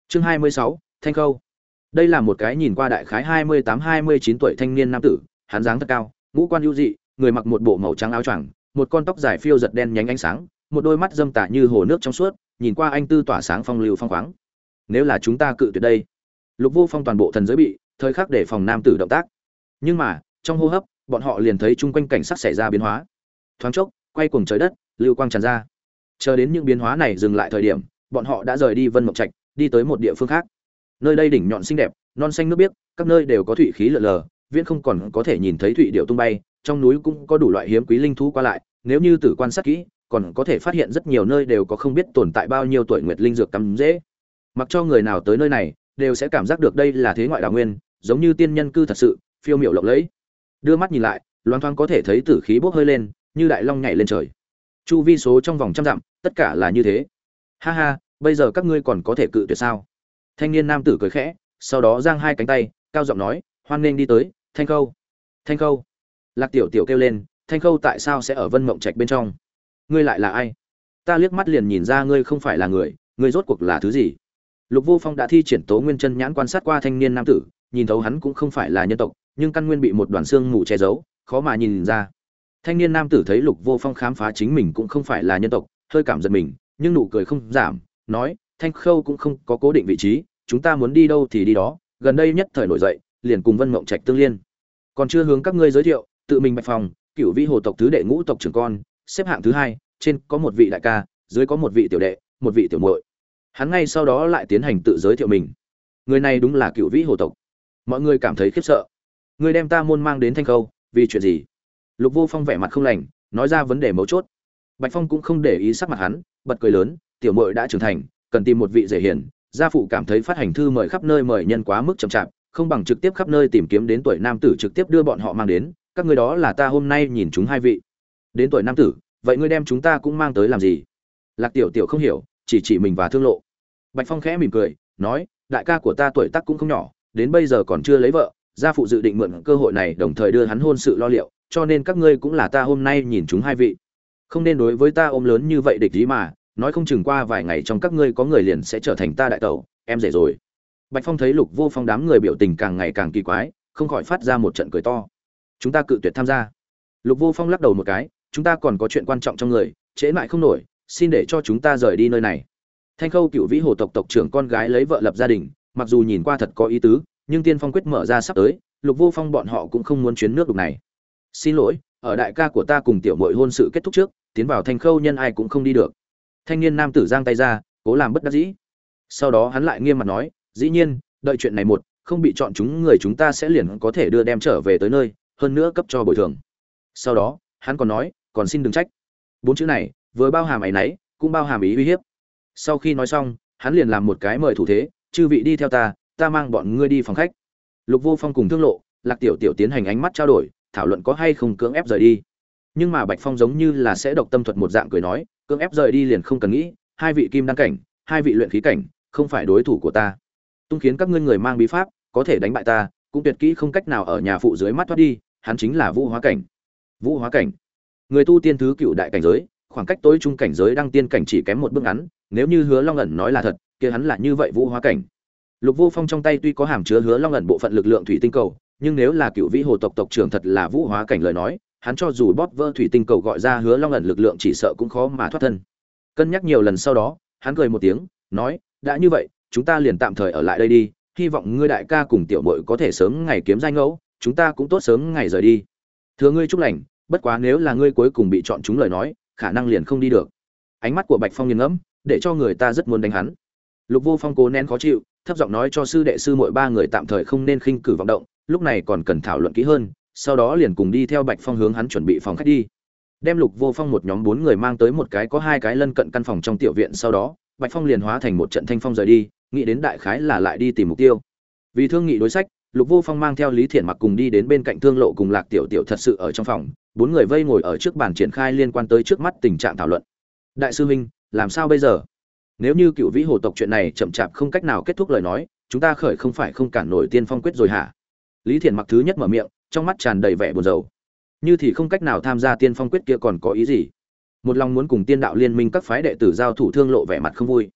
Chương 26, Thanh Khâu. Đây là một cái nhìn qua đại khái 28-29 tuổi thanh niên nam tử, hắn dáng thật cao, ngũ quan ưu dị, người mặc một bộ màu trắng áo choàng, một con tóc dài phiêu giật đen nhánh ánh sáng, một đôi mắt dâm tà như hồ nước trong suốt, nhìn qua anh tư tỏa sáng phong lưu phong khoáng. Nếu là chúng ta cự tuyệt đây. Lục Vô Phong toàn bộ thần giới bị, thời khắc để phòng nam tử động tác. Nhưng mà, trong hô hấp, bọn họ liền thấy chung quanh cảnh sắc xảy ra biến hóa. Thoáng chốc, quay cuồng trời đất, lưu quang tràn ra. Chờ đến những biến hóa này dừng lại thời điểm, bọn họ đã rời đi Vân Mộng Trạch, đi tới một địa phương khác. Nơi đây đỉnh nhọn xinh đẹp, non xanh nước biếc, các nơi đều có thủy khí lờ lờ, viễn không còn có thể nhìn thấy thủy điểu tung bay, trong núi cũng có đủ loại hiếm quý linh thú qua lại, nếu như tử quan sát kỹ, còn có thể phát hiện rất nhiều nơi đều có không biết tồn tại bao nhiêu tuổi nguyệt linh dược cắm rễ. Mặc cho người nào tới nơi này, đều sẽ cảm giác được đây là thế ngoại đào nguyên, giống như tiên nhân cư thật sự, phiêu miểu lộng lẫy. Đưa mắt nhìn lại, loáng thoáng có thể thấy tử khí bốc hơi lên, như đại long nhảy lên trời. Chu vi số trong vòng trăm dặm, tất cả là như thế. Ha ha, bây giờ các ngươi còn có thể cự tuyệt sao? Thanh niên nam tử cười khẽ, sau đó giang hai cánh tay, cao giọng nói, hoan nghênh đi tới, Thanh Khâu. Thanh Khâu. Lạc Tiểu Tiểu kêu lên, Thanh Khâu tại sao sẽ ở Vân Mộng Trạch bên trong? Ngươi lại là ai? Ta liếc mắt liền nhìn ra ngươi không phải là người, ngươi rốt cuộc là thứ gì? Lục Vô Phong đã thi triển Tố Nguyên Chân nhãn quan sát qua thanh niên nam tử, nhìn thấu hắn cũng không phải là nhân tộc, nhưng căn nguyên bị một đoàn xương mù che giấu, khó mà nhìn ra. Thanh niên nam tử thấy Lục Vô Phong khám phá chính mình cũng không phải là nhân tộc, hơi cảm giật mình, nhưng nụ cười không giảm, nói, Thanh Khâu cũng không có cố định vị trí, chúng ta muốn đi đâu thì đi đó, gần đây nhất thời nổi dậy, liền cùng Vân Mộng Trạch tương liên. Còn chưa hướng các ngươi giới thiệu, tự mình bạch phòng, Cửu Vĩ Hồ tộc thứ đệ ngũ tộc trưởng con, xếp hạng thứ hai, trên có một vị đại ca, dưới có một vị tiểu đệ, một vị tiểu muội. Hắn ngay sau đó lại tiến hành tự giới thiệu mình. Người này đúng là Cửu Vĩ Hồ tộc. Mọi người cảm thấy khiếp sợ. Người đem ta môn mang đến Thanh Khâu, vì chuyện gì? Lục Vô Phong vẻ mặt không lành, nói ra vấn đề mấu chốt. Bạch Phong cũng không để ý sắc mặt hắn, bật cười lớn, tiểu muội đã trưởng thành, cần tìm một vị rể hiền, gia phụ cảm thấy phát hành thư mời khắp nơi mời nhân quá mức chậm chạp, không bằng trực tiếp khắp nơi tìm kiếm đến tuổi nam tử trực tiếp đưa bọn họ mang đến, các ngươi đó là ta hôm nay nhìn chúng hai vị. Đến tuổi nam tử, vậy ngươi đem chúng ta cũng mang tới làm gì? Lạc Tiểu Tiểu không hiểu, chỉ mình và Thương Lộ. Bạch Phong khẽ mỉm cười, nói, đại ca của ta tuổi tác cũng không nhỏ, đến bây giờ còn chưa lấy vợ, gia phụ dự định mượn cơ hội này đồng thời đưa hắn hôn sự lo liệu, cho nên các ngươi cũng là ta hôm nay nhìn chúng hai vị. Không nên đối với ta ôm lớn như vậy địch ý mà, nói không chừng qua vài ngày trong các ngươi có người liền sẽ trở thành ta đại tẩu, em rể rồi. Bạch Phong thấy Lục Vô Phong đám người biểu tình càng ngày càng kỳ quái, không khỏi phát ra một trận cười to. Chúng ta cự tuyệt tham gia. Lục Vô Phong lắc đầu một cái, chúng ta còn có chuyện quan trọng trong người, trễ mãi không nổi, xin để cho chúng ta rời đi nơi này. Thanh Khâu Cửu Vĩ Hồ tộc tộc trưởng con gái lấy vợ lập gia đình, mặc dù nhìn qua thật có ý tứ, nhưng tiên phong quyết mở ra sắp tới, Lục Vô Phong bọn họ cũng không muốn chuyến nước đục này. Xin lỗi, ở đại ca của ta cùng tiểu muội hôn sự kết thúc trước, tiến vào Thanh Khâu nhân ai cũng không đi được. Thanh niên nam tử giang tay ra, cố làm bất đắc dĩ. Sau đó hắn lại nghiêm mặt nói, dĩ nhiên, đợi chuyện này một, không bị chọn chúng người chúng ta sẽ liền có thể đưa đem trở về tới nơi, hơn nữa cấp cho bồi thường. Sau đó, hắn còn nói, còn xin đừng trách. Bốn chữ này, vừa bao hàm áy náy, cũng bao hàm ý uy hiếp. Sau khi nói xong, hắn liền làm một cái mời thủ thế, chư vị đi theo ta, ta mang bọn ngươi đi phòng khách. Lục Vô Phong cùng Thương Lộ, Lạc Tiểu Tiểu tiến hành ánh mắt trao đổi, thảo luận có hay không cưỡng ép rời đi. Nhưng mà Bạch Phong giống như là sẽ độc tâm thuật một dạng cười nói, cưỡng ép rời đi liền không cần nghĩ, hai vị kim đăng cảnh, hai vị luyện khí cảnh, không phải đối thủ của ta. Tung khiến các ngươi người mang bí pháp, có thể đánh bại ta, cũng tuyệt kỹ không cách nào ở nhà phụ dưới mắt thoát đi, hắn chính là Vũ Hóa cảnh. Vũ Hóa cảnh, người tu tiên thứ cựu đại cảnh giới, khoảng cách tối trung cảnh giới đăng tiên cảnh chỉ kém một bước ngắn, nếu như Hứa Long ẩn nói là thật, kia hắn là như vậy Vũ Hóa cảnh. Lục Vô Phong trong tay tuy có hàm chứa Hứa Long ẩn bộ phận lực lượng thủy tinh cầu, nhưng nếu là Cựu Vĩ Hồ tộc tộc trưởng thật là Vũ Hóa cảnh lời nói, hắn cho dù bóp vỡ thủy tinh cầu gọi ra Hứa Long ẩn lực lượng chỉ sợ cũng khó mà thoát thân. Cân nhắc nhiều lần sau đó, hắn cười một tiếng, nói, đã như vậy, chúng ta liền tạm thời ở lại đây đi, hy vọng ngươi đại ca cùng tiểu muội có thể sớm ngày kiếm danh ngẫu, chúng ta cũng tốt sớm ngày rời đi. Thưa ngươi chúc lành, bất quá nếu là ngươi cuối cùng bị chọn chúng lời nói, khả năng liền không đi được. Ánh mắt của Bạch Phong nghiền ngẫm, để cho người ta rất muốn đánh hắn. Lục Vô Phong cố nén khó chịu, thấp giọng nói cho sư đệ sư muội ba người tạm thời không nên khinh cử vọng động, lúc này còn cần thảo luận kỹ hơn, sau đó liền cùng đi theo Bạch Phong hướng hắn chuẩn bị phòng khách đi. Đem Lục Vô Phong một nhóm 4 người mang tới một cái có 2 cái lân cận căn phòng trong tiểu viện, sau đó, Bạch Phong liền hóa thành một trận thanh phong rời đi, nghĩ đến đại khái là lại đi tìm mục tiêu. Vì thương nghị đối sách, Lục Vô Phong mang theo Lý Thiển Mặc cùng đi đến bên cạnh Thương Lộ cùng Lạc Tiểu Tiểu thật sự ở trong phòng, 4 người vây ngồi ở trước bàn triển khai liên quan tới trước mắt tình trạng thảo luận. Đại sư huynh, làm sao bây giờ? Nếu như Cựu Vĩ Hồ tộc chuyện này chậm chạp không cách nào kết thúc lời nói, chúng ta khởi không phải không cản nổi Tiên Phong quyết rồi hả? Lý Thiển Mặc thứ nhất mở miệng, trong mắt tràn đầy vẻ buồn rầu. Như thì không cách nào tham gia Tiên Phong quyết kia còn có ý gì? Một lòng muốn cùng Tiên đạo liên minh các phái đệ tử giao thủ, Thương Lộ vẻ mặt không vui.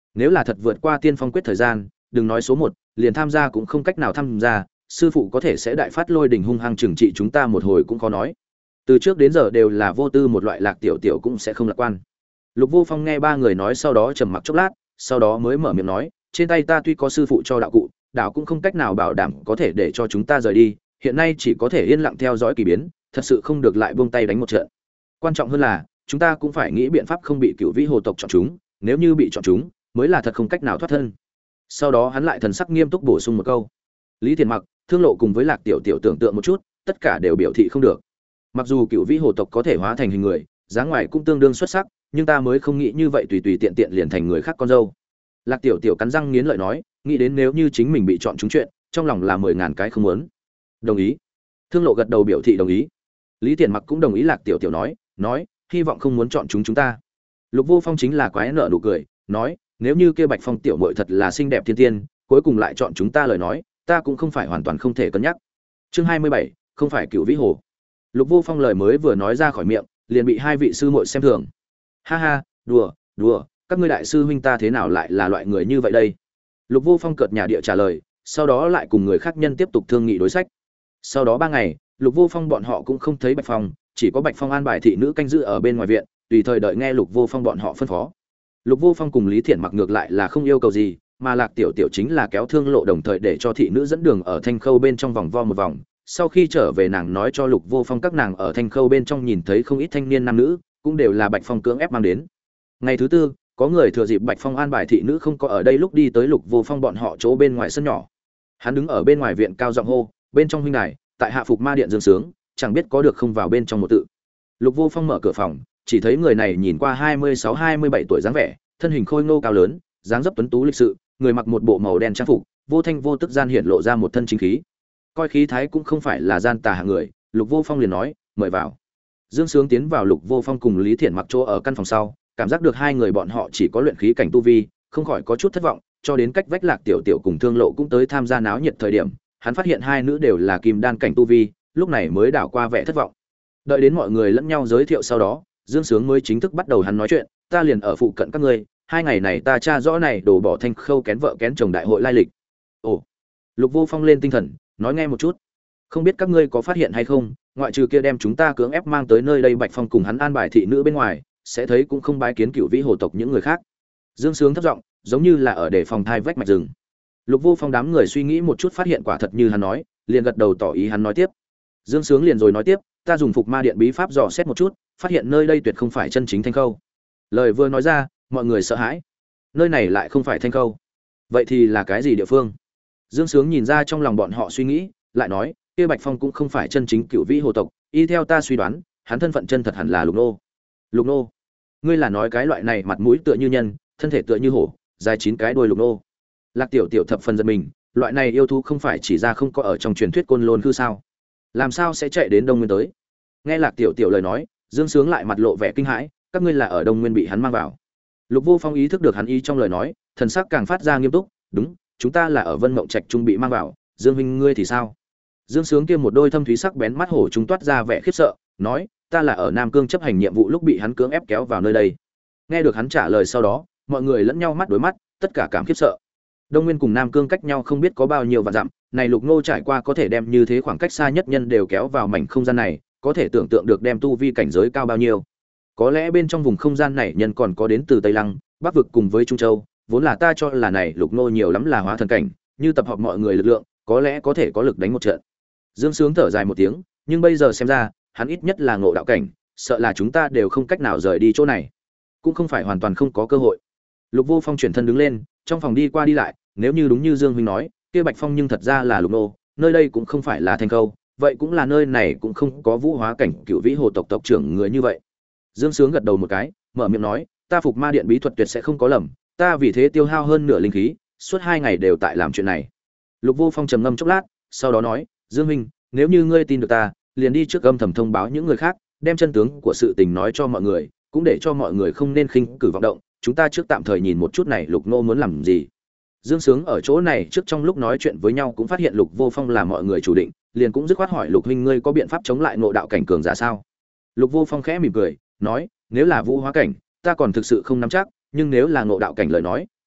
Nếu là thật vượt qua tiên phong quyết thời gian, đừng nói số một, liền tham gia cũng không cách nào tham gia, sư phụ có thể sẽ đại phát lôi đình hung hăng trừng trị chúng ta một hồi cũng khó nói. Từ trước đến giờ đều là vô tư một loại, Lạc Tiểu Tiểu cũng sẽ không lạc quan. Lục Vô Phong nghe ba người nói sau đó trầm mặc chốc lát, sau đó mới mở miệng nói, trên tay ta tuy có sư phụ cho đạo cụ, đạo cũng không cách nào bảo đảm có thể để cho chúng ta rời đi, hiện nay chỉ có thể yên lặng theo dõi kỳ biến, thật sự không được lại buông tay đánh một trận. Quan trọng hơn là, chúng ta cũng phải nghĩ biện pháp không bị Cửu Vĩ Hồ tộc chọn chúng, nếu như bị chọn chúng, mới là thật không cách nào thoát thân. Sau đó hắn lại thần sắc nghiêm túc bổ sung một câu. Lý Tiền Mặc, Thương Lộ cùng với Lạc Tiểu Tiểu tưởng tượng một chút, tất cả đều biểu thị không được. Mặc dù Cửu Vĩ Hồ tộc có thể hóa thành hình người, dáng ngoài cũng tương đương xuất sắc, nhưng ta mới không nghĩ như vậy tùy tùy tiện tiện liền thành người khác con dâu. Lạc Tiểu Tiểu cắn răng nghiến lợi nói, nghĩ đến nếu như chính mình bị chọn trúng chuyện, trong lòng là 10.000 cái không muốn. Đồng ý. Thương Lộ gật đầu biểu thị đồng ý. Lý Tiền Mặc cũng đồng ý. Lạc Tiểu Tiểu nói, hy vọng không muốn chọn chúng ta. Lục Vô Phong chính là quái nợ nụ cười, nói, nếu như kia Bạch Phong tiểu muội thật là xinh đẹp thiên tiên, cuối cùng lại chọn chúng ta lời nói, ta cũng không phải hoàn toàn không thể cân nhắc. Chương 27, không phải Cửu Vĩ Hồ. Lục Vô Phong lời mới vừa nói ra khỏi miệng, liền bị hai vị sư muội xem thường. Ha ha, đùa, các ngươi đại sư huynh ta thế nào lại là loại người như vậy đây? Lục Vô Phong cợt nhà địa trả lời, sau đó lại cùng người khác nhân tiếp tục thương nghị đối sách. Sau đó 3 ngày, Lục Vô Phong bọn họ cũng không thấy Bạch Phong, chỉ có Bạch Phong an bài thị nữ canh giữ ở bên ngoài viện, tùy thời đợi nghe Lục Vô Phong bọn họ phân phó. Lục Vô Phong cùng Lý Thiển Mặc ngược lại là không yêu cầu gì, mà Lạc Tiểu Tiểu chính là kéo Thương Lộ đồng thời để cho thị nữ dẫn đường ở Thanh Khâu bên trong vòng vo một vòng. Sau khi trở về nàng nói cho Lục Vô Phong các nàng ở Thanh Khâu bên trong nhìn thấy không ít thanh niên nam nữ, cũng đều là Bạch Phong cưỡng ép mang đến. Ngày thứ tư, có người thừa dịp Bạch Phong an bài thị nữ không có ở đây lúc đi tới Lục Vô Phong bọn họ chỗ bên ngoài sân nhỏ. Hắn đứng ở bên ngoài viện cao giọng hô, bên trong huynh đài, tại Hạ Phục Ma Điện dương sướng, chẳng biết có được không vào bên trong một tự. Lục Vô Phong mở cửa phòng, chỉ thấy người này nhìn qua 26-27 tuổi dáng vẻ, thân hình khôi ngô cao lớn, dáng dấp tuấn tú lịch sự, người mặc một bộ màu đen trang phục, vô thanh vô tức gian hiện lộ ra một thân chính khí. Coi khí thái cũng không phải là gian tà hạng người, Lục Vô Phong liền nói, mời vào. Dương Sướng tiến vào Lục Vô Phong cùng Lý Thiển Mặc chỗ ở căn phòng sau, cảm giác được hai người bọn họ chỉ có luyện khí cảnh tu vi, không khỏi có chút thất vọng, cho đến cách vách Lạc Tiểu Tiểu cùng Thương Lộ cũng tới tham gia náo nhiệt thời điểm, hắn phát hiện hai nữ đều là kim đan cảnh tu vi, lúc này mới đảo qua vẻ thất vọng. Đợi đến mọi người lẫn nhau giới thiệu sau đó, Dương Sướng mới chính thức bắt đầu hắn nói chuyện, ta liền ở phụ cận các ngươi, 2 ngày này ta tra rõ này đổ bỏ Thanh Khâu kén vợ kén chồng đại hội lai lịch. Ồ. Lục Vô Phong lên tinh thần, nói nghe một chút. Không biết các ngươi có phát hiện hay không, ngoại trừ kia đem chúng ta cưỡng ép mang tới nơi đây Bạch Phong cùng hắn an bài thị nữ bên ngoài, sẽ thấy cũng không bái kiến Cửu Vĩ Hồ tộc những người khác. Dương Sướng thấp giọng, giống như là ở để phòng thai vách mạch rừng. Lục Vô Phong đám người suy nghĩ một chút phát hiện quả thật như hắn nói, liền gật đầu tỏ ý hắn nói tiếp. Dương Sướng liền rồi nói tiếp, ta dùng Phục Ma Điện bí pháp dò xét một chút, phát hiện nơi đây tuyệt không phải chân chính Thanh Khâu. Lời vừa nói ra, mọi người sợ hãi. Nơi này lại không phải Thanh Khâu. Vậy thì là cái gì địa phương? Dương Sướng nhìn ra trong lòng bọn họ suy nghĩ, lại nói, kia Bạch Phong cũng không phải chân chính Cửu Vĩ Hồ tộc, y theo ta suy đoán, hắn thân phận chân thật hẳn là Lục Nô. Lục Nô? Ngươi là nói cái loại này mặt mũi tựa như nhân, thân thể tựa như hổ, dài 9 cái đuôi Lục Nô? Lạc Tiểu Tiểu thập phần giật mình, loại này yêu thú không phải chỉ ra không có ở trong truyền thuyết Côn Lôn Khư sao? Làm sao sẽ chạy đến Đông Nguyên tới? Nghe Lạc Tiểu Tiểu lời nói, Dương Sướng lại mặt lộ vẻ kinh hãi, các ngươi là ở Đông Nguyên bị hắn mang vào. Lục Vô Phong ý thức được hắn ý trong lời nói, thần sắc càng phát ra nghiêm túc, đúng, chúng ta là ở Vân Mộng Trạch trung bị mang vào, Dương huynh ngươi thì sao? Dương Sướng kia một đôi thâm thúy sắc bén mắt hổ trung toát ra vẻ khiếp sợ, nói, ta là ở Nam Cương chấp hành nhiệm vụ lúc bị hắn cưỡng ép kéo vào nơi đây. Nghe được hắn trả lời sau đó, mọi người lẫn nhau mắt đối mắt, tất cả cảm khiếp sợ. Đông Nguyên cùng Nam Cương cách nhau không biết có bao nhiêu vạn dặm, này Lục Nô trải qua có thể đem như thế khoảng cách xa nhất nhân đều kéo vào mảnh không gian này, có thể tưởng tượng được đem tu vi cảnh giới cao bao nhiêu. Có lẽ bên trong vùng không gian này nhân còn có đến từ Tây Lăng, Bắc vực cùng với Trung Châu, vốn là ta cho là này Lục Nô nhiều lắm là hóa thần cảnh, như tập hợp mọi người lực lượng, có lẽ có thể có lực đánh một trận. Dương Sướng thở dài một tiếng, nhưng bây giờ xem ra, hắn ít nhất là ngộ đạo cảnh, sợ là chúng ta đều không cách nào rời đi chỗ này, cũng không phải hoàn toàn không có cơ hội. Lục Vô Phong chuyển thân đứng lên, trong phòng đi qua đi lại, nếu như đúng như Dương huynh nói, kia Bạch Phong nhưng thật ra là Lục Nô, nơi đây cũng không phải là Thanh Khâu, vậy cũng là nơi này cũng không có vũ hóa cảnh Cửu Vĩ Hồ tộc tộc trưởng người như vậy. Dương Sướng gật đầu một cái, mở miệng nói, ta Phục Ma Điện bí thuật tuyệt sẽ không có lầm, ta vì thế tiêu hao hơn nửa linh khí, suốt 2 ngày đều tại làm chuyện này. Lục Vô Phong trầm ngâm chốc lát, sau đó nói, Dương huynh, nếu như ngươi tin được ta, liền đi trước âm thầm thông báo những người khác, đem chân tướng của sự tình nói cho mọi người, cũng để cho mọi người không nên khinh cử vọng động, chúng ta trước tạm thời nhìn một chút này Lục Nô muốn làm gì. Dương Sướng ở chỗ này trước trong lúc nói chuyện với nhau cũng phát hiện Lục Vô Phong là mọi người chủ định, liền cũng dứt khoát hỏi Lục huynh ngươi có biện pháp chống lại ngộ đạo cảnh cường giả sao? Lục Vô Phong khẽ mỉm cười, nói, nếu là vũ hóa cảnh, ta còn thực sự không nắm chắc, nhưng nếu là ngộ đạo cảnh lời nói,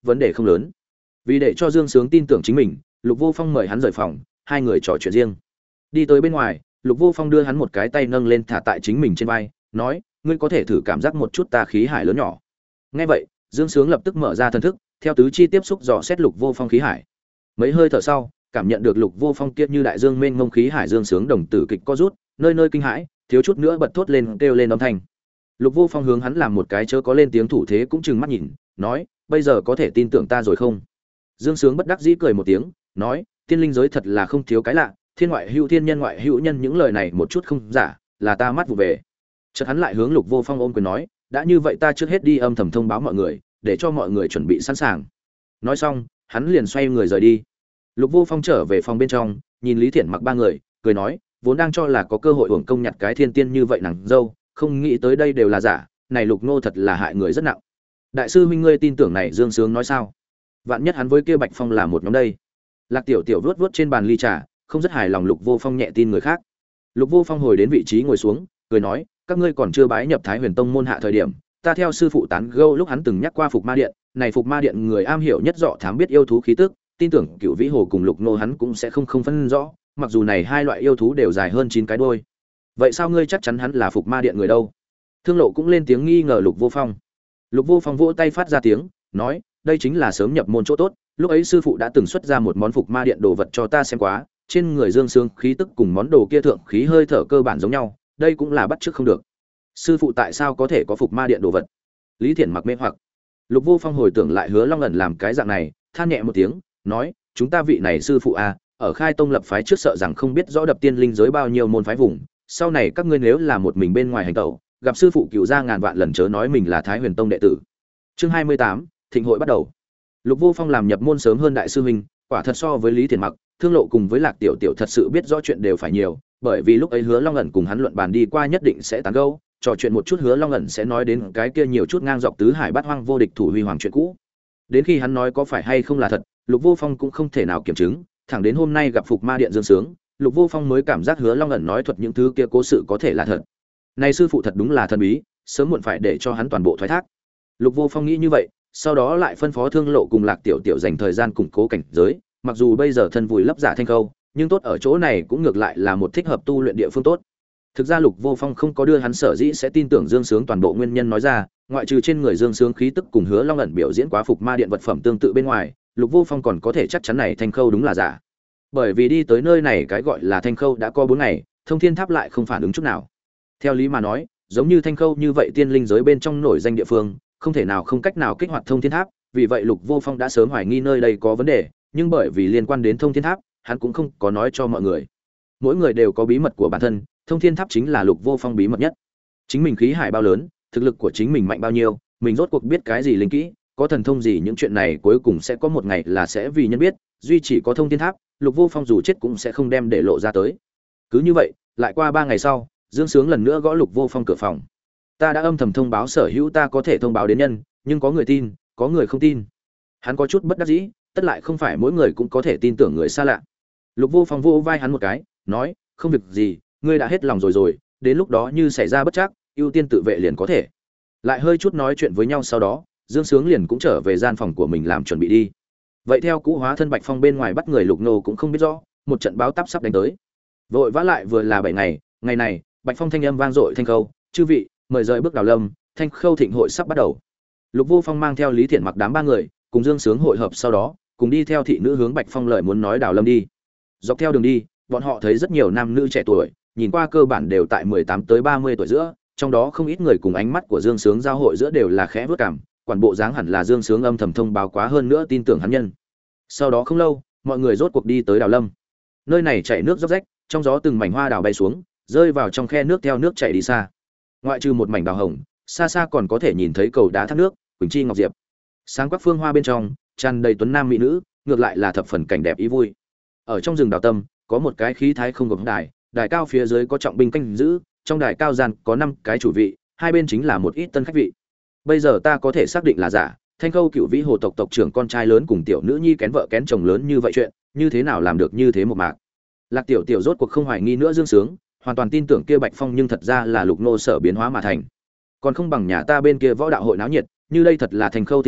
vấn đề không lớn. Vì để cho Dương Sướng tin tưởng chính mình, Lục Vô Phong mời hắn rời phòng, hai người trò chuyện riêng. Đi tới bên ngoài, Lục Vô Phong đưa hắn một cái tay nâng lên thả tại chính mình trên vai, nói: "Ngươi có thể thử cảm giác một chút ta khí hải lớn nhỏ." Nghe vậy, Dương Sướng lập tức mở ra thần thức, theo tứ chi tiếp xúc dò xét Lục Vô Phong khí hải. Mấy hơi thở sau, cảm nhận được Lục Vô Phong kia như đại dương mênh mông khí hải, Dương Sướng đồng tử kịch co rút, nơi nơi kinh hãi, thiếu chút nữa bật thốt lên kêu lên âm thanh. Lục Vô Phong hướng hắn làm một cái chớ có lên tiếng thủ thế, cũng trừng mắt nhìn, nói: "Bây giờ có thể tin tưởng ta rồi không?" Dương Sướng bất đắc dĩ cười một tiếng, nói: "Tiên linh giới thật là không thiếu cái lạ, thiên ngoại hữu thiên, nhân ngoại hữu nhân, những lời này một chút không giả, là ta mắt vụ về." Chợt hắn lại hướng Lục Vô Phong ôm quyền nói: "Đã như vậy ta trước hết đi âm thầm thông báo mọi người, để cho mọi người chuẩn bị sẵn sàng." Nói xong, hắn liền xoay người rời đi. Lục Vô Phong trở về phòng bên trong, nhìn Lý Thiển Mặc ba người, cười nói: "Vốn đang cho là có cơ hội uổng công nhặt cái thiên tiên như vậy nàng dâu, không nghĩ tới đây đều là giả, này Lục Nô thật là hại người rất nặng. Đại sư huynh ngươi tin tưởng này Dương Sướng nói sao? Vạn nhất hắn với kia Bạch Phong là một nhóm đây." Lạc Tiểu Tiểu vuốt vuốt trên bàn ly trà, không rất hài lòng Lục Vô Phong nhẹ tin người khác. Lục Vô Phong hồi đến vị trí ngồi xuống, cười nói: "Các ngươi còn chưa bái nhập Thái Huyền Tông môn hạ thời điểm, ta theo sư phụ tán gẫu lúc hắn từng nhắc qua Phục Ma Điện, này Phục Ma Điện người am hiểu nhất rõ thám biết yêu thú khí tức, tin tưởng Cửu Vĩ Hồ cùng Lục Nô hắn cũng sẽ không phân rõ, mặc dù này hai loại yêu thú đều dài hơn 9 cái đuôi. Vậy sao ngươi chắc chắn hắn là Phục Ma Điện người đâu?" Thương Lộ cũng lên tiếng nghi ngờ Lục Vô Phong. Lục Vô Phong vỗ tay phát ra tiếng, nói: "Đây chính là sớm nhập môn chỗ tốt, lúc ấy sư phụ đã từng xuất ra một món Phục Ma Điện đồ vật cho ta xem quá, trên người Dương Sướng khí tức cùng món đồ kia thượng khí hơi thở cơ bản giống nhau, đây cũng là bắt chước không được." Sư phụ tại sao có thể có Phục Ma Điện đồ vật? Lý Thiển Mặc mê hoặc. Lục Vô Phong hồi tưởng lại Hứa Long ẩn làm cái dạng này, than nhẹ một tiếng, nói: "Chúng ta vị này sư phụ a, ở khai tông lập phái trước sợ rằng không biết rõ đập tiên linh giới bao nhiêu môn phái vùng, sau này các ngươi nếu là một mình bên ngoài hành tẩu, gặp sư phụ cửu ra ngàn vạn lần chớ nói mình là Thái Huyền Tông đệ tử." Chương 28, thịnh hội bắt đầu. Lục Vô Phong làm nhập môn sớm hơn đại sư huynh, quả thật so với Lý Thiển Mặc, Thương Lộ cùng với Lạc Tiểu Tiểu thật sự biết rõ chuyện đều phải nhiều, bởi vì lúc ấy Hứa Long ẩn cùng hắn luận bàn đi qua nhất định sẽ tán gẫu, trò chuyện một chút Hứa Long ẩn sẽ nói đến cái kia nhiều chút ngang dọc tứ hải bát hoang vô địch thủ huy hoàng chuyện cũ. Đến khi hắn nói có phải hay không là thật, Lục Vô Phong cũng không thể nào kiểm chứng, thẳng đến hôm nay gặp Phục Ma Điện Dương Sướng, Lục Vô Phong mới cảm giác Hứa Long ẩn nói thuật những thứ kia cố sự có thể là thật. Này sư phụ thật đúng là thần bí, sớm muộn phải để cho hắn toàn bộ thoái thác. Lục Vô Phong nghĩ như vậy, sau đó lại phân phó Thương Lộ cùng Lạc Tiểu Tiểu dành thời gian củng cố cảnh giới, mặc dù bây giờ thân vùi lấp Giả Thanh Khâu, nhưng tốt ở chỗ này cũng ngược lại là một thích hợp tu luyện địa phương tốt. Thực ra Lục Vô Phong không có đưa hắn sở dĩ sẽ tin tưởng Dương Sướng toàn bộ nguyên nhân nói ra, ngoại trừ trên người Dương Sướng khí tức cùng Hứa Long ẩn biểu diễn quá Phục Ma Điện vật phẩm tương tự bên ngoài, Lục Vô Phong còn có thể chắc chắn này Thanh Khâu đúng là giả. Bởi vì đi tới nơi này cái gọi là Thanh Khâu đã có 4 ngày, Thông Thiên Tháp lại không phản ứng chút nào. Theo lý mà nói, giống như Thanh Khâu như vậy tiên linh giới bên trong nổi danh địa phương, không thể nào không cách nào kích hoạt Thông Thiên Tháp, vì vậy Lục Vô Phong đã sớm hoài nghi nơi đây có vấn đề, nhưng bởi vì liên quan đến Thông Thiên Tháp, hắn cũng không có nói cho mọi người. Mỗi người đều có bí mật của bản thân, Thông Thiên Tháp chính là Lục Vô Phong bí mật nhất. Chính mình khí hải bao lớn, thực lực của chính mình mạnh bao nhiêu, mình rốt cuộc biết cái gì linh kỹ, có thần thông gì, những chuyện này cuối cùng sẽ có một ngày là sẽ vì nhân biết, duy chỉ có Thông Thiên Tháp, Lục Vô Phong dù chết cũng sẽ không đem để lộ ra tới. Cứ như vậy, lại qua 3 ngày sau, Dương Sướng lần nữa gõ Lục Vô Phong cửa phòng. "Ta đã âm thầm thông báo sở hữu ta có thể thông báo đến nhân, nhưng có người tin, có người không tin." Hắn có chút bất đắc dĩ, tất lại không phải mỗi người cũng có thể tin tưởng người xa lạ. Lục Vô Phong vỗ vai hắn một cái, nói: "Không việc gì, ngươi đã hết lòng rồi, đến lúc đó như xảy ra bất trắc, ưu tiên tự vệ liền có thể." Lại hơi chút nói chuyện với nhau sau đó, Dương Sướng liền cũng trở về gian phòng của mình làm chuẩn bị đi. Vậy theo cũ hóa thân Bạch Phong bên ngoài bắt người Lục Nô cũng không biết rõ, một trận báo táp sắp đánh tới. Vội vã lại vừa là 7 ngày, ngày này, Bạch Phong thanh âm vang dội Thanh Khâu, "Chư vị, mời rời bước Đào Lâm, Thanh Khâu thịnh hội sắp bắt đầu." Lục Vô Phong mang theo Lý Thiển Mặc đám 3 người, cùng Dương Sướng hội hợp sau đó, cùng đi theo thị nữ hướng Bạch Phong lời muốn nói Đào Lâm đi. Dọc theo đường đi, bọn họ thấy rất nhiều nam nữ trẻ tuổi, nhìn qua cơ bản đều tại 18 tới 30 tuổi giữa, trong đó không ít người cùng ánh mắt của Dương Sướng giao hội giữa đều là khẽ vút cảm, quản bộ dáng hẳn là Dương Sướng âm thầm thông báo quá hơn nữa tin tưởng hắn nhân. Sau đó không lâu, mọi người rốt cuộc đi tới Đào Lâm. Nơi này chảy nước róc rách, trong gió từng mảnh hoa đào bay xuống, rơi vào trong khe nước theo nước chảy đi xa. Ngoại trừ một mảnh đào hồng, xa xa còn có thể nhìn thấy cầu đá thác nước, quỳnh chi ngọc diệp. Sáng quắc phương hoa bên trong, tràn đầy tuấn nam mỹ nữ, ngược lại là thập phần cảnh đẹp ý vui. Ở trong rừng đào tâm, có một cái khí thái không gập đài, đài cao phía dưới có trọng binh canh giữ, trong đài cao gian có 5 cái chủ vị, hai bên chính là một ít tân khách vị. Bây giờ ta có thể xác định là giả, Thanh Khâu Cửu Vĩ Hồ tộc tộc trưởng con trai lớn cùng tiểu nữ nhi kén vợ kén chồng lớn như vậy chuyện, như thế nào làm được như thế một mạc. Lạc Tiểu Tiểu rốt cuộc không hoài nghi nữa Dương Sướng, hoàn toàn tin tưởng kia Bạch Phong nhưng thật ra là Lục Nô sở biến hóa mà thành. Còn không bằng nhà ta bên kia võ đạo hội náo nhiệt, như đây thật là Thanh Khâu thịnh hội,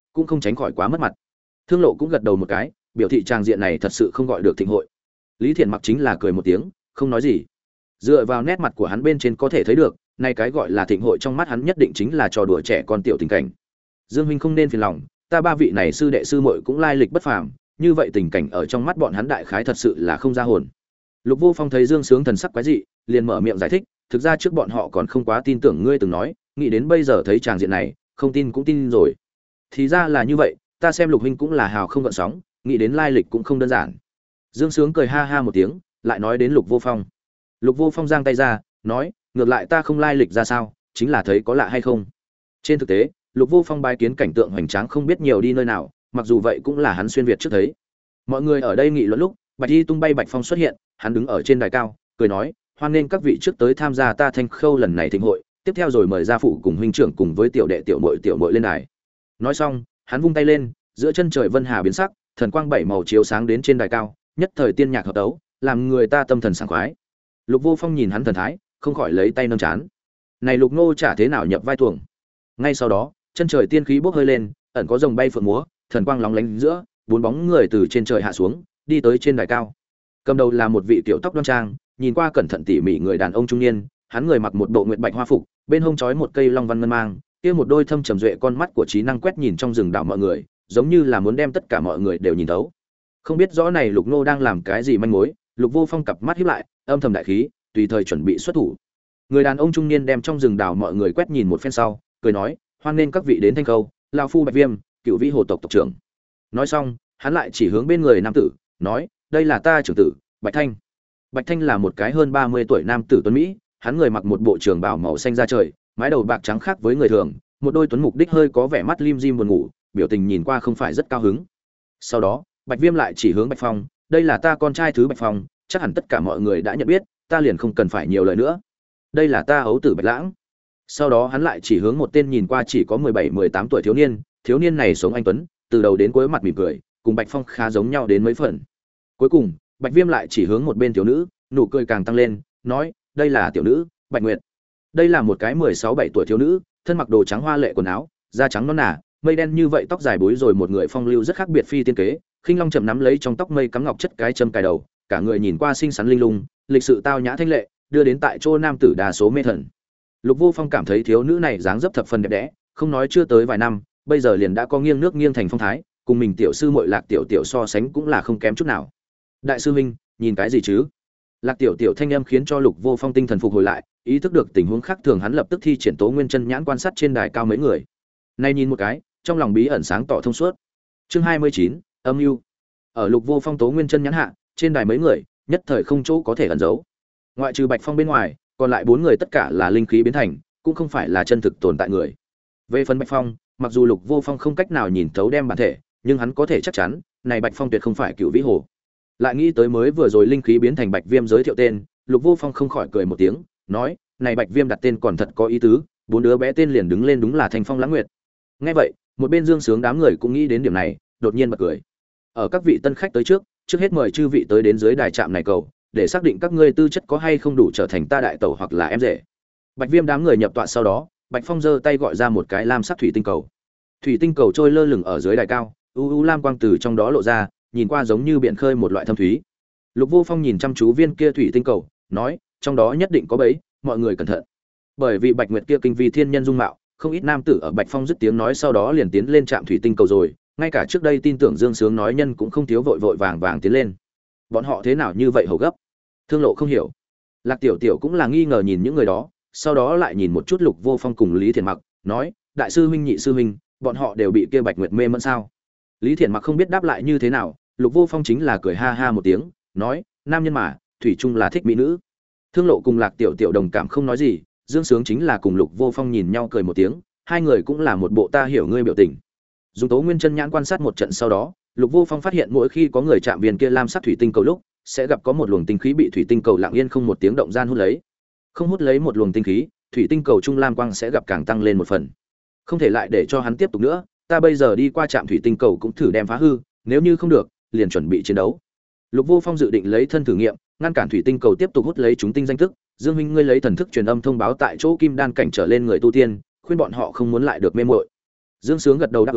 cũng không tránh khỏi quá mất mặt. Thương Lộ cũng gật đầu một cái, biểu thị trang diện này thật sự không gọi được thịnh hội. Lý Thiện Mặc chính là cười một tiếng, không nói gì. Dựa vào nét mặt của hắn bên trên có thể thấy được, nay cái gọi là thịnh hội trong mắt hắn nhất định chính là trò đùa trẻ con tiểu tình cảnh. Dương huynh không nên phiền lòng, ta ba vị này sư đệ sư muội cũng lai lịch bất phàm, như vậy tình cảnh ở trong mắt bọn hắn đại khái thật sự là không ra hồn. Lục Vô Phong thấy Dương Sướng thần sắc quái dị, liền mở miệng giải thích, thực ra trước bọn họ còn không quá tin tưởng ngươi từng nói, nghĩ đến bây giờ thấy tràng diện này, không tin cũng tin rồi. Thì ra là như vậy, ta xem Lục huynh cũng là hào không gợn sóng, nghĩ đến lai lịch cũng không đơn giản. Dương Sướng cười ha ha một tiếng, lại nói đến Lục Vô Phong. Lục Vô Phong giang tay ra, nói, ngược lại ta không lai lịch ra sao, chính là thấy có lạ hay không. Trên thực tế, Lục Vô Phong bái kiến cảnh tượng hoành tráng không biết nhiều đi nơi nào, mặc dù vậy cũng là hắn xuyên việt trước thấy. Mọi người ở đây nghị luận lúc, Bạch Y tung bay Bạch Phong xuất hiện, hắn đứng ở trên đài cao, cười nói, hoan nghênh các vị trước tới tham gia ta Thanh Khâu lần này thịnh hội, tiếp theo rồi mời gia phụ cùng huynh trưởng cùng với tiểu đệ tiểu muội lên đài. Nói xong, hắn vung tay lên, giữa chân trời vân hà biến sắc, thần quang bảy màu chiếu sáng đến trên đài cao, nhất thời tiên nhạc hợp tấu, làm người ta tâm thần sảng khoái. Lục Vô Phong nhìn hắn thần thái, không khỏi lấy tay nâng chán. Này Lục Nô chả thế nào nhập vai tuồng. Ngay sau đó, chân trời tiên khí bốc hơi lên, ẩn có rồng bay phượng múa, thần quang lóng lánh giữa, bốn bóng người từ trên trời hạ xuống, đi tới trên đài cao. Cầm đầu là một vị tiểu tóc đoan trang, nhìn qua cẩn thận tỉ mỉ người đàn ông trung niên, hắn người mặc một bộ nguyệt bạch hoa phục, bên hông trói một cây long văn ngân mang, kia một đôi thâm trầm duệ con mắt của trí năng quét nhìn trong rừng đảo mọi người, giống như là muốn đem tất cả mọi người đều nhìn thấu. Không biết rõ này Lục Nô đang làm cái gì manh mối, Lục Vô Phong cặp mắt híp lại, âm thầm đại khí, tùy thời chuẩn bị xuất thủ. Người đàn ông trung niên đem trong rừng đảo mọi người quét nhìn một phen sau, cười nói, hoan nên các vị đến Thanh Khâu, lão phu Bạch Viêm, Cửu Vĩ Hồ tộc tộc trưởng. Nói xong, hắn lại chỉ hướng bên người nam tử, nói, đây là ta trưởng tử, Bạch Thanh. Bạch Thanh là một cái hơn 30 tuổi nam tử tuấn mỹ, hắn người mặc một bộ trường bào màu xanh da trời, mái đầu bạc trắng khác với người thường, một đôi tuấn mục đích hơi có vẻ mắt lim dim buồn ngủ, biểu tình nhìn qua không phải rất cao hứng. Sau đó, Bạch Viêm lại chỉ hướng Bạch Phong, đây là ta con trai thứ Bạch Phong, chắc hẳn tất cả mọi người đã nhận biết, ta liền không cần phải nhiều lời nữa. Đây là ta ấu tử Bạch Lãng. Sau đó hắn lại chỉ hướng một tên nhìn qua chỉ có 17-18 tuổi thiếu niên này sống anh tuấn, từ đầu đến cuối mặt mỉm cười, cùng Bạch Phong khá giống nhau đến mấy phần. Cuối cùng, Bạch Viêm lại chỉ hướng một bên tiểu nữ, nụ cười càng tăng lên, nói, đây là tiểu nữ, Bạch Nguyệt. Đây là một cái 16-17 tuổi thiếu nữ, thân mặc đồ trắng hoa lệ quần áo, da trắng nõn nà, mây đen như vậy tóc dài búi rồi một người phong lưu rất khác biệt phi tiên kế, khinh long chậm nắm lấy trong tóc mây cắm ngọc chất cái châm cài đầu, cả người nhìn qua xinh xắn linh lung, lịch sự tao nhã thanh lệ, đưa đến tại chỗ nam tử đa số mê thần. Lục Vô Phong cảm thấy thiếu nữ này dáng dấp thập phần đẹp đẽ, không nói chưa tới vài năm, bây giờ liền đã có nghiêng nước nghiêng thành phong thái, cùng mình tiểu sư muội Lạc Tiểu Tiểu so sánh cũng là không kém chút nào. Đại sư huynh, nhìn cái gì chứ? Lạc Tiểu Tiểu thanh âm khiến cho Lục Vô Phong tinh thần phục hồi lại, ý thức được tình huống khác thường, hắn lập tức thi triển Tố Nguyên Chân nhãn quan sát trên đài cao mấy người. Nay nhìn một cái, trong lòng bí ẩn sáng tỏ thông suốt. Chương 29, âm mưu. Ở Lục Vô Phong Tố Nguyên Chân nhãn hạ, trên đài mấy người, nhất thời không chỗ có thể ẩn giấu. Ngoại trừ Bạch Phong bên ngoài, còn lại 4 người tất cả là linh khí biến thành, cũng không phải là chân thực tồn tại người. Về phần Bạch Phong, mặc dù Lục Vô Phong không cách nào nhìn thấu đem bản thể, nhưng hắn có thể chắc chắn, này Bạch Phong tuyệt không phải Cửu Vĩ Hồ. Lại nghĩ tới mới vừa rồi linh khí biến thành Bạch Viêm giới thiệu tên, Lục Vô Phong không khỏi cười một tiếng, nói, này Bạch Viêm đặt tên còn thật có ý tứ, 4 đứa bé tên liền đứng lên đúng là Thanh Phong Lãng Nguyệt. Nghe vậy, một bên Dương Sướng đám người cũng nghĩ đến điểm này, đột nhiên bật cười. Ở các vị tân khách tới trước hết mời chư vị tới đến dưới đài trạm này cầu, để xác định các ngươi tư chất có hay không đủ trở thành ta đại tẩu hoặc là em rể. Bạch Viêm đám người nhập tọa sau đó, Bạch Phong giơ tay gọi ra một cái lam sắc thủy tinh cầu. Thủy tinh cầu trôi lơ lửng ở dưới đài cao, u lam quang từ trong đó lộ ra, nhìn qua giống như biển khơi một loại thâm thúy. Lục Vô Phong nhìn chăm chú viên kia thủy tinh cầu, nói, trong đó nhất định có bẫy, mọi người cẩn thận. Bởi vì Bạch Nguyệt kia kinh vi thiên nhân dung mạo, không ít nam tử ở Bạch Phong dứt tiếng nói sau đó liền tiến lên trạm thủy tinh cầu rồi, ngay cả trước đây tin tưởng Dương Sướng nói nhân cũng không thiếu vội vàng tiến lên. Bọn họ thế nào như vậy hầu gấp? Thương Lộ không hiểu. Lạc Tiểu Tiểu cũng là nghi ngờ nhìn những người đó, sau đó lại nhìn một chút Lục Vô Phong cùng Lý Thiện Mặc, nói, đại sư huynh nhị sư huynh, bọn họ đều bị kia Bạch Nguyệt mê mẫn sao? Lý Thiện Mặc không biết đáp lại như thế nào, Lục Vô Phong chính là cười ha ha một tiếng, nói, nam nhân mà, thủy chung là thích mỹ nữ. Thương Lộ cùng Lạc Tiểu Tiểu đồng cảm không nói gì, Dương Sướng chính là cùng Lục Vô Phong nhìn nhau cười một tiếng, hai người cũng là một bộ ta hiểu ngươi biểu tình. Dùng Tố Nguyên Chân nhãn quan sát một trận sau đó, Lục Vô Phong phát hiện mỗi khi có người chạm viên kia lam sắc thủy tinh cầu lúc, sẽ gặp có một luồng tinh khí bị thủy tinh cầu lặng yên không một tiếng động gian hút lấy. Không hút lấy một luồng tinh khí, thủy tinh cầu trung lam quang sẽ gặp càng tăng lên một phần. Không thể lại để cho hắn tiếp tục nữa, ta bây giờ đi qua trạm thủy tinh cầu cũng thử đem phá hư, nếu như không được, liền chuẩn bị chiến đấu. Lục Vô Phong dự định lấy thân thử nghiệm, ngăn cản thủy tinh cầu tiếp tục hút lấy chúng tinh danh thức. Dương huynh ngươi lấy thần thức truyền âm thông báo tại chỗ kim đan cảnh trở lên người tu tiên, khuyên bọn họ không muốn lại được mê muội. Dương Sướng gật đầu đáp ứng,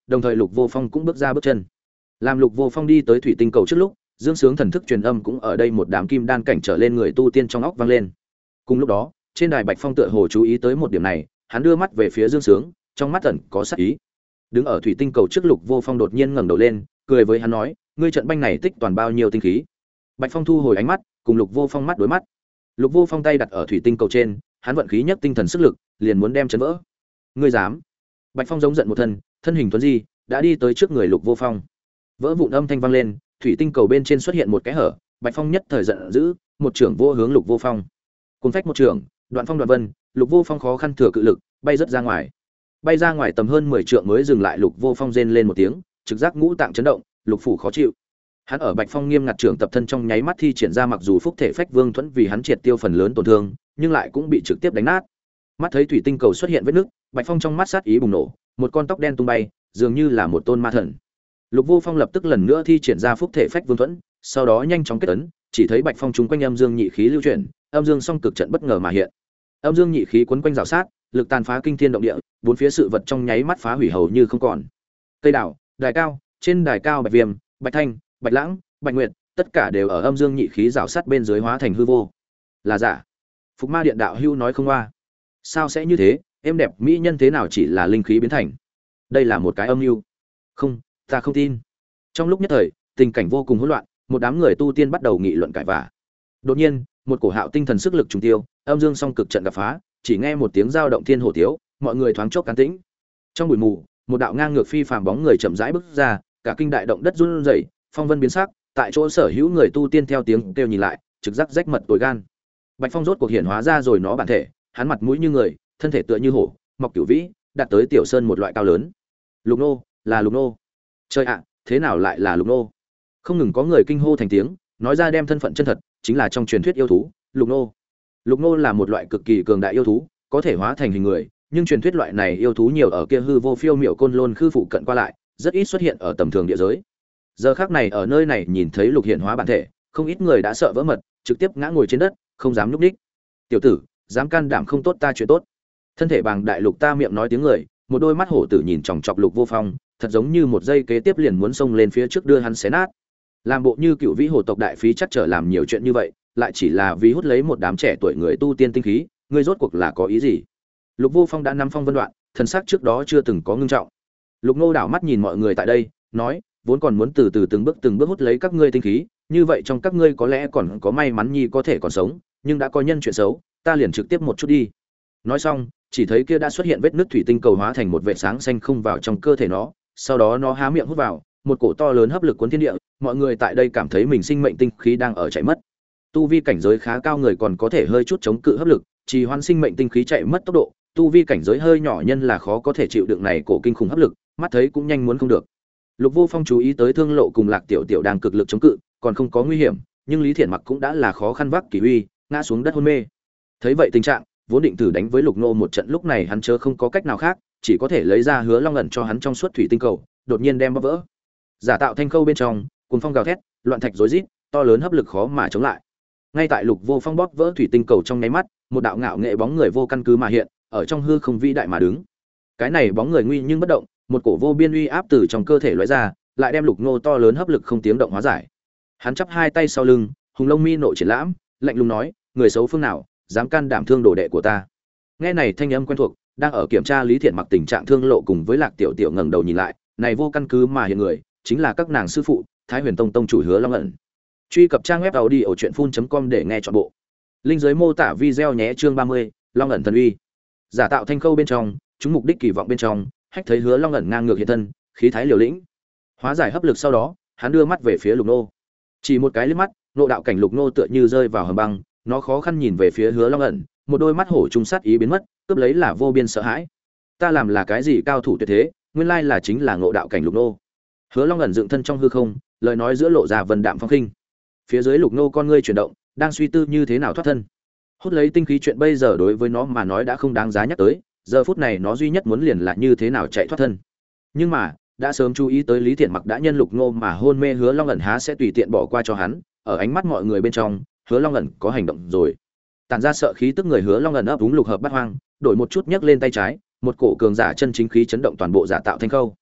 đồng thời Lục Vô Phong cũng bước ra bước chân. Làm Lục Vô Phong đi tới thủy tinh cầu trước lúc, Dương Sướng thần thức truyền âm cũng ở đây một đám kim đan cảnh trở lên người tu tiên trong óc vang lên. Cùng lúc đó, trên đài Bạch Phong tựa hồ chú ý tới một điểm này, hắn đưa mắt về phía Dương Sướng, trong mắt ẩn có sát ý. Đứng ở thủy tinh cầu trước Lục Vô Phong đột nhiên ngẩng đầu lên, cười với hắn nói, ngươi trận banh này tích toàn bao nhiêu tinh khí? Bạch Phong thu hồi ánh mắt, cùng Lục Vô Phong mắt đối mắt. Lục Vô Phong tay đặt ở thủy tinh cầu trên, hắn vận khí nhất tinh thần sức lực, liền muốn đem chấn vỡ. Ngươi dám? Bạch Phong giống giận một thân, thân hình tuấn di, đã đi tới trước người Lục Vô Phong. Vỡ vụn âm thanh vang lên, thủy tinh cầu bên trên xuất hiện một cái hở, Bạch Phong nhất thời giận dữ, một trưởng vô hướng Lục Vô Phong. Cùng phách một trưởng, đoạn phong đoạn vân, Lục Vô Phong khó khăn thừa cự lực, bay rất ra ngoài. Bay ra ngoài tầm hơn 10 trượng mới dừng lại, Lục Vô Phong rên lên một tiếng, trực giác ngũ tạng chấn động, lục phủ khó chịu. Hắn ở Bạch Phong nghiêm ngặt trưởng tập thân trong nháy mắt thi triển ra, mặc dù phúc thể phách vương thuẫn vì hắn triệt tiêu phần lớn tổn thương, nhưng lại cũng bị trực tiếp đánh nát. Mắt thấy thủy tinh cầu xuất hiện vết nứt, Bạch Phong trong mắt sát ý bùng nổ, một con tóc đen tung bay, dường như là một tôn ma thần. Lục Vô Phong lập tức lần nữa thi triển ra phúc thể phách vương thuẫn, sau đó nhanh chóng kết ấn, chỉ thấy Bạch Phong chúng quanh âm dương nhị khí lưu chuyển, âm dương song cực trận bất ngờ mà hiện. Âm dương nhị khí quấn quanh rào sát, lực tàn phá kinh thiên động địa, bốn phía sự vật trong nháy mắt phá hủy hầu như không còn. Cây đảo, đài cao, trên đài cao Bạch Viêm, Bạch Thanh, Bạch Lãng, Bạch Nguyệt, tất cả đều ở âm dương nhị khí rào sát bên dưới hóa thành hư vô. Là giả. Phục Ma Điện đạo hưu nói không qua. Sao sẽ như thế, em đẹp mỹ nhân thế nào chỉ là linh khí biến thành? Đây là một cái âm mưu. Không, ta không tin. Trong lúc nhất thời, tình cảnh vô cùng hỗn loạn, một đám người tu tiên bắt đầu nghị luận cãi vã. Đột nhiên, một cổ hạo tinh thần sức lực trùng tiêu, âm dương song cực trận gặp phá, chỉ nghe một tiếng giao động thiên hổ tiếu, mọi người thoáng chốc can tĩnh. Trong bụi mù, một đạo ngang ngược phi phàm bóng người chậm rãi bước ra, cả kinh đại động đất run rẩy, phong vân biến sắc, tại chỗ sở hữu người tu tiên theo tiếng kêu nhìn lại, trực giác rách mật tối gan. Bạch Phong rốt cuộc hiện hóa ra rồi nó bản thể, hắn mặt mũi như người, thân thể tựa như hổ, mọc cửu vĩ, đạt tới tiểu sơn một loại cao lớn. Lục nô, là Lục nô. Trời ạ, thế nào lại là Lục nô? Không ngừng có người kinh hô thành tiếng, nói ra đem thân phận chân thật, chính là trong truyền thuyết yêu thú, Lục nô. Lục nô là một loại cực kỳ cường đại yêu thú, có thể hóa thành hình người, nhưng truyền thuyết loại này yêu thú nhiều ở kia hư vô phiêu miểu côn lôn khư phụ cận qua lại, rất ít xuất hiện ở tầm thường địa giới. Giờ khắc này ở nơi này nhìn thấy Lục hiện hóa bản thể, không ít người đã sợ vỡ mật, trực tiếp ngã ngồi trên đất, không dám nhúc nhích. Tiểu tử, dám can đảm không tốt ta chuyện tốt. Thân thể bàng đại Lục ta miệng nói tiếng người, một đôi mắt hổ tử nhìn chòng chọc Lục Vô Phong, thật giống như một giây kế tiếp liền muốn xông lên phía trước đưa hắn xé nát. Làm bộ như cựu vĩ hồ tộc đại phí chắc trở làm nhiều chuyện như vậy, lại chỉ là vì hút lấy một đám trẻ tuổi người tu tiên tinh khí, ngươi rốt cuộc là có ý gì? Lục Vô Phong đã nắm phong vân đoạn, thần sắc trước đó chưa từng có ngưng trọng. Lục Nô đảo mắt nhìn mọi người tại đây, nói, vốn còn muốn từ từ từng bước hút lấy các ngươi tinh khí, như vậy trong các ngươi có lẽ còn có may mắn nhi có thể còn sống, nhưng đã có nhân chuyện xấu, ta liền trực tiếp một chút đi. Nói xong, chỉ thấy kia đã xuất hiện vết nứt thủy tinh cầu hóa thành một vệt sáng xanh không vào trong cơ thể nó, sau đó nó há miệng hút vào, một cổ to lớn hấp lực cuốn thiên địa, mọi người tại đây cảm thấy mình sinh mệnh tinh khí đang ở chạy mất. Tu vi cảnh giới khá cao người còn có thể hơi chút chống cự hấp lực, trì hoãn sinh mệnh tinh khí chạy mất tốc độ, tu vi cảnh giới hơi nhỏ nhân là khó có thể chịu đựng này cổ kinh khủng hấp lực, mắt thấy cũng nhanh muốn không được. Lục Vô Phong chú ý tới Thương Lộ cùng Lạc Tiểu Tiểu đang cực lực chống cự, còn không có nguy hiểm, nhưng Lý Thiện Mặc cũng đã là khó khăn vác kỳ uy, ngã xuống đất hôn mê. Thấy vậy tình trạng, vốn định thử đánh với Lục Nô một trận, lúc này hắn chớ không có cách nào khác, chỉ có thể lấy ra Hứa Long ẩn cho hắn trong suốt thủy tinh cầu, đột nhiên đem bóp vỡ. Giả tạo thanh khâu bên trong, cuồng phong gào thét, loạn thạch rối rít, to lớn hấp lực khó mà chống lại. Ngay tại Lục Vô Phong bóp vỡ thủy tinh cầu trong nháy mắt, một đạo ngạo nghệ bóng người vô căn cứ mà hiện, ở trong hư không vĩ đại mà đứng. Cái này bóng người nguy nhưng bất động, một cổ vô biên uy áp từ trong cơ thể lóe ra, lại đem Lục Nô to lớn hấp lực không tiếng động hóa giải. Hắn chắp hai tay sau lưng, hùng lông mi nội triển lãm, lạnh lùng nói, người xấu phương nào, dám can đảm thương đồ đệ của ta. Nghe này thanh âm quen thuộc, đang ở kiểm tra Lý Thiện Mặc tình trạng Thương Lộ cùng với Lạc Tiểu Tiểu ngẩng đầu nhìn lại, này vô căn cứ mà hiện người, chính là các nàng sư phụ, Thái Huyền Tông tông chủ Hứa Long ẩn. Truy cập trang web audiochuyenphun.com để nghe trọn bộ. Link dưới mô tả video nhé, chương 30, Long ẩn thần uy. Giả tạo thanh khâu bên trong, chúng mục đích kỳ vọng bên trong, hách thấy Hứa Long ẩn ngang ngược hiện thân, khí thái liều lĩnh. Hóa giải hấp lực sau đó, hắn đưa mắt về phía Lục Nô. Chỉ một cái liếc mắt, nộ đạo cảnh Lục Nô tựa như rơi vào hầm băng, nó khó khăn nhìn về phía Hứa Long ẩn, một đôi mắt hổ trung sát ý biến mất, cướp lấy là vô biên sợ hãi. Ta làm là cái gì cao thủ tuyệt thế, nguyên lai là chính là ngộ đạo cảnh Lục Nô. Hứa Long ẩn dựng thân trong hư không, lời nói giữa lộ ra vân đạm phong khinh. Phía dưới Lục Nô con ngươi chuyển động, đang suy tư như thế nào thoát thân. Hút lấy tinh khí chuyện bây giờ đối với nó mà nói đã không đáng giá nhắc tới, giờ phút này nó duy nhất muốn liền là như thế nào chạy thoát thân. Nhưng mà, đã sớm chú ý tới Lý Thiện Mặc đã nhân Lục Nô mà hôn mê, Hứa Long ẩn há sẽ tùy tiện bỏ qua cho hắn, ở ánh mắt mọi người bên trong, Hứa Long ẩn có hành động rồi. Tản ra sợ khí tức người Hứa Long ẩn ấp úng lục hợp bát hoang, đổi một chút nhấc lên tay trái, một cổ cường giả chân chính khí chấn động toàn bộ giả tạo thanh khâu.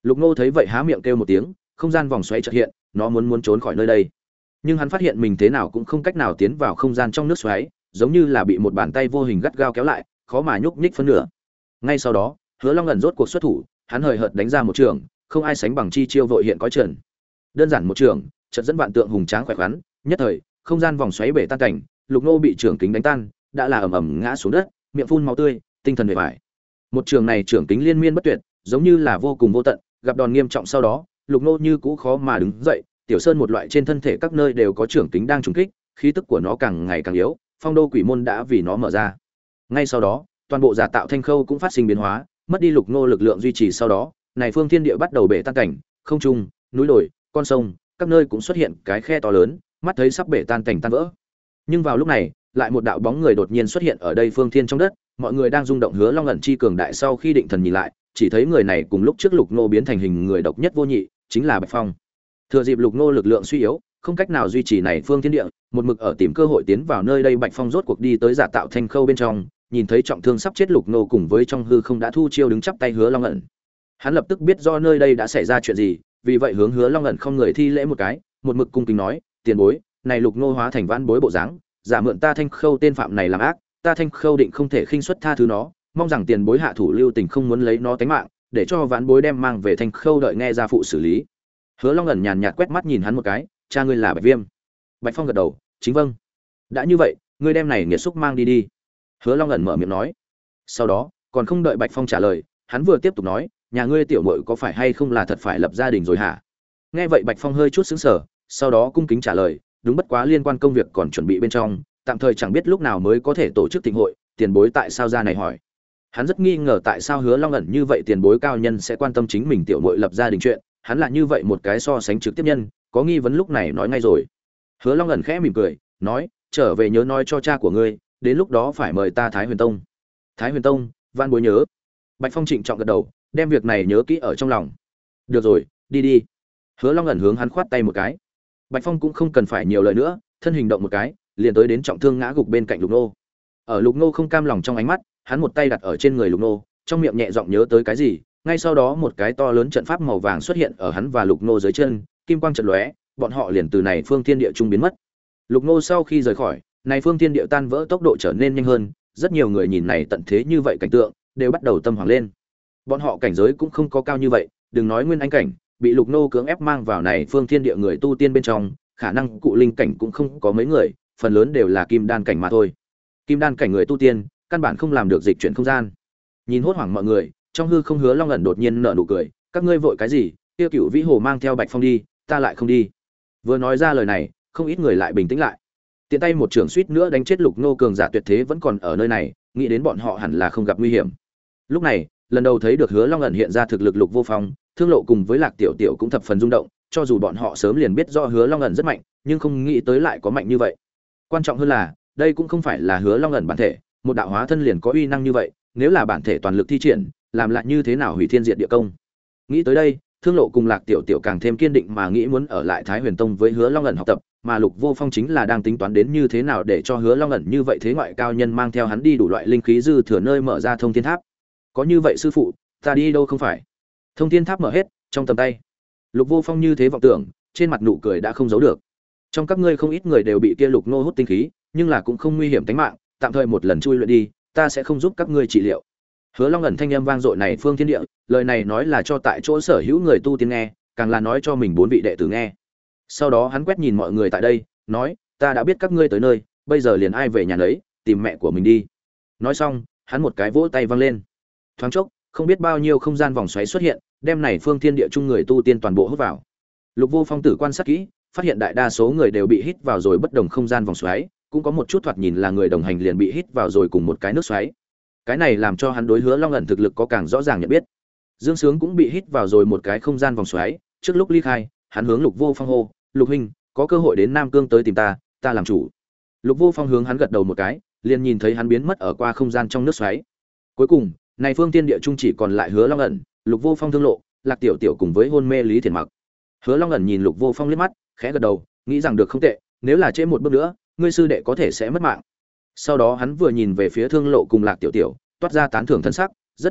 Lục Ngô thấy vậy há miệng kêu một tiếng, không gian vòng xoáy chợt hiện, nó muốn trốn khỏi nơi đây. Nhưng hắn phát hiện mình thế nào cũng không cách nào tiến vào không gian trong nước xoáy, giống như là bị một bàn tay vô hình gắt gao kéo lại, khó mà nhúc nhích phân nửa. Ngay sau đó, Hứa Long ẩn rốt cuộc xuất thủ, hắn hời hợt đánh ra một trường, không ai sánh bằng chi chiêu vội hiện có trần. Đơn giản một trường, chợt dẫn vạn tượng hùng tráng khỏe khoắn, nhất thời, không gian vòng xoáy bể tan cảnh, Lục Ngô bị trưởng kính đánh tan, đã là ầm ầm ngã xuống đất, miệng phun máu tươi, tinh thần bề bại. Một trường này trưởng kính liên miên bất tuyệt, giống như là vô cùng vô tận, gặp đòn nghiêm trọng sau đó, Lục Ngô như cũ khó mà đứng dậy, Tiểu Sơn một loại trên thân thể các nơi đều có trưởng kính đang trùng kích, khí tức của nó càng ngày càng yếu, Phong Đô Quỷ môn đã vì nó mở ra. Ngay sau đó, toàn bộ giả tạo thanh khâu cũng phát sinh biến hóa, mất đi Lục Ngô lực lượng duy trì sau đó, này phương thiên địa bắt đầu bể tan cảnh, không trung, núi đồi, con sông, các nơi cũng xuất hiện cái khe to lớn, mắt thấy sắp bể tan cảnh tan vỡ. Nhưng vào lúc này, lại một đạo bóng người đột nhiên xuất hiện ở đây phương thiên trong đất, mọi người đang rung động Hứa Long ẩn chi cường đại sau khi định thần nhìn lại, chỉ thấy người này cùng lúc trước Lục Ngô biến thành hình người độc nhất vô nhị, chính là Bạch Phong. Thừa dịp Lục Ngô lực lượng suy yếu, không cách nào duy trì này phương thiên địa, một mực ở tìm cơ hội tiến vào nơi đây, Bạch Phong rốt cuộc đi tới giả tạo thanh khâu bên trong, nhìn thấy trọng thương sắp chết Lục Ngô cùng với trong hư không đã thu chiêu đứng chắp tay Hứa Long ẩn. Hắn lập tức biết do nơi đây đã xảy ra chuyện gì, vì vậy hướng Hứa Long ẩn không người thi lễ một cái, một mực cung kính nói: "Tiền bối, này Lục Ngô hóa thành vãn bối bộ dáng, giả mượn ta thanh khâu tên phạm này làm ác, ta thanh khâu định không thể khinh suất tha thứ nó, mong rằng tiền bối hạ thủ lưu tình, không muốn lấy nó tánh mạng, để cho vãn bối đem mang về thanh khâu đợi nghe gia phụ xử lý." Hứa Long ẩn nhàn nhạt quét mắt nhìn hắn một cái: "Cha ngươi là Bạch Viêm?" Bạch Phong gật đầu: "Chính vâng." "Đã như vậy, ngươi đem này nghiệt xúc mang đi đi." Hứa Long ẩn mở miệng nói. Sau đó, còn không đợi Bạch Phong trả lời, hắn vừa tiếp tục nói: "Nhà ngươi tiểu muội có phải hay không là thật phải lập gia đình rồi hả?" Nghe vậy Bạch Phong hơi chút sững sờ, sau đó cung kính trả lời: "Đúng, bất quá liên quan công việc còn chuẩn bị bên trong, tạm thời chẳng biết lúc nào mới có thể tổ chức thịnh hội, tiền bối tại sao ra này hỏi?" Hắn rất nghi ngờ tại sao Hứa Long ẩn như vậy tiền bối cao nhân sẽ quan tâm chính mình tiểu muội lập gia đình chuyện, hắn là như vậy một cái so sánh trực tiếp nhân, có nghi vấn lúc này nói ngay rồi. Hứa Long ẩn khẽ mỉm cười, nói: "Trở về nhớ nói cho cha của ngươi, đến lúc đó phải mời ta Thái Huyền Tông." "Thái Huyền Tông, van bối nhớ." Bạch Phong trịnh trọng gật đầu, đem việc này nhớ kỹ ở trong lòng. "Được rồi, đi đi." Hứa Long ẩn hướng hắn khoát tay một cái. Bạch Phong cũng không cần phải nhiều lời nữa, thân hình động một cái, liền tới đến trọng thương ngã gục bên cạnh Lục Nô. Ở Lục Nô không cam lòng trong ánh mắt, hắn một tay đặt ở trên người Lục Nô, trong miệng nhẹ giọng nhớ tới cái gì, ngay sau đó một cái to lớn trận pháp màu vàng xuất hiện ở hắn và Lục Nô dưới chân, kim quang chợt lóe, bọn họ liền từ này phương thiên địa trung biến mất. Lục Nô sau khi rời khỏi, này phương thiên địa tan vỡ tốc độ trở nên nhanh hơn, rất nhiều người nhìn này tận thế như vậy cảnh tượng, đều bắt đầu tâm hoảng lên. Bọn họ cảnh giới cũng không có cao như vậy, đừng nói nguyên anh cảnh, bị Lục Nô cưỡng ép mang vào này phương thiên địa người tu tiên bên trong, khả năng cụ linh cảnh cũng không có mấy người, phần lớn đều là kim đan cảnh mà thôi. Kim đan cảnh người tu tiên, căn bản không làm được dịch chuyển không gian. Nhìn hốt hoảng mọi người, trong hư không Hứa Long ẩn đột nhiên nở nụ cười: "Các ngươi vội cái gì? Tiêu Cửu Vĩ Hồ mang theo Bạch Phong đi, ta lại không đi." Vừa nói ra lời này, không ít người lại bình tĩnh lại. Tiện tay một trường suýt nữa đánh chết Lục Nô cường giả tuyệt thế vẫn còn ở nơi này, nghĩ đến bọn họ hẳn là không gặp nguy hiểm. Lúc này, lần đầu thấy được Hứa Long ẩn hiện ra thực lực Lục Vô Phong, Thương Lộ cùng với Lạc Tiểu Tiểu cũng thập phần rung động, cho dù bọn họ sớm liền biết rõ Hứa Long ẩn rất mạnh, nhưng không nghĩ tới lại có mạnh như vậy. Quan trọng hơn là, đây cũng không phải là Hứa Long ẩn bản thể, một đạo hóa thân liền có uy năng như vậy, nếu là bản thể toàn lực thi triển, làm lại như thế nào hủy thiên diệt địa công. Nghĩ tới đây, Thương Lộ cùng Lạc Tiểu Tiểu càng thêm kiên định mà nghĩ muốn ở lại Thái Huyền Tông với Hứa Long ẩn học tập, mà Lục Vô Phong chính là đang tính toán đến như thế nào để cho Hứa Long ẩn như vậy thế ngoại cao nhân mang theo hắn đi đủ loại linh khí dư thừa nơi mở ra thông thiên tháp. Có như vậy sư phụ, ta đi đâu không phải? Thông thiên tháp mở hết, trong tầm tay. Lục Vô Phong như thế vọng tưởng, trên mặt nụ cười đã không giấu được. Trong các ngươi không ít người đều bị kia Lục Nô hút tinh khí, nhưng là cũng không nguy hiểm tính mạng, tạm thời một lần chui luyện đi, ta sẽ không giúp các ngươi trị liệu. Hứa Long ẩn thanh âm vang dội này phương thiên địa, lời này nói là cho tại chỗ sở hữu người tu tiên nghe, càng là nói cho mình bốn vị đệ tử nghe. Sau đó hắn quét nhìn mọi người tại đây, nói: "Ta đã biết các ngươi tới nơi, bây giờ liền ai về nhà nấy, tìm mẹ của mình đi." Nói xong, hắn một cái vỗ tay vang lên. Thoáng chốc, không biết bao nhiêu không gian vòng xoáy xuất hiện, đem này phương thiên địa chung người tu tiên toàn bộ hút vào. Lục Vô Phong tử quan sát kỹ, phát hiện đại đa số người đều bị hít vào rồi bất đồng không gian vòng xoáy, cũng có một chút thoạt nhìn là người đồng hành liền bị hít vào rồi cùng một cái nước xoáy. Cái này làm cho hắn đối Hứa Long ẩn thực lực có càng rõ ràng nhận biết. Dương Sướng cũng bị hít vào rồi một cái không gian vòng xoáy, trước lúc ly khai, hắn hướng Lục Vô Phong hô: "Lục huynh, có cơ hội đến Nam Cương tới tìm ta, ta làm chủ." Lục Vô Phong hướng hắn gật đầu một cái, liền nhìn thấy hắn biến mất ở qua không gian trong nước xoáy. Cuối cùng, này phương tiên địa trung chỉ còn lại Hứa Long ẩn, Lục Vô Phong, Thương Lộ, Lạc Tiểu Tiểu cùng với hôn mê Lý Thiền Mặc. Hứa Long ẩn nhìn Lục Vô Phong liếc mắt, khẽ gật đầu, nghĩ rằng được không tệ, nếu là trễ một bước nữa, ngươi sư đệ có thể sẽ mất mạng. Sau đó hắn vừa nhìn về phía Thương Lộ cùng Lạc Tiểu Tiểu, toát ra tán thưởng thân sắc, rất tốt,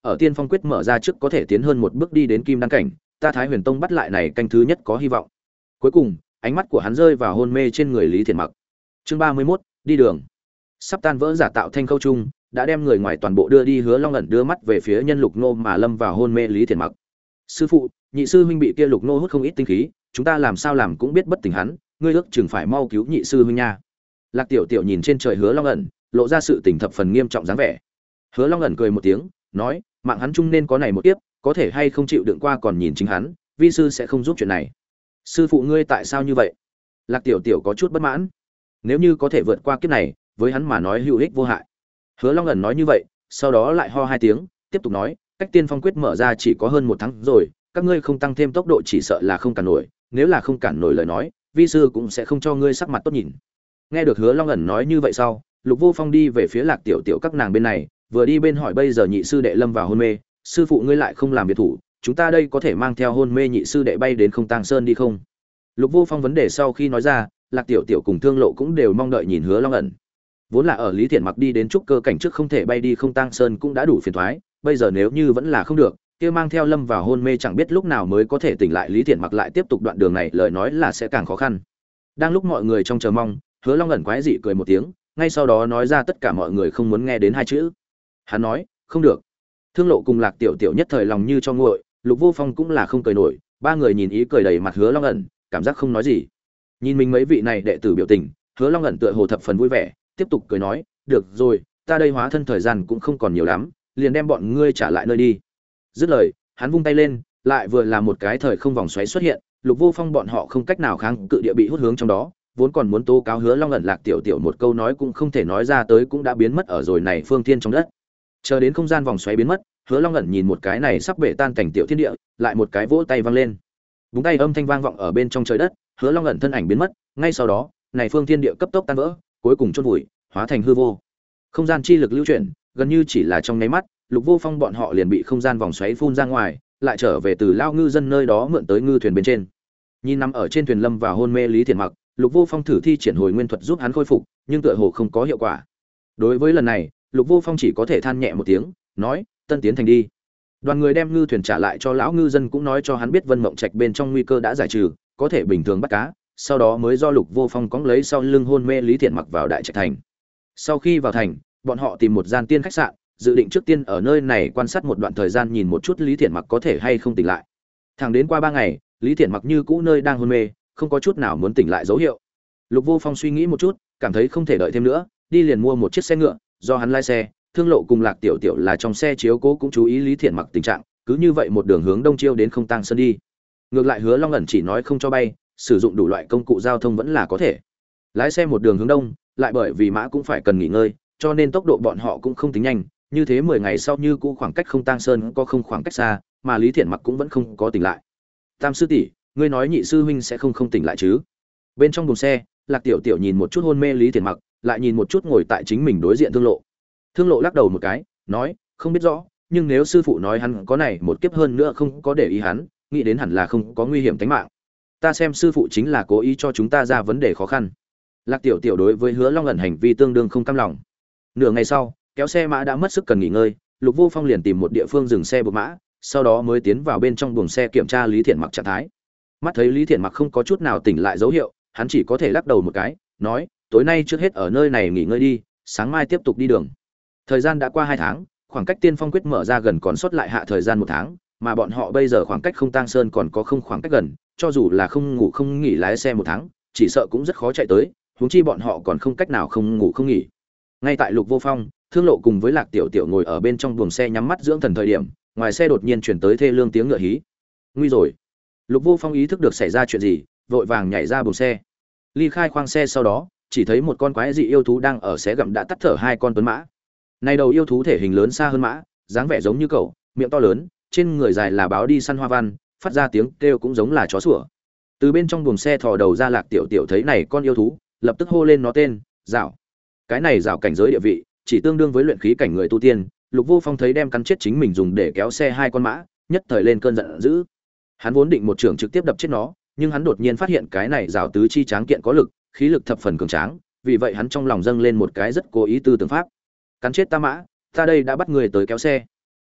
ở Tiên Phong quyết mở ra trước có thể tiến hơn một bước đi đến kim đan cảnh, ta Thái Huyền Tông bắt lại này canh thứ nhất có hy vọng. Cuối cùng, ánh mắt của hắn rơi vào hôn mê trên người Lý Thiện Mặc. Chương 31, đi đường. Sắp tan vỡ giả tạo thanh khâu trung, đã đem người ngoài toàn bộ đưa đi. Hứa Long ẩn đưa mắt về phía nhân Lục Nô mà lâm vào hôn mê Lý Thiện Mặc. Sư phụ, nhị sư huynh bị kia Lục Nô hút không ít tinh khí, chúng ta làm sao làm cũng biết bất tỉnh hắn, ngươi ước chừng phải mau cứu nhị sư huynh nha. Lạc Tiểu Tiểu nhìn trên trời Hứa Long ẩn, lộ ra sự tình thập phần nghiêm trọng dáng vẻ. Hứa Long ẩn cười một tiếng, nói, mạng hắn chung nên có này một kiếp, có thể hay không chịu đựng qua còn nhìn chính hắn, vi sư sẽ không giúp chuyện này. Sư phụ ngươi tại sao như vậy? Lạc Tiểu Tiểu có chút bất mãn. Nếu như có thể vượt qua kiếp này, với hắn mà nói hữu ích vô hại. Hứa Long ẩn nói như vậy, sau đó lại ho hai tiếng, tiếp tục nói, cách Tiên Phong quyết mở ra chỉ có hơn một tháng rồi, các ngươi không tăng thêm tốc độ chỉ sợ là không cản nổi, nếu là không cản nổi lời nói, vi sư cũng sẽ không cho ngươi sắc mặt tốt nhìn. Nghe được Hứa Long ẩn nói như vậy sau, Lục Vô Phong đi về phía Lạc Tiểu Tiểu các nàng bên này, vừa đi bên hỏi bây giờ nhị sư đệ lâm vào hôn mê, sư phụ ngươi lại không làm biệt thủ, chúng ta đây có thể mang theo hôn mê nhị sư đệ bay đến Không Tang Sơn đi không? Lục Vô Phong vấn đề sau khi nói ra, Lạc Tiểu Tiểu cùng Thương Lộ cũng đều mong đợi nhìn Hứa Long ẩn. Vốn là ở Lý Thiện Mặc đi đến trúc cơ cảnh trước không thể bay đi Không Tang Sơn cũng đã đủ phiền toái, bây giờ nếu như vẫn là không được, kia mang theo lâm vào hôn mê chẳng biết lúc nào mới có thể tỉnh lại Lý Thiện Mặc lại tiếp tục đoạn đường này, lời nói là sẽ càng khó khăn. Đang lúc mọi người trong chờ mong, Hứa Long ẩn quái dị cười một tiếng, ngay sau đó nói ra tất cả mọi người không muốn nghe đến hai chữ. Hắn nói, không được. Thương Lộ cùng Lạc Tiểu Tiểu nhất thời lòng như cho nguội, Lục Vô Phong cũng là không cười nổi, ba người nhìn ý cười đầy mặt Hứa Long ẩn, cảm giác không nói gì. Nhìn mình mấy vị này đệ tử biểu tình, Hứa Long ẩn tựa hồ thập phần vui vẻ, tiếp tục cười nói, được rồi, ta đây hóa thân thời gian cũng không còn nhiều lắm, liền đem bọn ngươi trả lại nơi đi. Dứt lời, hắn vung tay lên, lại vừa là một cái thời không vòng xoáy xuất hiện, Lục Vô Phong bọn họ không cách nào kháng cự địa bị hút hướng trong đó, vốn còn muốn tố cáo Hứa Long ẩn Lạc Tiểu Tiểu một câu nói cũng không thể nói ra tới cũng đã biến mất ở rồi này phương thiên trong đất. Chờ đến không gian vòng xoáy biến mất, Hứa Long ẩn nhìn một cái này sắp bể tan cảnh tiểu thiên địa, lại một cái vỗ tay vang lên. Búng tay âm thanh vang vọng ở bên trong trời đất, Hứa Long ẩn thân ảnh biến mất, ngay sau đó, này phương thiên địa cấp tốc tan vỡ, cuối cùng chôn vùi, hóa thành hư vô. Không gian chi lực lưu chuyển, gần như chỉ là trong nháy mắt, Lục Vô Phong bọn họ liền bị không gian vòng xoáy phun ra ngoài, lại trở về từ lao ngư dân nơi đó mượn tới ngư thuyền bên trên. Nhìn nằm ở trên thuyền lâm vào hôn mê Lý Thiện Mặc, Lục Vô Phong thử thi triển hồi nguyên thuật giúp hắn khôi phục, nhưng tựa hồ không có hiệu quả. Đối với lần này, Lục Vô Phong chỉ có thể than nhẹ một tiếng, nói, tân tiến thành đi. Đoàn người đem ngư thuyền trả lại cho lão ngư dân cũng nói cho hắn biết Vân Mộng Trạch bên trong nguy cơ đã giải trừ, có thể bình thường bắt cá, sau đó mới do Lục Vô Phong cõng lấy sau lưng hôn mê Lý Thiện Mặc vào Đại Trạch thành. Sau khi vào thành, bọn họ tìm một gian tiên khách sạn, dự định trước tiên ở nơi này quan sát một đoạn thời gian nhìn một chút Lý Thiện Mặc có thể hay không tỉnh lại. Thẳng đến qua 3 ngày, Lý Thiện Mặc như cũ nơi đang hôn mê, không có chút nào muốn tỉnh lại dấu hiệu. Lục Vô Phong suy nghĩ một chút, cảm thấy không thể đợi thêm nữa, đi liền mua một chiếc xe ngựa, do hắn lái xe, Thương Lộ cùng Lạc Tiểu Tiểu là trong xe chiếu cố cũng chú ý Lý Thiện Mặc tình trạng, cứ như vậy một đường hướng đông chiêu đến Không Tang Sơn đi. Ngược lại Hứa Long ẩn chỉ nói không cho bay, sử dụng đủ loại công cụ giao thông vẫn là có thể. Lái xe một đường hướng đông, lại bởi vì mã cũng phải cần nghỉ ngơi, cho nên tốc độ bọn họ cũng không tính nhanh, như thế 10 ngày sau như cũ khoảng cách Không Tang Sơn có không khoảng cách xa, mà Lý Thiện Mặc cũng vẫn không có tỉnh lại. Tam sư tỷ, ngươi nói nhị sư huynh sẽ không tỉnh lại chứ? Bên trong buồng xe, Lạc Tiểu Tiểu nhìn một chút hôn mê Lý Thiện Mặc, lại nhìn một chút ngồi tại chính mình đối diện Thương Lộ. Thương Lộ lắc đầu một cái, nói, không biết rõ, nhưng nếu sư phụ nói hắn có này một kiếp hơn nữa không có để ý hắn, nghĩ đến hẳn là không có nguy hiểm tính mạng. Ta xem sư phụ chính là cố ý cho chúng ta ra vấn đề khó khăn. Lạc Tiểu Tiểu đối với Hứa Long ẩn hành vi tương đương không cam lòng. Nửa ngày sau, kéo xe mã đã mất sức cần nghỉ ngơi, Lục Vô Phong liền tìm một địa phương dừng xe buộc mã, sau đó mới tiến vào bên trong buồng xe kiểm tra Lý Thiện Mặc trạng thái. Mắt thấy Lý Thiện Mặc không có chút nào tỉnh lại dấu hiệu, hắn chỉ có thể lắc đầu một cái, nói, tối nay trước hết ở nơi này nghỉ ngơi đi, sáng mai tiếp tục đi đường. Thời gian đã qua 2 tháng, khoảng cách Tiên Phong quyết mở ra gần còn sót lại hạ thời gian 1 tháng, mà bọn họ bây giờ khoảng cách Không Tang Sơn còn có không khoảng cách gần, cho dù là không ngủ không nghỉ lái xe 1 tháng, chỉ sợ cũng rất khó chạy tới, huống chi bọn họ còn không cách nào không ngủ không nghỉ. Ngay tại Lục Vô Phong, Thương Lộ cùng với Lạc Tiểu Tiểu ngồi ở bên trong buồng xe nhắm mắt dưỡng thần thời điểm, ngoài xe đột nhiên truyền tới thê lương tiếng ngựa hí. Nguy rồi. Lục Vô Phong ý thức được xảy ra chuyện gì, vội vàng nhảy ra buồng xe. Ly khai khoang xe sau đó, chỉ thấy một con quái dị yêu thú đang ở xé gặm đã tắt thở 2 con tuấn mã. Này đầu yêu thú thể hình lớn xa hơn mã, dáng vẻ giống như cẩu, miệng to lớn, trên người dài là báo đi săn hoa văn, phát ra tiếng kêu cũng giống là chó sủa. Từ bên trong buồng xe thò đầu ra Lạc Tiểu Tiểu thấy này con yêu thú, lập tức hô lên nó tên, Dạo. Cái này Dạo cảnh giới địa vị, chỉ tương đương với luyện khí cảnh người tu tiên. Lục Vô Phong thấy đem cắn chết chính mình dùng để kéo xe 2 con mã, nhất thời lên cơn giận dữ. Hắn vốn định một trường trực tiếp đập chết nó, nhưng hắn đột nhiên phát hiện cái này Dạo tứ chi tráng kiện có lực, khí lực thập phần cường tráng, vì vậy hắn trong lòng dâng lên một cái rất cố ý tư tưởng pháp. Cắn chết ta mã, ta đây đã bắt người tới kéo xe.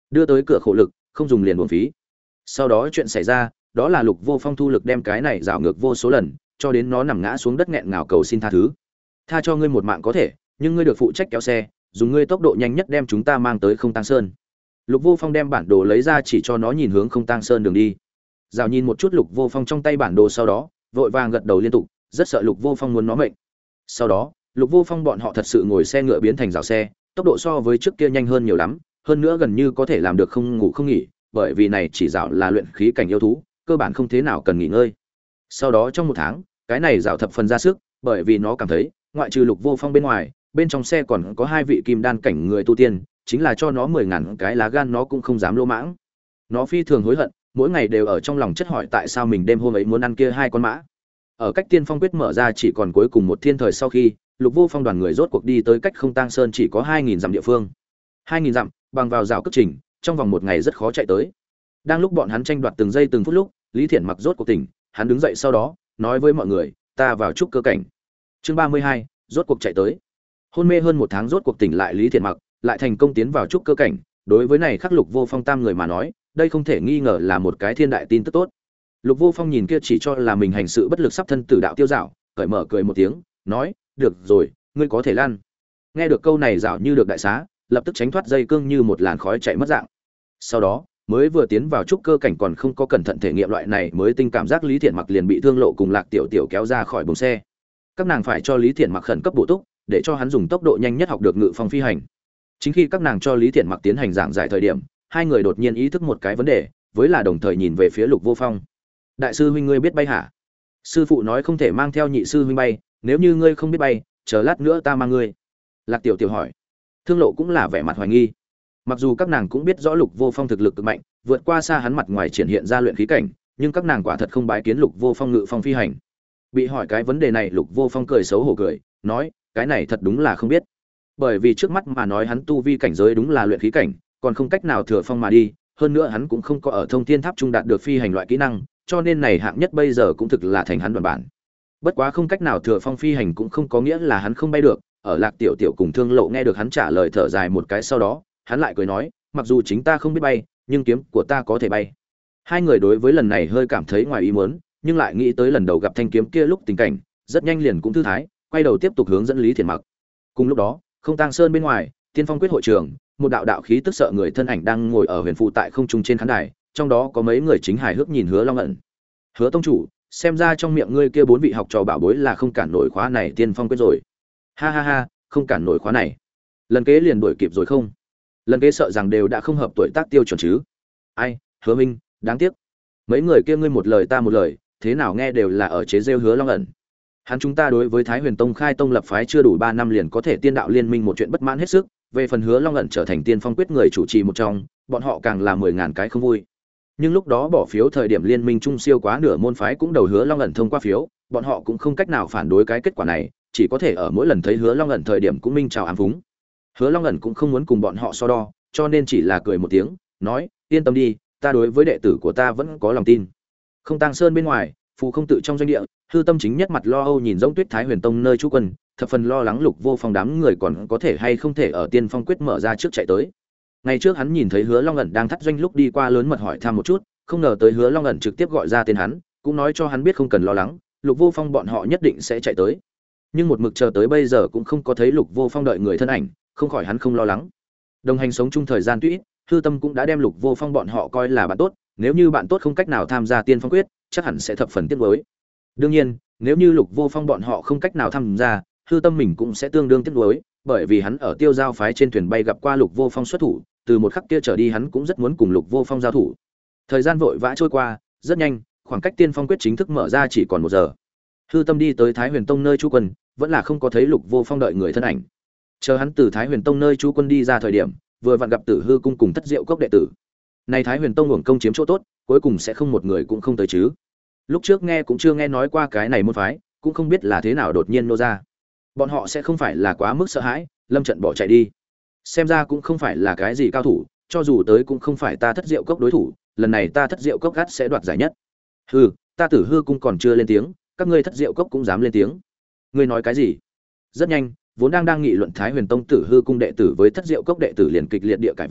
đưa tới cửa khổ lực không dùng liền buồn phí. Sau đó chuyện xảy ra đó là Lục Vô Phong thu lực đem cái này rảo ngược vô số lần, cho đến nó nằm ngã xuống đất nghẹn ngào cầu xin tha thứ. Tha cho ngươi một mạng có thể, nhưng ngươi được phụ trách kéo xe, dùng ngươi tốc độ nhanh nhất đem chúng ta mang tới Không Tang Sơn. Lục Vô Phong đem bản đồ lấy ra chỉ cho nó nhìn hướng Không Tang Sơn đường đi. Rào nhìn một chút Lục Vô Phong trong tay bản đồ, sau đó vội vàng gật đầu liên tục, rất sợ Lục Vô Phong muốn nó mệnh. Sau đó Lục Vô Phong bọn họ thật sự ngồi xe ngựa biến thành rào xe, tốc độ so với trước kia nhanh hơn nhiều lắm, hơn nữa gần như có thể làm được không ngủ không nghỉ, bởi vì này chỉ rào là luyện khí cảnh yêu thú, cơ bản không thế nào cần nghỉ ngơi. Sau đó trong một tháng, cái này rào thập phần ra sức, bởi vì nó cảm thấy ngoại trừ Lục Vô Phong bên ngoài, bên trong xe còn có hai vị kim đan cảnh người tu tiên, chính là cho nó 10.000 cái lá gan nó cũng không dám lô mãng. Nó phi thường hối hận, mỗi ngày đều ở trong lòng chất hỏi tại sao mình đêm hôm ấy muốn ăn kia hai con mã. Ở cách Tiên Phong quyết mở ra chỉ còn cuối cùng một thiên thời sau khi, Lục Vô Phong đoàn người rốt cuộc đi tới cách Không Tang Sơn chỉ có 2.000 dặm địa phương. 2.000 dặm, bằng vào rào cất trình, trong vòng một ngày rất khó chạy tới. Đang lúc bọn hắn tranh đoạt từng giây từng phút lúc, Lý Thiển Mặc rốt cuộc tỉnh, hắn đứng dậy sau đó, nói với mọi người, ta vào trúc cơ cảnh. Chương 32, rốt cuộc chạy tới. Hôn mê hơn một tháng rốt cuộc tỉnh lại Lý Thiển Mặc, lại thành công tiến vào trúc cơ cảnh, đối với này khắc Lục Vô Phong tam người mà nói, đây không thể nghi ngờ là một cái thiên đại tin tức tốt. Lục Vô Phong nhìn kia chỉ cho là mình hành sự bất lực sắp thân tử đạo tiêu dạo, cởi mở cười một tiếng, nói, được rồi, ngươi có thể lăn. Nghe được câu này dạo như được đại xá, lập tức tránh thoát dây cương như một làn khói chạy mất dạng. Sau đó, mới vừa tiến vào trúc cơ cảnh còn không có cẩn thận thể nghiệm loại này mới tinh cảm giác, Lý Thiển Mặc liền bị Thương Lộ cùng Lạc Tiểu Tiểu kéo ra khỏi buồng xe. Các nàng phải cho Lý Thiển Mặc khẩn cấp bổ túc, để cho hắn dùng tốc độ nhanh nhất học được ngự phong phi hành. Chính khi các nàng cho Lý Thiển Mặc tiến hành giảng giải thời điểm, hai người đột nhiên ý thức một cái vấn đề, với là đồng thời nhìn về phía Lục Vô Phong. Đại sư huynh, ngươi biết bay hả? Sư phụ nói không thể mang theo nhị sư huynh bay, nếu như ngươi không biết bay, chờ lát nữa ta mang ngươi. Lạc Tiểu Tiểu hỏi. Thương Lộ cũng là vẻ mặt hoài nghi. Mặc dù các nàng cũng biết rõ Lục Vô Phong thực lực cực mạnh, vượt qua xa hắn mặt ngoài triển hiện ra luyện khí cảnh, nhưng các nàng quả thật không bái kiến Lục Vô Phong ngự phong phi hành. Bị hỏi cái vấn đề này, Lục Vô Phong cười xấu hổ cười, nói, cái này thật đúng là không biết. Bởi vì trước mắt mà nói hắn tu vi cảnh giới đúng là luyện khí cảnh, còn không cách nào thừa phong mà đi, hơn nữa hắn cũng không có ở Thông Thiên Tháp trung đạt được phi hành loại kỹ năng, cho nên này hạng nhất bây giờ cũng thực là thành hắn đoàn bản. Bất quá không cách nào thừa phong phi hành cũng không có nghĩa là hắn không bay được. Ở Lạc Tiểu Tiểu cùng Thương Lộ nghe được hắn trả lời thở dài một cái, sau đó hắn lại cười nói, mặc dù chính ta không biết bay, nhưng kiếm của ta có thể bay. Hai người đối với lần này hơi cảm thấy ngoài ý muốn, nhưng lại nghĩ tới lần đầu gặp thanh kiếm kia lúc tình cảnh, rất nhanh liền cũng thư thái, quay đầu tiếp tục hướng dẫn Lý Thiển Mặc. Cùng lúc đó, Không Tang Sơn bên ngoài, Tiên Phong quyết hội trường, một đạo đạo khí tức sợ người thân ảnh đang ngồi ở huyền phù tại không trung trên khán đài, trong đó có mấy người chính hài hước nhìn Hứa Long ẩn. Hứa tông chủ, xem ra trong miệng ngươi kia bốn vị học trò bảo bối là không cản nổi khóa này Tiên Phong quyết rồi. Ha ha ha, không cản nổi khóa này. Lần kế liền đuổi kịp rồi không? Lần kế sợ rằng đều đã không hợp tuổi tác tiêu chuẩn chứ. Ai, Hứa Minh, đáng tiếc. Mấy người kia ngươi một lời ta một lời, thế nào nghe đều là ở chế giễu Hứa Long ẩn. Hắn chúng ta đối với Thái Huyền Tông khai tông lập phái chưa đủ 3 năm liền có thể tiên đạo liên minh một chuyện bất mãn hết sức, về phần Hứa Long ẩn trở thành Tiên Phong quyết người chủ trì một trong, bọn họ càng là 10.000 cái không vui. Nhưng lúc đó bỏ phiếu thời điểm liên minh trung siêu quá nửa môn phái cũng đầu Hứa Long ẩn thông qua phiếu, bọn họ cũng không cách nào phản đối cái kết quả này, chỉ có thể ở mỗi lần thấy Hứa Long ẩn thời điểm cũng minh chào ám phúng. Hứa Long ẩn cũng không muốn cùng bọn họ so đo, cho nên chỉ là cười một tiếng, nói, yên tâm đi, ta đối với đệ tử của ta vẫn có lòng tin. Không Tang Sơn bên ngoài, Phù Không Tự trong doanh địa, Hư Tâm chính nhất mặt lo âu nhìn Giống Tuyết Thái Huyền Tông nơi trú quân, thập phần lo lắng Lục Vô Phong đám người còn có thể hay không thể ở Tiên Phong quyết mở ra trước chạy tới. Ngày trước hắn nhìn thấy Hứa Long ẩn đang thắt doanh lúc đi qua lớn mật hỏi thăm một chút, không ngờ tới Hứa Long ẩn trực tiếp gọi ra tên hắn, cũng nói cho hắn biết không cần lo lắng, Lục Vô Phong bọn họ nhất định sẽ chạy tới. Nhưng một mực chờ tới bây giờ cũng không có thấy Lục Vô Phong đợi người thân ảnh, không khỏi hắn không lo lắng. Đồng hành sống chung thời gian tuy ít, Hư Tâm cũng đã đem Lục Vô Phong bọn họ coi là bạn tốt, nếu như bạn tốt không cách nào tham gia Tiên Phong quyết, chắc hẳn sẽ thập phần tiếc nuối. Đương nhiên, nếu như Lục Vô Phong bọn họ không cách nào tham gia, Hư Tâm mình cũng sẽ tương đương tiếc nuối, bởi vì hắn ở Tiêu Giao phái trên thuyền bay gặp qua Lục Vô Phong xuất thủ, từ một khắc kia trở đi hắn cũng rất muốn cùng Lục Vô Phong giao thủ. Thời gian vội vã trôi qua, rất nhanh, khoảng cách Tiên Phong quyết chính thức mở ra chỉ còn 1 giờ. Hư Tâm đi tới Thái Huyền Tông nơi trú quân, vẫn là không có thấy Lục Vô Phong đợi người thân ảnh. Chờ hắn từ Thái Huyền Tông nơi trú quân đi ra thời điểm, vừa vặn gặp Tử Hư cung cùng Thất Diệu cốc đệ tử. Này Thái Huyền Tông uổng công chiếm chỗ tốt, cuối cùng sẽ không một người cũng không tới chứ. Lúc trước nghe cũng chưa nghe nói qua cái này môn phái, cũng không biết là thế nào đột nhiên nô ra. Bọn họ sẽ không phải là quá mức sợ hãi, lâm trận bỏ chạy đi. Xem ra cũng không phải là cái gì cao thủ, cho dù tới cũng không phải ta Thất Diệu cốc đối thủ, lần này ta Thất Diệu cốc gắt sẽ đoạt giải nhất. Hừ, ta Tử Hư cung còn chưa lên tiếng, các ngươi Thất Diệu cốc cũng dám lên tiếng. Ngươi nói cái gì? Rất nhanh, vốn đang nghị luận Thái Huyền Tông Tử Hư cung đệ tử với Thất Diệu cốc đệ tử liền kịch liệt địa cãi vả,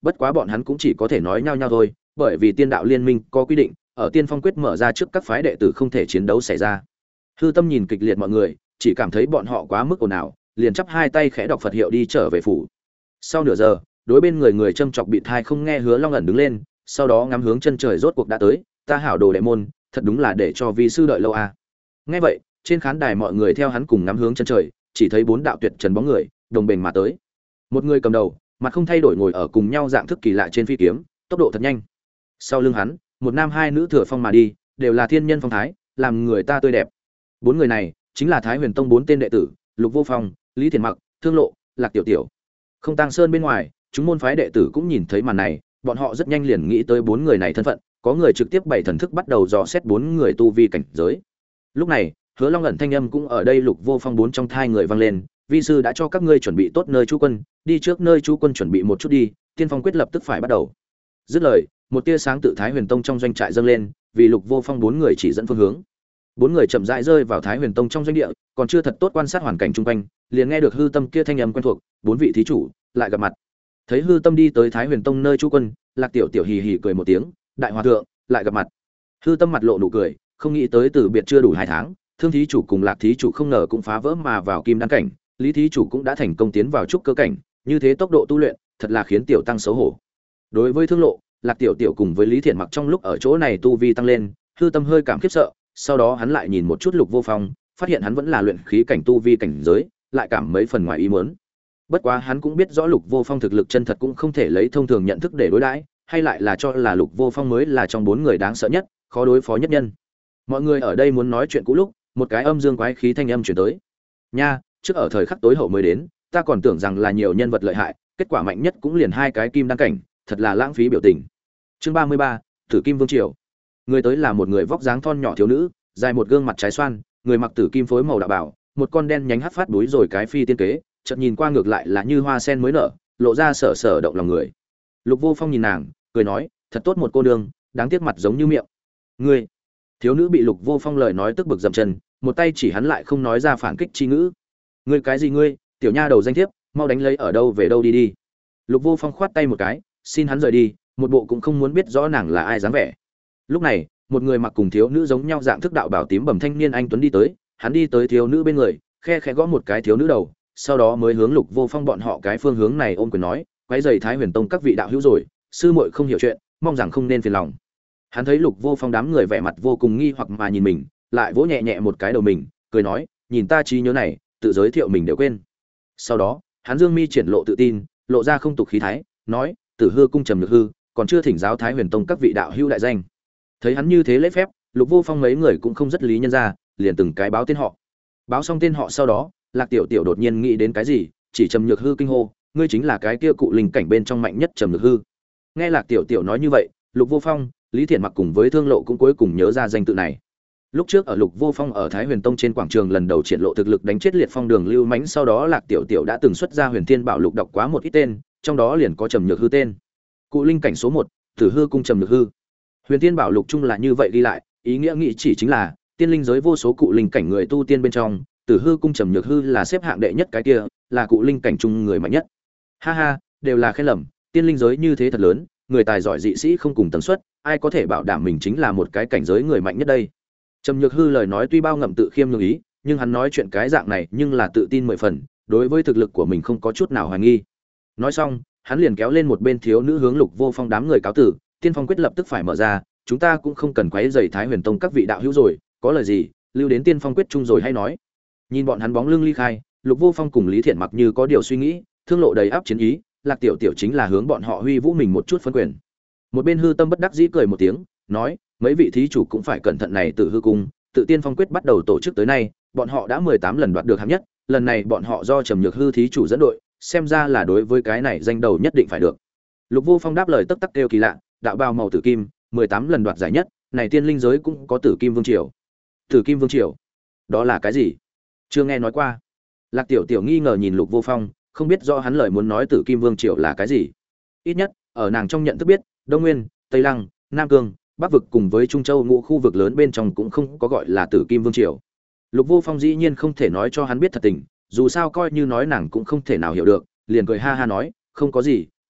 bất quá bọn hắn cũng chỉ có thể nói nhau nhau thôi, bởi vì tiên đạo liên minh có quy định, ở tiên phong quyết mở ra trước các phái đệ tử không thể chiến đấu xảy ra. Hư Tâm nhìn kịch liệt mọi người, chỉ cảm thấy bọn họ quá mức ồn ào, liền chắp hai tay khẽ đọc Phật hiệu đi trở về phủ. Sau nửa giờ, đối bên người châm chọc bị thai không nghe Hứa Long ẩn đứng lên, sau đó ngắm hướng chân trời rốt cuộc đã tới, ta hảo đồ đệ môn, thật đúng là để cho vi sư đợi lâu à. Nghe vậy, trên khán đài mọi người theo hắn cùng ngắm hướng chân trời, chỉ thấy bốn đạo tuyệt trần bóng người, đồng bền mà tới. Một người cầm đầu, mặt không thay đổi ngồi ở cùng nhau dạng thức kỳ lạ trên phi kiếm, tốc độ thật nhanh. Sau lưng hắn, một nam hai nữ thừa phong mà đi, đều là thiên nhân phong thái, làm người ta tươi đẹp. Bốn người này chính là Thái Huyền Tông bốn tên đệ tử, Lục Vô Phong, Lý Thiền Mặc, Thương Lộ, Lạc Tiểu Tiểu. Không Tăng Sơn bên ngoài, chúng môn phái đệ tử cũng nhìn thấy màn này, bọn họ rất nhanh liền nghĩ tới bốn người này thân phận, có người trực tiếp bày thần thức bắt đầu dò xét bốn người tu vi cảnh giới. Lúc này, Hứa Long ẩn thanh âm cũng ở đây Lục Vô Phong bốn trong thai người vang lên, vi sư đã cho các ngươi chuẩn bị tốt nơi trú quân, đi trước nơi trú quân chuẩn bị một chút đi, tiên phong quyết lập tức phải bắt đầu. Dứt lời, một tia sáng tự Thái Huyền Tông trong doanh trại dâng lên, vì Lục Vô Phong bốn người chỉ dẫn phương hướng. Bốn người chậm rãi rơi vào Thái Huyền Tông trong doanh địa, còn chưa thật tốt quan sát hoàn cảnh xung quanh, liền nghe được Hư Tâm kia thanh âm quen thuộc, bốn vị thí chủ lại gặp mặt. Thấy Hư Tâm đi tới Thái Huyền Tông nơi trú quân, Lạc Tiểu Tiểu hì hì cười một tiếng, đại hòa thượng lại gặp mặt. Hư Tâm mặt lộ nụ cười, không nghĩ tới từ biệt chưa đủ 2 tháng, Thương thí chủ cùng Lạc thí chủ không ngờ cũng phá vỡ mà vào kim đan cảnh, Lý thí chủ cũng đã thành công tiến vào trúc cơ cảnh, như thế tốc độ tu luyện, thật là khiến tiểu tăng xấu hổ. Đối với Thương Lộ, Lạc Tiểu Tiểu cùng với Lý Thiện Mặc trong lúc ở chỗ này tu vi tăng lên, Hư Tâm hơi cảm khiếp sợ, sau đó hắn lại nhìn một chút Lục Vô Phong, phát hiện hắn vẫn là luyện khí cảnh tu vi cảnh giới, lại cảm mấy phần ngoài ý muốn. Bất quá hắn cũng biết rõ Lục Vô Phong thực lực chân thật cũng không thể lấy thông thường nhận thức để đối đãi, hay lại là cho là Lục Vô Phong mới là trong 4 người đáng sợ nhất, khó đối phó nhất nhân. Mọi người ở đây muốn nói chuyện cũ lúc, một cái âm dương quái khí thanh âm truyền tới. Nha, trước ở thời khắc tối hậu mới đến, ta còn tưởng rằng là nhiều nhân vật lợi hại, kết quả mạnh nhất cũng liền 2 cái kim đan cảnh, thật là lãng phí biểu tình. Chương 33, Tử Kim Vương triều. Người tới là một người vóc dáng thon nhỏ thiếu nữ, dài một gương mặt trái xoan, người mặc tử kim phối màu đạo bảo, một con đen nhánh hắc phát đuối rồi cái phi tiên kế, chợt nhìn qua ngược lại là như hoa sen mới nở, lộ ra sở sở động lòng người. Lục Vô Phong nhìn nàng, cười nói, thật tốt một cô nương, đáng tiếc mặt giống như miệng. Ngươi. Thiếu nữ bị Lục Vô Phong lời nói tức bực dậm chân, một tay chỉ hắn lại không nói ra phản kích chi ngữ. Ngươi cái gì ngươi, tiểu nha đầu danh thiếp, mau đánh lấy ở đâu về đâu đi đi. Lục Vô Phong khoát tay một cái, xin hắn rời đi, một bộ cũng không muốn biết rõ nàng là ai dáng vẻ. Lúc này, một người mặc cùng thiếu nữ giống nhau dạng thức đạo bảo tím bẩm thanh niên anh tuấn đi tới, hắn đi tới thiếu nữ bên người, khe khẽ gõ một cái thiếu nữ đầu, sau đó mới hướng Lục Vô Phong bọn họ cái phương hướng này ôm quyền nói, quấy rầy Thái Huyền Tông các vị đạo hữu rồi, sư muội không hiểu chuyện, mong rằng không nên phiền lòng. Hắn thấy Lục Vô Phong đám người vẻ mặt vô cùng nghi hoặc mà nhìn mình, lại vỗ nhẹ nhẹ một cái đầu mình, cười nói, nhìn ta trí nhớ này, tự giới thiệu mình đều quên. Sau đó, hắn dương mi triển lộ tự tin, lộ ra không tục khí thái, nói, Tử Hư cung Trầm Nhược Hư, còn chưa thỉnh giáo Thái Huyền Tông các vị đạo hữu đại danh. Thấy hắn như thế lễ phép, Lục Vô Phong mấy người cũng không rất lý nhân ra, liền từng cái báo tên họ. Báo xong tên họ sau đó, Lạc Tiểu Tiểu đột nhiên nghĩ đến cái gì, chỉ Trầm Nhược Hư kinh hô, ngươi chính là cái kia cụ linh cảnh bên trong mạnh nhất Trầm Nhược Hư. Nghe Lạc Tiểu Tiểu nói như vậy, Lục Vô Phong, Lý Thiện Mặc cùng với Thương Lộ cũng cuối cùng nhớ ra danh tự này. Lúc trước ở Lục Vô Phong ở Thái Huyền Tông trên quảng trường lần đầu triển lộ thực lực đánh chết Liệt Phong Đường Lưu Mãnh, sau đó Lạc Tiểu Tiểu đã từng xuất ra Huyền Thiên Bảo Lục đọc quá một ít tên, trong đó liền có Trầm Nhược Hư tên. Cụ linh cảnh số 1, Tử Hư cung Trầm Nhược Hư. Huyền Thiên Bảo Lục chung là như vậy ghi lại, ý nghĩa nghĩ chỉ chính là tiên linh giới vô số cụ linh cảnh người tu tiên bên trong, Tử Hư cung Trầm Nhược Hư là xếp hạng đệ nhất cái kia, là cụ linh cảnh chung người mạnh nhất. Ha ha, đều là khen lầm, tiên linh giới như thế thật lớn, người tài giỏi dị sĩ không cùng tần suất, ai có thể bảo đảm mình chính là một cái cảnh giới người mạnh nhất đây. Trầm Nhược Hư lời nói tuy bao ngậm tự khiêm nhường ý, nhưng hắn nói chuyện cái dạng này nhưng là tự tin 10 phần, đối với thực lực của mình không có chút nào hoài nghi. Nói xong, hắn liền kéo lên một bên thiếu nữ hướng Lục Vô Phong đám người cáo tử, tiên phong quyết lập tức phải mở ra, chúng ta cũng không cần quấy rầy Thái Huyền Tông các vị đạo hữu rồi, có lời gì, lưu đến tiên phong quyết chung rồi hay nói. Nhìn bọn hắn bóng lưng ly khai, Lục Vô Phong cùng Lý Thiện Mặc như có điều suy nghĩ, Thương Lộ đầy áp chiến ý, Lạc Tiểu Tiểu chính là hướng bọn họ huy vũ mình một chút phân quyền. Một bên Hư Tâm bất đắc dĩ cười một tiếng, nói, mấy vị thí chủ cũng phải cẩn thận này, Tử Hư cung, tự tiên phong quyết bắt đầu tổ chức tới nay, bọn họ đã 18 lần đoạt được hạng nhất, lần này bọn họ do Trầm Nhược Hư thí chủ dẫn đội, xem ra là đối với cái này danh đầu nhất định phải được. Lục Vô Phong đáp lời tắc tắc kêu kỳ lạ, đạo bào màu tử kim, 18 lần đoạt giải nhất, này tiên linh giới cũng có Tử Kim Vương triều. Tử Kim Vương triều? Đó là cái gì? Chưa nghe nói qua. Lạc Tiểu Tiểu nghi ngờ nhìn Lục Vô Phong, không biết rõ hắn lời muốn nói Tử Kim Vương triều là cái gì. Ít nhất, ở nàng trong nhận thức biết, Đông Nguyên, Tây Lăng, Nam Cương, Bắc vực cùng với Trung Châu ngũ khu vực lớn bên trong cũng không có gọi là Tử Kim Vương triều. Lục Vô Phong dĩ nhiên không thể nói cho hắn biết thật tình, dù sao coi như nói nàng cũng không thể nào hiểu được, liền cười ha ha nói, không có gì,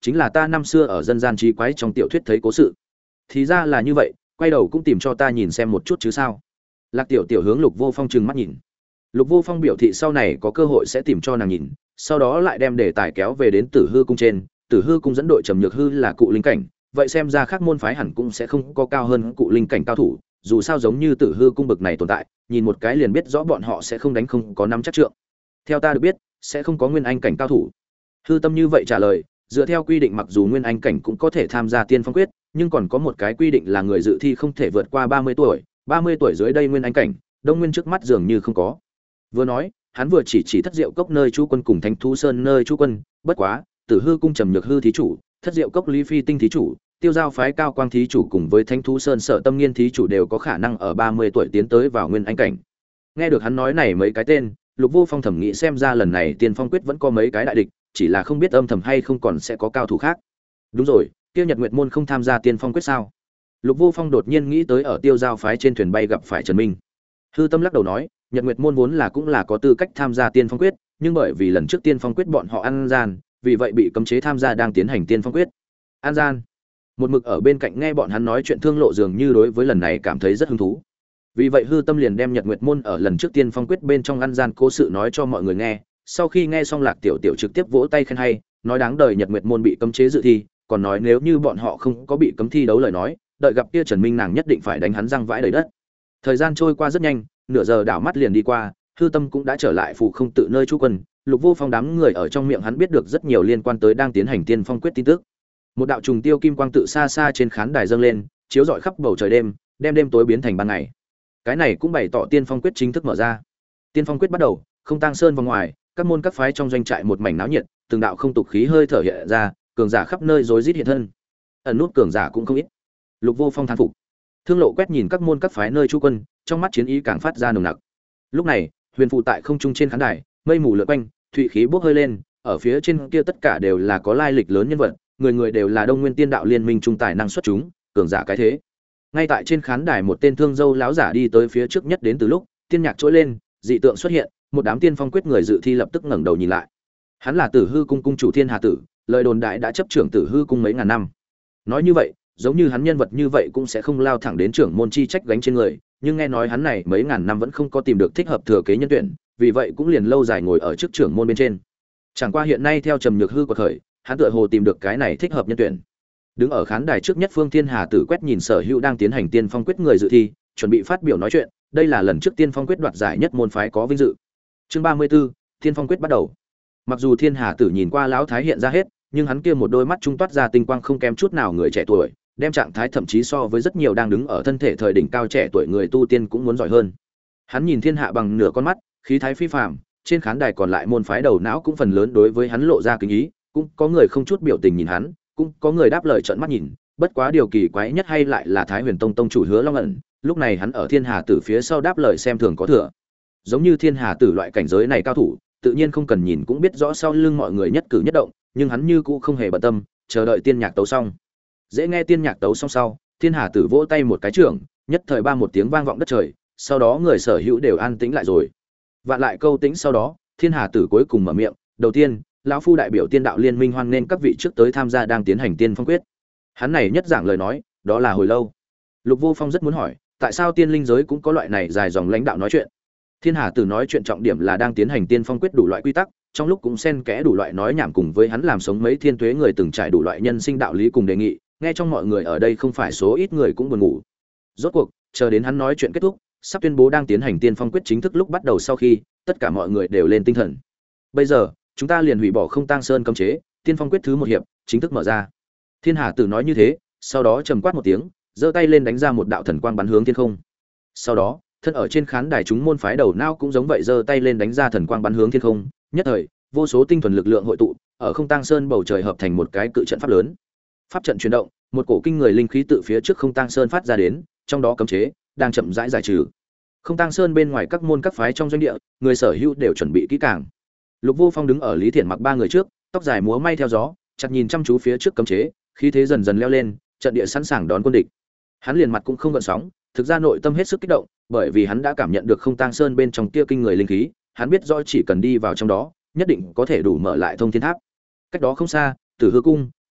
chính là ta năm xưa ở dân gian trí quái trong tiểu thuyết thấy cố sự. Thì ra là như vậy, quay đầu cũng tìm cho ta nhìn xem một chút chứ sao. Lạc Tiểu Tiểu hướng Lục Vô Phong trừng mắt nhìn. Lục Vô Phong biểu thị sau này có cơ hội sẽ tìm cho nàng nhìn, sau đó lại đem đề tài kéo về đến Tử Hư cung trên. Tử Hư cung dẫn đội Trầm Nhược Hư là cụ linh cảnh, vậy xem ra các môn phái hẳn cũng sẽ không có cao hơn cụ linh cảnh cao thủ, dù sao giống như Tử Hư cung bực này tồn tại, nhìn một cái liền biết rõ bọn họ sẽ không đánh không có nắm chắc trượng. Theo ta được biết, sẽ không có nguyên anh cảnh cao thủ. Hư Tâm như vậy trả lời, dựa theo quy định mặc dù nguyên anh cảnh cũng có thể tham gia Tiên Phong quyết, nhưng còn có một cái quy định là người dự thi không thể vượt qua 30 tuổi, 30 tuổi dưới đây nguyên anh cảnh, Đông Nguyên trước mắt dường như không có. Vừa nói, hắn vừa chỉ Thất Diệu Cốc nơi chú quân cùng Thánh Thú Sơn nơi chú quân, bất quá, Tử Hư cung Trầm Nhược Hư thí chủ, Thất Diệu Cốc Lý Phi Tinh thí chủ, Tiêu Giao phái Cao Quang thí chủ cùng với Thánh Thú Sơn Sở Tâm Nghiên thí chủ đều có khả năng ở 30 tuổi tiến tới vào nguyên anh cảnh. Nghe được hắn nói này mấy cái tên, Lục Vô Phong thẩm nghĩ xem ra lần này Tiên Phong quyết vẫn có mấy cái đại địch, chỉ là không biết âm thầm hay không còn sẽ có cao thủ khác. Đúng rồi, kia Nhật Nguyệt môn không tham gia Tiên Phong quyết sao? Lục Vô Phong đột nhiên nghĩ tới ở Tiêu Giao phái trên thuyền bay gặp phải Trần Minh. Hư Tâm lắc đầu nói, Nhật Nguyệt môn vốn là cũng là có tư cách tham gia Tiên Phong quyết, nhưng bởi vì lần trước Tiên Phong quyết bọn họ ăn gian, vì vậy bị cấm chế tham gia đang tiến hành Tiên Phong quyết. An gian. Một mực ở bên cạnh nghe bọn hắn nói chuyện Thương Lộ dường như đối với lần này cảm thấy rất hứng thú. Vì vậy Hư Tâm liền đem Nhật Nguyệt môn ở lần trước Tiên Phong quyết bên trong ăn gian cố sự nói cho mọi người nghe. Sau khi nghe xong Lạc Tiểu Tiểu trực tiếp vỗ tay khen hay, nói đáng đời Nhật Nguyệt môn bị cấm chế dự thi, còn nói nếu như bọn họ không có bị cấm thi đấu lời nói, đợi gặp kia Trần Minh nàng nhất định phải đánh hắn răng vãi đầy đất. Thời gian trôi qua rất nhanh, nửa giờ đảo mắt liền đi qua, Hư Tâm cũng đã trở lại phủ không tự nơi trú quân. Lục Vô Phong đám người ở trong miệng hắn biết được rất nhiều liên quan tới đang tiến hành Tiên Phong quyết tin tức. Một đạo trùng tiêu kim quang tự xa xa trên khán đài dâng lên, chiếu rọi khắp bầu trời đêm, đem đêm tối biến thành ban ngày. Cái này cũng bày tỏ Tiên Phong quyết chính thức mở ra. Tiên Phong quyết bắt đầu, không tang sơn vòng ngoài, các môn các phái trong doanh trại một mảnh náo nhiệt, từng đạo không tục khí hơi thở hiện ra, cường giả khắp nơi rối rít hiện thân. Ẩn nút cường giả cũng không ít. Lục Vô Phong thán phục. Thương Lộ quét nhìn các môn các phái nơi trú quân, trong mắt chiến ý càng phát ra nồng nặc. Lúc này, huyền phụ tại không trung trên khán đài, mây mù lượn quanh, thủy khí bốc hơi lên, ở phía trên kia tất cả đều là có lai lịch lớn nhân vật, người người đều là Đông Nguyên Tiên Đạo Liên minh trung tài năng xuất chúng, cường giả cái thế. Ngay tại trên khán đài một tên thương dâu lão giả đi tới phía trước nhất đến từ lúc, tiên nhạc trỗi lên, dị tượng xuất hiện, một đám Tiên Phong quyết người dự thi lập tức ngẩng đầu nhìn lại. Hắn là Tử Hư cung cung chủ Thiên Hà Tử, lời đồn đại đã chấp trưởng Tử Hư cung mấy ngàn năm. Nói như vậy, giống như hắn nhân vật như vậy cũng sẽ không lao thẳng đến trưởng môn chi trách gánh trên người, nhưng nghe nói hắn này mấy ngàn năm vẫn không có tìm được thích hợp thừa kế nhân tuyển, vì vậy cũng liền lâu dài ngồi ở trước trưởng môn bên trên. Chẳng qua hiện nay theo Trầm Nhược Hư quật khởi, hắn tựa hồ tìm được cái này thích hợp nhân tuyển. Đứng ở khán đài trước nhất Phương Thiên Hà Tử quét nhìn sở hữu đang tiến hành Tiên Phong quyết người dự thi, chuẩn bị phát biểu nói chuyện, đây là lần trước Tiên Phong quyết đoạt giải nhất môn phái có vinh dự. Chương 34, Tiên Phong quyết bắt đầu. Mặc dù Thiên Hà Tử nhìn qua lão thái hiện ra hết, nhưng hắn kia một đôi mắt trung toát ra tinh quang không kém chút nào người trẻ tuổi, đem trạng thái thậm chí so với rất nhiều đang đứng ở thân thể thời đỉnh cao trẻ tuổi người tu tiên cũng muốn giỏi hơn. Hắn nhìn thiên hạ bằng nửa con mắt, khí thái phi phàm, trên khán đài còn lại môn phái đầu não cũng phần lớn đối với hắn lộ ra kính ý, cũng có người không chút biểu tình nhìn hắn, cũng có người đáp lời trợn mắt nhìn, bất quá điều kỳ quái nhất hay lại là Thái Huyền Tông tông chủ Hứa Long ẩn, lúc này hắn ở Thiên Hà Tử phía sau đáp lời xem thường có thừa. Giống như Thiên Hà Tử loại cảnh giới này cao thủ, tự nhiên không cần nhìn cũng biết rõ sau lưng mọi người nhất cử nhất động, nhưng hắn như cũ không hề bận tâm, chờ đợi tiên nhạc tấu xong. Dễ nghe tiên nhạc tấu xong sau, Thiên Hà Tử vỗ tay một cái trưởng, nhất thời ba một tiếng vang vọng đất trời, sau đó người sở hữu đều an tĩnh lại rồi. Vạn lại câu tĩnh sau đó, Thiên Hà Tử cuối cùng mở miệng, đầu tiên, lão phu đại biểu Tiên Đạo Liên minh hoan nghênh các vị trước tới tham gia đang tiến hành Tiên Phong quyết. Hắn này nhất giảng lời nói, đó là hồi lâu. Lục Vô Phong rất muốn hỏi, tại sao tiên linh giới cũng có loại này dài dòng lãnh đạo nói chuyện. Thiên Hà Tử nói chuyện trọng điểm là đang tiến hành Tiên Phong quyết đủ loại quy tắc, trong lúc cũng xen kẽ đủ loại nói nhảm cùng với hắn làm sống mấy thiên tuế người từng trải đủ loại nhân sinh đạo lý cùng đề nghị, nghe trong mọi người ở đây không phải số ít người cũng buồn ngủ. Rốt cuộc, chờ đến hắn nói chuyện kết thúc, sắp tuyên bố đang tiến hành Tiên Phong quyết chính thức lúc bắt đầu sau khi, tất cả mọi người đều lên tinh thần. Bây giờ, chúng ta liền hủy bỏ Không Tang Sơn cấm chế, Tiên Phong quyết thứ một hiệp chính thức mở ra. Thiên Hà Tử nói như thế, sau đó trầm quát một tiếng, giơ tay lên đánh ra một đạo thần quang bắn hướng thiên không. Sau đó, thân ở trên khán đài chúng môn phái đầu não cũng giống vậy giơ tay lên đánh ra thần quang bắn hướng thiên không, nhất thời, vô số tinh thuần lực lượng hội tụ, ở Không Tang Sơn bầu trời hợp thành một cái cự trận pháp lớn. Pháp trận chuyển động, một cổ kinh người linh khí tự phía trước Không Tang Sơn phát ra đến, trong đó cấm chế đang chậm rãi giải trừ. Không Tang Sơn bên ngoài các môn các phái trong doanh địa, người sở hữu đều chuẩn bị kỹ càng. Lục Vô Phong đứng ở Lý Thiển Mặc ba người trước, tóc dài múa may theo gió, chặt nhìn chăm chú phía trước cấm chế, khí thế dần dần leo lên, trận địa sẵn sàng đón quân địch. Hắn liền mặt cũng không gợn sóng, thực ra nội tâm hết sức kích động, bởi vì hắn đã cảm nhận được Không Tang Sơn bên trong kia kinh người linh khí, hắn biết rõ chỉ cần đi vào trong đó, nhất định có thể đủ mở lại thông thiên tháp. Cách đó không xa, Tử Hư cung,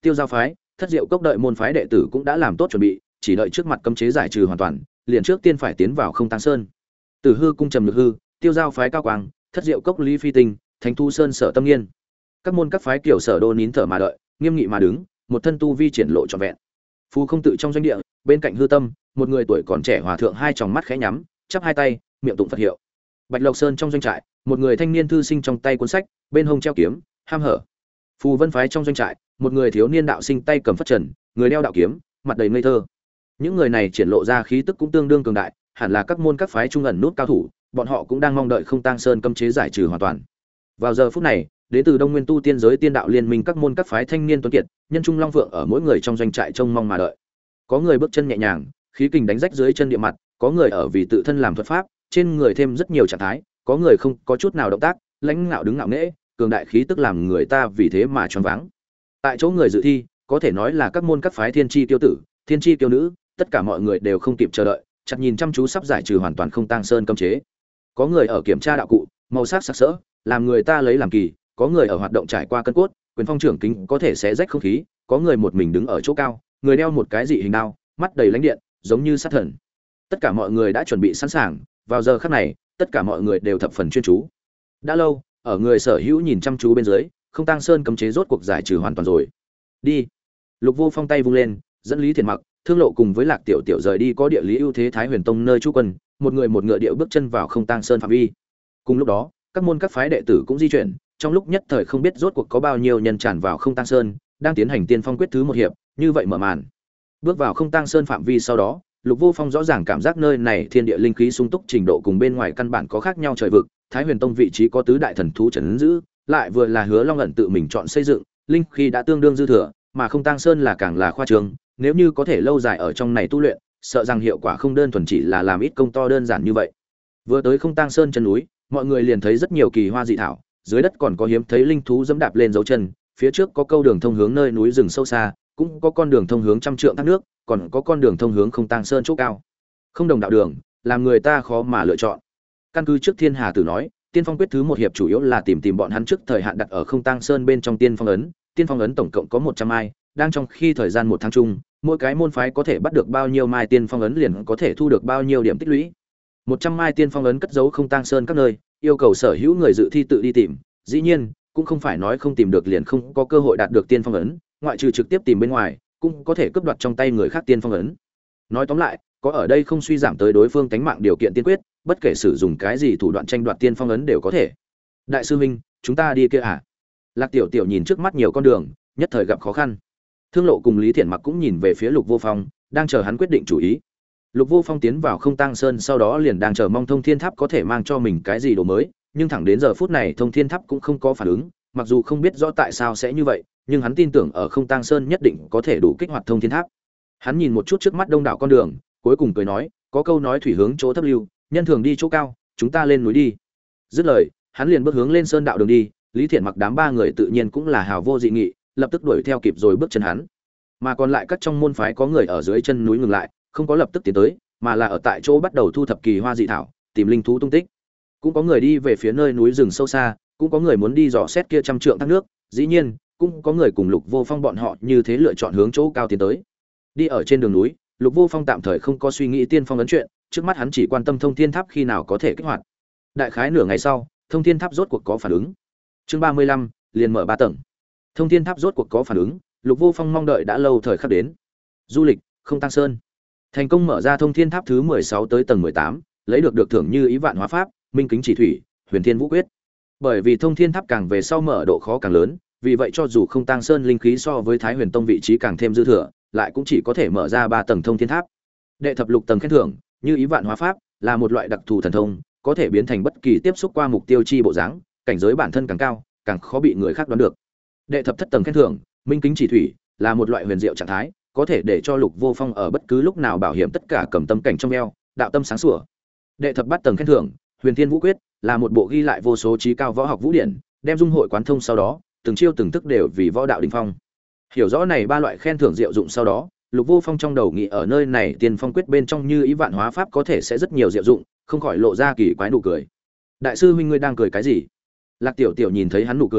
Tiêu Giao phái, Thất Diệu Cốc đợi môn phái đệ tử cũng đã làm tốt chuẩn bị, chỉ đợi trước mặt cấm chế giải trừ hoàn toàn, liền trước tiên phải tiến vào Không Tăng Sơn. Tử Hư cung Trầm Nhược Hư, Tiêu Giao phái Cao Quang, Thất Diệu Cốc Lý Phi Tinh, Thánh Thu Sơn Sở Tâm Nghiên. Các môn các phái kiểu Sở Đô nín thở mà đợi, nghiêm nghị mà đứng, một thân tu vi triển lộ trọn vẹn. Phù Không tự trong doanh địa, bên cạnh Hư Tâm, một người tuổi còn trẻ hòa thượng hai tròng mắt khẽ nhắm, chắp hai tay, miệng tụng Phật hiệu. Bạch Lộc Sơn trong doanh trại, một người thanh niên thư sinh trong tay cuốn sách, bên hông treo kiếm, ham hở. Phù Vân phái trong doanh trại, một người thiếu niên đạo sinh tay cầm phất trần, người đeo đạo kiếm, mặt đầy ngây thơ. Những người này triển lộ ra khí tức cũng tương đương cường đại, hẳn là các môn các phái trung ẩn nút cao thủ, bọn họ cũng đang mong đợi Không Tăng Sơn cấm chế giải trừ hoàn toàn. Vào giờ phút này, đến từ Đông Nguyên tu tiên giới tiên đạo liên minh các môn các phái thanh niên tuấn kiệt, nhân trung long vượng ở mỗi người trong doanh trại trông mong mà đợi. Có người bước chân nhẹ nhàng, khí kình đánh rách dưới chân địa mặt, có người ở vì tự thân làm thuật pháp, trên người thêm rất nhiều trạng thái, có người không có chút nào động tác, lãnh ngạo đứng ngạo nghễ, cường đại khí tức làm người ta vì thế mà choáng váng. Tại chỗ người dự thi, có thể nói là các môn các phái thiên chi tiêu tử, thiên chi tiêu nữ, tất cả mọi người đều không kịp chờ đợi, chặt nhìn chăm chú sắp giải trừ hoàn toàn Không Tăng Sơn cấm chế. Có người ở kiểm tra đạo cụ, màu sắc sặc sỡ, làm người ta lấy làm kỳ, có người ở hoạt động trải qua cân cốt, quyền phong trưởng kính có thể xé rách không khí, có người một mình đứng ở chỗ cao, người đeo một cái dị hình đao, mắt đầy lánh điện, giống như sát thần. Tất cả mọi người đã chuẩn bị sẵn sàng, vào giờ khắc này, tất cả mọi người đều thập phần chuyên chú. Đã lâu, ở người sở hữu nhìn chăm chú bên dưới, Không Tăng Sơn cấm chế rốt cuộc giải trừ hoàn toàn rồi. Đi. Lục Vô Phong tay vung lên, dẫn Lý Thiền Mặc, Thương Lộ cùng với Lạc Tiểu Tiểu rời đi có địa lý ưu thế Thái Huyền Tông nơi trú quân, một người một ngựa điệu bước chân vào Không Tăng Sơn phạm vi. Cùng lúc đó, các môn các phái đệ tử cũng di chuyển, trong lúc nhất thời không biết rốt cuộc có bao nhiêu nhân tràn vào Không Tăng Sơn, đang tiến hành tiên phong quyết thứ một hiệp, như vậy mở màn. Bước vào Không Tăng Sơn phạm vi sau đó, Lục Vô Phong rõ ràng cảm giác nơi này thiên địa linh khí sung túc trình độ cùng bên ngoài căn bản có khác nhau trời vực, Thái Huyền Tông vị trí có tứ đại thần thú trấn giữ, lại vừa là Hứa Long ẩn tự mình chọn xây dựng, linh khí đã tương đương dư thừa, mà Không Tăng Sơn là càng là khoa trương, nếu như có thể lâu dài ở trong này tu luyện, sợ rằng hiệu quả không đơn thuần chỉ là làm ít công to đơn giản như vậy. Vừa tới Không Tăng Sơn chân núi, mọi người liền thấy rất nhiều kỳ hoa dị thảo, dưới đất còn có hiếm thấy linh thú dẫm đạp lên dấu chân, phía trước có câu đường thông hướng nơi núi rừng sâu xa, cũng có con đường thông hướng trăm trượng thác nước, còn có con đường thông hướng Không Tăng Sơn chỗ cao. Không đồng đạo đường, làm người ta khó mà lựa chọn. Căn cứ trước Thiên Hà Tử nói, tiên phong quyết thứ một hiệp chủ yếu là tìm bọn hắn trước thời hạn đặt ở Không Tăng Sơn bên trong tiên phong ấn tổng cộng có 100 mai, đang trong khi thời gian một tháng chung, mỗi cái môn phái có thể bắt được bao nhiêu mai tiên phong ấn liền có thể thu được bao nhiêu điểm tích lũy. 100 mai tiên phong ấn cất giấu Không Tăng Sơn các nơi, yêu cầu sở hữu người dự thi tự đi tìm, dĩ nhiên, cũng không phải nói không tìm được liền không có cơ hội đạt được tiên phong ấn, ngoại trừ trực tiếp tìm bên ngoài, cũng có thể cướp đoạt trong tay người khác tiên phong ấn. Nói tóm lại, có ở đây không suy giảm tới đối phương tánh mạng điều kiện tiên quyết, bất kể sử dụng cái gì thủ đoạn tranh đoạt tiên phong ấn đều có thể. Đại sư huynh, chúng ta đi kia à? Lạc Tiểu Tiểu nhìn trước mắt nhiều con đường, nhất thời gặp khó khăn. Thương Lộ cùng Lý Thiển Mặc cũng nhìn về phía Lục Vô Phong, đang chờ hắn quyết định chủ ý. Lục Vô Phong tiến vào Không Tăng Sơn sau đó liền đang chờ mong Thông Thiên Tháp có thể mang cho mình cái gì đồ mới, nhưng thẳng đến giờ phút này Thông Thiên Tháp cũng không có phản ứng, mặc dù không biết rõ tại sao sẽ như vậy, nhưng hắn tin tưởng ở Không Tăng Sơn nhất định có thể đủ kích hoạt Thông Thiên Tháp. Hắn nhìn một chút trước mắt đông đảo con đường, cuối cùng cười nói, có câu nói thủy hướng chỗ thấp lưu, nhân thường đi chỗ cao, chúng ta lên núi đi. Dứt lời, hắn liền bước hướng lên sơn đạo đường đi, Lý Thiển Mặc đám ba người tự nhiên cũng là hào vô dị nghị, lập tức đuổi theo kịp rồi bước chân hắn. Mà còn lại các trong môn phái có người ở dưới chân núi ngừng lại, không có lập tức tiến tới, mà là ở tại chỗ bắt đầu thu thập kỳ hoa dị thảo, tìm linh thú tung tích. Cũng có người đi về phía nơi núi rừng sâu xa, cũng có người muốn đi dò xét kia trăm trượng thác nước, dĩ nhiên, cũng có người cùng Lục Vô Phong bọn họ như thế lựa chọn hướng chỗ cao tiến tới. Đi ở trên đường núi, Lục Vô Phong tạm thời không có suy nghĩ tiên phong ấn chuyện, trước mắt hắn chỉ quan tâm Thông Thiên Tháp khi nào có thể kích hoạt. Đại khái nửa ngày sau, Thông Thiên Tháp rốt cuộc có phản ứng. Chương 35, liền mở 3 tầng. Thông Thiên Tháp rốt cuộc có phản ứng, Lục Vô Phong mong đợi đã lâu thời khắc đến. Du lịch, Không Tăng Sơn. Thành công mở ra Thông Thiên Tháp thứ 16 tới tầng 18, lấy được thưởng như ý vạn hóa pháp, minh kính chỉ thủy, huyền thiên vũ quyết. Bởi vì Thông Thiên Tháp càng về sau mở độ khó càng lớn, vì vậy cho dù Không Tăng Sơn linh khí so với Thái Huyền Tông vị trí càng thêm dư thừa, lại cũng chỉ có thể mở ra 3 tầng Thông Thiên Tháp. Đệ thập lục tầng khen thưởng, như ý vạn hóa pháp, là một loại đặc thù thần thông, có thể biến thành bất kỳ tiếp xúc qua mục tiêu chi bộ dáng, cảnh giới bản thân càng cao, càng khó bị người khác đoán được. Đệ thập thất tầng khen thưởng, minh kính chỉ thủy, là một loại huyền diệu trạng thái, có thể để cho Lục Vô Phong ở bất cứ lúc nào bảo hiểm tất cả cầm tâm cảnh trong eo, đạo tâm sáng sủa. Đệ thập bát tầng khen thưởng, huyền thiên vũ quyết, là một bộ ghi lại vô số trí cao võ học vũ điển, đem dung hội quán thông sau đó, từng chiêu từng thức đều vì võ đạo đỉnh phong. Hiểu rõ này ba loại khen thưởng diệu dụng sau đó, Lục Vô Phong trong đầu nghĩ ở nơi này tiên phong quyết bên trong như ý vạn hóa pháp có thể sẽ rất nhiều diệu dụng, không khỏi lộ ra kỳ quái nụ cười. Đại sư huynh ngươi đang cười cái gì? Lạc Tiểu Tiểu nhìn thấy hắn nụ cười,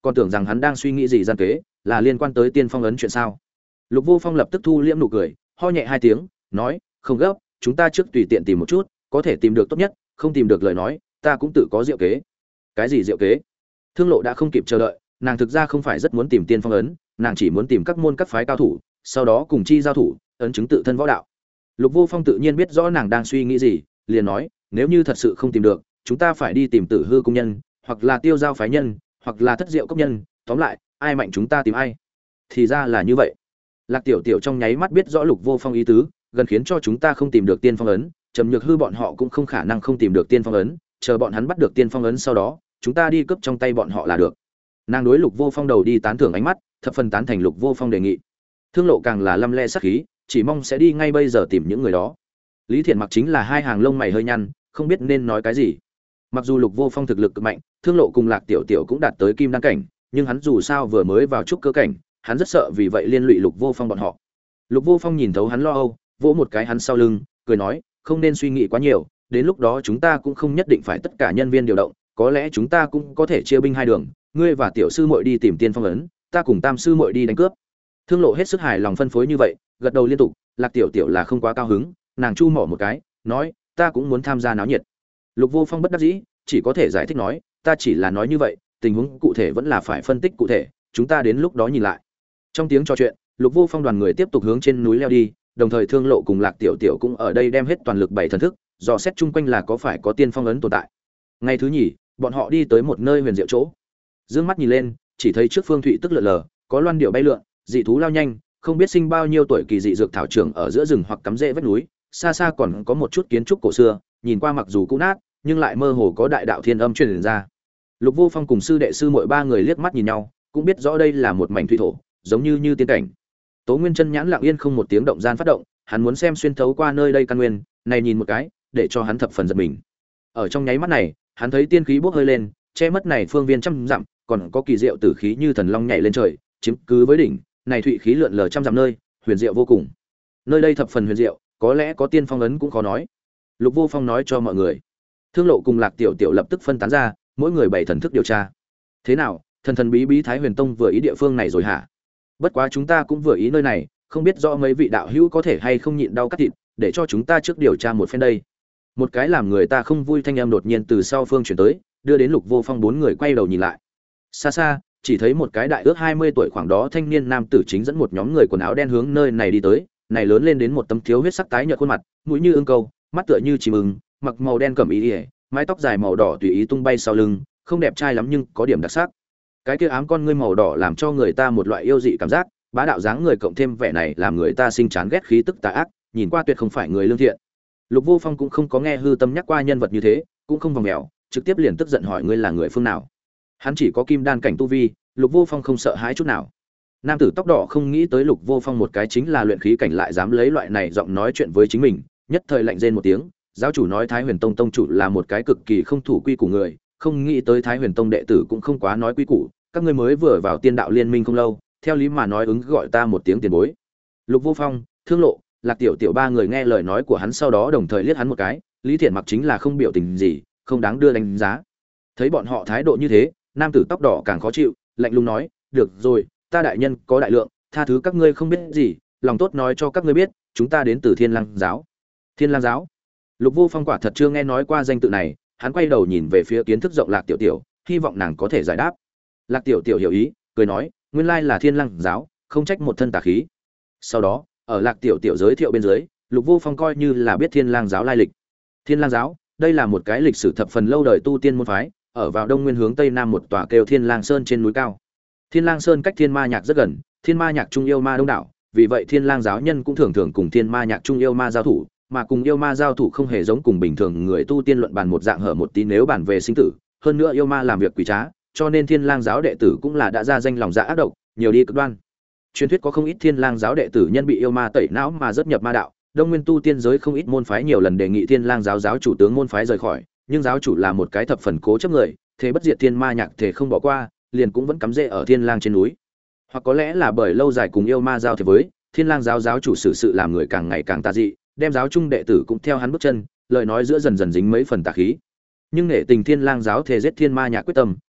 còn tưởng rằng hắn đang suy nghĩ gì gian kế, là liên quan tới tiên phong ấn chuyện sao. Lục Vô Phong lập tức thu liễm nụ cười, ho nhẹ hai tiếng, nói, không gấp, chúng ta trước tùy tiện tìm một chút, có thể tìm được tốt nhất, không tìm được lời nói, ta cũng tự có diệu kế. Cái gì diệu kế? Thương Lộ đã không kịp chờ đợi, nàng thực ra không phải rất muốn tìm tiên phong ấn, nàng chỉ muốn tìm các môn các phái cao thủ, sau đó cùng chi giao thủ, ấn chứng tự thân võ đạo. Lục Vô Phong tự nhiên biết rõ nàng đang suy nghĩ gì, liền nói, nếu như thật sự không tìm được, chúng ta phải đi tìm Tử Hư cung nhân, hoặc là Tiêu Giao phái nhân, hoặc là Thất Diệu cốc nhân, tóm lại, ai mạnh chúng ta tìm ai. Thì ra là như vậy. Lạc Tiểu Tiểu trong nháy mắt biết rõ Lục Vô Phong ý tứ, gần khiến cho chúng ta không tìm được tiên phong ấn, Trầm Nhược Hư bọn họ cũng không khả năng không tìm được tiên phong ấn, chờ bọn hắn bắt được tiên phong ấn sau đó, chúng ta đi cướp trong tay bọn họ là được. Nàng đối Lục Vô Phong đầu đi tán thưởng ánh mắt, thập phần tán thành Lục Vô Phong đề nghị. Thương Lộ càng là lăm le sắc khí, chỉ mong sẽ đi ngay bây giờ tìm những người đó. Lý Thiện Mặc chính là hai hàng lông mày hơi nhăn, không biết nên nói cái gì. Mặc dù Lục Vô Phong thực lực cực mạnh, Thương Lộ cùng Lạc Tiểu Tiểu cũng đạt tới kim đan cảnh, nhưng hắn dù sao vừa mới vào trúc cơ cảnh, hắn rất sợ vì vậy liên lụy Lục Vô Phong bọn họ. Lục Vô Phong nhìn thấu hắn lo âu, vỗ một cái hắn sau lưng, cười nói, không nên suy nghĩ quá nhiều, đến lúc đó chúng ta cũng không nhất định phải tất cả nhân viên điều động, có lẽ chúng ta cũng có thể chia binh hai đường, ngươi và tiểu sư muội đi tìm tiên phong ấn, ta cùng tam sư muội đi đánh cướp. Thương Lộ hết sức hài lòng phân phối như vậy, gật đầu liên tục. Lạc Tiểu Tiểu là không quá cao hứng, nàng chu mỏ một cái, nói, ta cũng muốn tham gia náo nhiệt. Lục Vô Phong bất đắc dĩ, chỉ có thể giải thích nói, ta chỉ là nói như vậy, tình huống cụ thể vẫn là phải phân tích cụ thể, chúng ta đến lúc đó nhìn lại. Trong tiếng trò chuyện, Lục Vô Phong đoàn người tiếp tục hướng trên núi leo đi, đồng thời Thương Lộ cùng Lạc Tiểu Tiểu cũng ở đây đem hết toàn lực bảy thần thức, dò xét chung quanh là có phải có tiên phong ấn tồn tại. Ngày thứ nhì, bọn họ đi tới một nơi huyền diệu chỗ. Dương mắt nhìn lên, chỉ thấy trước phương thụy tức lượn lờ, có loan điệu bay lượn, dị thú lao nhanh, không biết sinh bao nhiêu tuổi kỳ dị dược thảo trưởng ở giữa rừng hoặc cắm rễ vách núi, xa xa còn có một chút kiến trúc cổ xưa, nhìn qua mặc dù cũ nát, nhưng lại mơ hồ có đại đạo thiên âm truyền ra. Lục Vô Phong cùng sư đệ sư muội ba người liếc mắt nhìn nhau, cũng biết rõ đây là một mảnh thủy thổ, giống như tiên cảnh. Tố Nguyên Chân nhãn lặng yên không một tiếng động gian phát động, hắn muốn xem xuyên thấu qua nơi đây căn nguyên, này nhìn một cái, để cho hắn thập phần giật mình. Ở trong nháy mắt này, hắn thấy tiên khí bốc hơi lên, che mất này phương viên trăm dặm, còn có kỳ diệu tử khí như thần long nhảy lên trời, chiếm cứ với đỉnh, này thụy khí lượn lờ trăm dặm nơi, huyền diệu vô cùng. Nơi đây thập phần huyền diệu, có lẽ có tiên phong ấn cũng khó nói. Lục Vô Phong nói cho mọi người. Thương Lộ cùng Lạc Tiểu Tiểu lập tức phân tán ra, mỗi người bảy thần thức điều tra. Thế nào, thần thần bí bí Thái Huyền Tông vừa ý địa phương này rồi hả? Bất quá chúng ta cũng vừa ý nơi này, không biết rõ mấy vị đạo hữu có thể hay không nhịn đau cắt thịt, để cho chúng ta trước điều tra một phen đây. Một cái làm người ta không vui thanh âm đột nhiên từ sau phương chuyển tới, đưa đến Lục Vô Phong bốn người quay đầu nhìn lại. Xa xa, chỉ thấy một cái đại ước 20 tuổi khoảng đó thanh niên nam tử chính dẫn một nhóm người quần áo đen hướng nơi này đi tới, này lớn lên đến một tấm thiếu huyết sắc tái nhợt khuôn mặt, mũi như ương câu, mắt tựa như chim ưng, mặc màu đen cẩm y, mái tóc dài màu đỏ tùy ý tung bay sau lưng, không đẹp trai lắm nhưng có điểm đặc sắc. Cái kia ám con ngươi màu đỏ làm cho người ta một loại yêu dị cảm giác, bá đạo dáng người cộng thêm vẻ này làm người ta sinh chán ghét khí tức tà ác, nhìn qua tuyệt không phải người lương thiện. Lục Vô Phong cũng không có nghe hư tâm nhắc qua nhân vật như thế, cũng không vòng mèo, trực tiếp liền tức giận hỏi ngươi là người phương nào. Hắn chỉ có kim đan cảnh tu vi, Lục Vô Phong không sợ hãi chút nào. Nam tử tóc đỏ không nghĩ tới Lục Vô Phong một cái chính là luyện khí cảnh lại dám lấy loại này giọng nói chuyện với chính mình, nhất thời lạnh rên một tiếng. Giáo chủ nói Thái Huyền Tông tông chủ là một cái cực kỳ không thủ quy củ người, không nghĩ tới Thái Huyền Tông đệ tử cũng không quá nói quy củ, các ngươi mới vừa vào Tiên đạo liên minh không lâu, theo lý mà nói ứng gọi ta một tiếng tiền bối. Lục Vô Phong, Thương Lộ, Lạc Tiểu Tiểu ba người nghe lời nói của hắn sau đó đồng thời liếc hắn một cái, Lý Thiện Mặc chính là không biểu tình gì, không đáng đưa đánh giá. Thấy bọn họ thái độ như thế, nam tử tóc đỏ càng khó chịu, lạnh lùng nói, "Được rồi, ta đại nhân có đại lượng, tha thứ các ngươi không biết gì, lòng tốt nói cho các ngươi biết, chúng ta đến từ Thiên Lang giáo." Thiên Lang giáo? Lục Vô Phong quả thật chưa nghe nói qua danh tự này, hắn quay đầu nhìn về phía kiến thức rộng Lạc Tiểu Tiểu, hy vọng nàng có thể giải đáp. Lạc Tiểu Tiểu hiểu ý, cười nói, nguyên lai là Thiên Lang giáo, không trách một thân tà khí. Sau đó, ở Lạc Tiểu Tiểu giới thiệu bên dưới, Lục Vô Phong coi như là biết Thiên Lang giáo lai lịch. Thiên Lang giáo, đây là một cái lịch sử thập phần lâu đời tu tiên môn phái, ở vào đông nguyên hướng tây nam một tòa kêu Thiên Lang Sơn trên núi cao. Thiên Lang Sơn cách Thiên Ma Nhạc rất gần, Thiên Ma Nhạc trung yêu ma đông đảo, vì vậy Thiên Lang giáo nhân cũng thường thường cùng Thiên Ma Nhạc trung yêu ma giao thủ, mà cùng yêu ma giao thủ không hề giống cùng bình thường người tu tiên luận bàn một dạng hở một tí nếu bàn về sinh tử, hơn nữa yêu ma làm việc quỷ trá, cho nên Thiên Lang giáo đệ tử cũng là đã ra danh lòng dạ ác độc, nhiều đi cực đoan. Truyền thuyết có không ít Thiên Lang giáo đệ tử nhân bị yêu ma tẩy não mà rất nhập ma đạo, đông nguyên tu tiên giới không ít môn phái nhiều lần đề nghị Thiên Lang giáo giáo chủ tướng môn phái rời khỏi, nhưng giáo chủ là một cái thập phần cố chấp người, thế bất diệt Thiên Ma Nhạc thể không bỏ qua, liền cũng vẫn cắm rễ ở Thiên Lang trên núi. Hoặc có lẽ là bởi lâu dài cùng yêu ma giao thế với, Thiên Lang giáo giáo chủ xử sự làm người càng ngày càng tà dị, đem giáo trung đệ tử cũng theo hắn bước chân, lời nói giữa dần dần dính mấy phần tà khí. Nhưng nể tình Thiên Lang giáo thể giết Thiên Ma Nhạc quyết tâm,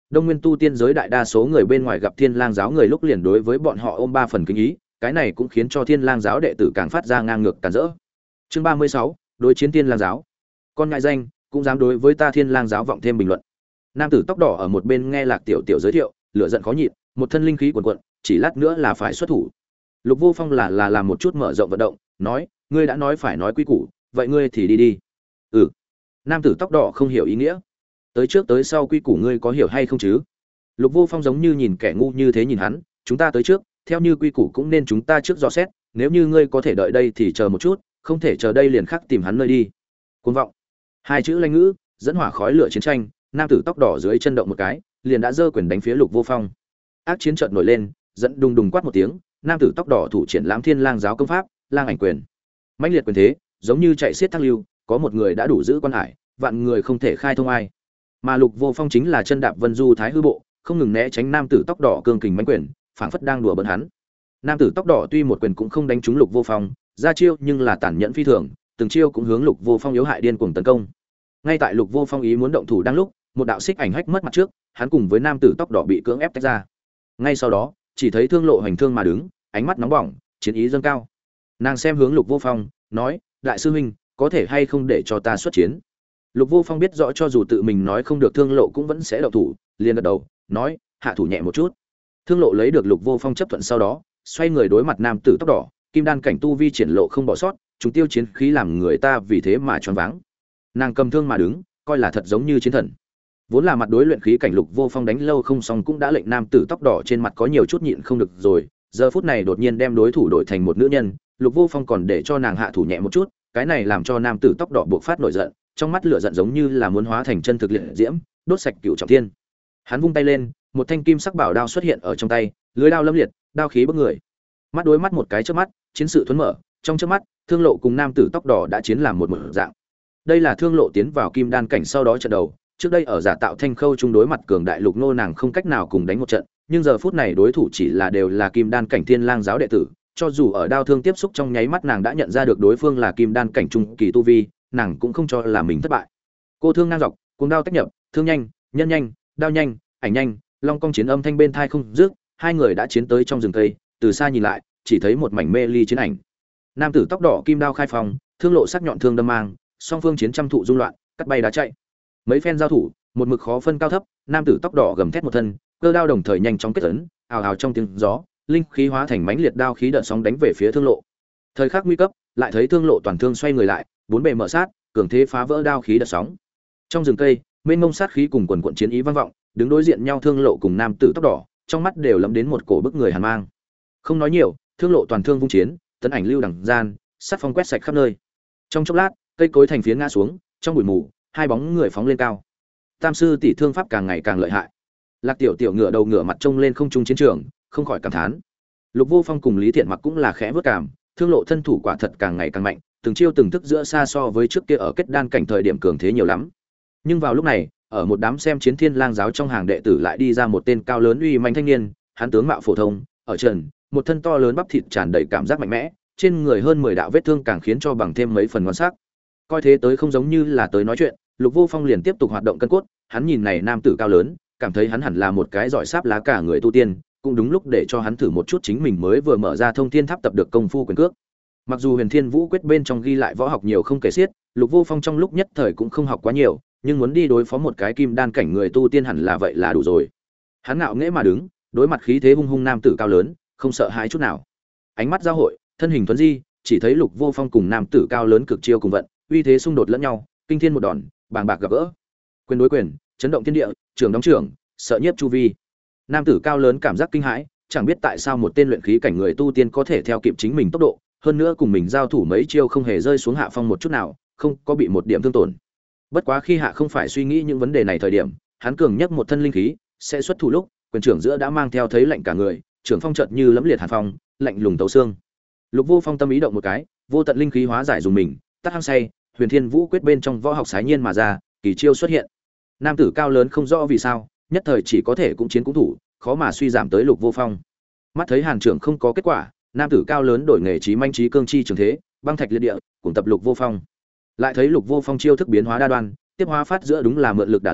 Đông Nguyên tu tiên giới đại đa số người bên ngoài gặp Thiên Lang giáo người lúc liền đối với bọn họ ôm 3 phần kính ý, cái này cũng khiến cho Thiên Lang giáo đệ tử càng phát ra ngang ngược càn rỡ. Chương 36, đối chiến Thiên Lang giáo. Con ngại danh, cũng dám đối với ta Thiên Lang giáo vọng thêm bình luận. Nam tử tóc đỏ ở một bên nghe Lạc Tiểu Tiểu giới thiệu, lửa giận khó nhịn, một thân linh khí cuồn cuộn, chỉ lát nữa là phải xuất thủ. Lục Vô Phong là làm một chút mở rộng vận động, nói, ngươi đã nói phải nói quy củ, vậy ngươi thì đi đi. Ừ. Nam tử tóc đỏ không hiểu ý nghĩa. Tới trước tới sau quy củ ngươi có hiểu hay không chứ? Lục Vô Phong giống như nhìn kẻ ngu như thế nhìn hắn, chúng ta tới trước, theo như quy củ cũng nên chúng ta trước dò xét, nếu như ngươi có thể đợi đây thì chờ một chút, không thể chờ đây liền khắc tìm hắn nơi đi. Cuồng vọng. Hai chữ lanh ngữ, dẫn hỏa khói lửa chiến tranh, nam tử tóc đỏ dưới chân động một cái, liền đã giơ quyền đánh phía Lục Vô Phong. Ác chiến chợt nổi lên, dẫn đùng đùng quát một tiếng, nam tử tóc đỏ thủ triển lãm Thiên Lang giáo công pháp, Lang ảnh quyền. Mãnh liệt quyền thế, giống như chạy xiết thác lưu, có một người đã đủ giữ quan hải, vạn người không thể khai thông ai. Mà Lục Vô Phong chính là chân đạp Vân Du Thái hư bộ, không ngừng né tránh nam tử tóc đỏ cương kình mãnh quyền, phảng phất đang đùa bỡn hắn. Nam tử tóc đỏ tuy một quyền cũng không đánh trúng Lục Vô Phong, ra chiêu nhưng là tàn nhẫn phi thường, từng chiêu cũng hướng Lục Vô Phong yếu hại điên cuồng tấn công. Ngay tại Lục Vô Phong ý muốn động thủ đang lúc, một đạo xích ảnh hách mất mặt trước, hắn cùng với nam tử tóc đỏ bị cưỡng ép tách ra. Ngay sau đó, chỉ thấy Thương Lộ hành thương mà đứng, ánh mắt nóng bỏng, chiến ý dâng cao. Nàng xem hướng Lục Vô Phong, nói: "Đại sư huynh, có thể hay không để cho ta xuất chiến?" Lục Vô Phong biết rõ cho dù tự mình nói không được Thương Lộ cũng vẫn sẽ động thủ, liền gật đầu, nói: "Hạ thủ nhẹ một chút." Thương Lộ lấy được Lục Vô Phong chấp thuận sau đó, xoay người đối mặt nam tử tóc đỏ, kim đan cảnh tu vi triển lộ không bỏ sót, chúng tiêu chiến khí làm người ta vì thế mà choáng váng. Nàng cầm thương mà đứng, coi là thật giống như chiến thần. Vốn là mặt đối luyện khí cảnh Lục Vô Phong đánh lâu không xong cũng đã lệnh nam tử tóc đỏ trên mặt có nhiều chút nhịn không được rồi, giờ phút này đột nhiên đem đối thủ đổi thành một nữ nhân, Lục Vô Phong còn để cho nàng hạ thủ nhẹ một chút, cái này làm cho nam tử tóc đỏ buộc phát nổi giận, trong mắt lửa giận giống như là muốn hóa thành chân thực liệt diễm, đốt sạch cửu trọng thiên. Hắn vung tay lên, một thanh kim sắc bảo đao xuất hiện ở trong tay, lưới đao lâm liệt, đao khí bức người. Mắt đối mắt một cái chớp mắt, chiến sự thuần mở, trong chớp mắt, Thương Lộ cùng nam tử tóc đỏ đã chiến làm một dạng. Đây là Thương Lộ tiến vào kim đan cảnh sau đó trận đầu, trước đây ở giả tạo thanh khâu chung đối mặt cường đại Lục Nô nàng không cách nào cùng đánh một trận, nhưng giờ phút này đối thủ chỉ là đều là kim đan cảnh Thiên Lang giáo đệ tử, cho dù ở đao thương tiếp xúc trong nháy mắt nàng đã nhận ra được đối phương là kim đan cảnh trung kỳ tu vi, nàng cũng không cho là mình thất bại. Cô thương ngang dọc, cuồng đao tách nhập, thương nhanh, nhân nhanh, đao nhanh, ảnh nhanh, long cong chiến âm thanh bên thai không dứt, hai người đã chiến tới trong rừng cây, từ xa nhìn lại, chỉ thấy một mảnh mê ly chiến ảnh. Nam tử tóc đỏ kim đao khai phòng, Thương Lộ sắc nhọn thương đâm mang, song phương chiến trăm thụ dung loạn, cắt bay đá chạy. Mấy phen giao thủ, một mực khó phân cao thấp, nam tử tóc đỏ gầm thét một thân, cơ đao đồng thời nhanh chóng kết ấn, ào ào trong tiếng gió, linh khí hóa thành mãnh liệt đao khí đợt sóng đánh về phía Thương Lộ. Thời khắc nguy cấp, lại thấy Thương Lộ toàn thương xoay người lại, bốn bề mở sát, cường thế phá vỡ đao khí đợt sóng. Trong rừng cây, mênh mông sát khí cùng quần quần chiến ý vang vọng, đứng đối diện nhau Thương Lộ cùng nam tử tóc đỏ, trong mắt đều lẫm đến một cổ bức người hàn mang. Không nói nhiều, Thương Lộ toàn thương vung chiến, tấn ảnh lưu đẳng gian, sát phong quét sạch khắp nơi. Trong chốc lát, cây cối thành phiến ngã xuống, trong bụi mù, hai bóng người phóng lên cao. Tam sư tỷ thương pháp càng ngày càng lợi hại. Lạc Tiểu Tiểu ngửa đầu ngửa mặt trông lên không trung chiến trường, không khỏi cảm thán. Lục Vô Phong cùng Lý Thiện Mặc cũng là khẽ vớt cảm, Thương Lộ thân thủ quả thật càng ngày càng mạnh, từng chiêu từng thức giữa xa so với trước kia ở kết đan cảnh thời điểm cường thế nhiều lắm. Nhưng vào lúc này, ở một đám xem chiến Thiên Lang giáo trong hàng đệ tử lại đi ra một tên cao lớn uy manh thanh niên, hắn tướng mạo phổ thông, ở trần, một thân to lớn bắp thịt tràn đầy cảm giác mạnh mẽ, trên người hơn 10 đạo vết thương càng khiến cho bằng thêm mấy phần ngon sắc. Coi thế tới không giống như là tới nói chuyện, Lục Vô Phong liền tiếp tục hoạt động cân cốt, hắn nhìn này nam tử cao lớn, cảm thấy hắn hẳn là một cái giỏi sáp lá cả người tu tiên, cũng đúng lúc để cho hắn thử một chút chính mình mới vừa mở ra Thông Thiên Tháp tập được công phu quyền cước. Mặc dù Huyền Thiên Vũ quyết bên trong ghi lại võ học nhiều không kể xiết, Lục Vô Phong trong lúc nhất thời cũng không học quá nhiều, nhưng muốn đi đối phó một cái kim đan cảnh người tu tiên hẳn là vậy là đủ rồi. Hắn ngạo nghễ mà đứng, đối mặt khí thế hung hung nam tử cao lớn, không sợ hãi chút nào. Ánh mắt giao hội, thân hình tuấn di, chỉ thấy Lục Vô Phong cùng nam tử cao lớn cực chiêu cùng vận, uy thế xung đột lẫn nhau, kinh thiên một đòn, bàng bạc gặp gỡ. Quyền đối quyền, chấn động thiên địa, trường đóng trường, sợ nhiếp chu vi. Nam tử cao lớn cảm giác kinh hãi, chẳng biết tại sao một tên luyện khí cảnh người tu tiên có thể theo kịp chính mình tốc độ, hơn nữa cùng mình giao thủ mấy chiêu không hề rơi xuống hạ phong một chút nào, không có bị một điểm thương tổn. Bất quá khi hạ không phải suy nghĩ những vấn đề này thời điểm, hắn cường nhất một thân linh khí, sẽ xuất thủ lúc, quyền trưởng giữa đã mang theo thấy lạnh cả người, trưởng phong chợt như lẫm liệt hàn phong, lạnh lùng tấu xương. Lục Vô Phong tâm ý động một cái, vô tận linh khí hóa giải dùng mình, tắt hăng say, Huyền Thiên Vũ quyết bên trong võ học sái nhiên mà ra, kỳ chiêu xuất hiện. Nam tử cao lớn không rõ vì sao, nhất thời chỉ có thể cũng chiến cũng thủ, khó mà suy giảm tới Lục Vô Phong. Mắt thấy Hàn trưởng không có kết quả, nam tử cao lớn đổi nghề trí manh trí cương chi trường thế, băng thạch liệt địa, cùng tập Lục Vô Phong. Lại thấy Lục Vô Phong chiêu thức biến hóa đa đoan, tiếp hóa phát giữa đúng là mượn lực đả lực,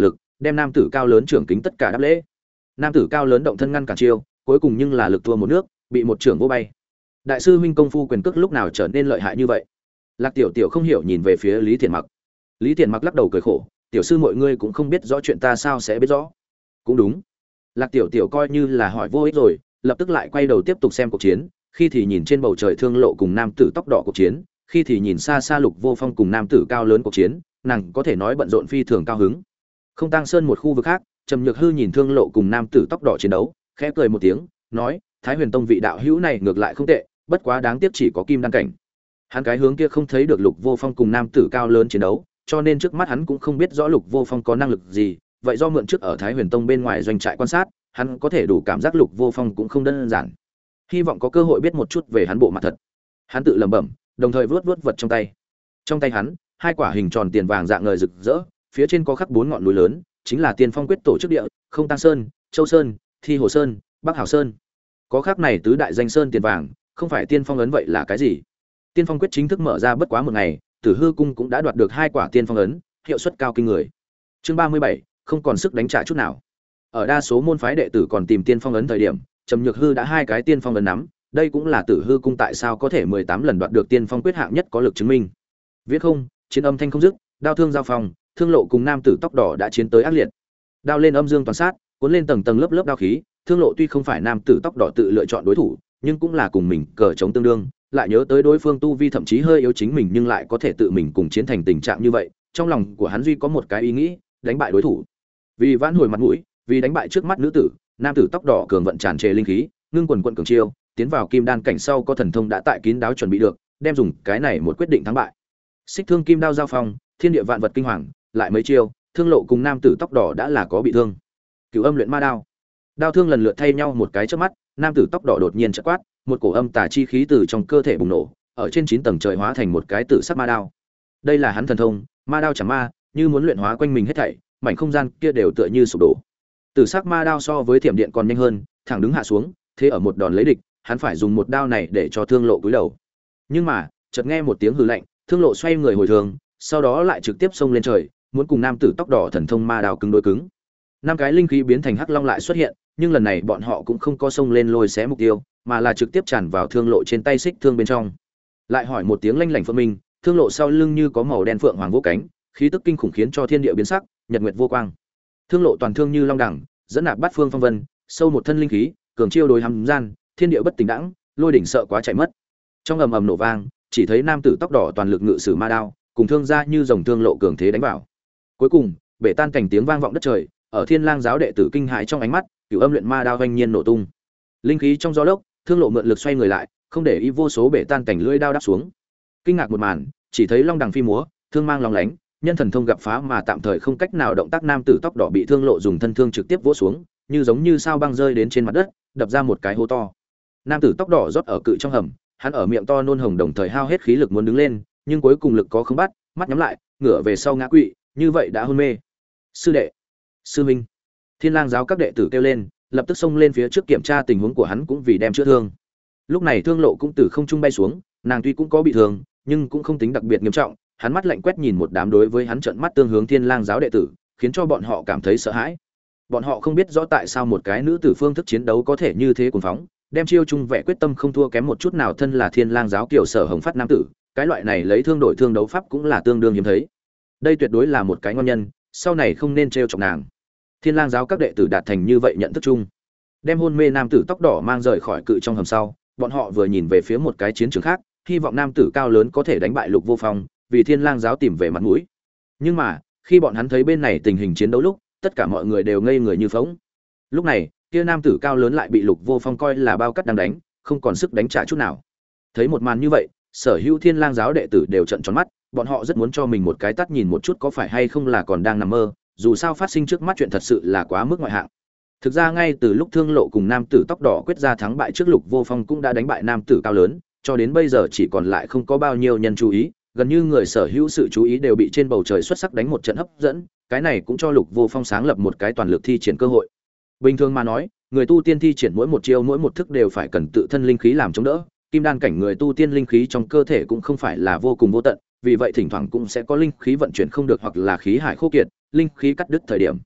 đem nam tử cao lớn trưởng kính tất cả đáp lễ. Nam tử cao lớn động thân ngăn cản chiêu, cuối cùng nhưng là lực thua một nước, bị một trưởng vô bay. Đại sư huynh công phu quyền cước lúc nào trở nên lợi hại như vậy? Lạc Tiểu Tiểu không hiểu nhìn về phía Lý Thiện Mặc. Lý Thiện Mặc lắc đầu cười khổ, tiểu sư mọi ngươi cũng không biết rõ chuyện ta sao sẽ biết rõ. Cũng đúng. Lạc Tiểu Tiểu coi như là hỏi vô ích rồi, lập tức lại quay đầu tiếp tục xem cuộc chiến, khi thì nhìn trên bầu trời Thương Lộ cùng nam tử tóc đỏ cuộc chiến, khi thì nhìn xa xa Lục Vô Phong cùng nam tử cao lớn cuộc chiến, nàng có thể nói bận rộn phi thường cao hứng. Không Tăng Sơn một khu vực khác, Trầm Nhược Hư nhìn Thương Lộ cùng nam tử tóc đỏ chiến đấu, khẽ cười một tiếng, nói: "Thái Huyền Tông vị đạo hữu này ngược lại không tệ, bất quá đáng tiếc chỉ có kim đan cảnh." Hắn cái hướng kia không thấy được Lục Vô Phong cùng nam tử cao lớn chiến đấu, cho nên trước mắt hắn cũng không biết rõ Lục Vô Phong có năng lực gì, vậy do mượn trước ở Thái Huyền Tông bên ngoài doanh trại quan sát, hắn có thể đủ cảm giác Lục Vô Phong cũng không đơn giản. Hy vọng có cơ hội biết một chút về hắn bộ mặt thật. Hắn tự lẩm bẩm, đồng thời vuốt vuốt vật trong tay. Trong tay hắn, hai quả hình tròn tiền vàng dạng ngời rực rỡ, phía trên có khắc bốn ngọn núi lớn, chính là Tiên Phong quyết tổ chức địa, Không Tăng Sơn, Châu Sơn, Thi Hồ Sơn, Bắc Hào Sơn. Có khắc này tứ đại danh sơn tiền vàng, không phải Tiên Phong ấn vậy là cái gì? Tiên Phong quyết chính thức mở ra bất quá một ngày, Tử Hư cung cũng đã đoạt được hai quả Tiên Phong ấn, hiệu suất cao kinh người. Chương 37, không còn sức đánh trả chút nào. Ở đa số môn phái đệ tử còn tìm Tiên Phong ấn thời điểm, Trầm Nhược Hư đã hai cái Tiên Phong ấn nắm, đây cũng là Tử Hư cung tại sao có thể 18 lần đoạt được Tiên Phong quyết hạng nhất có lực chứng minh. Viết không, chiến âm thanh không dứt, đao thương giao phong, Thương Lộ cùng nam tử tóc đỏ đã chiến tới ác liệt. Đao lên âm dương toàn sát, cuốn lên tầng tầng lớp lớp đao khí, Thương Lộ tuy không phải nam tử tóc đỏ tự lựa chọn đối thủ, nhưng cũng là cùng mình cờ chống tương đương, lại nhớ tới đối phương tu vi thậm chí hơi yếu chính mình nhưng lại có thể tự mình cùng chiến thành tình trạng như vậy, trong lòng của hắn duy có một cái ý nghĩ, đánh bại đối thủ. Vì vãn hồi mặt mũi, vì đánh bại trước mắt nữ tử, nam tử tóc đỏ cường vận tràn trề linh khí, ngưng quần quận cường chiêu, tiến vào kim đan cảnh sau có thần thông đã tại kín đáo chuẩn bị được, đem dùng cái này một quyết định thắng bại. Xích thương kim đao giao phong, thiên địa vạn vật kinh hoàng, lại mấy chiêu, Thương Lộ cùng nam tử tóc đỏ đã là có bị thương. Cửu âm luyện ma đao. Đao thương lần lượt thay nhau một cái chớp mắt, nam tử tóc đỏ đột nhiên chợt quát, một cổ âm tà chi khí từ trong cơ thể bùng nổ, ở trên 9 tầng trời hóa thành một cái tử sắc ma đao. Đây là hắn thần thông, ma đao chẳng ma, như muốn luyện hóa quanh mình hết thảy, mảnh không gian kia đều tựa như sụp đổ. Tử sắc ma đao so với thiểm điện còn nhanh hơn, thẳng đứng hạ xuống, thế ở một đòn lấy địch, hắn phải dùng một đao này để cho Thương Lộ cúi đầu. Nhưng mà, chợt nghe một tiếng hừ lạnh, Thương Lộ xoay người hồi thường, sau đó lại trực tiếp xông lên trời, muốn cùng nam tử tóc đỏ thần thông ma đao cứng đối cứng. Năm cái linh khí biến thành hắc long lại xuất hiện, nhưng lần này bọn họ cũng không có xông lên lôi xé mục tiêu, mà là trực tiếp tràn vào Thương Lộ trên tay xích thương bên trong. Lại hỏi một tiếng lanh lảnh phượng minh, Thương Lộ sau lưng như có màu đen phượng hoàng vỗ cánh, khí tức kinh khủng khiến cho thiên địa biến sắc, nhật nguyệt vô quang. Thương Lộ toàn thương như long đẳng, dẫn nạp bát phương phong vân, sâu một thân linh khí, cường chiêu đối hàm gian, thiên địa bất tỉnh đãng, lôi đỉnh sợ quá chạy mất. Trong ầm ầm nổ vang, chỉ thấy nam tử tóc đỏ toàn lực ngự sử ma đao, cùng thương ra như rồng Thương Lộ cường thế đánh vào. Cuối cùng, bể tan cảnh tiếng vang vọng đất trời, ở Thiên Lang giáo đệ tử kinh hãi trong ánh mắt, cửu âm luyện ma đao vang nhiên nổ tung. Linh khí trong gió lốc, Thương Lộ mượn lực xoay người lại, không để ý vô số bể tan cảnh lưỡi đao đáp xuống. Kinh ngạc một màn, chỉ thấy long đằng phi múa, thương mang lóng lánh, nhân thần thông gặp phá mà tạm thời không cách nào động tác nam tử tóc đỏ bị Thương Lộ dùng thân thương trực tiếp vỗ xuống, như giống như sao băng rơi đến trên mặt đất, đập ra một cái hố to. Nam tử tóc đỏ rót ở cự trong hầm, hắn ở miệng to nôn hồng đồng thời hao hết khí lực muốn đứng lên, nhưng cuối cùng lực có không bắt, mắt nhắm lại, ngửa về sau ngã quỵ, như vậy đã hôn mê. Sư đệ, sư minh. Thiên Lang giáo các đệ tử kêu lên, lập tức xông lên phía trước kiểm tra tình huống của hắn cũng vì đem chữa thương. Lúc này Thương Lộ cũng từ không trung bay xuống, nàng tuy cũng có bị thương, nhưng cũng không tính đặc biệt nghiêm trọng, hắn mắt lạnh quét nhìn một đám đối với hắn trợn mắt tương hướng Thiên Lang giáo đệ tử, khiến cho bọn họ cảm thấy sợ hãi. Bọn họ không biết rõ tại sao một cái nữ tử phương thức chiến đấu có thể như thế cuồng phóng, đem chiêu chung vẻ quyết tâm không thua kém một chút nào thân là Thiên Lang giáo kiểu Sở Hồng Phát nam tử, cái loại này lấy thương đổi thương đấu pháp cũng là tương đương hiếm thấy. Đây tuyệt đối là một cái ngon nhân, sau này không nên trêu chọc nàng. Thiên Lang giáo các đệ tử đạt thành như vậy nhận thức chung, đem hôn mê nam tử tóc đỏ mang rời khỏi cự trong hầm sau, bọn họ vừa nhìn về phía một cái chiến trường khác, hy vọng nam tử cao lớn có thể đánh bại Lục Vô Phong, vì Thiên Lang giáo tìm về mặt mũi. Nhưng mà, khi bọn hắn thấy bên này tình hình chiến đấu lúc, tất cả mọi người đều ngây người như phỗng. Lúc này, kia nam tử cao lớn lại bị Lục Vô Phong coi là bao cắt đang đánh, không còn sức đánh trả chút nào. Thấy một màn như vậy, sở hữu Thiên Lang giáo đệ tử đều trợn tròn mắt, bọn họ rất muốn cho mình một cái tát nhìn một chút có phải hay không là còn đang nằm mơ, dù sao phát sinh trước mắt chuyện thật sự là quá mức ngoại hạng. Thực ra ngay từ lúc Thương Lộ cùng nam tử tóc đỏ quyết ra thắng bại trước Lục Vô Phong cũng đã đánh bại nam tử cao lớn, cho đến bây giờ chỉ còn lại không có bao nhiêu nhân chú ý, gần như người sở hữu sự chú ý đều bị trên bầu trời xuất sắc đánh một trận hấp dẫn, cái này cũng cho Lục Vô Phong sáng lập một cái toàn lực thi triển cơ hội. Bình thường mà nói, người tu tiên thi triển mỗi một chiêu mỗi một thức đều phải cần tự thân linh khí làm chống đỡ, kim đan cảnh người tu tiên linh khí trong cơ thể cũng không phải là vô cùng vô tận, vì vậy thỉnh thoảng cũng sẽ có linh khí vận chuyển không được hoặc là khí hải khô kiệt, linh khí cắt đứt thời điểm.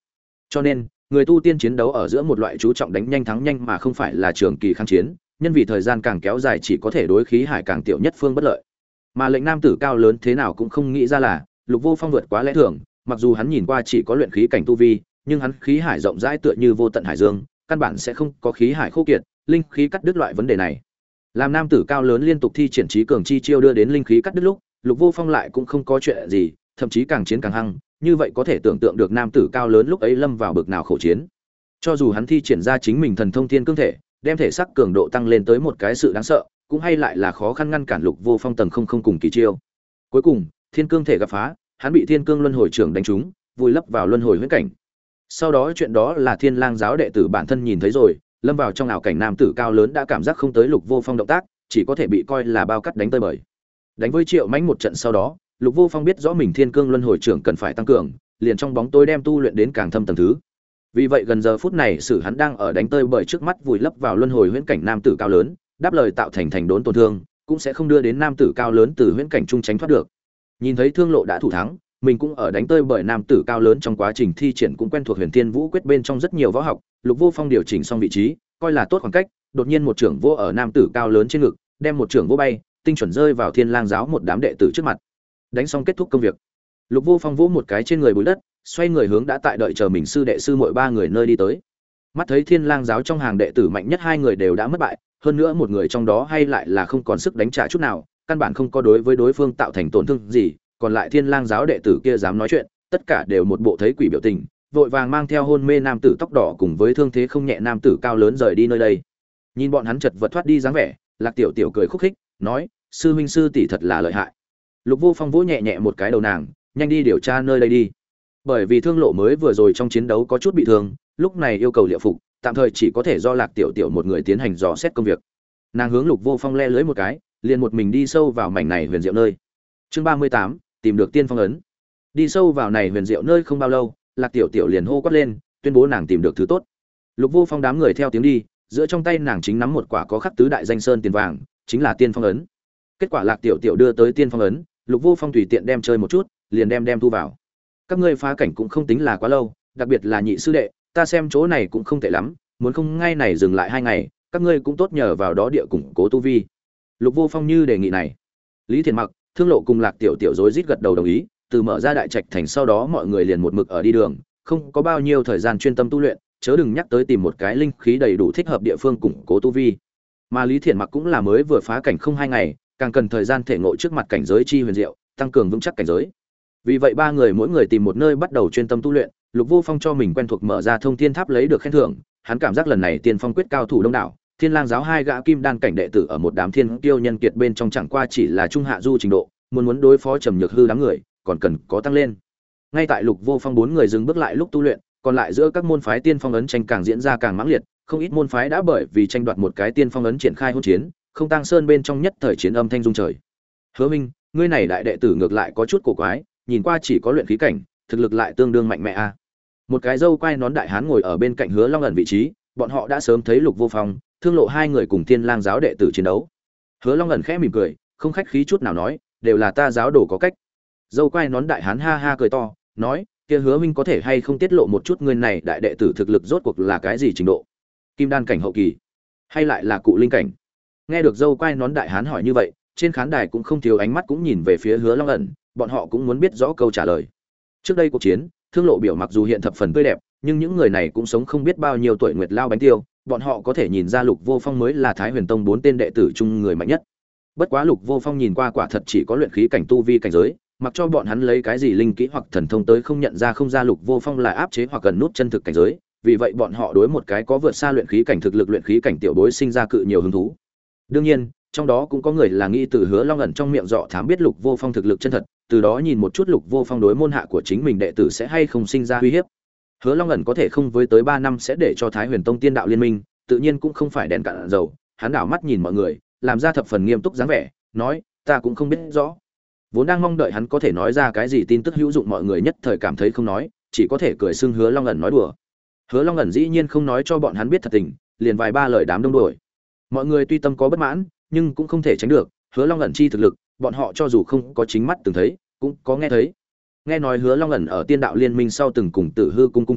Cho nên, người tu tiên chiến đấu ở giữa một loại chú trọng đánh nhanh thắng nhanh mà không phải là trường kỳ kháng chiến, nhân vì thời gian càng kéo dài chỉ có thể đối khí hải càng tiểu nhất phương bất lợi. Mà lệnh nam tử cao lớn thế nào cũng không nghĩ ra là, Lục Vô Phong vượt quá lẽ thường, mặc dù hắn nhìn qua chỉ có luyện khí cảnh tu vi, nhưng hắn khí hải rộng rãi tựa như vô tận hải dương, căn bản sẽ không có khí hải khô kiệt, linh khí cắt đứt loại vấn đề này. Làm nam tử cao lớn liên tục thi triển trí cường chi chiêu đưa đến linh khí cắt đứt lúc, Lục Vô Phong lại cũng không có chuyện gì, thậm chí càng chiến càng hăng, như vậy có thể tưởng tượng được nam tử cao lớn lúc ấy lâm vào bực nào khổ chiến. Cho dù hắn thi triển ra chính mình thần thông thiên cương thể, đem thể sắc cường độ tăng lên tới một cái sự đáng sợ, cũng hay lại là khó khăn ngăn cản Lục Vô Phong tầng không cùng kỳ chiêu. Cuối cùng, thiên cương thể gặp phá, hắn bị thiên cương luân hồi trưởng đánh trúng, vùi lấp vào luân hồi huyễn cảnh. Sau đó chuyện đó là Thiên Lang giáo đệ tử bản thân nhìn thấy rồi, lâm vào trong ảo cảnh nam tử cao lớn đã cảm giác không tới Lục Vô Phong động tác, chỉ có thể bị coi là bao cắt đánh tơi bời. Đánh với Triệu Mãnh một trận sau đó, Lục Vô Phong biết rõ mình thiên cương luân hồi trưởng cần phải tăng cường, liền trong bóng tối đem tu luyện đến càng thâm tầng thứ. Vì vậy gần giờ phút này sử hắn đang ở đánh tơi bời trước mắt vùi lấp vào luân hồi huyễn cảnh nam tử cao lớn, đáp lời tạo thành đốn tổn thương, cũng sẽ không đưa đến nam tử cao lớn từ huyễn cảnh trung tránh thoát được. Nhìn thấy Thương Lộ đã thủ thắng, mình cũng ở đánh tơi bởi nam tử cao lớn trong quá trình thi triển cũng quen thuộc Huyền Thiên Vũ quyết bên trong rất nhiều võ học, Lục Vô Phong điều chỉnh xong vị trí, coi là tốt khoảng cách, đột nhiên một trưởng vô ở nam tử cao lớn trên ngực, đem một trưởng vô bay, tinh chuẩn rơi vào Thiên Lang giáo một đám đệ tử trước mặt. Đánh xong kết thúc công việc, Lục Vô Phong vỗ một cái trên người bụi đất, xoay người hướng đã tại đợi chờ mình sư đệ sư muội ba người nơi đi tới. Mắt thấy Thiên Lang giáo trong hàng đệ tử mạnh nhất hai người đều đã mất bại, hơn nữa một người trong đó hay lại là không còn sức đánh trả chút nào, căn bản không có đối với đối phương tạo thành tổn thương gì, còn lại Thiên Lang giáo đệ tử kia dám nói chuyện, tất cả đều một bộ thấy quỷ biểu tình, vội vàng mang theo hôn mê nam tử tóc đỏ cùng với thương thế không nhẹ nam tử cao lớn rời đi nơi đây. Nhìn bọn hắn chật vật thoát đi dáng vẻ, Lạc Tiểu Tiểu cười khúc khích, nói: "Sư huynh sư tỷ thật là lợi hại." Lục Vô Phong vỗ nhẹ nhẹ một cái đầu nàng, "Nhanh đi điều tra nơi đây đi." Bởi vì Thương Lộ mới vừa rồi trong chiến đấu có chút bị thương, lúc này yêu cầu liệu phục, tạm thời chỉ có thể do Lạc Tiểu Tiểu một người tiến hành dò xét công việc. Nàng hướng Lục Vô Phong le lưỡi một cái, liền một mình đi sâu vào mảnh này huyền diệu nơi. Chương 38, tìm được tiên phong ấn. Đi sâu vào này huyền diệu nơi không bao lâu, Lạc Tiểu Tiểu liền hô quát lên, tuyên bố nàng tìm được thứ tốt. Lục Vô Phong đám người theo tiếng đi, giữa trong tay nàng chính nắm một quả có khắc tứ đại danh sơn tiền vàng, chính là tiên phong ấn. Kết quả Lạc Tiểu Tiểu đưa tới tiên phong ấn, Lục Vô Phong tùy tiện đem chơi một chút, liền đem thu vào. Các ngươi phá cảnh cũng không tính là quá lâu, đặc biệt là nhị sư đệ, ta xem chỗ này cũng không tệ lắm, muốn không ngay này dừng lại 2 ngày, các ngươi cũng tốt nhờ vào đó địa củng cố tu vi. Lục Vô Phong như đề nghị này. Lý Thiền Mặc, Thương Lộ cùng Lạc Tiểu Tiểu rối rít gật đầu đồng ý, từ mở ra đại trạch thành sau đó mọi người liền một mực ở đi đường, không có bao nhiêu thời gian chuyên tâm tu luyện, chớ đừng nhắc tới tìm một cái linh khí đầy đủ thích hợp địa phương củng cố tu vi. Mà Lý Thiền Mặc cũng là mới vừa phá cảnh không 2 ngày, càng cần thời gian thể ngộ trước mặt cảnh giới chi huyền diệu, tăng cường vững chắc cảnh giới. Vì vậy ba người mỗi người tìm một nơi bắt đầu chuyên tâm tu luyện, Lục Vô Phong cho mình quen thuộc mở ra Thông Thiên Tháp lấy được khen thưởng, hắn cảm giác lần này tiên phong quyết cao thủ đông đảo, Thiên Lang giáo 2 gã kim đan cảnh đệ tử ở một đám thiên kiêu nhân kiệt bên trong chẳng qua chỉ là trung hạ du trình độ, muốn đối phó Trầm Nhược Hư đám người, còn cần có tăng lên. Ngay tại Lục Vô Phong 4 người dừng bước lại lúc tu luyện, còn lại giữa các môn phái tiên phong ấn tranh càng diễn ra càng mãng liệt, không ít môn phái đã bởi vì tranh đoạt một cái tiên phong ấn triển khai hỗn chiến, không tăng sơn bên trong nhất thời chiến âm thanh rung trời. Hứa Minh, ngươi này đại đệ tử ngược lại có chút cổ quái, nhìn qua chỉ có luyện khí cảnh, thực lực lại tương đương mạnh mẽ a. Một cái râu quai nón đại hán ngồi ở bên cạnh Hứa Long ẩn vị trí, bọn họ đã sớm thấy Lục Vô Phong, Thương Lộ 2 người cùng Thiên Lang giáo đệ tử chiến đấu. Hứa Long ẩn khẽ mỉm cười, không khách khí chút nào nói, đều là ta giáo đồ có cách. Râu quai nón đại hán ha ha cười to, nói, kia Hứa Minh có thể hay không tiết lộ một chút người này đại đệ tử thực lực rốt cuộc là cái gì trình độ? Kim đan cảnh hậu kỳ, hay lại là cụ linh cảnh? Nghe được râu quai nón đại hán hỏi như vậy, trên khán đài cũng không thiếu ánh mắt cũng nhìn về phía Hứa Long ẩn, bọn họ cũng muốn biết rõ câu trả lời. Trước đây cuộc chiến, Thương Lộ biểu mặc dù hiện thập phần tươi đẹp, nhưng những người này cũng sống không biết bao nhiêu tuổi nguyệt lao bánh tiêu, bọn họ có thể nhìn ra Lục Vô Phong mới là Thái Huyền Tông 4 tên đệ tử chung người mạnh nhất. Bất quá Lục Vô Phong nhìn qua quả thật chỉ có luyện khí cảnh tu vi cảnh giới, mặc cho bọn hắn lấy cái gì linh kỹ hoặc thần thông tới không nhận ra không ra Lục Vô Phong là áp chế hoặc gần nút chân thực cảnh giới, vì vậy bọn họ đối một cái có vượt xa luyện khí cảnh thực lực luyện khí cảnh tiểu bối sinh ra cự nhiều hứng thú. Đương nhiên, trong đó cũng có người là nghĩ từ Hứa Long ẩn trong miệng dọ thám biết Lục Vô Phong thực lực chân thật, từ đó nhìn một chút Lục Vô Phong đối môn hạ của chính mình đệ tử sẽ hay không sinh ra uy hiếp. Hứa Long ẩn có thể không với tới 3 năm sẽ để cho Thái Huyền Tông Tiên Đạo Liên Minh, tự nhiên cũng không phải đèn cạn dầu, hắn đảo mắt nhìn mọi người, làm ra thập phần nghiêm túc dáng vẻ, nói, ta cũng không biết rõ. Vốn đang mong đợi hắn có thể nói ra cái gì tin tức hữu dụng mọi người nhất thời cảm thấy không nói, chỉ có thể cười xưng Hứa Long ẩn nói đùa. Hứa Long ẩn dĩ nhiên không nói cho bọn hắn biết thật tình, liền vài ba lời đám đông đuổi. Mọi người tuy tâm có bất mãn, nhưng cũng không thể tránh được, Hứa Long ẩn chi thực lực, bọn họ cho dù không có chính mắt từng thấy, cũng có nghe thấy. Nghe nói Hứa Long ẩn ở Tiên Đạo Liên Minh sau từng cùng Tử Hư cung cung chủ,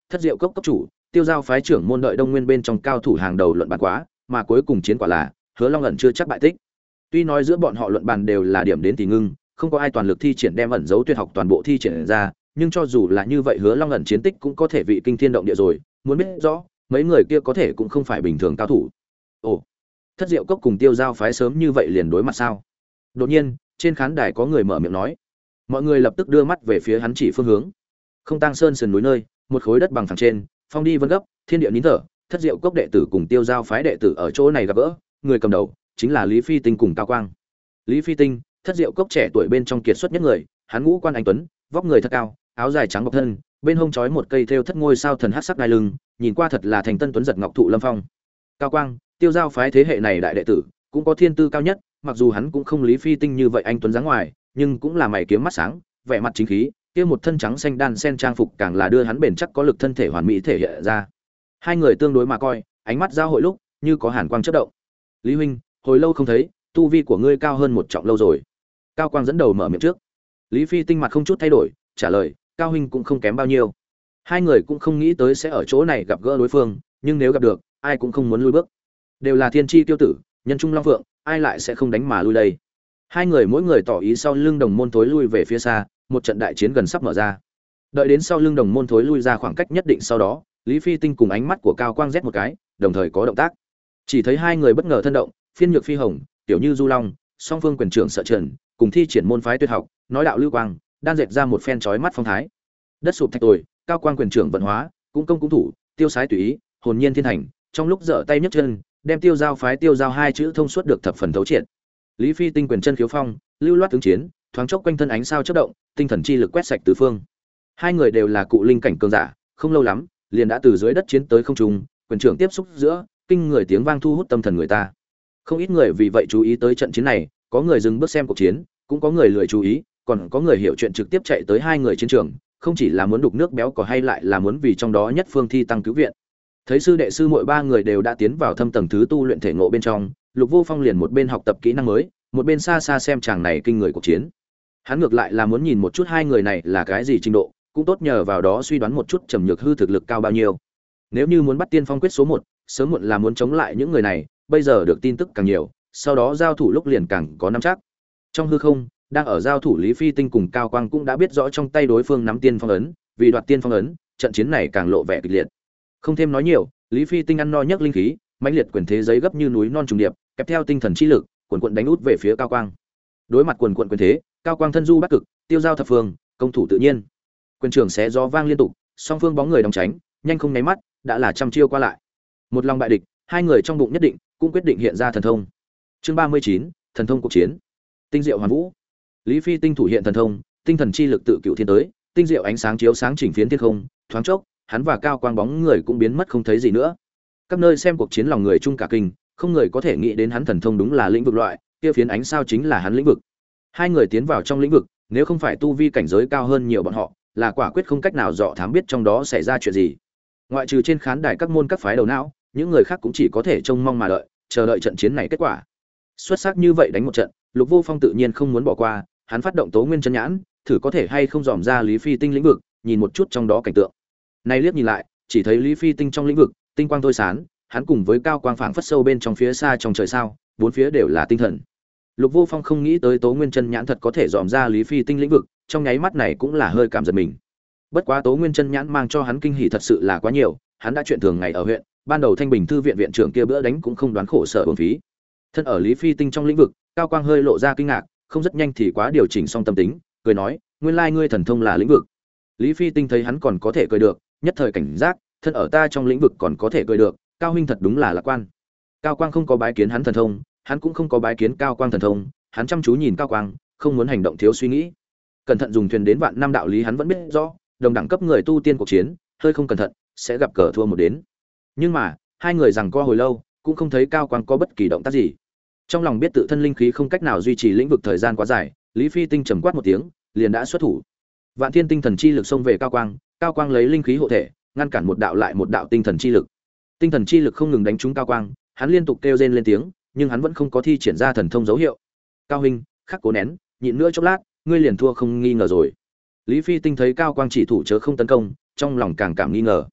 Thất Diệu Cốc cốc chủ, Tiêu Giao phái trưởng môn đợi Đông Nguyên bên trong cao thủ hàng đầu luận bàn quá, mà cuối cùng chiến quả là Hứa Long ẩn chưa chắc bại tích. Tuy nói giữa bọn họ luận bàn đều là điểm đến thì ngưng, không có ai toàn lực thi triển đem ẩn dấu tuyệt học toàn bộ thi triển ra, nhưng cho dù là như vậy Hứa Long ẩn chiến tích cũng có thể vị kinh thiên động địa rồi, muốn biết rõ, mấy người kia có thể cũng không phải bình thường cao thủ. Ồ, Thất Diệu Cốc cùng Tiêu Giao phái sớm như vậy liền đối mặt sao? Đột nhiên, trên khán đài có người mở miệng nói. Mọi người lập tức đưa mắt về phía hắn chỉ phương hướng. Không Tang Sơn sườn núi nơi, một khối đất bằng phẳng trên, phong đi vân gấp, thiên địa nín thở, Thất Diệu Cốc đệ tử cùng Tiêu Giao phái đệ tử ở chỗ này gặp gỡ, người cầm đầu chính là Lý Phi Tinh cùng Cao Quang. Lý Phi Tinh, Thất Diệu Cốc trẻ tuổi bên trong kiệt xuất nhất người, hắn ngũ quan anh tuấn, vóc người thật cao, áo dài trắng bọc thân, bên hông trói một cây thêu thất ngôi sao thần hắc sắc đai lưng, nhìn qua thật là thành tân tuấn giật ngọc thụ lâm phong. Cao Quang, Tiêu Giao phái thế hệ này đại đệ tử, cũng có thiên tư cao nhất, mặc dù hắn cũng không Lý Phi Tinh như vậy anh tuấn dáng ngoài, nhưng cũng là mày kiếm mắt sáng, vẻ mặt chính khí, kia một thân trắng xanh đan sen trang phục càng là đưa hắn bền chắc có lực thân thể hoàn mỹ thể hiện ra. Hai người tương đối mà coi, ánh mắt giao hội lúc, như có hàn quang chớp động. Lý huynh, hồi lâu không thấy, tu vi của ngươi cao hơn một trọng lâu rồi. Cao Quang dẫn đầu mở miệng trước. Lý Phi Tinh mặt không chút thay đổi, trả lời, Cao huynh cũng không kém bao nhiêu. Hai người cũng không nghĩ tới sẽ ở chỗ này gặp gỡ đối phương, nhưng nếu gặp được, ai cũng không muốn lùi bước. Đều là thiên chi tiêu tử, nhân trung long phượng, ai lại sẽ không đánh mà lui đây. Hai người mỗi người tỏ ý sau lưng đồng môn thối lui về phía xa, một trận đại chiến gần sắp mở ra. Đợi đến sau lưng đồng môn thối lui ra khoảng cách nhất định sau đó, Lý Phi Tinh cùng ánh mắt của Cao Quang rét một cái, đồng thời có động tác. Chỉ thấy hai người bất ngờ thân động, phiên nhược phi hồng, tiểu như du long, song phương quyền trưởng sợ trần, cùng thi triển môn phái tuyệt học, nói đạo lưu quang, đan dệt ra một phen chói mắt phong thái. Đất sụp thạch tồi, Cao Quang quyền trưởng vận hóa, cũng công cũng thủ, tiêu sái tùy ý, hồn nhiên thiên thành, trong lúc giở tay nhấc chân, đem Tiêu Giao phái Tiêu Giao hai chữ thông suốt được thập phần thấu triệt. Lý Phi Tinh quyền chân khiếu phong, lưu loát tướng chiến, thoáng chốc quanh thân ánh sao chớp động, tinh thần chi lực quét sạch tứ phương. Hai người đều là cụ linh cảnh cường giả, không lâu lắm, liền đã từ dưới đất chiến tới không trung, quyền trưởng tiếp xúc giữa, kinh người tiếng vang thu hút tâm thần người ta. Không ít người vì vậy chú ý tới trận chiến này, có người dừng bước xem cuộc chiến, cũng có người lười chú ý, còn có người hiểu chuyện trực tiếp chạy tới hai người chiến trường, không chỉ là muốn đục nước béo cò hay lại là muốn vì trong đó nhất phương thi tăng cứu viện. Thấy sư đệ sư muội ba người đều đã tiến vào thâm tầng thứ tu luyện thể ngộ bên trong, Lục Vô Phong liền một bên học tập kỹ năng mới, một bên xa xa xem chàng này kinh người cuộc chiến. Hắn ngược lại là muốn nhìn một chút hai người này là cái gì trình độ, cũng tốt nhờ vào đó suy đoán một chút Trầm Nhược Hư thực lực cao bao nhiêu. Nếu như muốn bắt tiên phong quyết số 1, sớm muộn là muốn chống lại những người này, bây giờ được tin tức càng nhiều, sau đó giao thủ lúc liền càng có nắm chắc. Trong hư không, đang ở giao thủ Lý Phi Tinh cùng Cao Quang cũng đã biết rõ trong tay đối phương nắm tiên phong ấn, vì đoạt tiên phong ấn, trận chiến này càng lộ vẻ kịch liệt. Không thêm nói nhiều, Lý Phi Tinh ăn no nhấc linh khí, mãnh liệt quyền thế giấy gấp như núi non trùng điệp, kèm theo tinh thần chi lực, quần quần đánh út về phía Cao Quang. Đối mặt quần quần quyền thế, Cao Quang thân du bắc cực, tiêu giao thập phương, công thủ tự nhiên. Quyền trường xé gió vang liên tục, song phương bóng người đóng tránh, nhanh không nháy mắt, đã là trăm chiêu qua lại. Một lòng bại địch, hai người trong bụng nhất định, cũng quyết định hiện ra thần thông. Chương 39, thần thông cuộc chiến. Tinh diệu hoàn vũ. Lý Phi Tinh thủ hiện thần thông, tinh thần chi lực tự cựu thiên tới, tinh diệu ánh sáng chiếu sáng chỉnh phiến thiên không, thoáng chốc, hắn và Cao Quang bóng người cũng biến mất không thấy gì nữa. Các nơi xem cuộc chiến lòng người chung cả kinh, không người có thể nghĩ đến hắn thần thông đúng là lĩnh vực loại, kia phiến ánh sao chính là hắn lĩnh vực. Hai người tiến vào trong lĩnh vực, nếu không phải tu vi cảnh giới cao hơn nhiều bọn họ, là quả quyết không cách nào dò thám biết trong đó xảy ra chuyện gì. Ngoại trừ trên khán đài các môn các phái đầu não, những người khác cũng chỉ có thể trông mong mà đợi, chờ đợi trận chiến này kết quả. Xuất sắc như vậy đánh một trận, Lục Vô Phong tự nhiên không muốn bỏ qua, hắn phát động Tố Nguyên chân nhãn, thử có thể hay không dòm ra Lý Phi Tinh lĩnh vực, nhìn một chút trong đó cảnh tượng. Nay liếc nhìn lại, chỉ thấy Lý Phi Tinh trong lĩnh vực, tinh quang thôi sáng, hắn cùng với Cao Quang phảng phất sâu bên trong phía xa trong trời sao, bốn phía đều là tinh thần. Lục Vô Phong không nghĩ tới Tố Nguyên chân nhãn thật có thể dòm ra Lý Phi Tinh lĩnh vực, trong nháy mắt này cũng là hơi cảm giật mình. Bất quá Tố Nguyên chân nhãn mang cho hắn kinh hỉ thật sự là quá nhiều, hắn đã chuyện thường ngày ở huyện, ban đầu Thanh Bình thư viện viện trưởng kia bữa đánh cũng không đoán khổ sở uổng phí. Thân ở Lý Phi Tinh trong lĩnh vực, Cao Quang hơi lộ ra kinh ngạc, không rất nhanh thì quá điều chỉnh xong tâm tính, cười nói, nguyên lai ngươi thần thông là lĩnh vực. Lý Phi Tinh thấy hắn còn có thể cười được, nhất thời cảnh giác, thân ở ta trong lĩnh vực còn có thể cười được, Cao huynh thật đúng là lạc quan. Cao Quang không có bái kiến hắn thần thông, hắn cũng không có bái kiến Cao Quang thần thông, hắn chăm chú nhìn Cao Quang, không muốn hành động thiếu suy nghĩ. Cẩn thận dùng thuyền đến vạn năm đạo lý hắn vẫn biết rõ, đồng đẳng cấp người tu tiên cuộc chiến, hơi không cẩn thận sẽ gặp cờ thua một đến. Nhưng mà, hai người giằng co hồi lâu, cũng không thấy Cao Quang có bất kỳ động tác gì. Trong lòng biết tự thân linh khí không cách nào duy trì lĩnh vực thời gian quá dài, Lý Phi Tinh trầm quát một tiếng, liền đã xuất thủ. Vạn Thiên tinh thần chi lực xông về Cao Quang, Cao Quang lấy linh khí hộ thể, ngăn cản một đạo lại một đạo tinh thần chi lực. Tinh thần chi lực không ngừng đánh trúng Cao Quang, hắn liên tục kêu rên lên tiếng, nhưng hắn vẫn không có thi triển ra thần thông dấu hiệu. Cao huynh, khắc cố nén, nhịn nữa chốc lát, ngươi liền thua không nghi ngờ rồi. Lý Phi Tinh thấy Cao Quang chỉ thủ chớ không tấn công, trong lòng càng cảm nghi ngờ.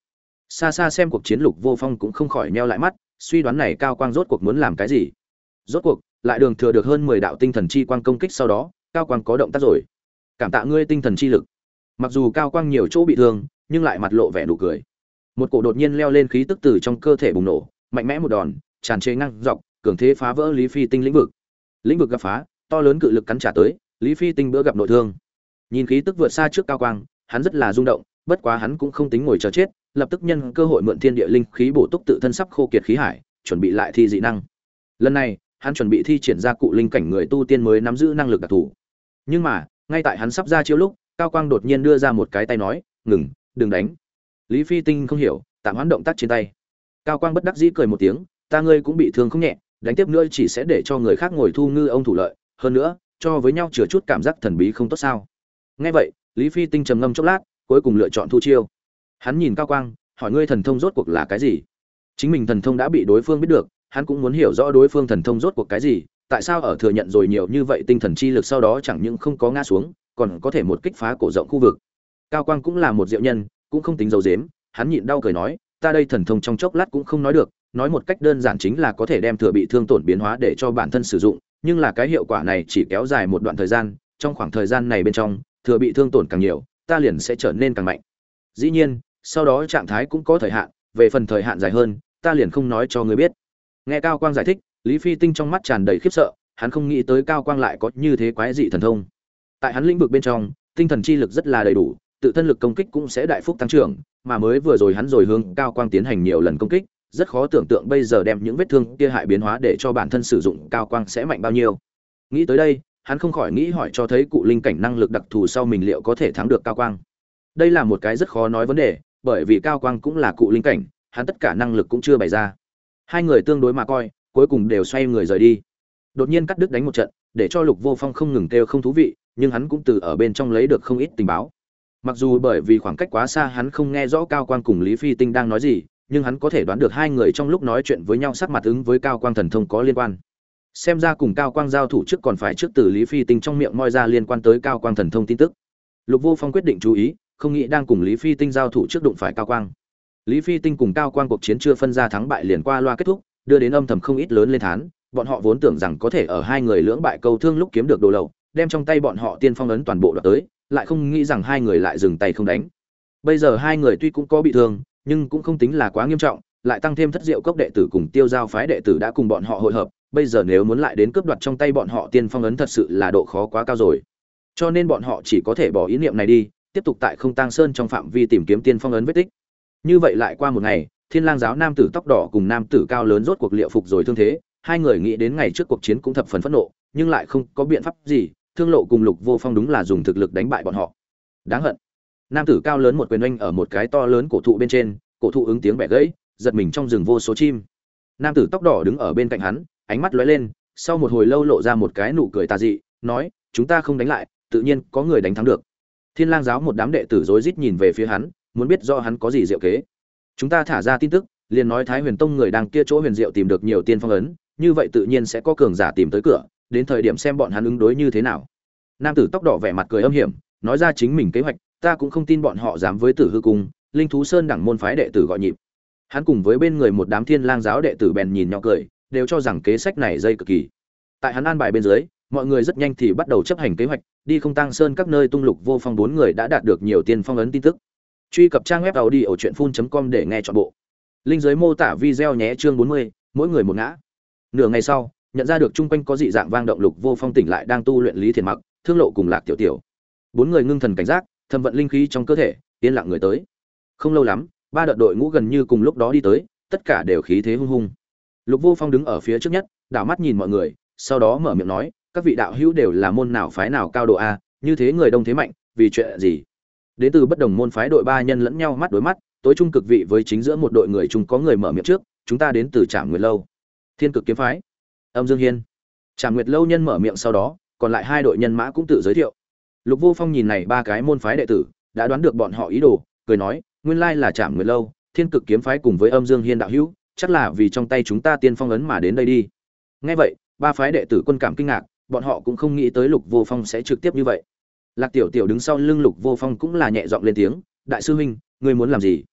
Xa xa xem cuộc chiến, Lục Vô Phong cũng không khỏi nheo lại mắt, suy đoán này Cao Quang rốt cuộc muốn làm cái gì. Rốt cuộc lại đường thừa được hơn 10 đạo tinh thần chi quang công kích, sau đó Cao Quang có động tác rồi. Cảm tạ ngươi tinh thần chi lực. Mặc dù Cao Quang nhiều chỗ bị thương, nhưng lại mặt lộ vẻ nụ cười. Một cổ đột nhiên leo lên khí tức từ trong cơ thể bùng nổ, mạnh mẽ một đòn, tràn trề ngang dọc, cường thế phá vỡ Lý Phi Tinh lĩnh vực. Lĩnh vực gặp phá, to lớn cự lực cắn trả tới, Lý Phi Tinh bữa gặp nội thương. Nhìn khí tức vượt xa trước Cao Quang, hắn rất là rung động, bất quá hắn cũng không tính ngồi chờ chết, lập tức nhân cơ hội mượn thiên địa linh khí bổ túc tự thân sắp khô kiệt khí hải, chuẩn bị lại thi dị năng. Lần này, hắn chuẩn bị thi triển ra cụ linh cảnh người tu tiên mới nắm giữ năng lực đặc thù. Nhưng mà, ngay tại hắn sắp ra chiêu lúc, Cao Quang đột nhiên đưa ra một cái tay nói, "Ngừng, đừng đánh." Lý Phi Tinh không hiểu, tạm hoãn động tác trên tay. Cao Quang bất đắc dĩ cười một tiếng, "Ta ngươi cũng bị thương không nhẹ, đánh tiếp nữa chỉ sẽ để cho người khác ngồi thu ngư ông thủ lợi, hơn nữa, cho với nhau chừa chút cảm giác thần bí không tốt sao?" Nghe vậy, Lý Phi Tinh trầm ngâm chốc lát, cuối cùng lựa chọn thu chiêu. Hắn nhìn Cao Quang, hỏi, ngươi thần thông rốt cuộc là cái gì? Chính mình thần thông đã bị đối phương biết được, hắn cũng muốn hiểu rõ đối phương thần thông rốt cuộc cái gì, tại sao ở thừa nhận rồi nhiều như vậy tinh thần chi lực sau đó chẳng những không có ngã xuống, còn có thể một kích phá cổ rộng khu vực. Cao Quang cũng là một diệu nhân, cũng không tính giấu giếm, hắn nhịn đau cười nói, ta đây thần thông trong chốc lát cũng không nói được, nói một cách đơn giản chính là có thể đem thừa bị thương tổn biến hóa để cho bản thân sử dụng, nhưng là cái hiệu quả này chỉ kéo dài một đoạn thời gian, trong khoảng thời gian này bên trong, thừa bị thương tổn càng nhiều, ta liền sẽ trở nên càng mạnh. Dĩ nhiên, sau đó trạng thái cũng có thời hạn, về phần thời hạn dài hơn, ta liền không nói cho ngươi biết. Nghe Cao Quang giải thích, Lý Phi Tinh trong mắt tràn đầy khiếp sợ, hắn không nghĩ tới Cao Quang lại có như thế quái dị thần thông. Tại hắn lĩnh vực bên trong, tinh thần chi lực rất là đầy đủ, tự thân lực công kích cũng sẽ đại phúc tăng trưởng, mà mới vừa rồi hắn rồi hướng Cao Quang tiến hành nhiều lần công kích, rất khó tưởng tượng bây giờ đem những vết thương kia hại biến hóa để cho bản thân sử dụng Cao Quang sẽ mạnh bao nhiêu. Nghĩ tới đây, hắn không khỏi nghĩ hỏi cho thấy cụ linh cảnh năng lực đặc thù sau mình liệu có thể thắng được Cao Quang. Đây là một cái rất khó nói vấn đề, bởi vì Cao Quang cũng là cụ linh cảnh, hắn tất cả năng lực cũng chưa bày ra. Hai người tương đối mà coi, cuối cùng đều xoay người rời đi. Đột nhiên cắt đứt đánh một trận, để cho Lục Vô Phong không ngừng kêu không thú vị, nhưng hắn cũng từ ở bên trong lấy được không ít tình báo. Mặc dù bởi vì khoảng cách quá xa hắn không nghe rõ Cao Quang cùng Lý Phi Tinh đang nói gì, nhưng hắn có thể đoán được hai người trong lúc nói chuyện với nhau sắc mặt ứng với Cao Quang thần thông có liên quan. Xem ra cùng Cao Quang giao thủ trước còn phải trước từ Lý Phi Tinh trong miệng moi ra liên quan tới Cao Quang thần thông tin tức. Lục Vô Phong quyết định chú ý, không nghĩ đang cùng Lý Phi Tinh giao thủ trước đụng phải Cao Quang. Lý Phi Tinh cùng Cao Quang cuộc chiến chưa phân ra thắng bại liền qua loa kết thúc, đưa đến âm thầm không ít lớn lên thán, bọn họ vốn tưởng rằng có thể ở hai người lưỡng bại câu thương lúc kiếm được đồ lậu, đem trong tay bọn họ tiên phong ấn toàn bộ đoạt tới, lại không nghĩ rằng hai người lại dừng tay không đánh. Bây giờ hai người tuy cũng có bị thương, nhưng cũng không tính là quá nghiêm trọng, lại tăng thêm Thất Diệu Cốc đệ tử cùng Tiêu Giao phái đệ tử đã cùng bọn họ hội hợp, bây giờ nếu muốn lại đến cướp đoạt trong tay bọn họ tiên phong ấn thật sự là độ khó quá cao rồi. Cho nên bọn họ chỉ có thể bỏ ý niệm này đi, tiếp tục tại Không Tang Sơn trong phạm vi tìm kiếm tiên phong ấn vết tích. Như vậy lại qua một ngày, Thiên Lang giáo nam tử tóc đỏ cùng nam tử cao lớn rốt cuộc liệu phục rồi thương thế, hai người nghĩ đến ngày trước cuộc chiến cũng thập phần phẫn nộ, nhưng lại không có biện pháp gì, Thương Lộ cùng Lục Vô Phong đúng là dùng thực lực đánh bại bọn họ. Đáng hận. Nam tử cao lớn một quyền oanh ở một cái to lớn cổ thụ bên trên, cổ thụ ứng tiếng bẻ gãy, giật mình trong rừng vô số chim. Nam tử tóc đỏ đứng ở bên cạnh hắn, ánh mắt lóe lên, sau một hồi lâu lộ ra một cái nụ cười tà dị, nói: "Chúng ta không đánh lại, tự nhiên có người đánh thắng được." Thiên Lang giáo một đám đệ tử rối rít nhìn về phía hắn, muốn biết do hắn có gì diệu kế. Chúng ta thả ra tin tức, liền nói Thái Huyền Tông người đang kia chỗ huyền diệu tìm được nhiều tiên phong ấn, như vậy tự nhiên sẽ có cường giả tìm tới cửa, đến thời điểm xem bọn hắn ứng đối như thế nào. Nam tử tóc đỏ vẻ mặt cười âm hiểm, nói ra chính mình kế hoạch, ta cũng không tin bọn họ dám với Tử Hư Cung, Linh Thú Sơn đẳng môn phái đệ tử gọi nhịp. Hắn cùng với bên người một đám Thiên Lang giáo đệ tử bèn nhìn nhau cười, đều cho rằng kế sách này dây cực kỳ. Tại hắn an bài bên dưới, mọi người rất nhanh thì bắt đầu chấp hành kế hoạch, đi Không Tang Sơn các nơi tung Lục Vô Phong bốn người đã đạt được nhiều tiên phong ấn tin tức. Truy cập trang web audiochuyenphun.com để nghe trọn bộ. Linh dưới mô tả video nhé, chương 40, mỗi người một ngã. Nửa ngày sau, nhận ra được chung quanh có dị dạng vang động, Lục Vô Phong tỉnh lại đang tu luyện Lý Thiền Mặc, Thương Lộ cùng Lạc Tiểu Tiểu. Bốn người ngưng thần cảnh giác, thâm vận linh khí trong cơ thể, yên lặng người tới. Không lâu lắm, ba đợt đội ngũ gần như cùng lúc đó đi tới, tất cả đều khí thế hung hung. Lục Vô Phong đứng ở phía trước nhất, đảo mắt nhìn mọi người, sau đó mở miệng nói: "Các vị đạo hữu đều là môn nào phái nào cao độ a, như thế người đông thế mạnh, vì chuyện gì?" Đến từ bất đồng môn phái đội ba nhân lẫn nhau mắt đối mắt, tối trung cực vị với chính giữa một đội người chung có người mở miệng trước: "Chúng ta đến từ Trảm Nguyệt lâu." Thiên Cực kiếm phái. Âm Dương Hiên. Trảm Nguyệt lâu nhân mở miệng, sau đó, còn lại hai đội nhân mã cũng tự giới thiệu. Lục Vô Phong nhìn này ba cái môn phái đệ tử, đã đoán được bọn họ ý đồ, cười nói: "Nguyên lai là Trảm Nguyệt lâu, Thiên Cực kiếm phái cùng với Âm Dương Hiên đạo hữu, chắc là vì trong tay chúng ta tiên phong ấn mà đến đây đi." Nghe vậy, ba phái đệ tử quân cảm kinh ngạc, bọn họ cũng không nghĩ tới Lục Vô Phong sẽ trực tiếp như vậy. Lạc Tiểu Tiểu đứng sau lưng Lục Vô Phong cũng là nhẹ giọng lên tiếng: "Đại sư huynh, ngươi muốn làm gì?"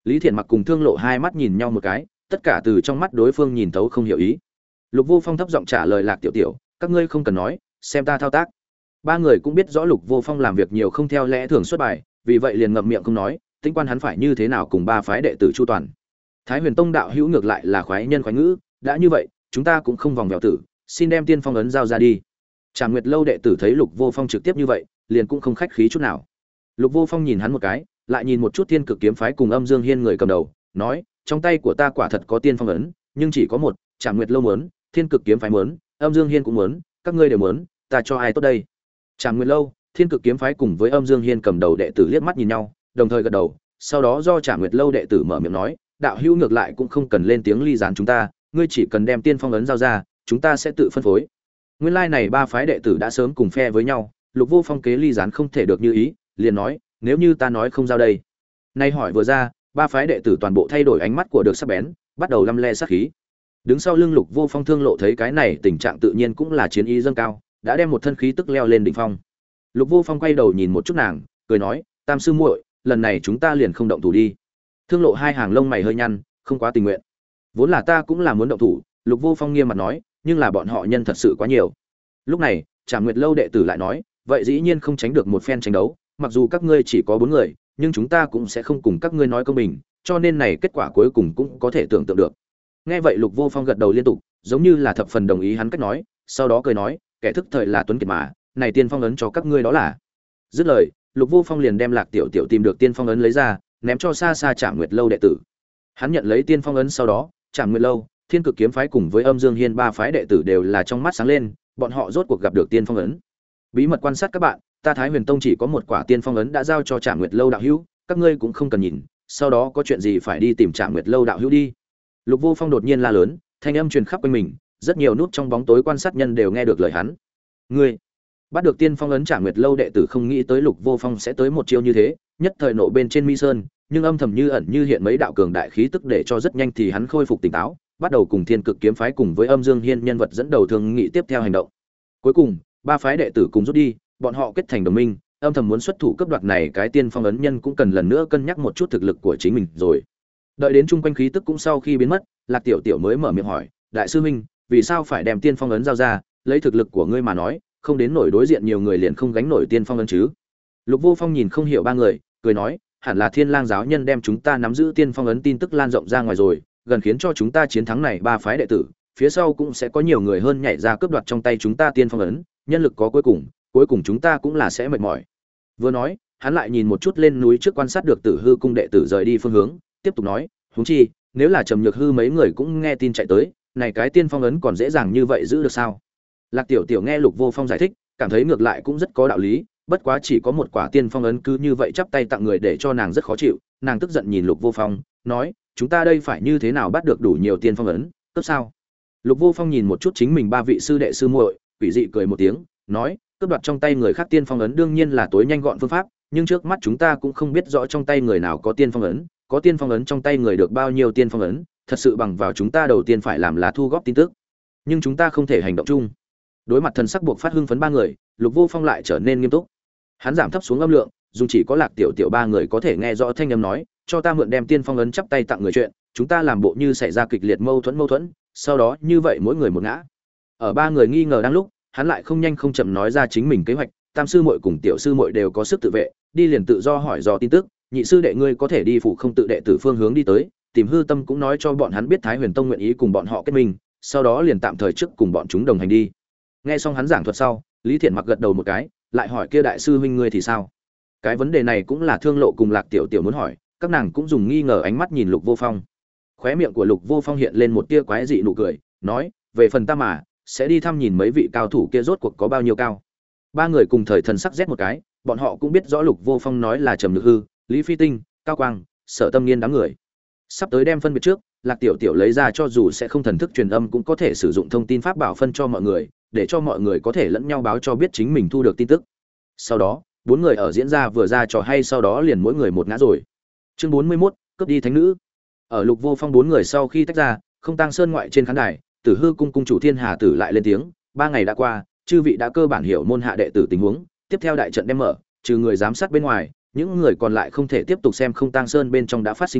Lý Thiện Mặc cùng Thương Lộ hai mắt nhìn nhau một cái, tất cả từ trong mắt đối phương nhìn thấu không hiểu ý. Lục Vô Phong thấp giọng trả lời Lạc Tiểu Tiểu, các ngươi không cần nói, xem ta thao tác. Ba người cũng biết rõ Lục Vô Phong làm việc nhiều không theo lẽ thường xuất bài, vì vậy liền ngậm miệng không nói, tính quan hắn phải như thế nào cùng ba phái đệ tử chu toàn. Thái Huyền Tông đạo hữu ngược lại là khoái nhân khoái ngữ, đã như vậy, chúng ta cũng không vòng vèo tử, xin đem tiên phong ấn giao ra đi. Trảm Nguyệt lâu đệ tử thấy Lục Vô Phong trực tiếp như vậy, liền cũng không khách khí chút nào. Lục Vô Phong nhìn hắn một cái, lại nhìn một chút Thiên Cực kiếm phái cùng Âm Dương Hiên người cầm đầu, nói, trong tay của ta quả thật có tiên phong ấn, nhưng chỉ có một, Trảm Nguyệt lâu muốn, Thiên Cực kiếm phái muốn, Âm Dương Hiên cũng muốn, các ngươi đều muốn, ta cho ai tốt đây? Trảm Nguyệt lâu, Thiên Cực kiếm phái cùng với Âm Dương Hiên cầm đầu đệ tử liếc mắt nhìn nhau, đồng thời gật đầu, sau đó do Trảm Nguyệt lâu đệ tử mở miệng nói, đạo hữu ngược lại cũng không cần lên tiếng ly gián chúng ta, ngươi chỉ cần đem tiên phong ấn giao ra, chúng ta sẽ tự phân phối. Nguyên lai này ba phái đệ tử đã sớm cùng phe với nhau, Lục Vô Phong kế ly gián không thể được như ý, liền nói, nếu như ta nói không giao đây. Nay hỏi vừa ra, ba phái đệ tử toàn bộ thay đổi ánh mắt của được sắc bén, bắt đầu lăm le sát khí. Đứng sau lưng Lục Vô Phong Thương Lộ thấy cái này, tình trạng tự nhiên cũng là chiến ý dâng cao, đã đem một thân khí tức leo lên đỉnh phong. Lục Vô Phong quay đầu nhìn một chút nàng, cười nói, Tam sư muội, lần này chúng ta liền không động thủ đi. Thương Lộ hai hàng lông mày hơi nhăn, không quá tình nguyện. Vốn là ta cũng là muốn động thủ, Lục Vô Phong nghiêm mặt nói, nhưng là bọn họ nhân thật sự quá nhiều. Lúc này, Trảm Nguyệt lâu đệ tử lại nói, vậy dĩ nhiên không tránh được một phen tranh đấu, mặc dù các ngươi chỉ có 4 người, nhưng chúng ta cũng sẽ không cùng các ngươi nói công bình, cho nên này kết quả cuối cùng cũng có thể tưởng tượng được. Nghe vậy Lục Vô Phong gật đầu liên tục, giống như là thập phần đồng ý hắn cách nói, sau đó cười nói, kẻ thức thời là tuấn kiệt mà, này tiên phong ấn cho các ngươi đó là. Dứt lời, Lục Vô Phong liền đem Lạc Tiểu Tiểu tìm được tiên phong ấn lấy ra, ném cho xa xa Trảm Nguyệt lâu đệ tử. Hắn nhận lấy tiên phong ấn sau đó, Trảm Nguyệt lâu, Thiên Cực kiếm phái cùng với Âm Dương Hiên ba phái đệ tử đều là trong mắt sáng lên, bọn họ rốt cuộc gặp được tiên phong ấn. Bí mật quan sát các bạn, ta Thái Huyền Tông chỉ có một quả tiên phong ấn đã giao cho Trảm Nguyệt lâu đạo hữu, các ngươi cũng không cần nhìn, sau đó có chuyện gì phải đi tìm Trảm Nguyệt lâu đạo hữu đi. Lục Vô Phong đột nhiên la lớn, thanh âm truyền khắp quanh mình, rất nhiều nút trong bóng tối quan sát nhân đều nghe được lời hắn. Ngươi bắt được tiên phong ấn, Trảm Nguyệt lâu đệ tử không nghĩ tới Lục Vô Phong sẽ tới một chiêu như thế, nhất thời nộ bên trên mi sơn, nhưng âm thầm như ẩn như hiện mấy đạo cường đại khí tức để cho rất nhanh thì hắn khôi phục tỉnh táo, bắt đầu cùng Thiên Cực kiếm phái cùng với Âm Dương Hiên nhân vật dẫn đầu thương nghị tiếp theo hành động. Cuối cùng, ba phái đệ tử cùng rút đi, bọn họ kết thành đồng minh, âm thầm muốn xuất thủ cướp đoạt này cái tiên phong ấn nhân cũng cần lần nữa cân nhắc một chút thực lực của chính mình rồi. Đợi đến chung quanh khí tức cũng sau khi biến mất, Lạc Tiểu Tiểu mới mở miệng hỏi, đại sư huynh, vì sao phải đem tiên phong ấn giao ra, lấy thực lực của ngươi mà nói, không đến nổi đối diện nhiều người liền không gánh nổi tiên phong ấn chứ? Lục Vô Phong nhìn không hiểu ba người, cười nói, hẳn là Thiên Lang giáo nhân đem chúng ta nắm giữ tiên phong ấn tin tức lan rộng ra ngoài rồi, gần khiến cho chúng ta chiến thắng này ba phái đệ tử, phía sau cũng sẽ có nhiều người hơn nhảy ra cướp đoạt trong tay chúng ta tiên phong ấn, nhân lực có cuối cùng chúng ta cũng là sẽ mệt mỏi. Vừa nói, hắn lại nhìn một chút lên núi trước quan sát được Tử Hư cung đệ tử rời đi phương hướng, tiếp tục nói, huống chi, nếu là Trầm Nhược Hư mấy người cũng nghe tin chạy tới, này cái tiên phong ấn còn dễ dàng như vậy giữ được sao? Lạc Tiểu Tiểu nghe Lục Vô Phong giải thích, cảm thấy ngược lại cũng rất có đạo lý, bất quá chỉ có một quả tiên phong ấn cứ như vậy chắp tay tặng người để cho nàng rất khó chịu, nàng tức giận nhìn Lục Vô Phong, nói, chúng ta đây phải như thế nào bắt được đủ nhiều tiên phong ấn, cướp sao? Lục Vô Phong nhìn một chút chính mình ba vị sư đệ sư muội, quỷ dị cười một tiếng, nói, cướp đoạt trong tay người khác tiên phong ấn đương nhiên là tối nhanh gọn phương pháp, nhưng trước mắt chúng ta cũng không biết rõ trong tay người nào có tiên phong ấn, có tiên phong ấn trong tay người được bao nhiêu tiên phong ấn, thật sự bằng vào chúng ta đầu tiên phải làm là thu góp tin tức, nhưng chúng ta không thể hành động chung. Đối mặt thần sắc buộc phát hưng phấn ba người, Lục Vô Phong lại trở nên nghiêm túc. Hắn giảm thấp xuống âm lượng, dùng chỉ có Lạc Tiểu Tiểu ba người có thể nghe rõ thanh âm nói, cho ta mượn đem tiên phong ấn chắp tay tặng người chuyện, chúng ta làm bộ như xảy ra kịch liệt mâu thuẫn, sau đó như vậy mỗi người một ngã. Ở ba người nghi ngờ đang lúc, hắn lại không nhanh không chậm nói ra chính mình kế hoạch, Tam sư muội cùng Tiểu sư muội đều có sức tự vệ, đi liền tự do hỏi dò tin tức, nhị sư đệ ngươi có thể đi phụ không tự đệ tử phương hướng đi tới, tìm Hư Tâm cũng nói cho bọn hắn biết Thái Huyền Tông nguyện ý cùng bọn họ kết minh, sau đó liền tạm thời trước cùng bọn chúng đồng hành đi. Nghe xong hắn giảng thuật sau, Lý Thiện Mặc gật đầu một cái, lại hỏi kia đại sư huynh ngươi thì sao? Cái vấn đề này cũng là Thương Lộ cùng Lạc Tiểu Tiểu muốn hỏi, các nàng cũng dùng nghi ngờ ánh mắt nhìn Lục Vô Phong. Khóe miệng của Lục Vô Phong hiện lên một tia quái dị nụ cười, nói, về phần ta mà, sẽ đi thăm nhìn mấy vị cao thủ kia rốt cuộc có bao nhiêu cao. Ba người cùng thời thần sắc rét một cái, bọn họ cũng biết rõ Lục Vô Phong nói là Trầm Nhược Hư, Lý Phi Tinh, Cao Quang, Sở Tâm Nghiên đám người. Sắp tới đem phân biệt trước, Lạc Tiểu Tiểu lấy ra cho dù sẽ không thần thức truyền âm cũng có thể sử dụng thông tin pháp bảo phân cho mọi người, để cho mọi người có thể lẫn nhau báo cho biết chính mình thu được tin tức. Sau đó, bốn người ở diễn ra vừa ra trò hay, sau đó liền mỗi người một ngã rồi. Chương 41, cướp đi thánh nữ. Ở Lục Vô Phong bốn người sau khi tách ra, Không Tang Sơn ngoại trên khán đài, Tử Hư cung cung chủ Thiên Hà Tử lại lên tiếng, 3 ngày đã qua, chư vị đã cơ bản hiểu môn hạ đệ tử tình huống, tiếp theo đại trận đem mở, trừ người giám sát bên ngoài, những người còn lại không thể tiếp tục xem Không Tang Sơn bên trong đã phát sinh chuyện,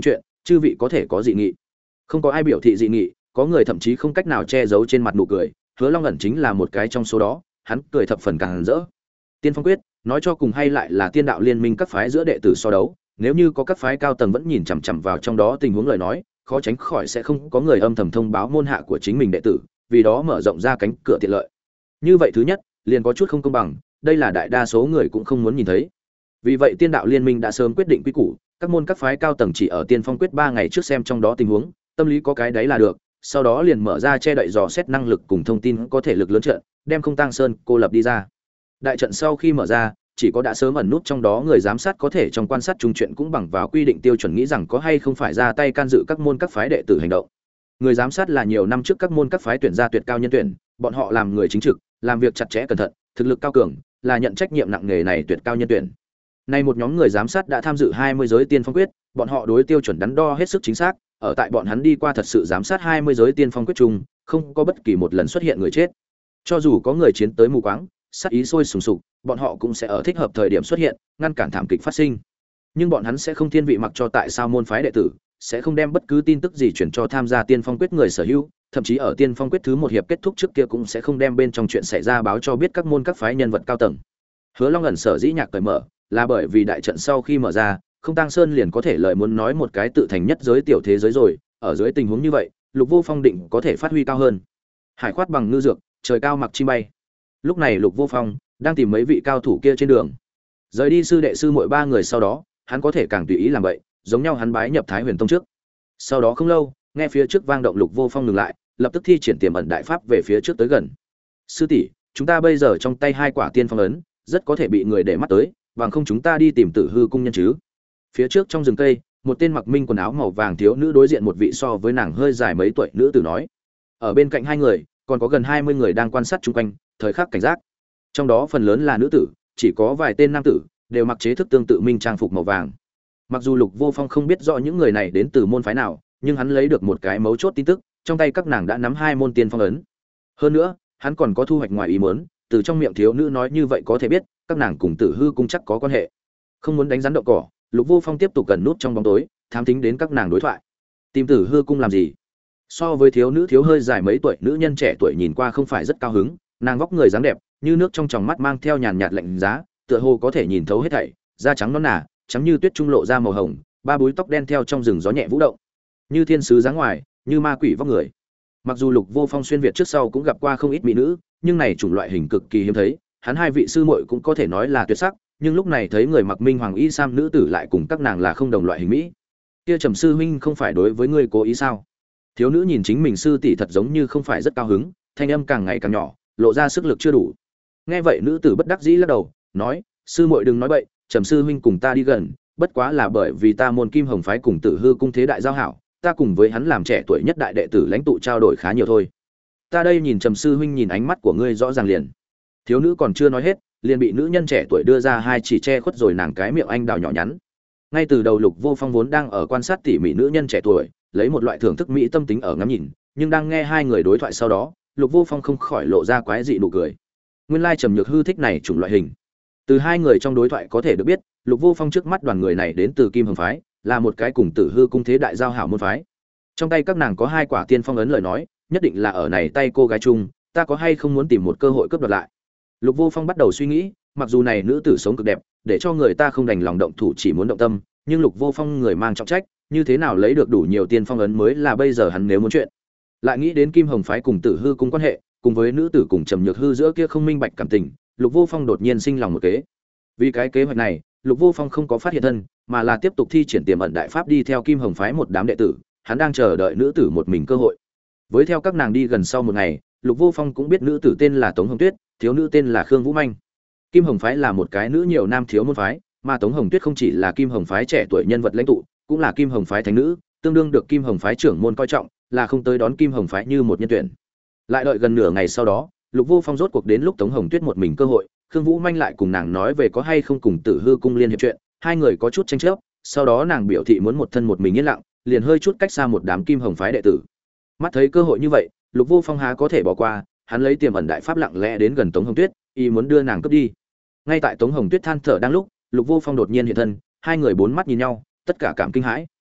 Chư vị có thể có dị nghị? Không có ai biểu thị dị nghị, có người thậm chí không cách nào che giấu trên mặt nụ cười. Hứa Long ẩn chính là một cái trong số đó, hắn cười thập phần càng rỡ. Tiên Phong quyết, nói cho cùng hay lại là tiên đạo liên minh các phái giữa đệ tử so đấu, nếu như có các phái cao tầng vẫn nhìn chằm chằm vào trong đó tình huống lời nói, khó tránh khỏi sẽ không có người âm thầm thông báo môn hạ của chính mình đệ tử, vì đó mở rộng ra cánh cửa tiện lợi. Như vậy thứ nhất, liền có chút không công bằng, đây là đại đa số người cũng không muốn nhìn thấy. Vì vậy tiên đạo liên minh đã sớm quyết định quy củ, các môn các phái cao tầng chỉ ở Tiên Phong quyết 3 ngày trước xem trong đó tình huống, tâm lý có cái đấy là được, sau đó liền mở ra che đậy dò xét năng lực cùng thông tin có thể lực lớn trận, đem Không Tang Sơn cô lập đi ra. Đại trận sau khi mở ra, chỉ có đã sớm ẩn nút trong đó người giám sát có thể trong quan sát trung chuyện cũng bằng vào quy định tiêu chuẩn nghĩ rằng có hay không phải ra tay can dự các môn các phái đệ tử hành động. Người giám sát là nhiều năm trước các môn các phái tuyển ra tuyệt cao nhân tuyển, bọn họ làm người chính trực, làm việc chặt chẽ cẩn thận, thực lực cao cường, là nhận trách nhiệm nặng nề này tuyệt cao nhân tuyển. Nay một nhóm người giám sát đã tham dự 20 giới tiên phong quyết, bọn họ đối tiêu chuẩn đắn đo hết sức chính xác, ở tại bọn hắn đi qua thật sự giám sát 20 giới tiên phong quyết chung, không có bất kỳ một lần xuất hiện người chết. Cho dù có người chiến tới mù quáng, sát ý sôi sùng sục, bọn họ cũng sẽ ở thích hợp thời điểm xuất hiện, ngăn cản thảm kịch phát sinh. Nhưng bọn hắn sẽ không thiên vị mặc cho tại sao môn phái đệ tử, sẽ không đem bất cứ tin tức gì chuyển cho tham gia tiên phong quyết người sở hữu, thậm chí ở tiên phong quyết thứ 1 hiệp kết thúc trước kia cũng sẽ không đem bên trong chuyện xảy ra báo cho biết các môn các phái nhân vật cao tầng. Hứa Long ẩn sở dĩ nhạc cởi mở, là bởi vì đại trận sau khi mở ra, Không Tang Sơn liền có thể lời muốn nói một cái tự thành nhất giới tiểu thế giới rồi, ở dưới tình huống như vậy, Lục Vô Phong định có thể phát huy cao hơn. Hải khoát bằng ngư dược, trời cao mặc chim bay. Lúc này Lục Vô Phong đang tìm mấy vị cao thủ kia trên đường. Rời đi sư đệ sư muội 3 người sau đó, hắn có thể càng tùy ý làm vậy, giống nhau hắn bái nhập Thái Huyền Tông trước. Sau đó không lâu, nghe phía trước vang động, Lục Vô Phong ngừng lại, lập tức thi triển tiềm ẩn đại pháp về phía trước tới gần. Sư tỷ, chúng ta bây giờ trong tay 2 quả tiên phong ấn, rất có thể bị người để mắt tới, bằng không chúng ta đi tìm Tử Hư cung nhân chứ? Phía trước trong rừng cây, một tên mặc minh quần áo màu vàng thiếu nữ đối diện một vị so với nàng hơi dài mấy tuổi nữ tử nói. Ở bên cạnh 2 người, còn có gần 20 người đang quan sát xung quanh, thời khắc cảnh giác. Trong đó phần lớn là nữ tử, chỉ có vài tên nam tử đều mặc chế thức tương tự minh trang phục màu vàng. Mặc dù Lục Vô Phong không biết rõ những người này đến từ môn phái nào, nhưng hắn lấy được một cái mấu chốt tin tức, trong tay các nàng đã nắm 2 môn tiên phong ấn. Hơn nữa, hắn còn có thu hoạch ngoài ý muốn, từ trong miệng thiếu nữ nói như vậy có thể biết, các nàng cùng Tử Hư cung chắc có quan hệ. Không muốn đánh rắn đậu cỏ, Lục Vô Phong tiếp tục cẩn nút trong bóng tối, thám thính đến các nàng đối thoại. Tìm Tử Hư cung làm gì? So với thiếu nữ thiếu hơi dài mấy tuổi nữ nhân trẻ tuổi nhìn qua không phải rất cao hứng, nàng vóc người dáng đẹp, như nước trong tròng mắt mang theo nhàn nhạt lạnh giá, tựa hồ có thể nhìn thấu hết thảy, da trắng nõn nà, trắng như tuyết trung lộ ra màu hồng, 3 búi tóc đen theo trong rừng gió nhẹ vũ động, như thiên sứ dáng ngoài, như ma quỷ vóc người. Mặc dù Lục Vô Phong xuyên việt trước sau cũng gặp qua không ít mỹ nữ, nhưng này chủng loại hình cực kỳ hiếm thấy, hắn 2 vị sư muội cũng có thể nói là tuyệt sắc, nhưng lúc này thấy người mặc minh hoàng y sam nữ tử lại cùng các nàng là không đồng loại hình mỹ. Kia Trầm sư huynh không phải đối với ngươi cố ý sao? Thiếu nữ nhìn chính mình sư tỷ thật giống như không phải rất cao hứng, thanh âm càng ngày càng nhỏ, lộ ra sức lực chưa đủ. Nghe vậy nữ tử bất đắc dĩ lắc đầu, nói: "Sư muội đừng nói bậy, Trầm sư huynh cùng ta đi gần, bất quá là bởi vì ta môn Kim Hồng phái cùng Tử Hư cung thế đại giao hảo, ta cùng với hắn làm trẻ tuổi nhất đại đệ tử lãnh tụ trao đổi khá nhiều thôi. Ta đây nhìn Trầm sư huynh nhìn ánh mắt của ngươi rõ ràng liền." Thiếu nữ còn chưa nói hết, liền bị nữ nhân trẻ tuổi đưa ra 2 chỉ che khuất rồi nàng cái miệng anh đào nhỏ nhắn. Ngay từ đầu Lục Vô Phong vốn đang ở quan sát tỉ mỉ nữ nhân trẻ tuổi, lấy một loại thưởng thức mỹ tâm tính ở ngắm nhìn, nhưng đang nghe 2 người đối thoại sau đó, Lục Vô Phong không khỏi lộ ra quái dị nụ cười. Nguyên lai Trầm Nhược Hư thích này chủng loại hình. Từ 2 người trong đối thoại có thể được biết, Lục Vô Phong trước mắt đoàn người này đến từ Kim Hồng phái, là một cái cùng Tử Hư cung thế đại giao hảo môn phái. Trong tay các nàng có 2 quả tiên phong ấn lời nói, nhất định là ở này tay cô gái chung, ta có hay không muốn tìm một cơ hội cướp đoạt lại. Lục Vô Phong bắt đầu suy nghĩ, mặc dù này nữ tử sống cực đẹp, để cho người ta không đành lòng động thủ chỉ muốn động tâm, nhưng Lục Vô Phong người mang trọng trách, như thế nào lấy được đủ nhiều tiên phong ấn mới là bây giờ hắn nếu muốn chuyện. Lại nghĩ đến Kim Hồng phái cùng Tử Hư cung quan hệ, cùng với nữ tử cùng Trầm Nhược Hư giữa kia không minh bạch cảm tình, Lục Vô Phong đột nhiên sinh lòng một kế. Vì cái kế hoạch này, Lục Vô Phong không có phát hiện thân, mà là tiếp tục thi triển tiềm ẩn đại pháp đi theo Kim Hồng phái một đám đệ tử, hắn đang chờ đợi nữ tử một mình cơ hội. Với theo các nàng đi gần sau một ngày, Lục Vô Phong cũng biết nữ tử tên là Tống Hồng Tuyết, thiếu nữ tên là Khương Vũ Manh. Kim Hồng phái là một cái nữ nhiều nam thiếu môn phái, mà Tống Hồng Tuyết không chỉ là Kim Hồng phái trẻ tuổi nhân vật lãnh tụ, cũng là Kim Hồng phái thánh nữ, tương đương được Kim Hồng phái trưởng môn coi trọng, là không tới đón Kim Hồng phái như một nhân tuyển. Lại đợi gần nửa ngày sau đó, Lục Vô Phong rốt cuộc đến lúc Tống Hồng Tuyết một mình cơ hội, Khương Vũ Manh lại cùng nàng nói về có hay không cùng Tử Hư cung liên hiệp chuyện, 2 người có chút tranh chấp, sau đó nàng biểu thị muốn một thân một mình yên lặng, liền hơi chút cách xa một đám Kim Hồng phái đệ tử. Mắt thấy cơ hội như vậy, Lục Vô Phong há có thể bỏ qua, hắn lấy tiềm ẩn đại pháp lặng lẽ đến gần Tống Hồng Tuyết, ý muốn đưa nàng cướp đi. Ngay tại Tống Hồng Tuyết than thở đang lúc, Lục Vô Phong đột nhiên hiện thân, 2 người 4 mắt nhìn nhau, tất cả cảm kinh hãi.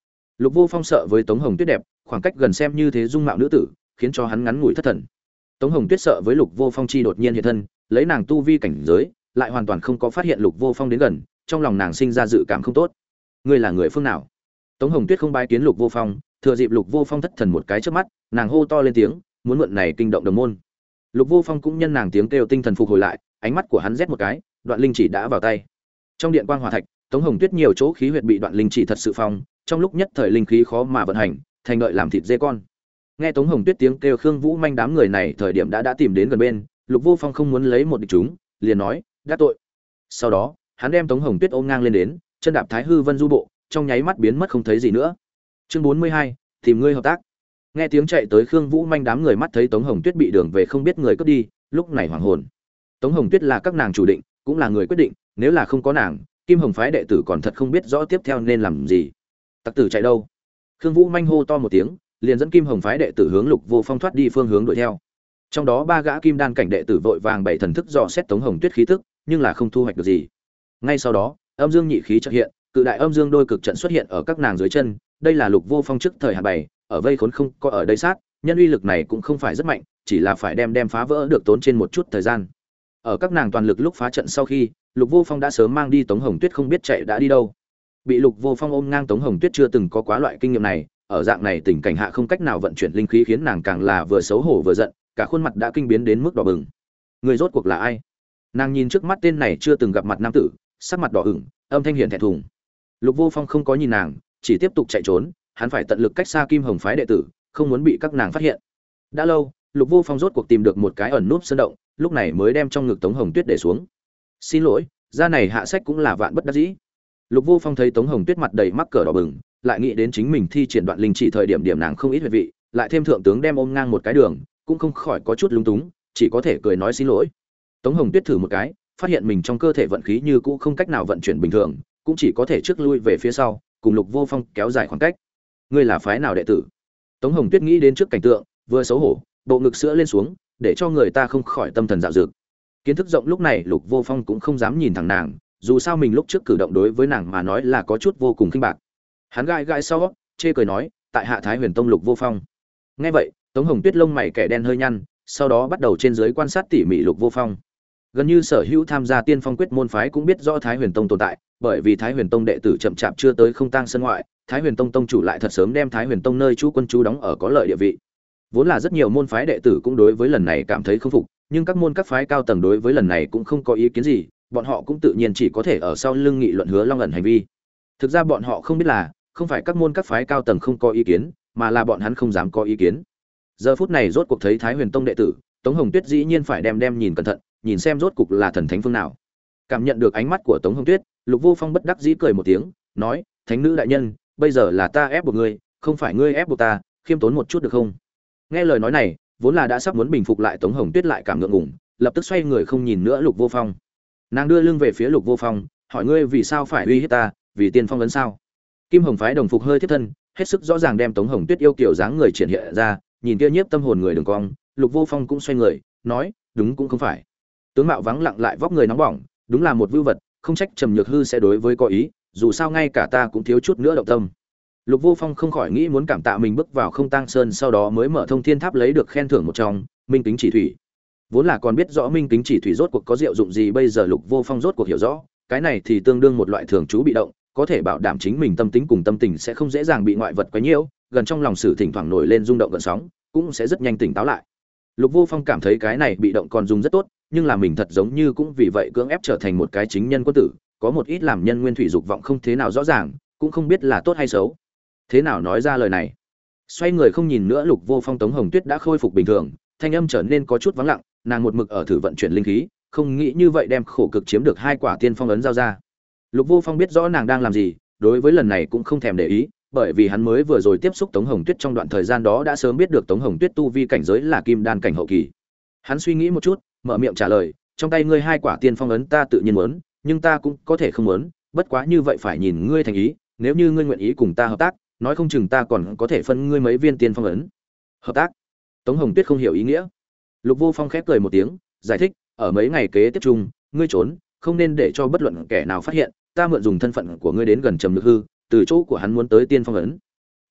Lục Vô Phong sợ với Tống Hồng Tuyết đẹp, khoảng cách gần xem như thế dung mạo nữ tử, khiến cho hắn ngắn ngủi thất thần. Tống Hồng Tuyết sợ với Lục Vô Phong chi đột nhiên hiện thân, lấy nàng tu vi cảnh giới, lại hoàn toàn không có phát hiện Lục Vô Phong đến gần, trong lòng nàng sinh ra dự cảm không tốt. Ngươi là người phương nào? Tống Hồng Tuyết không bái kiến Lục Vô Phong, thừa dịp Lục Vô Phong thất thần một cái trước mắt, nàng hô to lên tiếng, muốn mượn này kinh động đồng môn. Lục Vô Phong cũng nhân nàng tiếng kêu tinh thần phục hồi lại, ánh mắt của hắn rét một cái, đoạn linh chỉ đã vào tay. Trong điện quang hỏa thạch, Tống Hồng Tuyết nhiều chỗ khí huyệt bị đoạn linh chỉ thật sự phong, trong lúc nhất thời linh khí khó mà vận hành, thành đợi làm thịt dê con. Nghe Tống Hồng Tuyết tiếng kêu, Khương Vũ Manh đám người này thời điểm đã tìm đến gần bên, Lục Vô Phong không muốn lấy một địch chúng, liền nói, "Đã tội." Sau đó, hắn đem Tống Hồng Tuyết ôm ngang lên đến, chân đạp Thái Hư Vân Du bộ, trong nháy mắt biến mất không thấy gì nữa. Chương 42, tìm ngươi hợp tác. Nghe tiếng chạy tới, Khương Vũ Manh đám người mắt thấy Tống Hồng Tuyết bị đường về không biết người cướp đi, lúc này hoảng hồn. Tống Hồng Tuyết là các nàng chủ định, cũng là người quyết định, nếu là không có nàng, Kim Hồng phái đệ tử còn thật không biết rõ tiếp theo nên làm gì. Tặc tử chạy đâu? Khương Vũ Manh hô to một tiếng, liền dẫn Kim Hồng phái đệ tử hướng Lục Vô Phong thoát đi phương hướng đuổi theo. Trong đó ba gã kim đan cảnh đệ tử vội vàng bảy thần thức dò xét Tống Hồng Tuyết khí tức, nhưng là không thu hoạch được gì. Ngay sau đó, âm dương nhị khí chợt hiện, cự đại âm dương đôi cực trận xuất hiện ở các nàng dưới chân, đây là Lục Vô Phong trước thời hạn bày, ở vây khốn không có ở đây sát, nhân uy lực này cũng không phải rất mạnh, chỉ là phải đem phá vỡ được tốn trên một chút thời gian. Ở các nàng toàn lực lúc phá trận sau khi, Lục Vô Phong đã sớm mang đi Tống Hồng Tuyết không biết chạy đã đi đâu. Bị Lục Vô Phong ôm ngang Tống Hồng Tuyết chưa từng có quá loại kinh nghiệm này, ở dạng này tình cảnh hạ không cách nào vận chuyển linh khí khiến nàng càng là vừa xấu hổ vừa giận, cả khuôn mặt đã kinh biến đến mức đỏ bừng. Người rốt cuộc là ai? Nàng nhìn trước mắt tên này chưa từng gặp mặt nam tử, sắc mặt đỏ ửng, âm thanh hiển thẹn thùng. Lục Vô Phong không có nhìn nàng, chỉ tiếp tục chạy trốn, hắn phải tận lực cách xa Kim Hồng phái đệ tử, không muốn bị các nàng phát hiện. Đã lâu, Lục Vô Phong rốt cuộc tìm được một cái ẩn núp sơn động, lúc này mới đem trong ngực Tống Hồng Tuyết để xuống. Xin lỗi, ra này hạ sách cũng là vạn bất đắc dĩ. Lục Vô Phong thấy Tống Hồng Tuyết mặt đầy mắc cỡ đỏ bừng, lại nghĩ đến chính mình thi triển đoạn linh chỉ thời điểm nàng không ít huyệt vị, lại thêm thượng tướng đem ôm ngang một cái đường, cũng không khỏi có chút lúng túng, chỉ có thể cười nói xin lỗi. Tống Hồng Tuyết thử một cái, phát hiện mình trong cơ thể vận khí như cũ không cách nào vận chuyển bình thường, cũng chỉ có thể trước lui về phía sau, cùng Lục Vô Phong kéo dài khoảng cách. Ngươi là phái nào đệ tử? Tống Hồng Tuyết nghĩ đến trước cảnh tượng, vừa xấu hổ, bộ ngực sữa lên xuống, để cho người ta không khỏi tâm thần dạo dực. Kiến thức rộng lúc này, Lục Vô Phong cũng không dám nhìn thẳng nàng, dù sao mình lúc trước cử động đối với nàng mà nói là có chút vô cùng khinh bạc. Hắn gãi gãi sau, chê cười nói, tại hạ Thái Huyền Tông Lục Vô Phong. Nghe vậy, Tống Hồng Tuyết lông mày kẻ đen hơi nhăn, sau đó bắt đầu trên dưới quan sát tỉ mỉ Lục Vô Phong. Gần như sở hữu tham gia Tiên Phong quyết môn phái cũng biết rõ Thái Huyền Tông tồn tại, bởi vì Thái Huyền Tông đệ tử chậm chạp chưa tới không tang sân ngoại, Thái Huyền Tông tông chủ lại thật sớm đem Thái Huyền Tông nơi trú quân trú đóng ở có lợi địa vị. Vốn là rất nhiều môn phái đệ tử cũng đối với lần này cảm thấy không phục, nhưng các môn các phái cao tầng đối với lần này cũng không có ý kiến gì, bọn họ cũng tự nhiên chỉ có thể ở sau lưng nghị luận Hứa Long ẩn hành vi. Thực ra bọn họ không biết là, không phải các môn các phái cao tầng không có ý kiến, mà là bọn hắn không dám có ý kiến. Giờ phút này rốt cuộc thấy Thái Huyền Tông đệ tử, Tống Hồng Tuyết dĩ nhiên phải đem nhìn cẩn thận, nhìn xem rốt cuộc là thần thánh phương nào. Cảm nhận được ánh mắt của Tống Hồng Tuyết, Lục Vô Phong bất đắc dĩ cười một tiếng, nói: "Thánh nữ đại nhân, bây giờ là ta ép buộc ngươi, không phải ngươi ép buộc ta, khiêm tốn một chút được không?" Nghe lời nói này, vốn là đã sắp muốn bình phục lại Tống Hồng Tuyết lại cảm ngượng ngùng, lập tức xoay người không nhìn nữa Lục Vô Phong. Nàng đưa lưng về phía Lục Vô Phong, hỏi: "Ngươi vì sao phải uy hiếp ta, vì Tiên Phong ấn sao?" Kim Hồng phái đồng phục hơi thiết thân, hết sức rõ ràng đem Tống Hồng Tuyết yêu kiểu dáng người triển hiện ra, nhìn kia nhiếp tâm hồn người đường cong, Lục Vô Phong cũng xoay người, nói: "Đúng cũng không phải." Tướng mạo vắng lặng lại vóc người nóng bỏng, đúng là một vưu vật, không trách Trầm Nhược Hư sẽ đối với có ý, dù sao ngay cả ta cũng thiếu chút nữa động tâm. Lục Vô Phong không khỏi nghĩ muốn cảm tạ mình bước vào Không Tang Sơn sau đó mới mở Thông Thiên Tháp lấy được khen thưởng một trong, Minh Kính Chỉ Thủy. Vốn là còn biết rõ Minh Kính Chỉ Thủy rốt cuộc có diệu dụng gì, bây giờ Lục Vô Phong rốt cuộc hiểu rõ, cái này thì tương đương một loại thường trú bị động, có thể bảo đảm chính mình tâm tính cùng tâm tình sẽ không dễ dàng bị ngoại vật quấy nhiễu, gần trong lòng sử thỉnh thoảng nổi lên rung động gợn sóng, cũng sẽ rất nhanh tỉnh táo lại. Lục Vô Phong cảm thấy cái này bị động còn dùng rất tốt, nhưng là mình thật giống như cũng vì vậy cưỡng ép trở thành một cái chính nhân quân tử, có một ít làm nhân nguyên thủy dục vọng không thế nào rõ ràng, cũng không biết là tốt hay xấu. Thế nào nói ra lời này? Xoay người không nhìn nữa Lục Vô Phong, Tống Hồng Tuyết đã khôi phục bình thường, thanh âm trở nên có chút vắng lặng, nàng một mực ở thử vận chuyển linh khí, không nghĩ như vậy đem khổ cực chiếm được 2 quả tiên phong ấn giao ra. Lục Vô Phong biết rõ nàng đang làm gì, đối với lần này cũng không thèm để ý, bởi vì hắn mới vừa rồi tiếp xúc Tống Hồng Tuyết trong đoạn thời gian đó đã sớm biết được Tống Hồng Tuyết tu vi cảnh giới là kim đan cảnh hậu kỳ. Hắn suy nghĩ một chút, mở miệng trả lời: "Trong tay ngươi 2 quả tiên phong ấn ta tự nhiên muốn, nhưng ta cũng có thể không muốn, bất quá như vậy phải nhìn ngươi thành ý, nếu như ngươi nguyện ý cùng ta hợp tác, nói không chừng ta còn có thể phân ngươi mấy viên tiên phong ấn." Hợp tác? Tống Hồng Tuyết không hiểu ý nghĩa. Lục Vô Phong khép cười một tiếng, giải thích: "Ở mấy ngày kế tiếp chung, ngươi trốn, không nên để cho bất luận kẻ nào phát hiện, ta mượn dùng thân phận của ngươi đến gần Trầm Nhược Hư, từ chỗ của hắn muốn tới tiên phong ấn."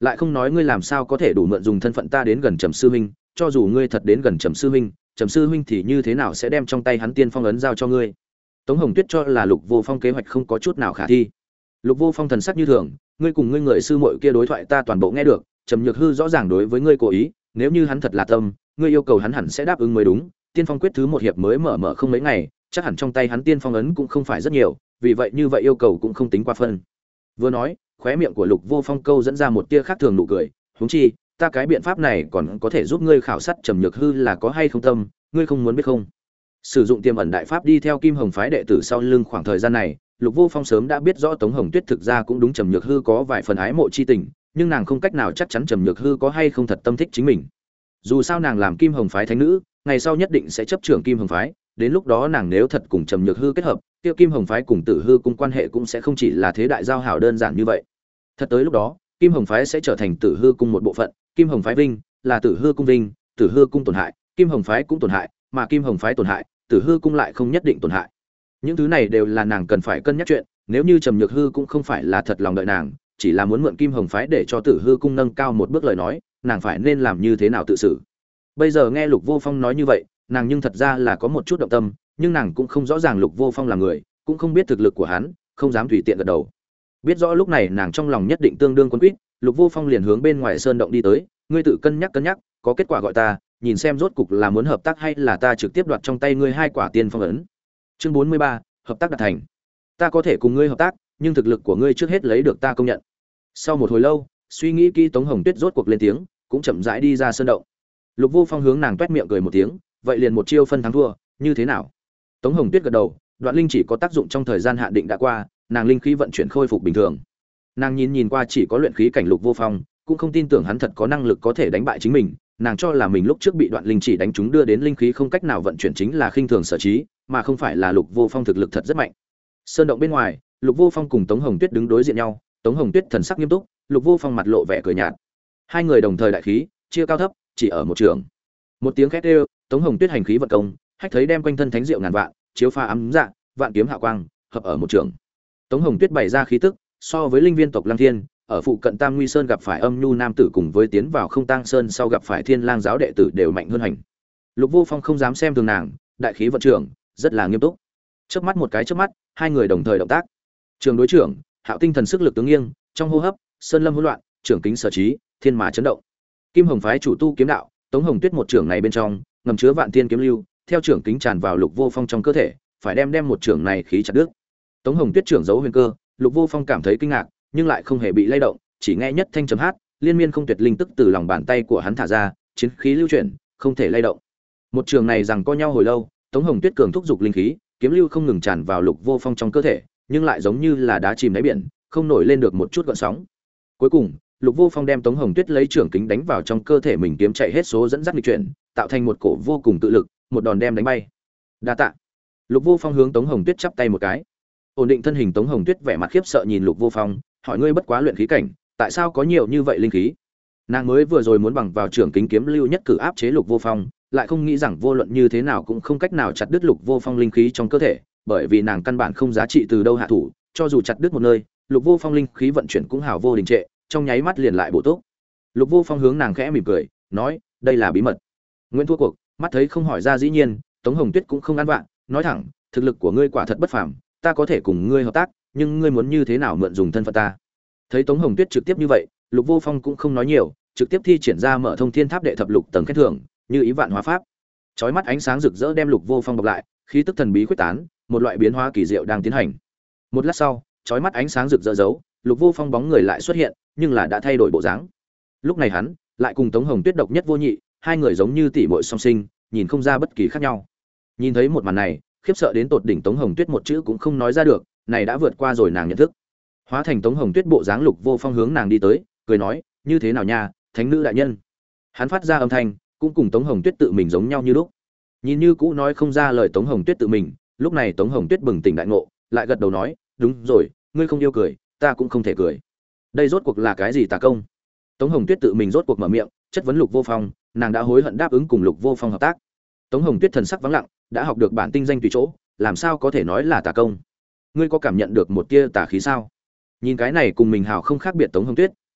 Lại không nói ngươi làm sao có thể đủ mượn dùng thân phận ta đến gần Trầm sư huynh, cho dù ngươi thật đến gần Trầm sư huynh thì như thế nào sẽ đem trong tay hắn tiên phong ấn giao cho ngươi? Tống Hồng Tuyết cho là Lục Vô Phong kế hoạch không có chút nào khả thi. Lục Vô Phong thần sắc như thường, ngươi cùng ngươi người sư muội kia đối thoại ta toàn bộ nghe được, Trầm Nhược Hư rõ ràng đối với ngươi cố ý, nếu như hắn thật là tâm, ngươi yêu cầu hắn hẳn sẽ đáp ứng mới đúng. Tiên phong quyết thứ một hiệp mới mở không mấy ngày, chắc hẳn trong tay hắn tiên phong ấn cũng không phải rất nhiều, vì vậy như vậy yêu cầu cũng không tính qua phân. Vừa nói, khóe miệng của Lục Vô Phong câu dẫn ra một tia khác thường nụ cười, huống chi, ta cái biện pháp này còn có thể giúp ngươi khảo sát Trầm Nhược Hư là có hay không tâm, ngươi không muốn biết không? Sử dụng tiềm ẩn đại pháp đi theo Kim Hồng phái đệ tử sau lưng khoảng thời gian này, Lục Vô Phong sớm đã biết rõ Tống Hồng Tuyết thực ra cũng đúng Trầm Nhược Hư có vài phần ái mộ chi tình, nhưng nàng không cách nào chắc chắn Trầm Nhược Hư có hay không thật tâm thích chính mình. Dù sao nàng làm Kim Hồng phái thánh nữ, ngày sau nhất định sẽ chấp trưởng Kim Hồng phái, đến lúc đó nàng nếu thật cùng Trầm Nhược Hư kết hợp, kia Kim Hồng phái cùng Tử Hư cung quan hệ cũng sẽ không chỉ là thế đại giao hảo đơn giản như vậy. Thật tới lúc đó, Kim Hồng phái sẽ trở thành Tử Hư cung một bộ phận, Kim Hồng phái vinh là Tử Hư cung vinh, Tử Hư cung tổn hại, Kim Hồng phái cũng tổn hại, mà Kim Hồng phái tổn hại, Tử Hư cung lại không nhất định tổn hại. Những thứ này đều là nàng cần phải cân nhắc chuyện, nếu như Trầm Nhược Hư cũng không phải là thật lòng đợi nàng, chỉ là muốn mượn Kim Hồng phái để cho Tử Hư cung nâng cao một bước lời nói, nàng phải nên làm như thế nào tự xử. Bây giờ nghe Lục Vô Phong nói như vậy, nàng nhưng thật ra là có một chút động tâm, nhưng nàng cũng không rõ ràng Lục Vô Phong là người, cũng không biết thực lực của hắn, không dám tùy tiện gật đầu. Biết rõ lúc này nàng trong lòng nhất định tương đương quấn quýt, Lục Vô Phong liền hướng bên ngoài sơn động đi tới, ngươi tự cân nhắc, có kết quả gọi ta, nhìn xem rốt cục là muốn hợp tác hay là ta trực tiếp đoạt trong tay ngươi hai quả tiên phong ấn. Chương 43, hợp tác đạt thành. Ta có thể cùng ngươi hợp tác, nhưng thực lực của ngươi trước hết lấy được ta công nhận. Sau một hồi lâu, suy nghĩ kỹ, Tống Hồng Tuyết rốt cuộc lên tiếng, cũng chậm rãi đi ra sơn động. Lục Vô Phong hướng nàng toét miệng cười một tiếng, vậy liền một chiêu phân thắng thua, như thế nào? Tống Hồng Tuyết gật đầu, đoạn linh chỉ có tác dụng trong thời gian hạn định đã qua, nàng linh khí vận chuyển khôi phục bình thường. Nàng nhìn qua chỉ có luyện khí cảnh Lục Vô Phong, cũng không tin tưởng hắn thật có năng lực có thể đánh bại chính mình, nàng cho là mình lúc trước bị đoạn linh chỉ đánh trúng đưa đến linh khí không cách nào vận chuyển chính là khinh thường sở trí, mà không phải là Lục Vô Phong thực lực thật rất mạnh. Sơn động bên ngoài, Lục Vô Phong cùng Tống Hồng Tuyết đứng đối diện nhau, Tống Hồng Tuyết thần sắc nghiêm túc, Lục Vô Phong mặt lộ vẻ cười nhạt. Hai người đồng thời đại khí, chia cao thấp, chỉ ở một trường. Một tiếng khét kêu, Tống Hồng Tuyết hành khí vận công, hách thấy đem quanh thân thánh diệu ngàn vạn, chiếu pha ấm dạ, vạn kiếm hạo quang, hợp ở một trường. Tống Hồng Tuyết bày ra khí tức, so với linh viên tộc Lăng Thiên, ở phụ cận Tam Nguy Sơn gặp phải âm nhu nam tử cùng với tiến vào Không Tang Sơn sau gặp phải Thiên Lang giáo đệ tử đều mạnh hơn hành. Lục Vô Phong không dám xem thường nàng, đại khí vận trưởng, rất là nghiêm túc. Chớp mắt một cái chớp mắt, hai người đồng thời động tác. Trường đối trưởng, Hạo tinh thần sức lực tướng nghiêng, trong hô hấp, sơn lâm hỗn loạn, trưởng kính sở trí, thiên mà chấn động. Kim Hồng phái chủ tu kiếm đạo, Tống Hồng Tuyết một trưởng này bên trong, ngầm chứa vạn tiên kiếm lưu, theo trưởng kính tràn vào Lục Vô Phong trong cơ thể, phải đem một trưởng này khí chặt đứt. Tống Hồng Tuyết trưởng giấu huyền cơ, Lục Vô Phong cảm thấy kinh ngạc, nhưng lại không hề bị lay động, chỉ nghe nhất thanh chấm hát, liên miên không tuyệt linh tức từ lòng bàn tay của hắn thả ra, chiến khí lưu chuyển, không thể lay động. Một trường này rằng co nhau hồi lâu, Tống Hồng Tuyết cường thúc dục linh khí, kiếm lưu không ngừng tràn vào Lục Vô Phong trong cơ thể, nhưng lại giống như là đá chìm đáy biển, không nổi lên được một chút gợn sóng. Cuối cùng, Lục Vô Phong đem Tống Hồng Tuyết lấy trưởng kính đánh vào trong cơ thể mình, kiếm chạy hết số dẫn dắt nghịch chuyển, tạo thành một cổ vô cùng tự lực, một đòn đem đánh bay. Đa tạ. Lục Vô Phong hướng Tống Hồng Tuyết chắp tay một cái. Ổn định thân hình, Tống Hồng Tuyết vẻ mặt khiếp sợ nhìn Lục Vô Phong, hỏi ngươi bất quá luyện khí cảnh, tại sao có nhiều như vậy linh khí? Nàng mới vừa rồi muốn bằng vào trưởng kính kiếm lưu nhất cử áp chế Lục Vô Phong, lại không nghĩ rằng vô luận như thế nào cũng không cách nào chặt đứt Lục Vô Phong linh khí trong cơ thể, bởi vì nàng căn bản không giá trị từ đâu hạ thủ, cho dù chặt đứt một nơi, Lục Vô Phong linh khí vận chuyển cũng hào vô đình trệ, trong nháy mắt liền lại bổ túc. Lục Vô Phong hướng nàng khẽ mỉm cười, nói, đây là bí mật. Nguyễn thua cuộc, mắt thấy không hỏi ra dĩ nhiên, Tống Hồng Tuyết cũng không ăn vạ, nói thẳng, thực lực của ngươi quả thật bất phàm, ta có thể cùng ngươi hợp tác, nhưng ngươi muốn như thế nào mượn dùng thân phận ta? Thấy Tống Hồng Tuyết trực tiếp như vậy, Lục Vô Phong cũng không nói nhiều, trực tiếp thi triển ra Mở Thông Thiên Tháp đệ thập lục tầng khen thưởng, như ý vạn hóa pháp. Chói mắt ánh sáng rực rỡ đem Lục Vô Phong bọc lại, khí tức thần bí khuếch tán, một loại biến hóa kỳ diệu đang tiến hành. Một lát sau, chói mắt ánh sáng rực rỡ giấu, Lục Vô Phong bóng người lại xuất hiện, nhưng là đã thay đổi bộ dáng. Lúc này hắn lại cùng Tống Hồng Tuyết độc nhất vô nhị, hai người giống như tỷ muội song sinh, nhìn không ra bất kỳ khác nhau. Nhìn thấy một màn này, khiếp sợ đến tột đỉnh, Tống Hồng Tuyết một chữ cũng không nói ra được, này đã vượt qua rồi nàng nhận thức. Hóa thành Tống Hồng Tuyết bộ dáng, Lục Vô Phong hướng nàng đi tới, cười nói, như thế nào nha, thánh nữ đại nhân. Hắn phát ra âm thanh, cũng cùng Tống Hồng Tuyết tự mình giống nhau như lúc. Nhìn như cũ nói không ra lời Tống Hồng Tuyết tự mình, lúc này Tống Hồng Tuyết bừng tỉnh đại ngộ, lại gật đầu nói, đúng rồi, ngươi không yêu cười, ta cũng không thể cười. Đây rốt cuộc là cái gì tà công? Tống Hồng Tuyết tự mình rốt cuộc mở miệng, chất vấn Lục Vô Phong, nàng đã hối hận đáp ứng cùng Lục Vô Phong hợp tác. Tống Hồng Tuyết thần sắc vắng lặng, đã học được bản tinh danh tùy chỗ, làm sao có thể nói là tà công? Ngươi có cảm nhận được một tia tà khí sao? Nhìn cái này cùng mình hào không khác biệt Tống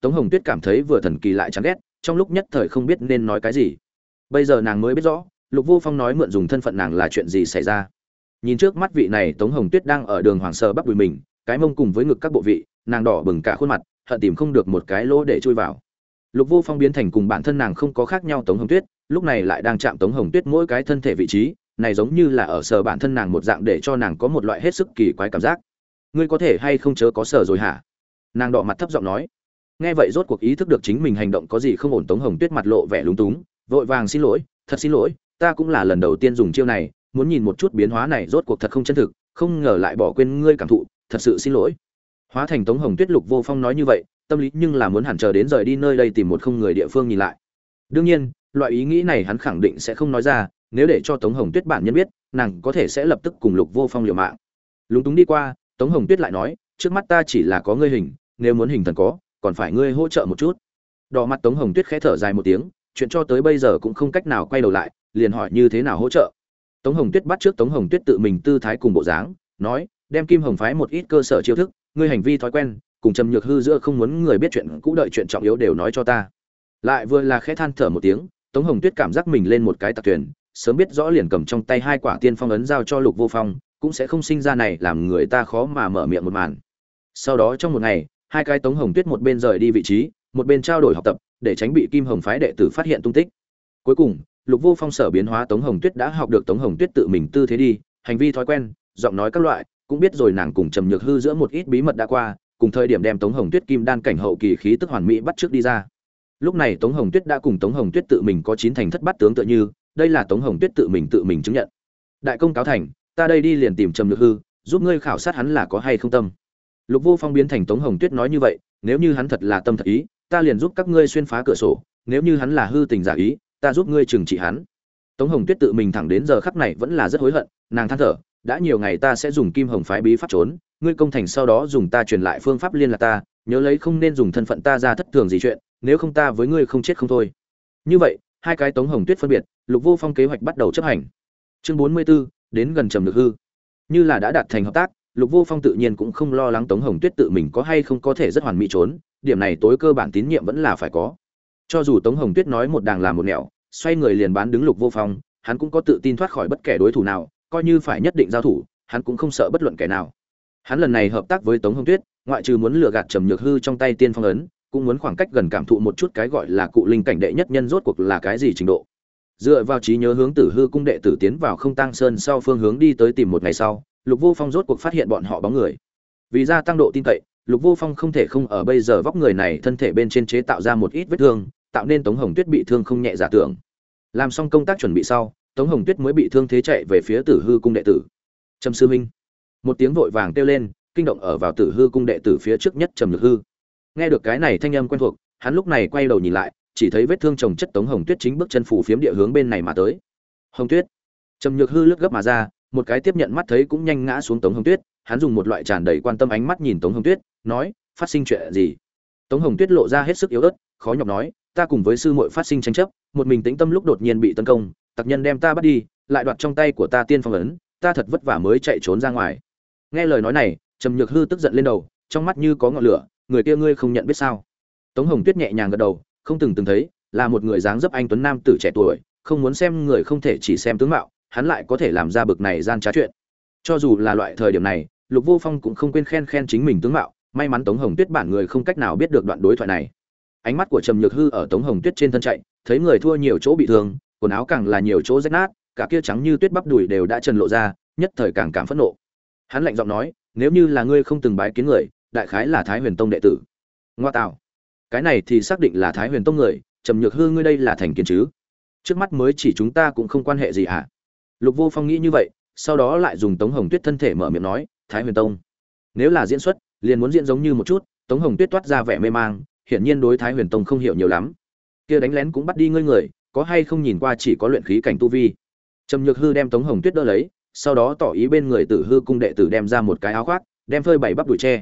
Tống Hồng Tuyết cảm thấy vừa thần kỳ lại chán ghét, trong lúc nhất thời không biết nên nói cái gì. Bây giờ nàng mới biết rõ, Lục Vô Phong nói mượn dùng thân phận nàng là chuyện gì xảy ra. Nhìn trước mắt vị này, Tống Hồng Tuyết đang ở đường hoàng sờ bắp đùi mình, cái mông cùng với ngực các bộ vị, nàng đỏ bừng cả khuôn mặt, hận tìm không được một cái lỗ để chui vào. Lục Vô Phong biến thành cùng bản thân nàng không có khác nhau Tống Hồng Tuyết, lúc này lại đang chạm Tống Hồng Tuyết mỗi cái thân thể vị trí, này giống như là ở sờ bản thân nàng một dạng, để cho nàng có một loại hết sức kỳ quái cảm giác. Ngươi có thể hay không chớ có sờ rồi hả? Nàng đỏ mặt thấp giọng nói. Nghe vậy rốt cuộc ý thức được chính mình hành động có gì không ổn, Tống Hồng Tuyết mặt lộ vẻ lúng túng, vội vàng xin lỗi, thật xin lỗi, ta cũng là lần đầu tiên dùng chiêu này, muốn nhìn một chút biến hóa này rốt cuộc thật không chân thực, không ngờ lại bỏ quên ngươi cảm thụ, thật sự xin lỗi. Hóa thành Tống Hồng Tuyết, Lục Vô Phong nói như vậy, tâm lý nhưng là muốn hẳn chờ đến rời đi nơi đây tìm một không người địa phương nhìn lại. Đương nhiên, loại ý nghĩ này hắn khẳng định sẽ không nói ra, nếu để cho Tống Hồng Tuyết bản nhân biết, nàng có thể sẽ lập tức cùng Lục Vô Phong liều mạng. Lúng túng đi qua, Tống Hồng Tuyết lại nói, trước mắt ta chỉ là có ngươi hình, nếu muốn hình thần có, còn phải ngươi hỗ trợ một chút. Đỏ mặt Tống Hồng Tuyết khẽ thở dài một tiếng, chuyện cho tới bây giờ cũng không cách nào quay đầu lại, liền hỏi như thế nào hỗ trợ. Tống Hồng Tuyết bắt trước Tống Hồng Tuyết tự mình tư thái cùng bộ dáng, nói, đem Kim Hồng phái một ít cơ sở chiêu thức, ngươi hành vi thói quen, cùng Trầm Nhược Hư giữa không muốn người biết chuyện cũ đợi chuyện trọng yếu đều nói cho ta. Lại vừa là khẽ than thở một tiếng, Tống Hồng Tuyết cảm giác mình lên một cái tạc thuyền, sớm biết rõ liền cầm trong tay hai quả tiên phong ấn giao cho Lục Vô Phong, cũng sẽ không sinh ra này làm người ta khó mà mở miệng một màn. Sau đó trong một ngày, hai cái Tống Hồng Tuyết một bên rời đi vị trí, một bên trao đổi học tập, để tránh bị Kim Hồng phái đệ tử phát hiện tung tích. Cuối cùng, Lục Vô Phong sở biến hóa Tống Hồng Tuyết đã học được Tống Hồng Tuyết tự mình tư thế đi, hành vi thói quen, giọng nói các loại, cũng biết rồi nàng cùng Trầm Nhược Hư giữa một ít bí mật đã qua, cùng thời điểm đem Tống Hồng Tuyết kim đan cảnh hậu kỳ khí tức hoàn mỹ bắt trước đi ra. Lúc này Tống Hồng Tuyết đã cùng Tống Hồng Tuyết tự mình có chín thành thất bát tướng tựa như, đây là Tống Hồng Tuyết tự mình chứng nhận. Đại công cáo thành, ta đây đi liền tìm Trầm Nhược Hư, giúp ngươi khảo sát hắn là có hay không tâm. Lục Vô Phong biến thành Tống Hồng Tuyết nói như vậy, nếu như hắn thật là tâm thật ý, ta liền giúp các ngươi xuyên phá cửa sổ, nếu như hắn là hư tình giả ý, ta giúp ngươi trừng trị hắn. Tống Hồng Tuyết tự mình thẳng đến giờ khắc này vẫn là rất hối hận, nàng than thở, đã nhiều ngày ta sẽ dùng Kim Hồng phái bí pháp trốn, ngươi công thành sau đó dùng ta truyền lại phương pháp liên lạc ta, nhớ lấy không nên dùng thân phận ta ra thất thường gì chuyện, nếu không ta với ngươi không chết không thôi. Như vậy, hai cái Tống Hồng Tuyết phân biệt, Lục Vô Phong kế hoạch bắt đầu chấp hành. Chương 44, đến gần Trầm Nhược Hư. Như là đã đạt thành hợp tác, Lục Vô Phong tự nhiên cũng không lo lắng Tống Hồng Tuyết tự mình có hay không có thể rất hoàn mỹ trốn, điểm này tối cơ bản tín nhiệm vẫn là phải có. Cho dù Tống Hồng Tuyết nói một đàng làm một nẻo, xoay người liền bán đứng Lục Vô Phong, hắn cũng có tự tin thoát khỏi bất kể đối thủ nào, coi như phải nhất định giao thủ, hắn cũng không sợ bất luận kẻ nào. Hắn lần này hợp tác với Tống Hồng Tuyết, ngoại trừ muốn lừa gạt Trầm Nhược Hư trong tay tiên phong ấn, cũng muốn khoảng cách gần cảm thụ một chút cái gọi là cụ linh cảnh đệ nhất nhân rốt cuộc là cái gì trình độ. Dựa vào trí nhớ hướng Tử Hư cung đệ tử tiến vào Không Tăng Sơn sau phương hướng đi tới tìm một ngày sau, Lục Vô Phong rốt cuộc phát hiện bọn họ bóng người. Vì gia tăng độ tin cậy, Lục Vô Phong không thể không ở bây giờ vóc người này thân thể bên trên chế tạo ra một ít vết thương, tạo nên Tống Hồng Tuyết bị thương không nhẹ giả tưởng. Làm xong công tác chuẩn bị sau, Tống Hồng Tuyết mới bị thương thế chạy về phía Tử Hư cung đệ tử. Trầm sư huynh, một tiếng vội vàng kêu lên, kinh động ở vào Tử Hư cung đệ tử phía trước nhất Trầm Nhược Hư. Nghe được cái này thanh âm quen thuộc, hắn lúc này quay đầu nhìn lại, chỉ thấy vết thương chồng chất Tống Hồng Tuyết chính bước chân phủ phiếm địa hướng bên này mà tới. Hồng Tuyết, Trầm Nhược Hư lướt gấp mà ra, một cái tiếp nhận mắt thấy cũng nhanh ngã xuống Tống Hồng Tuyết, hắn dùng một loại tràn đầy quan tâm ánh mắt nhìn Tống Hồng Tuyết, nói, phát sinh chuyện gì? Tống Hồng Tuyết lộ ra hết sức yếu ớt, khó nhọc nói, ta cùng với sư muội phát sinh tranh chấp, một mình tĩnh tâm lúc đột nhiên bị tấn công, tặc nhân đem ta bắt đi, lại đoạt trong tay của ta tiên phong ấn, ta thật vất vả mới chạy trốn ra ngoài. Nghe lời nói này, Trầm Nhược Hư tức giận lên đầu, trong mắt như có ngọn lửa, người kia ngươi không nhận biết sao? Tống Hồng Tuyết nhẹ nhàng gật đầu, không từng thấy, là một người dáng dấp anh tuấn nam tử trẻ tuổi, không muốn xem người không thể chỉ xem tướng mạo, hắn lại có thể làm ra bực này gian trá chuyện. Cho dù là loại thời điểm này, Lục Vô Phong cũng không quên khen chính mình tướng mạo, may mắn Tống Hồng Tuyết bản người không cách nào biết được đoạn đối thoại này. Ánh mắt của Trầm Nhược Hư ở Tống Hồng Tuyết trên thân chạy, thấy người thua nhiều chỗ bị thương, quần áo càng là nhiều chỗ rách nát, cả kia trắng như tuyết bắp đùi đều đã trần lộ ra, nhất thời càng cảm phẫn nộ. Hắn lạnh giọng nói, nếu như là ngươi không từng bái kiến người, đại khái là Thái Huyền Tông đệ tử. Ngoa tạo, cái này thì xác định là Thái Huyền Tông người, Trầm Nhược Hư ngươi đây là thành kiến chứ? Trước mắt mới chỉ chúng ta cũng không quan hệ gì hả? Lục Vô Phong nghĩ như vậy, sau đó lại dùng Tống Hồng Tuyết thân thể mở miệng nói, Thái Huyền Tông. Nếu là diễn xuất, liền muốn diễn giống như một chút, Tống Hồng Tuyết toát ra vẻ mê mang, hiển nhiên đối Thái Huyền Tông không hiểu nhiều lắm. Kia đánh lén cũng bắt đi ngươi người, có hay không nhìn qua chỉ có luyện khí cảnh tu vi. Trầm Nhược Hư đem Tống Hồng Tuyết đỡ lấy, sau đó tỏ ý bên người Tử Hư cung đệ tử đem ra một cái áo khoác, đem phơi bày bắp đùi che.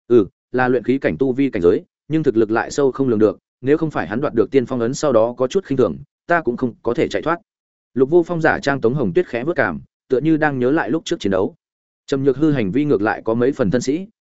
Là luyện khí cảnh tu vi cảnh giới, nhưng thực lực lại sâu không lường được, nếu không phải hắn đoạt được tiên phong ấn sau đó có chút khinh thường, ta cũng không có thể chạy thoát. Lục Vô Phong giả trang Tống Hồng Tuyết khẽ vớt cảm, tựa như đang nhớ lại lúc trước chiến đấu. Trầm Nhược Hư hành vi ngược lại có mấy phần thân sĩ,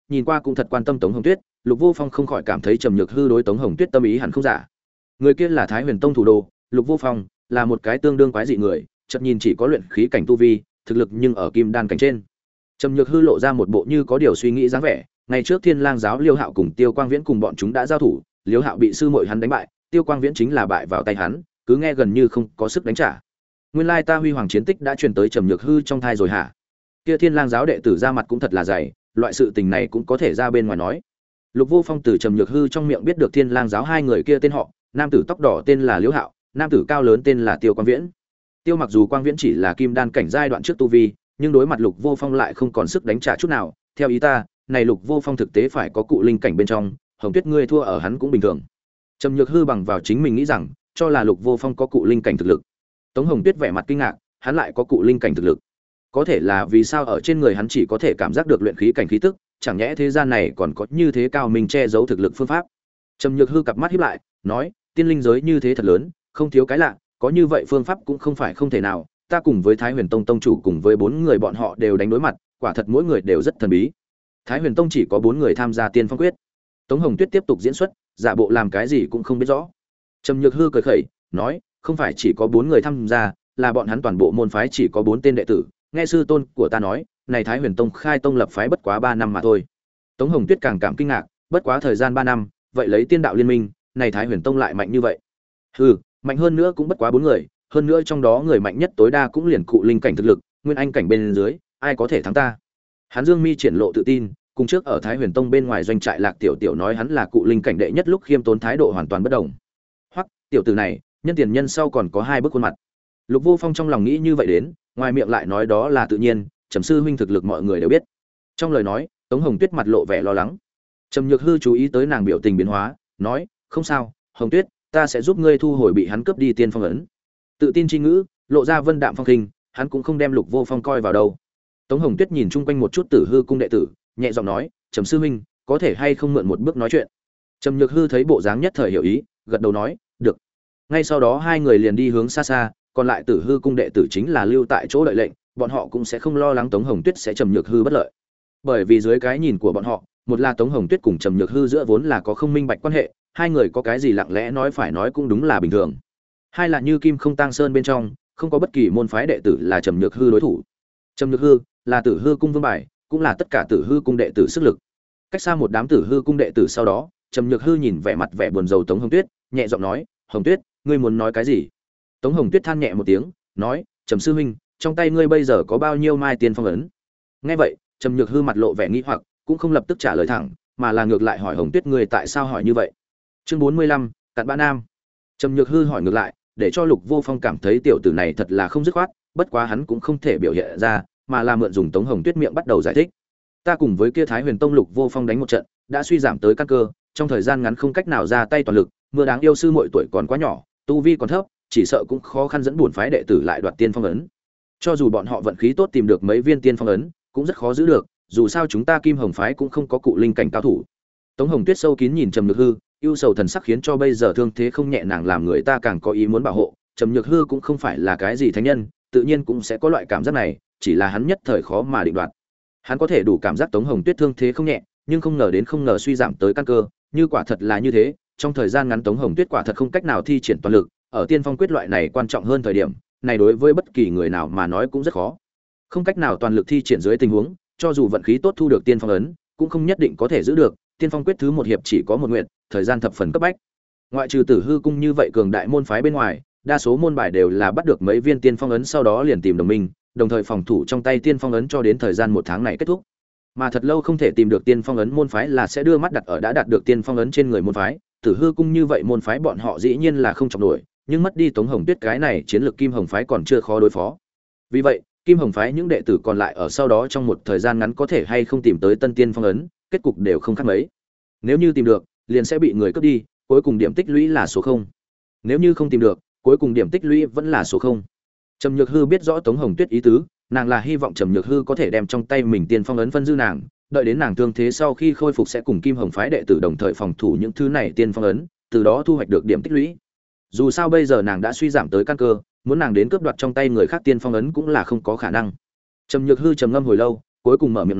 nhìn qua cũng thật quan tâm Tống Hồng Tuyết, Lục Vô Phong không khỏi cảm thấy Trầm Nhược Hư đối Tống Hồng Tuyết tâm ý hẳn không giả. Người kia là Thái Huyền Tông thủ đồ, Lục Vô Phong là một cái tương đương quái dị người, chợt nhìn chỉ có luyện khí cảnh tu vi, thực lực nhưng ở kim đan cảnh trên. Trầm Nhược Hư lộ ra một bộ như có điều suy nghĩ dáng vẻ, ngày trước Thiên Lang giáo Liêu Hạo cùng Tiêu Quang Viễn cùng bọn chúng đã giao thủ, Liêu Hạo bị sư muội hắn đánh bại, Tiêu Quang Viễn chính là bại vào tay hắn, cứ nghe gần như không có sức đánh trả. Nguyên lai ta huy hoàng chiến tích đã truyền tới Trầm Nhược Hư trong thai rồi hả? Kia Thiên Lang giáo đệ tử ra mặt cũng thật là dày, loại sự tình này cũng có thể ra bên ngoài nói. Lục Vô Phong từ Trầm Nhược Hư trong miệng biết được Thiên Lang giáo hai người kia tên họ, nam tử tóc đỏ tên là Liễu Hạo, nam tử cao lớn tên là Tiêu Quang Viễn. Tiêu mặc dù Quang Viễn chỉ là kim đan cảnh giai đoạn trước tu vi, nhưng đối mặt Lục Vô Phong lại không còn sức đánh trả chút nào, theo ý ta, này Lục Vô Phong thực tế phải có cụ linh cảnh bên trong, Hồng Tuyết ngươi thua ở hắn cũng bình thường. Trầm Nhược Hư bằng vào chính mình nghĩ rằng, cho là Lục Vô Phong có cụ linh cảnh thực lực. Tống Hồng Tuyết vẻ mặt kinh ngạc, hắn lại có cụ linh cảnh thực lực. Có thể là vì sao ở trên người hắn chỉ có thể cảm giác được luyện khí cảnh khí tức, chẳng nhẽ thế gian này còn có như thế cao minh che giấu thực lực phương pháp. Trầm Nhược Hư cặp mắt híp lại, nói, tiên linh giới như thế thật lớn, không thiếu cái lạ, có như vậy phương pháp cũng không phải không thể nào, ta cùng với Thái Huyền Tông tông chủ cùng với 4 người bọn họ đều đánh đối mặt, quả thật mỗi người đều rất thần bí. Thái Huyền Tông chỉ có 4 người tham gia Tiên Phong quyết. Tống Hồng Tuyết tiếp tục diễn xuất, giả bộ làm cái gì cũng không biết rõ. Trầm Nhược Hư cười khẩy, nói, không phải chỉ có 4 người tham gia, là bọn hắn toàn bộ môn phái chỉ có 4 tên đệ tử, nghe sư tôn của ta nói, này Thái Huyền Tông khai tông lập phái bất quá 3 năm mà thôi. Tống Hồng Tuyết càng cảm kinh ngạc, bất quá thời gian 3 năm, vậy lấy Tiên đạo liên minh, này Thái Huyền Tông lại mạnh như vậy. Hừ, mạnh hơn nữa cũng bất quá 4 người, hơn nữa trong đó người mạnh nhất tối đa cũng liền cụ linh cảnh thực lực, nguyên anh cảnh bên dưới, ai có thể thắng ta? Hắn Dương Mi triển lộ tự tin, cùng trước ở Thái Huyền Tông bên ngoài doanh trại Lạc Tiểu Tiểu nói hắn là cụ linh cảnh đệ nhất lúc khiêm tốn thái độ hoàn toàn bất đồng. Hoặc, tiểu tử này, nhân tiền nhân sau còn có 2 bức khuôn mặt. Lục Vô Phong trong lòng nghĩ như vậy đến, ngoài miệng lại nói đó là tự nhiên, Trầm sư huynh thực lực mọi người đều biết. Trong lời nói, Tống Hồng Tuyết mặt lộ vẻ lo lắng. Trầm Nhược Hư chú ý tới nàng biểu tình biến hóa, nói, không sao, Hồng Tuyết, ta sẽ giúp ngươi thu hồi bị hắn cướp đi tiên phong ấn. Tự tin chi ngữ, lộ ra vân đạm phong khinh, hắn cũng không đem Lục Vô Phong coi vào đâu. Tống Hồng Tuyết nhìn chung quanh một chút Tử Hư cung đệ tử, nhẹ giọng nói, Trầm sư huynh, có thể hay không mượn một bước nói chuyện. Trầm Nhược Hư thấy bộ dáng nhất thời hiểu ý, gật đầu nói, được. Ngay sau đó hai người liền đi hướng xa xa, còn lại Tử Hư cung đệ tử chính là lưu tại chỗ đợi lệnh, bọn họ cũng sẽ không lo lắng Tống Hồng Tuyết sẽ Trầm Nhược Hư bất lợi. Bởi vì dưới cái nhìn của bọn họ, một là Tống Hồng Tuyết cùng Trầm Nhược Hư giữa vốn là có không minh bạch quan hệ, hai người có cái gì lặng lẽ nói phải nói cũng đúng là bình thường. Hai là như Kim Không Tang Sơn bên trong, không có bất kỳ môn phái đệ tử là Trầm Nhược Hư đối thủ. Trầm Nhược Hư là Tử Hư cung vương bài, cũng là tất cả Tử Hư cung đệ tử sức lực. Cách xa một đám Tử Hư cung đệ tử sau đó, Trầm Nhược Hư nhìn vẻ mặt vẻ buồn rầu Tống Hồng Tuyết, nhẹ giọng nói, "Hồng Tuyết, ngươi muốn nói cái gì?" Tống Hồng Tuyết than nhẹ một tiếng, nói, "Trầm sư huynh, trong tay ngươi bây giờ có bao nhiêu mai tiên phong ấn?" Nghe vậy, Trầm Nhược Hư mặt lộ vẻ nghi hoặc, cũng không lập tức trả lời thẳng, mà là ngược lại hỏi Hồng Tuyết ngươi tại sao hỏi như vậy. Chương 45, Cặn Bã Nam. Trầm Nhược Hư hỏi ngược lại, để cho Lục Vô Phong cảm thấy tiểu tử này thật là không dứt khoát, bất quá hắn cũng không thể biểu hiện ra, mà là mượn dùng Tống Hồng Tuyết miệng bắt đầu giải thích. Ta cùng với kia Thái Huyền Tông Lục Vô Phong đánh một trận, đã suy giảm tới căn cơ, trong thời gian ngắn không cách nào ra tay toàn lực, mưa đáng yêu sư muội tuổi còn quá nhỏ, tu vi còn thấp, chỉ sợ cũng khó khăn dẫn buồn phái đệ tử lại đoạt tiên phong ấn. Cho dù bọn họ vận khí tốt tìm được mấy viên tiên phong ấn, cũng rất khó giữ được, dù sao chúng ta Kim Hồng phái cũng không có cụ linh cảnh cao thủ. Tống Hồng Tuyết sâu kín nhìn Trầm Nhược Hư, ưu sầu thần sắc khiến cho bây giờ thương thế không nhẹ nàng làm người ta càng có ý muốn bảo hộ. Trầm Nhược Hư cũng không phải là cái gì thánh nhân, tự nhiên cũng sẽ có loại cảm giác này, chỉ là hắn nhất thời khó mà định đoạt. Hắn có thể đủ cảm giác Tống Hồng Tuyết thương thế không nhẹ, nhưng không ngờ suy giảm tới căn cơ, như quả thật là như thế, trong thời gian ngắn Tống Hồng Tuyết quả thật không cách nào thi triển toàn lực, ở tiên phong quyết loại này quan trọng hơn thời điểm, này đối với bất kỳ người nào mà nói cũng rất khó. Không cách nào toàn lực thi triển dưới tình huống, cho dù vận khí tốt thu được tiên phong ấn, cũng không nhất định có thể giữ được. Tiên phong quyết thứ một hiệp chỉ có một nguyện, thời gian thập phần cấp bách. Ngoại trừ Tử Hư cung như vậy cường đại môn phái bên ngoài, đa số môn bài đều là bắt được mấy viên tiên phong ấn sau đó liền tìm đồng minh, đồng thời phòng thủ trong tay tiên phong ấn cho đến thời gian 1 tháng này kết thúc. Mà thật lâu không thể tìm được tiên phong ấn môn phái là sẽ đưa mắt đặt ở đã đạt được tiên phong ấn trên người môn phái. Tử Hư cung như vậy môn phái bọn họ dĩ nhiên là không chọc nổi, nhưng mất đi Tống Hồng Tuyết cái này chiến lược Kim Hồng phái còn chưa khó đối phó. Vì vậy, Kim Hồng phái những đệ tử còn lại ở sau đó trong một thời gian ngắn có thể hay không tìm tới tân tiên phong ấn, kết cục đều không khác mấy. Nếu như tìm được, liền sẽ bị người cướp đi, cuối cùng điểm tích lũy là số 0. Nếu như không tìm được, cuối cùng điểm tích lũy vẫn là số 0. Trầm Nhược Hư biết rõ Tống Hồng Tuyết ý tứ, nàng là hy vọng Trầm Nhược Hư có thể đem trong tay mình tiên phong ấn phân dư nàng, đợi đến nàng thương thế sau khi khôi phục sẽ cùng Kim Hồng phái đệ tử đồng thời phòng thủ những thứ này tiên phong ấn, từ đó thu hoạch được điểm tích lũy. Dù sao bây giờ nàng đã suy giảm tới căn cơ, muốn nàng đến cướp đoạt trong tay người khác tiên phong ấn cũng là không có khả năng. Trầm Nhược Hư trầm ngâm hồi lâu, cuối cùng mở miệng nói,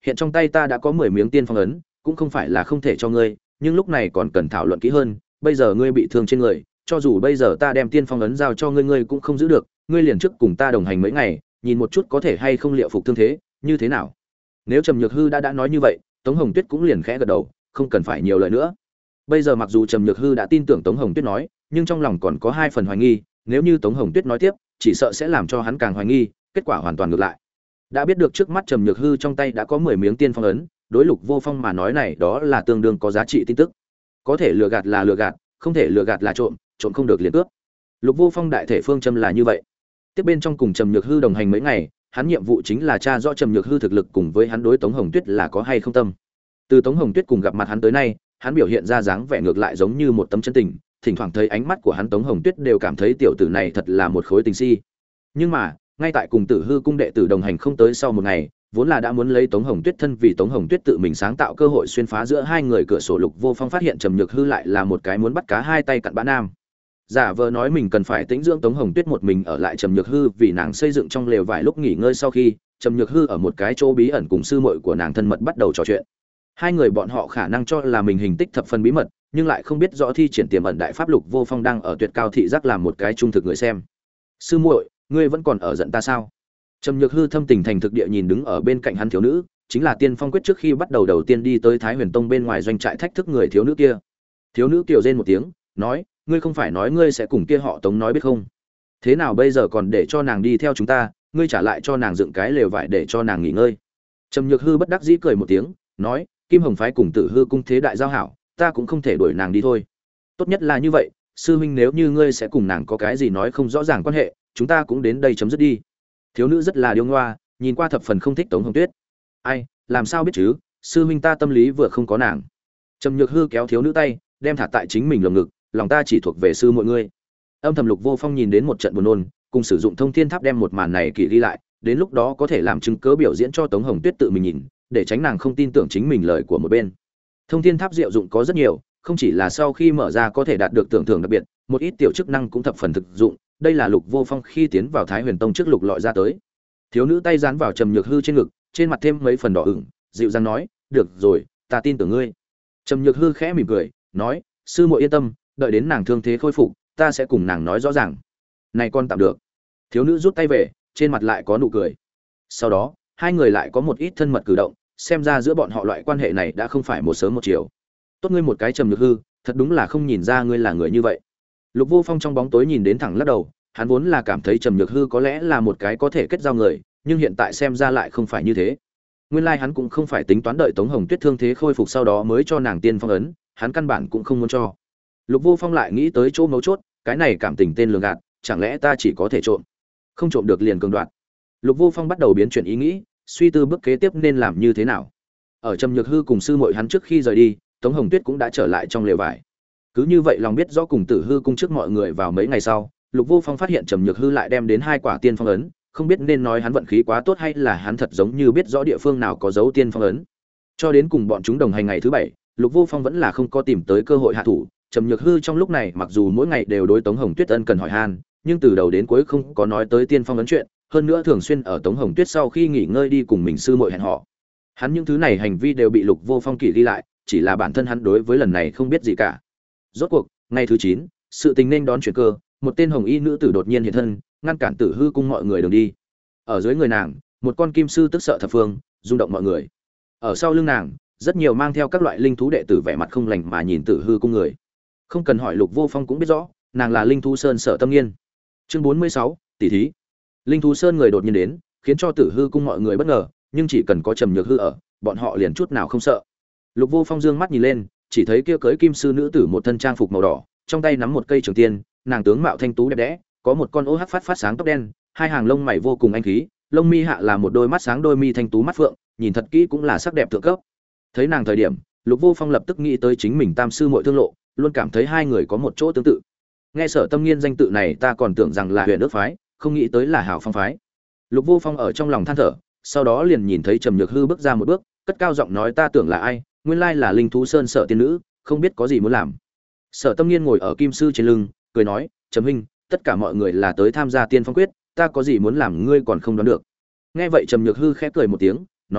hiện trong tay ta đã có 10 miếng tiên phong ấn, cũng không phải là không thể cho ngươi, nhưng lúc này còn cần thảo luận kỹ hơn, bây giờ ngươi bị thương trên người, cho dù bây giờ ta đem tiên phong ấn giao cho ngươi, ngươi cũng không giữ được, ngươi liền trước cùng ta đồng hành mấy ngày, nhìn một chút có thể hay không liệu phục thương thế, như thế nào? Nếu Trầm Nhược Hư đã nói như vậy, Tống Hồng Tuyết cũng liền khẽ gật đầu, không cần phải nhiều lời nữa. Bây giờ mặc dù Trầm Nhược Hư đã tin tưởng Tống Hồng Tuyết nói, nhưng trong lòng còn có 2 phần hoài nghi, nếu như Tống Hồng Tuyết nói tiếp, chỉ sợ sẽ làm cho hắn càng hoài nghi, kết quả hoàn toàn ngược lại. Đã biết được trước mắt Trầm Nhược Hư trong tay đã có 10 miếng tiên phong ấn, đối Lục Vô Phong mà nói này đó là tương đương có giá trị tin tức. Có thể lừa gạt là lừa gạt, không thể lừa gạt là trộm, trộm không được liền cướp. Lục Vô Phong đại thể phương châm là như vậy. Tiếp bên trong cùng Trầm Nhược Hư đồng hành mấy ngày, hắn nhiệm vụ chính là tra rõ Trầm Nhược Hư thực lực cùng với hắn đối Tống Hồng Tuyết là có hay không tâm. Từ Tống Hồng Tuyết cùng gặp mặt hắn tới nay, hắn biểu hiện ra dáng vẻ ngược lại giống như một tấm chân tình, thỉnh thoảng thấy ánh mắt của hắn Tống Hồng Tuyết đều cảm thấy tiểu tử này thật là một khối tình si. Nhưng mà, ngay tại cùng Tử Hư cung đệ tử đồng hành không tới sau một ngày, vốn là đã muốn lấy Tống Hồng Tuyết thân vì Tống Hồng Tuyết tự mình sáng tạo cơ hội xuyên phá giữa hai người cửa sổ. Lục Vô Phong phát hiện Trầm Nhược Hư lại là một cái muốn bắt cá hai tay cặn bã nam. Giả vờ nói mình cần phải tĩnh dưỡng Tống Hồng Tuyết một mình ở lại Trầm Nhược Hư vì nàng xây dựng trong lều vài lúc nghỉ ngơi sau khi, Trầm Nhược Hư ở một cái chỗ bí ẩn cùng sư muội của nàng thân mật bắt đầu trò chuyện. Hai người bọn họ khả năng cho là mình hình tích thập phần bí mật, nhưng lại không biết rõ thi triển tiềm ẩn đại pháp. Lục Vô Phong đang ở tuyệt cao thị giác làm một cái trung thực người xem. Sư muội, ngươi vẫn còn ở giận ta sao? Trầm Nhược Hư thâm tình thành thực địa nhìn đứng ở bên cạnh hắn thiếu nữ, chính là Tiên Phong Quyết trước khi bắt đầu đầu tiên đi tới Thái Huyền Tông bên ngoài doanh trại thách thức người thiếu nữ kia. Thiếu nữ kiều rên một tiếng, nói, ngươi không phải nói ngươi sẽ cùng kia họ Tống nói biết không? Thế nào bây giờ còn để cho nàng đi theo chúng ta, ngươi trả lại cho nàng dựng cái lều vải để cho nàng nghỉ ngơi. Trầm Nhược Hư bất đắc dĩ cười một tiếng, nói, Kim Hồng phái cùng Tử Hư cung thế đại giao hảo, ta cũng không thể đuổi nàng đi thôi. Tốt nhất là như vậy, sư huynh, nếu như ngươi sẽ cùng nàng có cái gì nói không rõ ràng quan hệ, chúng ta cũng đến đây chấm dứt đi. Thiếu nữ rất là điêu ngoa, nhìn qua thập phần không thích Tống Hồng Tuyết. Ai, làm sao biết chứ, sư huynh ta tâm lý vừa không có nàng. Trầm Nhược Hư kéo thiếu nữ tay, đem thả tại chính mình lồng ngực, lòng ta chỉ thuộc về sư mọi ngươi. Âm thầm Lục Vô Phong nhìn đến một trận buồn nôn, cùng sử dụng Thông Thiên Tháp đem một màn này kỹ ghi lại, đến lúc đó có thể làm chứng cớ biểu diễn cho Tống Hồng Tuyết tự mình nhìn, để tránh nàng không tin tưởng chính mình lời của một bên. Thông Thiên Tháp diệu dụng có rất nhiều, không chỉ là sau khi mở ra có thể đạt được tưởng thưởng đặc biệt, một ít tiểu chức năng cũng thập phần thực dụng. Đây là Lục Vô Phong khi tiến vào Thái Huyền Tông trước lục lọi ra tới. Thiếu nữ tay dán vào Trầm Nhược Hư trên ngực, trên mặt thêm mấy phần đỏ ửng, dịu dàng nói, "Được rồi, ta tin tưởng ngươi." Trầm Nhược Hư khẽ mỉm cười, nói, "Sư muội yên tâm, đợi đến nàng thương thế khôi phục, ta sẽ cùng nàng nói rõ ràng." "Này con tạm được." Thiếu nữ rút tay về, trên mặt lại có nụ cười. Sau đó, hai người lại có một ít thân mật cử động, xem ra giữa bọn họ loại quan hệ này đã không phải một sớm một chiều. "Tốt ngươi một cái Trầm Nhược Hư, thật đúng là không nhìn ra ngươi là người như vậy." Lục Vô Phong trong bóng tối nhìn đến thẳng lắc đầu, hắn vốn là cảm thấy Trầm Nhược Hư có lẽ là một cái có thể kết giao người, nhưng hiện tại xem ra lại không phải như thế. Nguyên lai hắn cũng không phải tính toán đợi Tống Hồng Tuyết thương thế khôi phục sau đó mới cho nàng tiên phong ấn, hắn căn bản cũng không muốn cho. Lục Vô Phong lại nghĩ tới chỗ mấu chốt, cái này cảm tình tên lường gạt, chẳng lẽ ta chỉ có thể trộm? Không trộm được liền cường đoạt. Lục Vô Phong bắt đầu biến chuyển ý nghĩ, suy tư bước kế tiếp nên làm như thế nào. Ở Trầm Nhược Hư cùng sư muội hắn trước khi rời đi, Tống Hồng Tuyết cũng đã trở lại trong lều vải. Cứ như vậy lòng biết rõ cùng Tử Hư cung trước mọi người vào mấy ngày sau, Lục Vô Phong phát hiện Trầm Nhược Hư lại đem đến 2 quả tiên phong ấn, không biết nên nói hắn vận khí quá tốt hay là hắn thật giống như biết rõ địa phương nào có dấu tiên phong ấn. Cho đến cùng bọn chúng đồng hành ngày thứ 7, Lục Vô Phong vẫn là không có tìm tới cơ hội hạ thủ. Trầm Nhược Hư trong lúc này mặc dù mỗi ngày đều đối Tống Hồng Tuyết ân cần hỏi han, nhưng từ đầu đến cuối không có nói tới tiên phong ấn chuyện, hơn nữa thường xuyên ở Tống Hồng Tuyết sau khi nghỉ ngơi đi cùng mình sư muội hẹn hò. Hắn những thứ này hành vi đều bị Lục Vô Phong kỷ ghi lại, chỉ là bản thân hắn đối với lần này không biết gì cả. Rốt cuộc, ngày thứ 9, sự tình nên đón chuyển cơ, một tên hồng y nữ tử đột nhiên hiện thân, ngăn cản Tử Hư cung mọi người đường đi. Ở dưới người nàng, một con kim sư tức sợ thập phương, rung động mọi người. Ở sau lưng nàng, rất nhiều mang theo các loại linh thú đệ tử vẻ mặt không lành mà nhìn Tử Hư cung người. Không cần hỏi Lục Vô Phong cũng biết rõ, nàng là Linh Thú Sơn Sở Tâm Nghiên. Chương 46, tỷ thí. Linh Thú Sơn người đột nhiên đến, khiến cho Tử Hư cung mọi người bất ngờ, nhưng chỉ cần có Trầm Nhược Hư ở, bọn họ liền chút nào không sợ. Lục Vô Phong dương mắt nhìn lên, chỉ thấy kia cưỡi kim sư nữ tử một thân trang phục màu đỏ, trong tay nắm một cây trường tiên, nàng tướng mạo thanh tú đẹp đẽ, có một con ô hắc phát sáng tóc đen, hai hàng lông mày vô cùng anh khí, lông mi hạ là một đôi mắt sáng đôi mi thanh tú mắt phượng, nhìn thật kỹ cũng là sắc đẹp thượng cấp. Thấy nàng thời điểm, Lục Vô Phong lập tức nghĩ tới chính mình tam sư muội Thương Lộ, luôn cảm thấy hai người có một chỗ tương tự. Nghe Sở Tâm Nghiên danh tự này ta còn tưởng rằng là Huyền Ước phái, không nghĩ tới là Hảo Phong phái. Lục Vô Phong ở trong lòng than thở, sau đó liền nhìn thấy Trầm Nhược Hư bước ra một bước, cất cao giọng nói, ta tưởng là ai, nguyên lai là Linh Thú Sơn Sở tiên nữ, không biết có gì muốn làm. Sở Tâm Nghiên ngồi ở kim sư trên lưng, cười nói, Trầm huynh, tất cả mọi người là tới tham gia Tiên Phong Quyết, ta có gì muốn làm ngươi còn không đoán được. Nghe vậy Trầm Nhược Hư khẽ cười một tiếng, nói,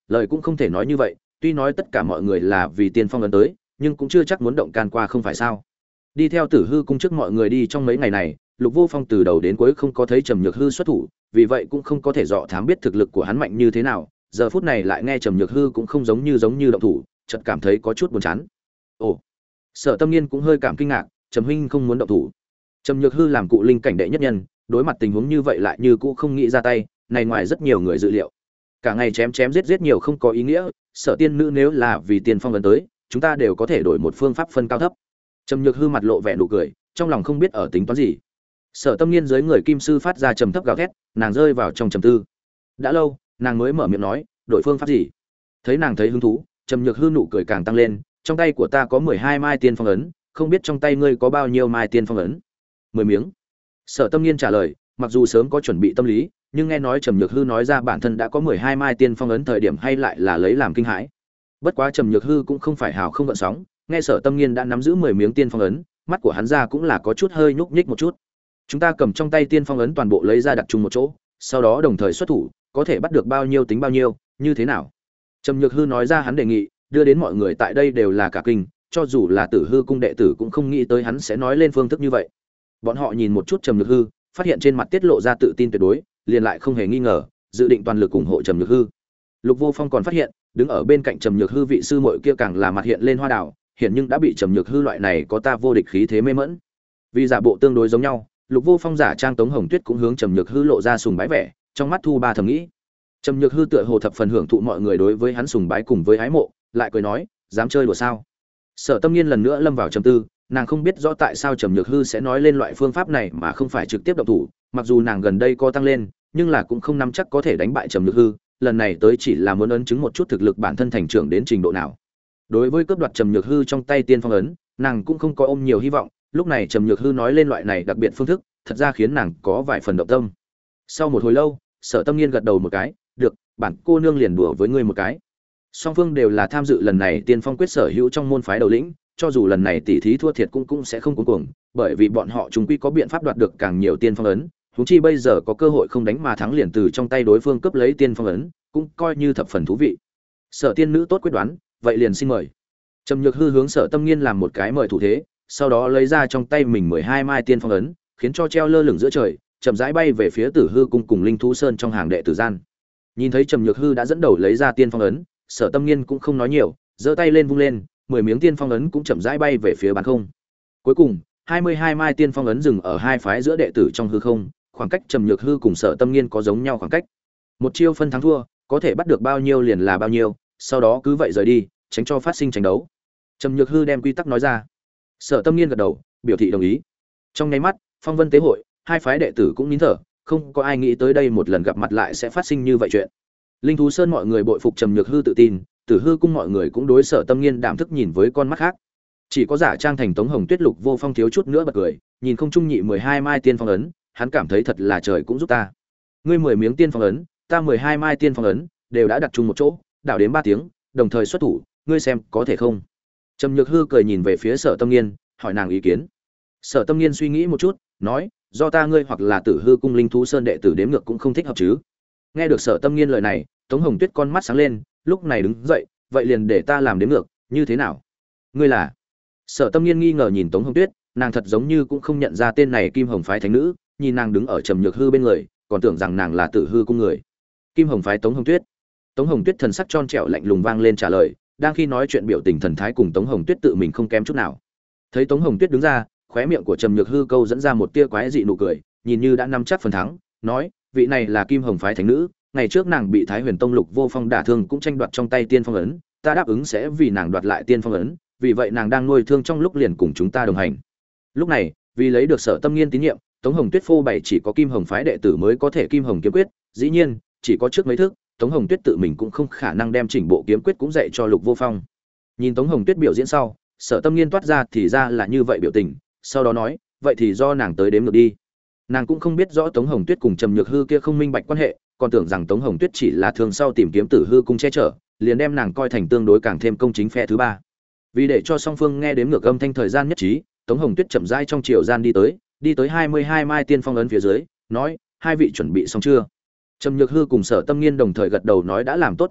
lời cũng không thể nói như vậy, tuy nói tất cả mọi người là vì tiên phong ấn tới, nhưng cũng chưa chắc muốn động can qua không phải sao? Đi theo Tử Hư cung trước mọi người đi trong mấy ngày này, Lục Vô Phong từ đầu đến cuối không có thấy Trầm Nhược Hư xuất thủ, vì vậy cũng không có thể dọ thám biết thực lực của hắn mạnh như thế nào. Giờ phút này lại nghe Trầm Nhược Hư cũng không giống như động thủ, chợt cảm thấy có chút buồn chán. Ồ, Sở Tâm Nghiên cũng hơi cảm kinh ngạc, Trầm huynh không muốn động thủ. Trầm Nhược Hư làm cụ linh cảnh đệ nhất nhân, đối mặt tình huống như vậy lại như cũ không nghĩ ra tay, này ngoài rất nhiều người dự liệu. Cả ngày chém chém giết nhiều không có ý nghĩa, Sở tiên nữ nếu là vì tiền phong ấn tới, chúng ta đều có thể đổi một phương pháp phân cao thấp. Trầm Nhược Hư mặt lộ vẻ nụ cười, trong lòng không biết ở tính toán gì. Sở Tâm Nghiên dưới người kim sư phát ra trầm thấp gào thét, nàng rơi vào trong trầm tư. Đã lâu, nàng mới mở miệng nói, đổi phương pháp gì? Thấy nàng thấy hứng thú, Trầm Nhược Hư nụ cười càng tăng lên, trong tay của ta có 12 mai tiên phong ấn, không biết trong tay ngươi có bao nhiêu mai tiên phong ấn? 10 miếng. Sở Tâm Nghiên trả lời, mặc dù sớm có chuẩn bị tâm lý, nhưng nghe nói Trầm Nhược Hư nói ra bản thân đã có 12 mai tiên phong ấn thời điểm hay lại là lấy làm kinh hãi. Bất quá Trầm Nhược Hư cũng không phải hào không gợn sóng, nghe Sở Tâm Nghiên đã nắm giữ 10 miếng tiên phong ấn, mắt của hắn ra cũng là có chút hơi nhúc nhích một chút. Chúng ta cầm trong tay tiên phong ấn toàn bộ lấy ra đặt chung một chỗ, sau đó đồng thời xuất thủ, có thể bắt được bao nhiêu tính bao nhiêu, như thế nào? Trầm Nhược Hư nói ra hắn đề nghị, đưa đến mọi người tại đây đều là cả kinh, cho dù là Tử Hư cung đệ tử cũng không nghĩ tới hắn sẽ nói lên phương thức như vậy. Bọn họ nhìn một chút Trầm Nhược Hư, phát hiện trên mặt tiết lộ ra tự tin tuyệt đối, liền lại không hề nghi ngờ, dự định toàn lực ủng hộ Trầm Nhược Hư. Lục Vô Phong còn phát hiện, đứng ở bên cạnh Trầm Nhược Hư vị sư muội kia càng là mặt hiện lên hoa đào, hiện nhưng đã bị Trầm Nhược Hư loại này có ta vô địch khí thế mê mẫn. Vì giả bộ tương đối giống nhau, Lục Vô Phong giả trang Tống Hồng Tuyết cũng hướng Trầm Nhược Hư lộ ra sùng bái vẻ, trong mắt thu ba thầm nghĩ. Trầm Nhược Hư tựa hồ thập phần hưởng thụ mọi người đối với hắn sùng bái cùng với ái mộ, lại cười nói, dám chơi đùa sao? Sở Tâm Nghiên lần nữa lâm vào trầm tư, nàng không biết rõ tại sao Trầm Nhược Hư sẽ nói lên loại phương pháp này mà không phải trực tiếp động thủ, mặc dù nàng gần đây có tăng lên, nhưng là cũng không nắm chắc có thể đánh bại Trầm Nhược Hư, lần này tới chỉ là muốn ấn chứng một chút thực lực bản thân thành trưởng đến trình độ nào. Đối với cướp đoạt Trầm Nhược Hư trong tay tiên phong ấn, nàng cũng không có ôm nhiều hy vọng, lúc này Trầm Nhược Hư nói lên loại này đặc biệt phương thức, thật ra khiến nàng có vài phần động tâm. Sau một hồi lâu, Sở Tâm Nghiên gật đầu một cái, được, bản cô nương liền đùa với ngươi một cái. Song phương đều là tham dự lần này tiên phong quyết sở hữu trong môn phái đầu lĩnh, cho dù lần này tỷ thí thua thiệt cũng sẽ không cuống cuồng, bởi vì bọn họ chúng quy có biện pháp đoạt được càng nhiều tiên phong ấn, huống chi bây giờ có cơ hội không đánh mà thắng liền từ trong tay đối phương cướp lấy tiên phong ấn, cũng coi như thập phần thú vị. Sở tiên nữ tốt quyết đoán, vậy liền xin mời. Trầm Nhược Hư hướng Sở Tâm Nghiên làm một cái mời thủ thế, sau đó lấy ra trong tay mình 12 mai tiên phong ấn, khiến cho treo lơ lửng giữa trời, chậm rãi bay về phía Tử Hư cung cùng Linh Thú Sơn trong hàng đệ tử gian. Nhìn thấy Trầm Nhược Hư đã dẫn đầu lấy ra tiên phong ấn, Sở Tâm Nghiên cũng không nói nhiều, giơ tay lên vung lên, 10 miếng tiên phong ấn cũng chậm rãi bay về phía bán không. Cuối cùng, 22 mai tiên phong ấn dừng ở hai phái giữa đệ tử trong hư không, khoảng cách Trầm Nhược Hư cùng Sở Tâm Nghiên có giống nhau khoảng cách. Một chiêu phân thắng thua, có thể bắt được bao nhiêu liền là bao nhiêu, sau đó cứ vậy rời đi, tránh cho phát sinh tranh đấu. Trầm Nhược Hư đem quy tắc nói ra. Sở Tâm Nghiên gật đầu, biểu thị đồng ý. Trong nháy mắt, Phong Vân tế hội, hai phái đệ tử cũng nín thở, không có ai nghĩ tới đây một lần gặp mặt lại sẽ phát sinh như vậy chuyện. Linh Thú Sơn mọi người bội phục Trầm Nhược Hư tự tin, Tử Hư cung mọi người cũng đối Sở Tâm Nghiên đảm thức nhìn với con mắt khác. Chỉ có giả trang thành Tống Hồng Tuyết Lục Vô Phong thiếu chút nữa bật cười, nhìn không trung nhị 12 mai tiên phong ấn, hắn cảm thấy thật là trời cũng giúp ta. Ngươi 10 miếng tiên phong ấn, ta 12 mai tiên phong ấn, đều đã đặt chung một chỗ, đảo đến 3 tiếng, đồng thời xuất thủ, ngươi xem có thể không? Trầm Nhược Hư cười nhìn về phía Sở Tâm Nghiên, hỏi nàng ý kiến. Sở Tâm Nghiên suy nghĩ một chút, nói, do ta ngươi hoặc là Tử Hư cung Linh Thú Sơn đệ tử đếm ngược cũng không thích hợp chứ. Nghe được Sở Tâm Nghiên lời này, Tống Hồng Tuyết con mắt sáng lên, lúc này đứng dậy, vậy liền để ta làm đếm ngược, như thế nào? Ngươi là? Sở Tâm Nghiên nghi ngờ nhìn Tống Hồng Tuyết, nàng thật giống như cũng không nhận ra tên này Kim Hồng phái thánh nữ, nhìn nàng đứng ở Trầm Nhược Hư bên người, còn tưởng rằng nàng là Tử Hư cung người. Kim Hồng phái Tống Hồng Tuyết. Tống Hồng Tuyết thần sắc tròn trẻo lạnh lùng vang lên trả lời, đang khi nói chuyện biểu tình thần thái cùng Tống Hồng Tuyết tự mình không kém chút nào. Thấy Tống Hồng Tuyết đứng ra, khóe miệng của Trầm Nhược Hư câu dẫn ra một tia quái dị nụ cười, nhìn như đã nắm chắc phần thắng, nói, vị này là Kim Hồng phái thánh nữ, ngày trước nàng bị Thái Huyền Tông Lục Vô Phong đả thương cũng tranh đoạt trong tay tiên phong ấn, ta đáp ứng sẽ vì nàng đoạt lại tiên phong ấn, vì vậy nàng đang nuôi thương trong lúc liền cùng chúng ta đồng hành. Lúc này, vì lấy được Sở Tâm Nghiên tín nhiệm, Tống Hồng Tuyết phô bày chỉ có Kim Hồng phái đệ tử mới có thể Kim Hồng kiếm quyết, dĩ nhiên, chỉ có trước mấy thức, Tống Hồng Tuyết tự mình cũng không khả năng đem chỉnh bộ kiếm quyết cũng dạy cho Lục Vô Phong. Nhìn Tống Hồng Tuyết biểu diễn sau, Sở Tâm Nghiên toát ra thì ra là như vậy biểu tình, sau đó nói, vậy thì do nàng tới đếm ngược đi. Nàng cũng không biết rõ Tống Hồng Tuyết cùng Trầm Nhược Hư kia không minh bạch quan hệ, còn tưởng rằng Tống Hồng Tuyết chỉ là thường sau tìm kiếm Tử Hư cung che chở, liền đem nàng coi thành tương đối càng thêm công chính phe thứ ba. Vì để cho song phương nghe đếm ngược âm thanh thời gian nhất trí, Tống Hồng Tuyết chậm rãi trong chiều gian đi tới 22 mai tiên phong ấn phía dưới, nói, hai vị chuẩn bị xong chưa? Trầm Nhược Hư cùng Sở Tâm Nghiên đồng thời gật đầu nói đã làm tốt chuẩn bị,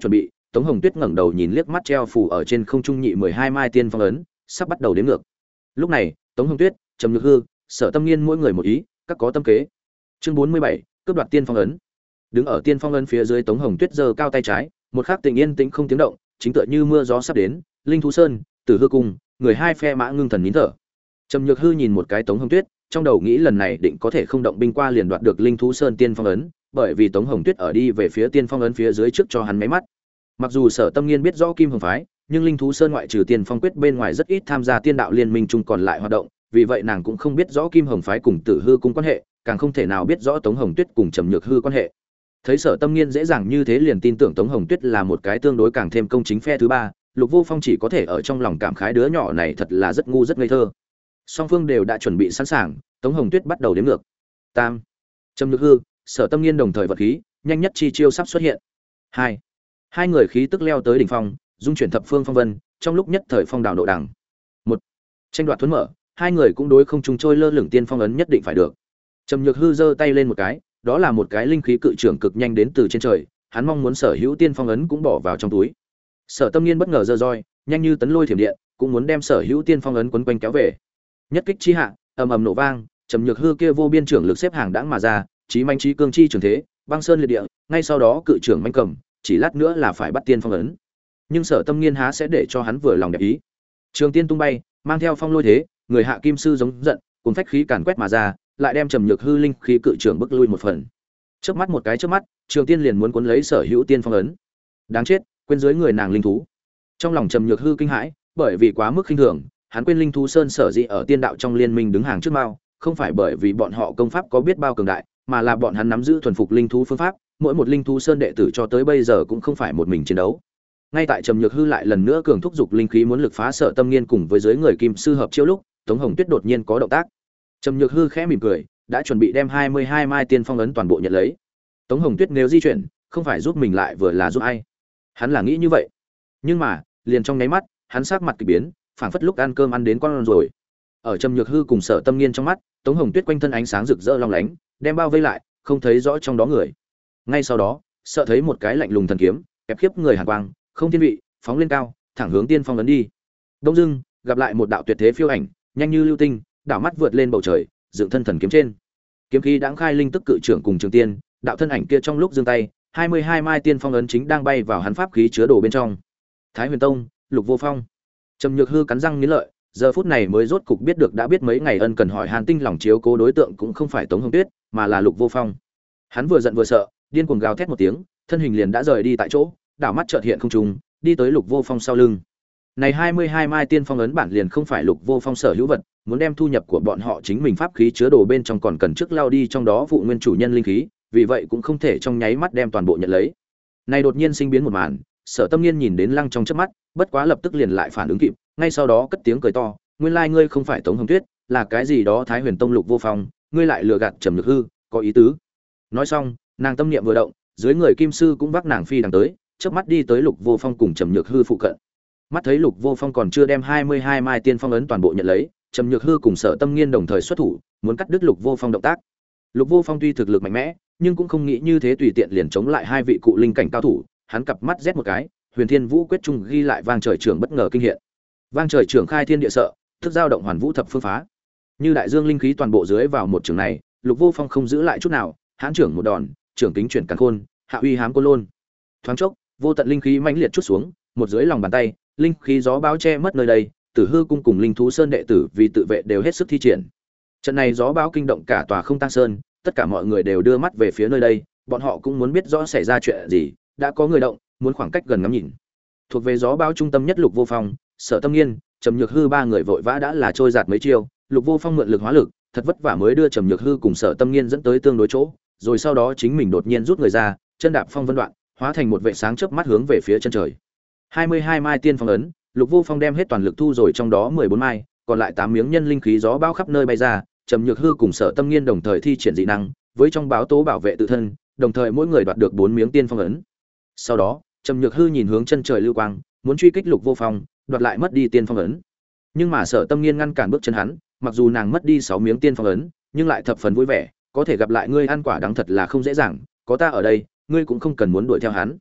Tống Hồng Tuyết ngẩng đầu nhìn liếc mắt treo phủ ở trên không trung nhị 12 mai tiên phong ấn, sắp bắt đầu đếm ngược. Lúc này, Tống Hồng Tuyết, Trầm Nhược Hư, Sở Tâm Nghiên mỗi người một ý, các có tâm kế. Chương 47, cướp đoạt tiên phong ấn. Đứng ở tiên phong ấn phía dưới, Tống Hồng Tuyết giơ cao tay trái, một khắc tình yên tĩnh không tiếng động, chính tựa như mưa gió sắp đến, Linh Thú Sơn, Tử Hư Cung, người hai phe mã ngưng thần nín thở. Trầm Nhược Hư nhìn một cái Tống Hồng Tuyết, trong đầu nghĩ lần này định có thể không động binh qua liền đoạt được Linh Thú Sơn tiên phong ấn, bởi vì Tống Hồng Tuyết ở đi về phía tiên phong ấn phía dưới trước cho hắn mấy mắt. Mặc dù Sở Tâm Nghiên biết rõ Kim Hồng phái, nhưng Linh Thú Sơn ngoại trừ Tiên Phong quyết bên ngoài rất ít tham gia Tiên đạo liên minh chung còn lại hoạt động, vì vậy nàng cũng không biết rõ Kim Hồng phái cùng Tử Hư cung quan hệ, càng không thể nào biết rõ Tống Hồng Tuyết cùng Trầm Nhược Hư quan hệ. Thấy Sở Tâm Nghiên dễ dàng như thế liền tin tưởng Tống Hồng Tuyết là một cái tương đối càng thêm công chính phe thứ ba, Lục Vô Phong chỉ có thể ở trong lòng cảm khái đứa nhỏ này thật là rất ngu rất ngây thơ. Song phương đều đã chuẩn bị sẵn sàng, Tống Hồng Tuyết bắt đầu đếm ngược. Tam, Trầm Nhược Hư, Sở Tâm Nghiên đồng thời vật khí, nhanh nhất chi chiêu sắp xuất hiện. Hai người khí tức leo tới đỉnh phong, dung chuyển thập phương phong vân, trong lúc nhất thời phong đảo độ đẳng. Một, tranh đoạt thuấn mở, hai người cũng đối không trùng trôi lơ lửng tiên phong ấn nhất định phải được. Trầm Nhược Hư giơ tay lên một cái, đó là một cái linh khí cự trưởng cực nhanh đến từ trên trời, hắn mong muốn sở hữu tiên phong ấn cũng bỏ vào trong túi. Sở Tâm Nghiên bất ngờ giơ roi, nhanh như tấn lôi thiểm điện, cũng muốn đem sở hữu tiên phong ấn quấn quanh kéo về. Nhất kích chi hạ, ầm ầm nổ vang, Trầm Nhược Hư kia vô biên trưởng lực xếp hàng đãng mà ra, chí manh chí cương chi trường thế, băng sơn liệt địa, ngay sau đó cự trưởng manh cầm, chỉ lát nữa là phải bắt tiên phong ấn. Nhưng Sở Tâm Nghiên há sẽ để cho hắn vừa lòng đẹp ý. Trường tiên tung bay, mang theo phong lôi thế, người hạ kim sư giống giận, cuốn phách khí càn quét mà ra, lại đem Trầm Nhược Hư linh khí cự trưởng bức lui một phần. Chớp mắt một cái chớp mắt, Trường tiên liền muốn cuốn lấy sở hữu tiên phong ấn. Đáng chết, quên dưới người nàng linh thú. Trong lòng Trầm Nhược Hư kinh hãi, bởi vì quá mức khinh thường, hắn quên Linh Thú Sơn sở dĩ ở tiên đạo trong liên minh đứng hàng trước mao, không phải bởi vì bọn họ công pháp có biết bao cường đại, mà là bọn hắn nắm giữ thuần phục linh thú phương pháp, mỗi một Linh Thú Sơn đệ tử cho tới bây giờ cũng không phải một mình chiến đấu. Ngay tại Trầm Nhược Hư lại lần nữa cường thúc dục linh khí muốn lực phá Sở Tâm Nghiên cùng với dưới người kim sư hợp chiêu lúc, Tống Hồng Tuyết đột nhiên có động tác. Trầm Nhược Hư khẽ mỉm cười, đã chuẩn bị đem 22 mai tiên phong ấn toàn bộ nhận lấy. Tống Hồng Tuyết nếu di chuyển, không phải giúp mình lại vừa là giúp ai. Hắn là nghĩ như vậy. Nhưng mà, liền trong nháy mắt, hắn sắc mặt kỳ biến, phảng phất lúc ăn cơm ăn đến con rồi. Ở Trầm Nhược Hư cùng Sở Tâm Nghiên trong mắt, Tống Hồng Tuyết quanh thân ánh sáng rực rỡ long lánh, đem bao vây lại, không thấy rõ trong đó người. Ngay sau đó, sợ thấy một cái lạnh lùng thần kiếm, ép khiếp người hàn quang, không thiên vị, phóng lên cao, thẳng hướng tiên phong ấn đi. Đông dưng, gặp lại một đạo tuyệt thế phiêu ảnh, nhanh như lưu tinh, đảo mắt vượt lên bầu trời, dựng thân thần kiếm trên. Kiếm khí đãng khai linh tức cự trưởng cùng trường tiên, đạo thân ảnh kia trong lúc giương tay, 22 mai tiên phong ấn chính đang bay vào hắn pháp khí chứa đồ bên trong. Thái Huyền Tông, Lục Vô Phong. Trầm Nhược Hư cắn răng nghiến lợi, giờ phút này mới rốt cục biết được đã biết mấy ngày ân cần hỏi Hàn Tinh lòng chiếu cố đối tượng cũng không phải Tống Hồng Tuyết, mà là Lục Vô Phong. Hắn vừa giận vừa sợ, điên cuồng gào thét một tiếng, thân hình liền đã rời đi tại chỗ, đảo mắt chợt hiện không trung, đi tới Lục Vô Phong sau lưng. Này 22 mai tiên phong ấn bản liền không phải Lục Vô Phong sở hữu vật, muốn đem thu nhập của bọn họ chính mình pháp khí chứa đồ bên trong còn cần trước lao đi trong đó phụ nguyên chủ nhân linh khí, vì vậy cũng không thể trong nháy mắt đem toàn bộ nhận lấy. Này đột nhiên sinh biến một màn, Sở Tâm Nghiên nhìn đến lăng trong chớp mắt, bất quá lập tức liền lại phản ứng kịp, ngay sau đó cất tiếng cười to, nguyên lai ngươi không phải Tống Hồng Tuyết, là cái gì đó Thái Huyền Tông Lục Vô Phong, ngươi lại lừa gạt Trầm Nhược Hư, có ý tứ. Nói xong, nàng tâm niệm vừa động, dưới người kim sư cũng vác nàng phi đằng tới, chớp mắt đi tới Lục Vô Phong cùng Trầm Nhược Hư phụ cận. Mắt thấy Lục Vô Phong còn chưa đem 22 mai tiên phong ấn toàn bộ nhận lấy, Trầm Nhược Hư cùng Sở Tâm Nghiên đồng thời xuất thủ, muốn cắt đứt Lục Vô Phong động tác. Lục Vô Phong tuy thực lực mạnh mẽ, nhưng cũng không nghĩ như thế tùy tiện liền chống lại hai vị cụ linh cảnh cao thủ, hắn cặp mắt rét một cái, Huyền Thiên Vũ quyết trung ghi lại vang trời trưởng bất ngờ kinh hiện. Vang trời trưởng khai thiên địa sợ, thức giao động hoàn vũ thập phương phá. Như đại dương linh khí toàn bộ dưới vào một trường này, Lục Vô Phong không giữ lại chút nào, hãn trưởng một đòn, trưởng kính chuyển càn khôn, hạ uy hám côn lôn. Thoáng chốc, vô tận linh khí mãnh liệt chút xuống, một dưới lòng bàn tay, linh khí gió bão che mất nơi đây, Tử Hư cung cùng Linh Thú Sơn đệ tử vì tự vệ đều hết sức thi triển. Trận này gió bão kinh động cả tòa Không Tăng Sơn, tất cả mọi người đều đưa mắt về phía nơi đây, bọn họ cũng muốn biết rõ xảy ra chuyện gì, đã có người động, muốn khoảng cách gần ngắm nhìn. Thuộc về gió bão trung tâm nhất Lục Vô Phong, Sở Tâm Nghiên, Trầm Nhược Hư ba người vội vã đã là trôi giạt mấy chiêu, Lục Vô Phong mượn lực hóa lực, thật vất vả mới đưa Trầm Nhược Hư cùng Sở Tâm Nghiên dẫn tới tương đối chỗ, rồi sau đó chính mình đột nhiên rút người ra, chân đạp phong vân đoạn, hóa thành một vệ sáng chớp mắt hướng về phía chân trời. 22 mai tiên phong ấn, Lục Vô Phong đem hết toàn lực thu rồi trong đó 14 mai, còn lại 8 miếng nhân linh khí gió bão khắp nơi bay ra, Trầm Nhược Hư cùng Sở Tâm Nghiên đồng thời thi triển dị năng, với trong báo tố bảo vệ tự thân, đồng thời mỗi người đoạt được 4 miếng tiên phong ấn. Sau đó, Trầm Nhược Hư nhìn hướng chân trời lưu quang, muốn truy kích Lục Vô Phong, đoạt lại mất đi tiên phong ấn. Nhưng mà Sở Tâm Nghiên ngăn cản bước chân hắn, mặc dù nàng mất đi 6 miếng tiên phong ấn, nhưng lại thập phần vui vẻ, có thể gặp lại ngươi ăn quả đắng thật là không dễ dàng, có ta ở đây, ngươi cũng không cần muốn đuổi theo hắn.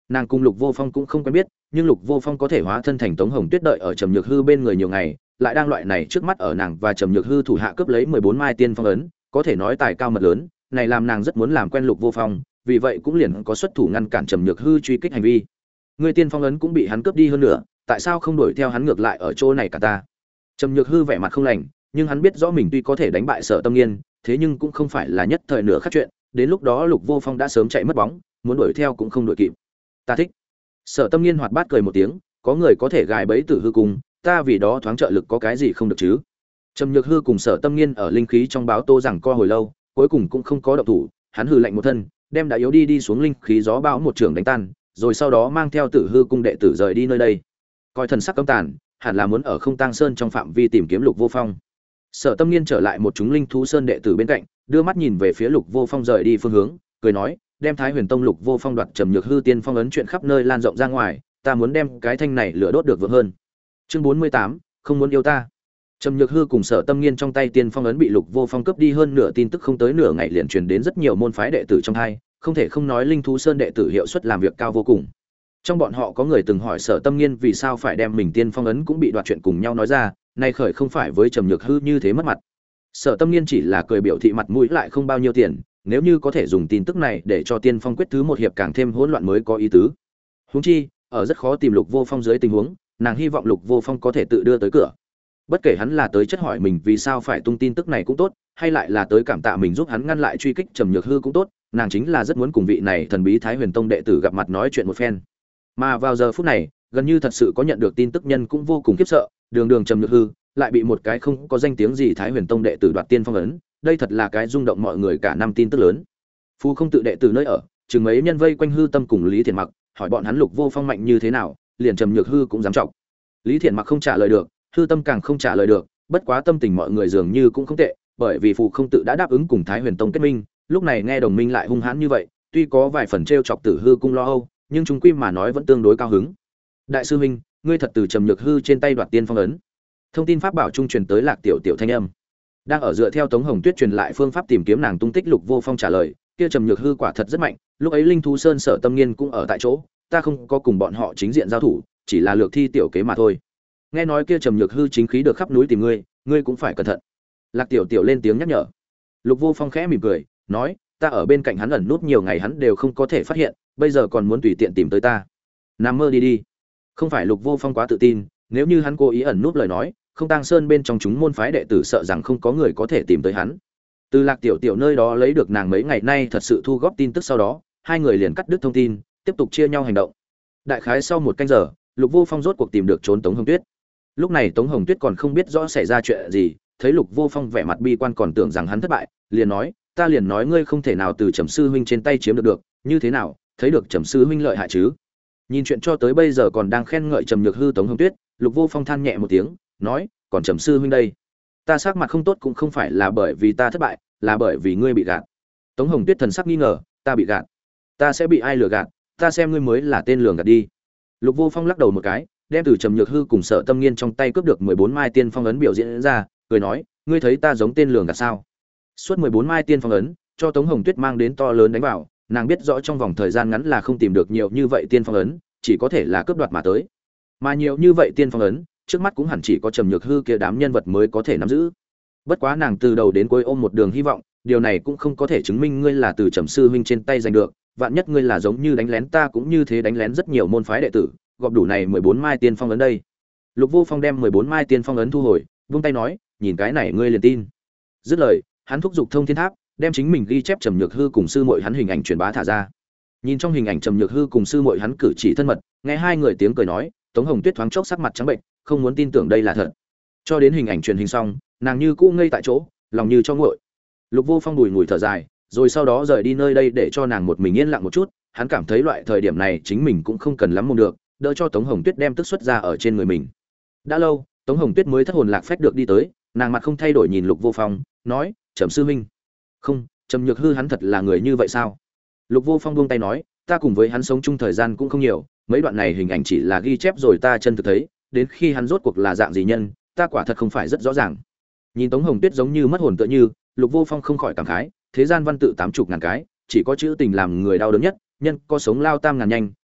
Nàng cùng Lục Vô Phong cũng không quen biết, nhưng Lục Vô Phong có thể hóa thân thành Tống Hồng Tuyết đợi ở Trầm Nhược Hư bên người nhiều ngày, lại đang loại này trước mắt ở nàng và Trầm Nhược Hư thủ hạ cướp lấy 14 mai tiên phong ấn, có thể nói tài cao mật lớn, này làm nàng rất muốn làm quen Lục Vô Phong, vì vậy cũng liền có xuất thủ ngăn cản Trầm Nhược Hư truy kích hành vi. Người tiên phong ấn cũng bị hắn cướp đi hơn nữa, tại sao không đuổi theo hắn ngược lại ở chỗ này cả ta? Trầm Nhược Hư vẻ mặt không lành, nhưng hắn biết rõ mình tuy có thể đánh bại Sở Tâm Nghiên, thế nhưng cũng không phải là nhất thời nửa khắc chuyện, đến lúc đó Lục Vô Phong đã sớm chạy mất bóng, muốn đuổi theo cũng không đuổi kịp. Ta thích. Sở Tâm Nghiên hoạt bát cười một tiếng, có người có thể gài bẫy Tử Hư cùng, ta vì đó thoáng trợ lực có cái gì không được chứ? Trầm Nhược Hư cùng Sở Tâm Nghiên ở linh khí trong báo tô rằng co hồi lâu, cuối cùng cũng không có động thủ, hắn hừ lạnh một thân, đem đã yếu đi xuống linh khí gió bão một trường đánh tan, rồi sau đó mang theo Tử Hư cung đệ tử rời đi nơi đây. Coi thần sắc cấm tàn, hẳn là muốn ở Không Tang Sơn trong phạm vi tìm kiếm Lục Vô Phong. Sở Tâm Nghiên trở lại một chúng linh thú sơn đệ tử bên cạnh, đưa mắt nhìn về phía Lục Vô Phong rời đi phương hướng, cười nói, đem Thái Huyền Tông Lục Vô Phong đoạt Trầm Nhược Hư tiên phong ấn chuyện khắp nơi lan rộng ra ngoài, ta muốn đem cái thanh này lửa đốt được vượng hơn. Chương 48, không muốn yêu ta. Trầm Nhược Hư cùng Sở Tâm Nghiên trong tay tiên phong ấn bị Lục Vô Phong cướp đi hơn nửa, tin tức không tới nửa ngày liền truyền đến rất nhiều môn phái đệ tử trong hai, không thể không nói linh thú sơn đệ tử hiệu suất làm việc cao vô cùng. Trong bọn họ có người từng hỏi Sở Tâm Nghiên vì sao phải đem mình tiên phong ấn cũng bị đoạt chuyện cùng nhau nói ra, nay khởi không phải với Trầm Nhược Hư như thế mất mặt. Sở Tâm Nghiên chỉ là cười biểu thị mặt mũi lại không bao nhiêu tiền, nếu như có thể dùng tin tức này để cho tiên phong quyết thứ một hiệp càng thêm hỗn loạn mới có ý tứ. Huống chi, ở rất khó tìm Lục Vô Phong dưới tình huống, nàng hy vọng Lục Vô Phong có thể tự đưa tới cửa. Bất kể hắn là tới chất hỏi mình vì sao phải tung tin tức này cũng tốt, hay lại là tới cảm tạ mình giúp hắn ngăn lại truy kích Trầm Nhược Hư cũng tốt, nàng chính là rất muốn cùng vị này thần bí Thái Huyền Tông đệ tử gặp mặt nói chuyện một phen. Mà vào giờ phút này, gần như thật sự có nhận được tin tức nhân cũng vô cùng khiếp sợ, đường Trầm Nhược Hư lại bị một cái không có danh tiếng gì Thái Huyền Tông đệ tử đoạt tiên phong ấn, đây thật là cái rung động mọi người cả năm tin tức lớn. Phu không tự đệ tử nơi ở, chừng mấy nhân vây quanh Hư Tâm cùng Lý Thiện Mặc, hỏi bọn hắn Lục Vô Phong mạnh như thế nào, liền Trầm Nhược Hư cũng dám trọng. Lý Thiện Mặc không trả lời được, Hư Tâm càng không trả lời được, bất quá tâm tình mọi người dường như cũng không tệ, bởi vì Phù không tự đã đáp ứng cùng Thái Huyền Tông kết minh, lúc này nghe đồng minh lại hung hãn như vậy, tuy có vài phần trêu chọc Tử Hư cung lo âu, nhưng chúng quy mà nói vẫn tương đối cao hứng. Đại sư huynh, ngươi thật từ Trầm Nhược Hư trên tay đoạt tiên phong ấn? Thông tin pháp bảo trung truyền tới Lạc Tiểu Tiểu thanh âm. Đang ở dựa theo Tống Hồng Tuyết truyền lại phương pháp tìm kiếm nàng tung tích, Lục Vô Phong trả lời, kia Trầm Nhược Hư quả thật rất mạnh, lúc ấy Linh Thú Sơn Sở Tâm Nghiên cũng ở tại chỗ, ta không có cùng bọn họ chính diện giao thủ, chỉ là lược thi tiểu kế mà thôi. Nghe nói kia Trầm Nhược Hư chính khí được khắp núi tìm ngươi, ngươi cũng phải cẩn thận. Lạc Tiểu Tiểu lên tiếng nhắc nhở. Lục Vô Phong khẽ mỉm cười, nói, ta ở bên cạnh hắn ẩn nút nhiều ngày hắn đều không có thể phát hiện, bây giờ còn muốn tùy tiện tìm tới ta. Nằm mơ đi đi. Không phải Lục Vô Phong quá tự tin, nếu như hắn cố ý ẩn nút lời nói, Không Tang Sơn bên trong chúng môn phái đệ tử sợ rằng không có người có thể tìm tới hắn. Từ Lạc Tiểu Tiểu nơi đó lấy được nàng mấy ngày nay thật sự thu góp tin tức sau đó, hai người liền cắt đứt thông tin, tiếp tục chia nhau hành động. Đại khái sau một canh giờ, Lục Vô Phong rốt cuộc tìm được trốn Tống Hồng Tuyết. Lúc này Tống Hồng Tuyết còn không biết rõ xảy ra chuyện gì, thấy Lục Vô Phong vẻ mặt bi quan còn tưởng rằng hắn thất bại, liền nói, ta liền nói ngươi không thể nào từ Trầm sư huynh trên tay chiếm được, như thế nào, thấy được Trầm sư huynh lợi hại chứ? Nhìn chuyện cho tới bây giờ còn đang khen ngợi Trầm Nhược Hư Tống Hồng Tuyết, Lục Vô Phong than nhẹ một tiếng, nói, còn Trầm sư huynh đây, ta sắc mặt không tốt cũng không phải là bởi vì ta thất bại, là bởi vì ngươi bị gạt. Tống Hồng Tuyết thần sắc nghi ngờ, ta bị gạt? Ta sẽ bị ai lừa gạt? Ta xem ngươi mới là tên lường gạt đi. Lục Vô Phong lắc đầu một cái, đem từ Trầm Nhược Hư cùng Sở Tâm Nghiên trong tay cướp được 14 mai tiên phong ấn biểu diễn ra, cười nói, ngươi thấy ta giống tên lường gạt sao? Suốt 14 mai tiên phong ấn, cho Tống Hồng Tuyết mang đến to lớn đánh vào, nàng biết rõ trong vòng thời gian ngắn là không tìm được nhiều như vậy tiên phong ấn, chỉ có thể là cướp đoạt mà tới. Mà nhiều như vậy tiên phong ấn, trước mắt cũng hẳn chỉ có Trầm Nhược Hư kia đám nhân vật mới có thể nắm giữ. Bất quá nàng từ đầu đến cuối ôm một đường hy vọng, điều này cũng không có thể chứng minh ngươi là từ Trầm sư huynh trên tay giành được, vạn nhất ngươi là giống như đánh lén ta cũng như thế đánh lén rất nhiều môn phái đệ tử, gọp đủ này 14 mai tiên phong ấn đây. Lục Vô Phong đem 14 mai tiên phong ấn thu hồi, vung tay nói, nhìn cái này ngươi liền tin. Dứt lời, hắn thúc giục Thông Thiên Tháp, đem chính mình ghi chép Trầm Nhược Hư cùng sư muội hắn hình ảnh truyền bá thả ra. Nhìn trong hình ảnh Trầm Nhược Hư cùng sư muội hắn cử chỉ thân mật, nghe hai người tiếng cười nói, Tống Hồng Tuyết thoáng chốc sắc mặt trắng bệnh, không muốn tin tưởng đây là thật. Cho đến hình ảnh truyền hình xong, nàng như cũ ngây tại chỗ, lòng như cho nguội. Lục Vô Phong bùi ngùi thở dài, rồi sau đó rời đi nơi đây để cho nàng một mình yên lặng một chút, hắn cảm thấy loại thời điểm này chính mình cũng không cần lắm mong được, đỡ cho Tống Hồng Tuyết đem tức xuất ra ở trên người mình. Đã lâu, Tống Hồng Tuyết mới thất hồn lạc phách được đi tới, nàng mặt không thay đổi nhìn Lục Vô Phong, nói, Trầm sư huynh. Không, Trầm Nhược Hư hắn thật là người như vậy sao? Lục Vô Phong buông tay nói, ta cùng với hắn sống chung thời gian cũng không nhiều, mấy đoạn này hình ảnh chỉ là ghi chép rồi ta chân thực thấy, đến khi hắn rốt cuộc là dạng gì nhân, ta quả thật không phải rất rõ ràng. Nhìn Tống Hồng Tuyết giống như mất hồn tựa như, Lục Vô Phong không khỏi cảm khái, thế gian văn tự 80 ngàn cái, chỉ có chữ tình làm người đau đớn nhất, nhân có sống lao tam ngàn nhanh,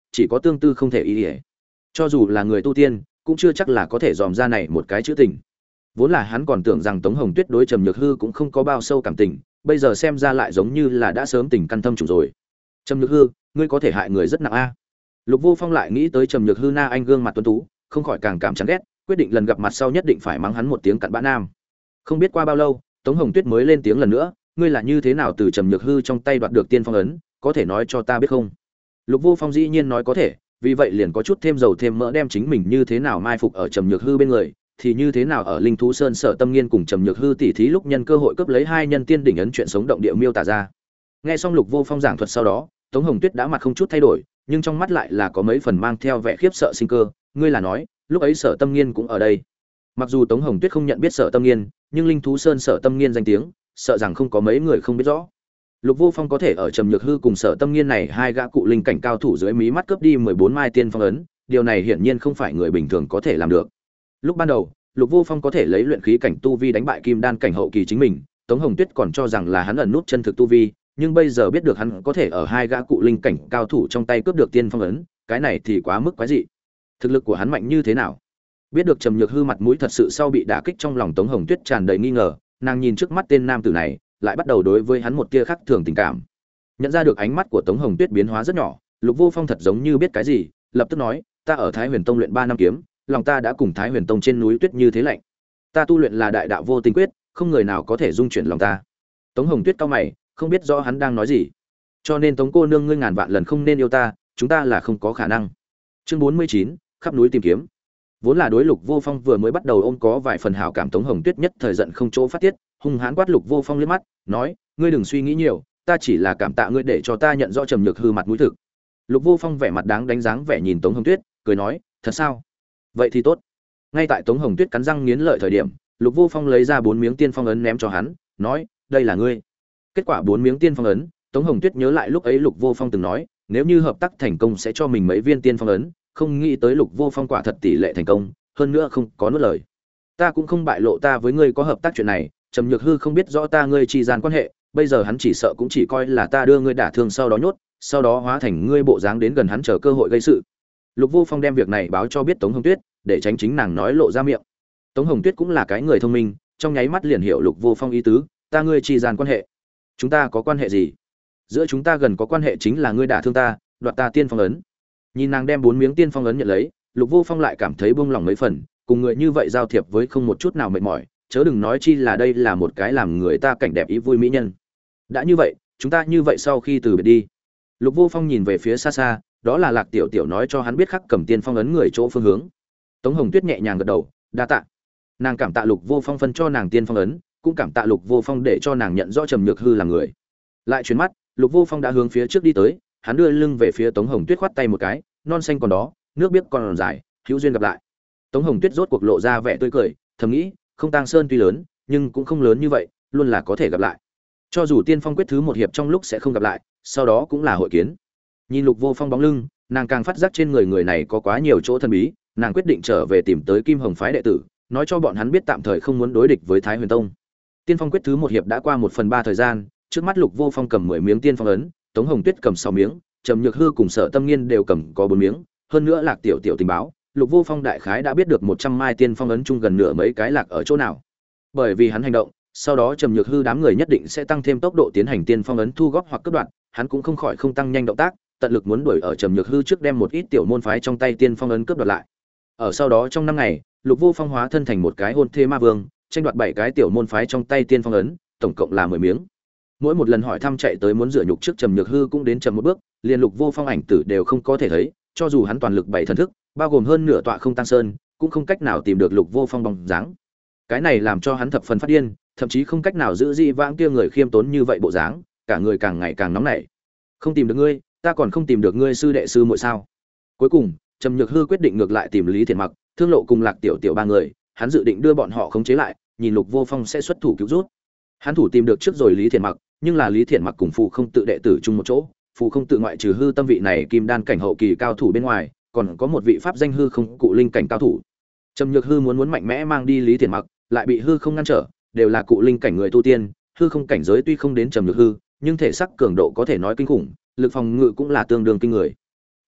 chỉ có tương tư không thể ý ỉa. Cho dù là người tu tiên cũng chưa chắc là có thể dòm ra này một cái chữ tình. Vốn là hắn còn tưởng rằng Tống Hồng Tuyết đối Trầm Nhược Hư cũng không có bao sâu cảm tình, bây giờ xem ra lại giống như là đã sớm tình căn thâm trùng rồi. Trầm Nhược Hư, ngươi có thể hại người rất nặng a. Lục Vô Phong lại nghĩ tới Trầm Nhược Hư na anh gương mặt tuấn tú, không khỏi càng cảm chán ghét, quyết định lần gặp mặt sau nhất định phải mắng hắn một tiếng cặn bã nam. Không biết qua bao lâu, Tống Hồng Tuyết mới lên tiếng lần nữa, ngươi là như thế nào từ Trầm Nhược Hư trong tay đoạt được tiên phong ấn, có thể nói cho ta biết không? Lục Vô Phong dĩ nhiên nói có thể, vì vậy liền có chút thêm dầu thêm mỡ đem chính mình như thế nào mai phục ở Trầm Nhược Hư bên người, thì như thế nào ở Linh Thú Sơn Sở Tâm Nghiên cùng Trầm Nhược Hư tỉ thí lúc nhân cơ hội cướp lấy hai nhân tiên đỉnh ấn chuyện sống động địa miêu tả ra. Nghe xong Lục Vô Phong giảng thuật sau đó, Tống Hồng Tuyết đã mặt không chút thay đổi, nhưng trong mắt lại là có mấy phần mang theo vẻ khiếp sợ sinh cơ, ngươi là nói, lúc ấy Sở Tâm Nghiên cũng ở đây. Mặc dù Tống Hồng Tuyết không nhận biết Sở Tâm Nghiên, nhưng Linh Thú Sơn Sở Tâm Nghiên danh tiếng, sợ rằng không có mấy người không biết rõ. Lục Vô Phong có thể ở Trầm Nhược Hư cùng Sở Tâm Nghiên này hai gã cụ linh cảnh cao thủ dưới mí mắt cướp đi 14 mai tiên phong ấn, điều này hiển nhiên không phải người bình thường có thể làm được. Lúc ban đầu, Lục Vô Phong có thể lấy luyện khí cảnh tu vi đánh bại kim đan cảnh hậu kỳ chính mình, Tống Hồng Tuyết còn cho rằng là hắn ẩn nút chân thực tu vi, nhưng bây giờ biết được hắn có thể ở hai gã cụ linh cảnh cao thủ trong tay cướp được tiên phong ấn, cái này thì quá mức quái dị. Thực lực của hắn mạnh như thế nào? Biết được Trầm Nhược Hư mặt mũi thật sự sau bị đả kích, trong lòng Tống Hồng Tuyết tràn đầy nghi ngờ, nàng nhìn trước mắt tên nam tử này, lại bắt đầu đối với hắn một tia khác thường tình cảm. Nhận ra được ánh mắt của Tống Hồng Tuyết biến hóa rất nhỏ, Lục Vô Phong thật giống như biết cái gì, lập tức nói, ta ở Thái Huyền Tông luyện 3 năm kiếm, lòng ta đã cùng Thái Huyền Tông trên núi tuyết như thế lạnh. Ta tu luyện là đại đạo vô tình quyết, không người nào có thể dung chuyển lòng ta. Tống Hồng Tuyết cau mày, không biết rõ hắn đang nói gì. Cho nên Tống cô nương ngươi ngàn vạn lần không nên yêu ta, chúng ta là không có khả năng. Chương 49, khắp núi tìm kiếm. Vốn là đối Lục Vô Phong vừa mới bắt đầu ôm có vài phần hảo cảm, Tống Hồng Tuyết nhất thời giận không chỗ phát tiết, hung hãn quát Lục Vô Phong liếc mắt, nói, ngươi đừng suy nghĩ nhiều, ta chỉ là cảm tạ ngươi để cho ta nhận rõ Trầm Nhược Hư mặt mũi thực. Lục Vô Phong vẻ mặt đáng đánh dáng vẻ nhìn Tống Hồng Tuyết, cười nói, thật sao? Vậy thì tốt. Ngay tại Tống Hồng Tuyết cắn răng nghiến lợi thời điểm, Lục Vô Phong lấy ra 4 miếng tiên phong ấn ném cho hắn, nói, đây là ngươi. Kết quả 4 miếng tiên phong ấn, Tống Hồng Tuyết nhớ lại lúc ấy Lục Vô Phong từng nói, nếu như hợp tác thành công sẽ cho mình mấy viên tiên phong ấn, không nghĩ tới Lục Vô Phong quả thật tỷ lệ thành công, hơn nữa không có nuốt lời. Ta cũng không bại lộ ta với ngươi có hợp tác chuyện này, Trầm Nhược Hư không biết rõ ta ngươi chi gian quan hệ, bây giờ hắn chỉ sợ cũng chỉ coi là ta đưa ngươi đả thương sau đó nhốt, sau đó hóa thành ngươi bộ dáng đến gần hắn chờ cơ hội gây sự. Lục Vô Phong đem việc này báo cho biết Tống Hồng Tuyết, để tránh chính nàng nói lộ ra miệng. Tống Hồng Tuyết cũng là cái người thông minh, trong nháy mắt liền hiểu Lục Vô Phong ý tứ, ta ngươi chi gian quan hệ. Chúng ta có quan hệ gì? Giữa chúng ta gần có quan hệ chính là ngươi đả thương ta, đoạt ta tiên phong ấn. Nhìn nàng đem 4 miếng tiên phong ấn nhận lấy, Lục Vô Phong lại cảm thấy buông lòng mấy phần, cùng người như vậy giao thiệp với không một chút nào mệt mỏi, chớ đừng nói chi là đây là một cái làm người ta cảnh đẹp ý vui mỹ nhân. Đã như vậy, chúng ta như vậy sau khi từ biệt đi. Lục Vô Phong nhìn về phía xa xa, đó là Lạc Tiểu Tiểu nói cho hắn biết khắc cầm tiên phong ấn người chỗ phương hướng. Tống Hồng Tuyết nhẹ nhàng gật đầu, đa tạ. Nàng cảm tạ Lục Vô Phong phân cho nàng tiên phong ấn, cũng cảm tạ Lục Vô Phong để cho nàng nhận rõ Trầm Nhược Hư là người. Lại chuyển mắt, Lục Vô Phong đã hướng phía trước đi tới, hắn đưa lưng về phía Tống Hồng Tuyết, khoát tay một cái, non xanh còn đó, nước biếc còn dài, hữu duyên gặp lại. Tống Hồng Tuyết rốt cuộc lộ ra vẻ tươi cười, thầm nghĩ, không Tang Sơn tuy lớn, nhưng cũng không lớn như vậy, luôn là có thể gặp lại. Cho dù tiên phong quyết thứ một hiệp trong lúc sẽ không gặp lại, sau đó cũng là hội kiến. Nhìn Lục Vô Phong bóng lưng, nàng càng phát giác trên người này có quá nhiều chỗ thần bí, nàng quyết định trở về tìm tới Kim Hồng phái đệ tử, nói cho bọn hắn biết tạm thời không muốn đối địch với Thái Huyền Tông. Tiên phong quyết thứ một hiệp đã qua 1/3 thời gian, trước mắt Lục Vô Phong cầm 10 miếng tiên phong ấn, Tống Hồng Tuyết cầm 6 miếng, Trầm Nhược Hư cùng Sở Tâm Nghiên đều cầm có 4 miếng, hơn nữa Lạc Tiểu Tiểu tình báo, Lục Vô Phong đại khái đã biết được 100 mai tiên phong ấn chung gần nửa mấy cái lạc ở chỗ nào. Bởi vì hắn hành động, sau đó Trầm Nhược Hư đám người nhất định sẽ tăng thêm tốc độ tiến hành tiên phong ấn thu góp hoặc cắt đoạn, hắn cũng không khỏi không tăng nhanh động tác, tận lực muốn đuổi ở Trầm Nhược Hư trước đem một ít tiểu môn phái trong tay tiên phong ấn cướp đoạt lại. Ở sau đó trong 5 ngày, Lục Vô Phong hóa thân thành một cái hôn thê ma vương, tranh đoạt 7 cái tiểu môn phái trong tay tiên phong ấn, tổng cộng là 10 miếng. Mỗi một lần hỏi thăm chạy tới muốn rửa nhục trước Trầm Nhược Hư cũng đến chậm một bước, liền Lục Vô Phong ảnh tử đều không có thể thấy, cho dù hắn toàn lực 7 thần thức, bao gồm hơn nửa tọa không Tang Sơn, cũng không cách nào tìm được Lục Vô Phong bóng dáng. Cái này làm cho hắn thập phần phát điên, thậm chí không cách nào giữ dị vãng kia người khiêm tốn như vậy bộ dáng, cả người càng ngày càng nóng nảy. Không tìm được ngươi, ta còn không tìm được ngươi sư đệ sư muội sao? Cuối cùng, Trầm Nhược Hư quyết định ngược lại tìm Lý Thiện Mặc, Thương Lộ cùng Lạc Tiểu Tiểu ba người, hắn dự định đưa bọn họ khống chế lại, nhìn Lục Vô Phong sẽ xuất thủ cứu rút. Hắn thủ tìm được trước rồi Lý Thiện Mặc, nhưng là Lý Thiện Mặc cùng Phù Không Tự đệ tử chung một chỗ, Phù Không Tự ngoại trừ hư tâm vị này kim đan cảnh hậu kỳ cao thủ bên ngoài, còn có một vị pháp danh hư không cụ linh cảnh cao thủ. Trầm Nhược Hư muốn mạnh mẽ mang đi Lý Thiện Mặc, lại bị hư không ngăn trở, đều là cụ linh cảnh người tu tiên, hư không cảnh giới tuy không đến Trầm Nhược Hư, nhưng thể sắc cường độ có thể nói kinh khủng, lực phòng ngự cũng là tương đương kinh người.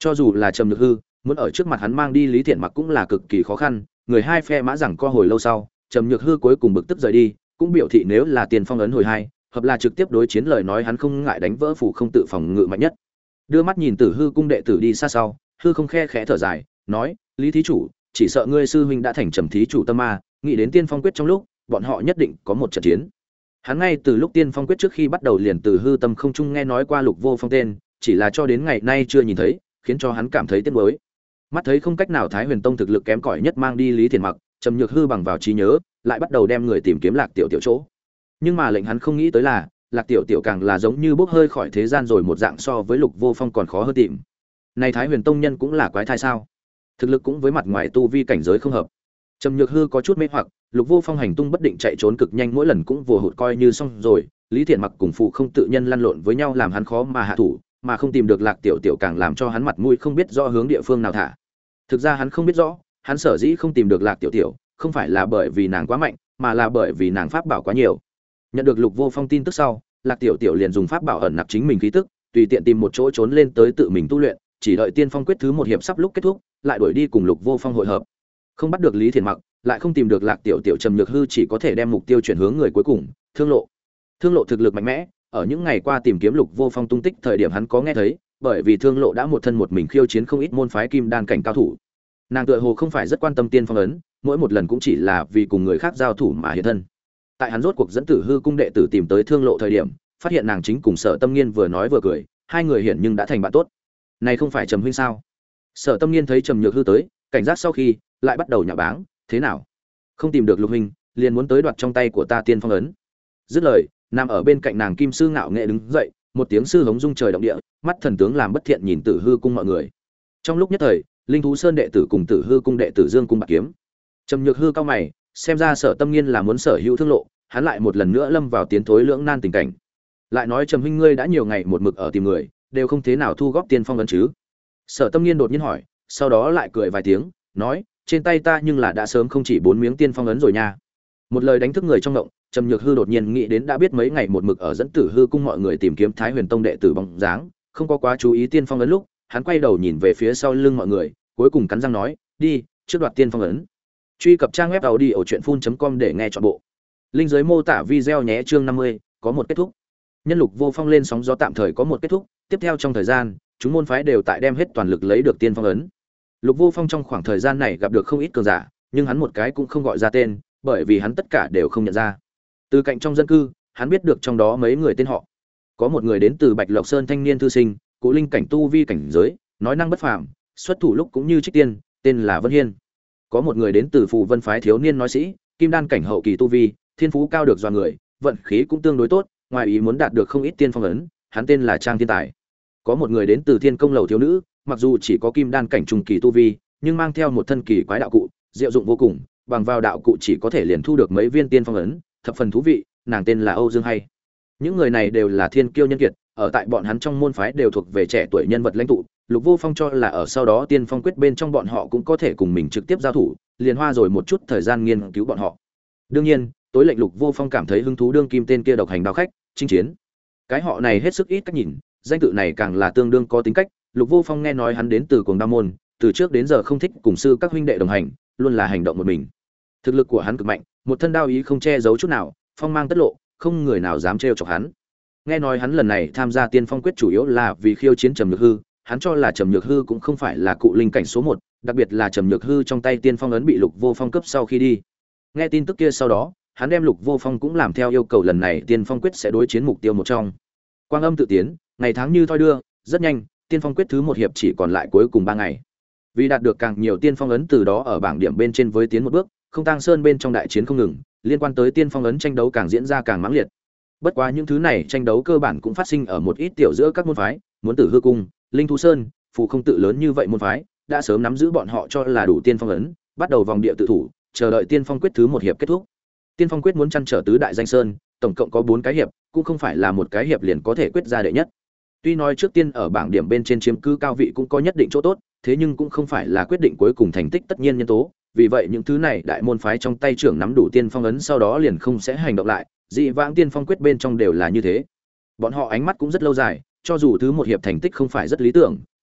Cho dù là Trầm Nhược Hư, muốn ở trước mặt hắn mang đi Lý Thiện Mặc cũng là cực kỳ khó khăn, người hai phe mã giằng co hồi lâu sau, Trầm Nhược Hư cuối cùng bực tức rời đi, cũng biểu thị nếu là tiền phong ấn hồi hai, hợp là trực tiếp đối chiến lời nói hắn không ngại đánh vỡ phủ không tự phòng ngự mạnh nhất. Đưa mắt nhìn Tử Hư cung đệ tử đi xa sau, hư không khe khẽ thở dài, nói: "Lý thí chủ, chỉ sợ ngươi sư huynh đã thành Trầm thí chủ tâm ma, nghĩ đến Tiên Phong quyết trong lúc, bọn họ nhất định có một trận chiến." Hắn ngay từ lúc Tiên Phong quyết trước khi bắt đầu liền từ hư tâm không trung nghe nói qua Lục Vô Phong tên, chỉ là cho đến ngày nay chưa nhìn thấy, khiến cho hắn cảm thấy tiếc nuối. Mắt thấy không cách nào Thái Huyền Tông thực lực kém cỏi nhất mang đi Lý Thiện Mặc, Trầm Nhược Hư bằng vào trí nhớ, lại bắt đầu đem người tìm kiếm Lạc Tiểu Tiểu chỗ. Nhưng mà lệnh hắn không nghĩ tới là, Lạc Tiểu Tiểu càng là giống như bốc hơi khỏi thế gian rồi một dạng, so với Lục Vô Phong còn khó hơn tìm. Này Thái Huyền Tông nhân cũng là quái thai sao? Thực lực cũng với mặt ngoài tu vi cảnh giới không hợp. Trầm Nhược Hư có chút mê hoặc, Lục Vô Phong hành tung bất định chạy trốn cực nhanh, mỗi lần cũng vồ hụt coi như xong rồi, Lý Thiện Mặc cùng phụ không tự nhân lăn lộn với nhau làm hắn khó mà hạ thủ, mà không tìm được Lạc Tiểu Tiểu càng làm cho hắn mặt mũi không biết rõ hướng địa phương nào thả. Thực ra hắn không biết rõ, hắn sở dĩ không tìm được Lạc Tiểu Tiểu, không phải là bởi vì nàng quá mạnh, mà là bởi vì nàng pháp bảo quá nhiều. Nhận được Lục Vô Phong tin tức sau, Lạc Tiểu Tiểu liền dùng pháp bảo ẩn nặc chính mình khí tức, tùy tiện tìm một chỗ trốn lên tới tự mình tu luyện, chỉ đợi Tiên Phong quyết thứ một hiệp sắp lúc kết thúc, lại đuổi đi cùng Lục Vô Phong hội hợp. Không bắt được Lý Thiện Mặc, lại không tìm được Lạc Tiểu Tiểu, Trầm Nhược Hư chỉ có thể đem mục tiêu chuyển hướng người cuối cùng, Thương Lộ. Thương Lộ thực lực mạnh mẽ, ở những ngày qua tìm kiếm Lục Vô Phong tung tích thời điểm hắn có nghe thấy, bởi vì Thương Lộ đã một thân một mình khiêu chiến không ít môn phái kim đan cảnh cao thủ. Nàng tựa hồ không phải rất quan tâm Tiên Phong ấn, mỗi một lần cũng chỉ là vì cùng người khác giao thủ mà hiện thân. Tại hắn rốt cuộc dẫn Tử Hư cung đệ tử tìm tới Thương Lộ thời điểm, phát hiện nàng chính cùng Sở Tâm Nghiên vừa nói vừa cười, hai người hiện nhưng đã thành bạn tốt. Này không phải Trầm huynh sao? Sở Tâm Nghiên thấy Trầm Nhược Hư tới, cảnh giác sau khi, lại bắt đầu nhạo báng, thế nào? Không tìm được Lục huynh, liền muốn tới đoạt trong tay của ta Tiên Phong ấn. Dứt lời, nằm ở bên cạnh nàng Kim sư ngạo nghệ đứng dậy, một tiếng sư hống rung trời động địa, mắt thần tướng làm bất thiện nhìn Tử Hư cung mọi người. Trong lúc nhất thời, Linh thú sơn đệ tử cùng Tử Hư cung đệ tử Dương cung bạc kiếm. Trầm Nhược Hư cao mày, xem ra Sở Tâm Nghiên là muốn sở hữu Thương Lộ, hắn lại một lần nữa lâm vào tiến thối lưỡng nan tình cảnh. Lại nói Trầm huynh ngươi đã nhiều ngày một mực ở tìm người, đều không thế nào thu góp Tiên Phong ấn chứ? Sở Tâm Nghiên đột nhiên hỏi, sau đó lại cười vài tiếng, nói, trên tay ta nhưng là đã sớm không chỉ 4 miếng Tiên Phong ấn rồi nha. Một lời đánh thức người trong động, Trầm Nhược Hư đột nhiên nghĩ đến đã biết mấy ngày một mực ở dẫn Tử Hư cung mọi người tìm kiếm Thái Huyền Tông đệ tử bóng dáng, không có quá chú ý Tiên Phong ấn lúc, hắn quay đầu nhìn về phía sau lưng mọi người, cuối cùng cắn răng nói, đi, trước đoạt Tiên Phong ấn. Truy cập trang web audiochuyenphun.com để nghe trọn bộ. Linh dưới mô tả video nhé, chương 50, có một kết thúc. Nhân Lục Vô Phong lên sóng gió tạm thời có một kết thúc, tiếp theo trong thời gian, chúng môn phái đều tại đem hết toàn lực lấy được Tiên Phong ấn. Lục Vô Phong trong khoảng thời gian này gặp được không ít cường giả, nhưng hắn một cái cũng không gọi ra tên, bởi vì hắn tất cả đều không nhận ra. Từ cạnh trong dân cư, hắn biết được trong đó mấy người tên họ. Có một người đến từ Bạch Lộc Sơn thanh niên thư sinh, cụ linh cảnh tu vi cảnh giới, nói năng bất phàm, xuất thủ lúc cũng như trích tiên, tên là Vân Hiên. Có một người đến từ Phù Vân phái thiếu niên nói sĩ, kim đan cảnh hậu kỳ tu vi, thiên phú cao được do người, vận khí cũng tương đối tốt, ngoài ý muốn đạt được không ít Tiên Phong ấn, hắn tên là Trang Thiên Tài. Có một người đến từ Thiên Công lầu thiếu nữ, mặc dù chỉ có kim đan cảnh trung kỳ tu vi, nhưng mang theo một thân kỳ quái đạo cụ, diệu dụng vô cùng, bằng vào đạo cụ chỉ có thể liền thu được mấy viên Tiên Phong ấn, thập phần thú vị, nàng tên là Âu Dương Hay. Những người này đều là thiên kiêu nhân kiệt, ở tại bọn hắn trong môn phái đều thuộc về trẻ tuổi nhân vật lãnh tụ, Lục Vô Phong cho là ở sau đó Tiên Phong quyết bên trong bọn họ cũng có thể cùng mình trực tiếp giao thủ, liền hoa rồi một chút thời gian nghiên cứu bọn họ. Đương nhiên, tối lệnh Lục Vô Phong cảm thấy hứng thú đương kim tên kia độc hành đao khách, chinh chiến. Cái họ này hết sức ít cách nhìn, danh tự này càng là tương đương có tính cách, Lục Vô Phong nghe nói hắn đến từ Cuồng Đao môn, từ trước đến giờ không thích cùng sư các huynh đệ đồng hành, luôn là hành động một mình. Thực lực của hắn cực mạnh, một thân đao ý không che giấu chút nào, phong mang tất lộ, không người nào dám trêu chọc hắn. Nghe nói hắn lần này tham gia Tiên Phong quyết chủ yếu là vì khiêu chiến Trầm Nhược Hư, hắn cho là Trầm Nhược Hư cũng không phải là cụ linh cảnh số 1, đặc biệt là Trầm Nhược Hư trong tay Tiên Phong ấn bị Lục Vô Phong cướp sau khi đi. Nghe tin tức kia sau đó, hắn đem Lục Vô Phong cũng làm theo yêu cầu, lần này Tiên Phong quyết sẽ đối chiến mục tiêu một trong. Quang Âm tự tiến, ngày tháng như thoi đưa, rất nhanh, Tiên Phong quyết thứ 1 hiệp chỉ còn lại cuối cùng 3 ngày. Vì đạt được càng nhiều Tiên Phong ấn, từ đó ở bảng điểm bên trên với tiến một bước, Không Tang Sơn bên trong đại chiến không ngừng, liên quan tới Tiên Phong ấn tranh đấu càng diễn ra càng mãng liệt. Bất quá những thứ này tranh đấu cơ bản cũng phát sinh ở một ít tiểu giữa các môn phái, muốn Tử Hư cung, Linh Thú Sơn, Phù không tự lớn như vậy môn phái, đã sớm nắm giữ bọn họ cho là đủ Tiên Phong ấn, bắt đầu vòng địa tự thủ, chờ đợi Tiên Phong quyết thứ 1 hiệp kết thúc. Tiên Phong quyết muốn chăn trở tứ đại danh sơn, tổng cộng có 4 cái hiệp, cũng không phải là một cái hiệp liền có thể quyết ra đệ nhất. Tuy nói trước tiên ở bảng điểm bên trên chiếm cứ cao vị cũng có nhất định chỗ tốt, thế nhưng cũng không phải là quyết định cuối cùng thành tích tất nhiên nhân tố, vì vậy những thứ này đại môn phái trong tay trưởng nắm đủ Tiên Phong ấn sau đó liền không sẽ hành động lại, dị vãng Tiên Phong quyết bên trong đều là như thế. Bọn họ ánh mắt cũng rất lâu dài, cho dù thứ 1 hiệp thành tích không phải rất lý tưởng,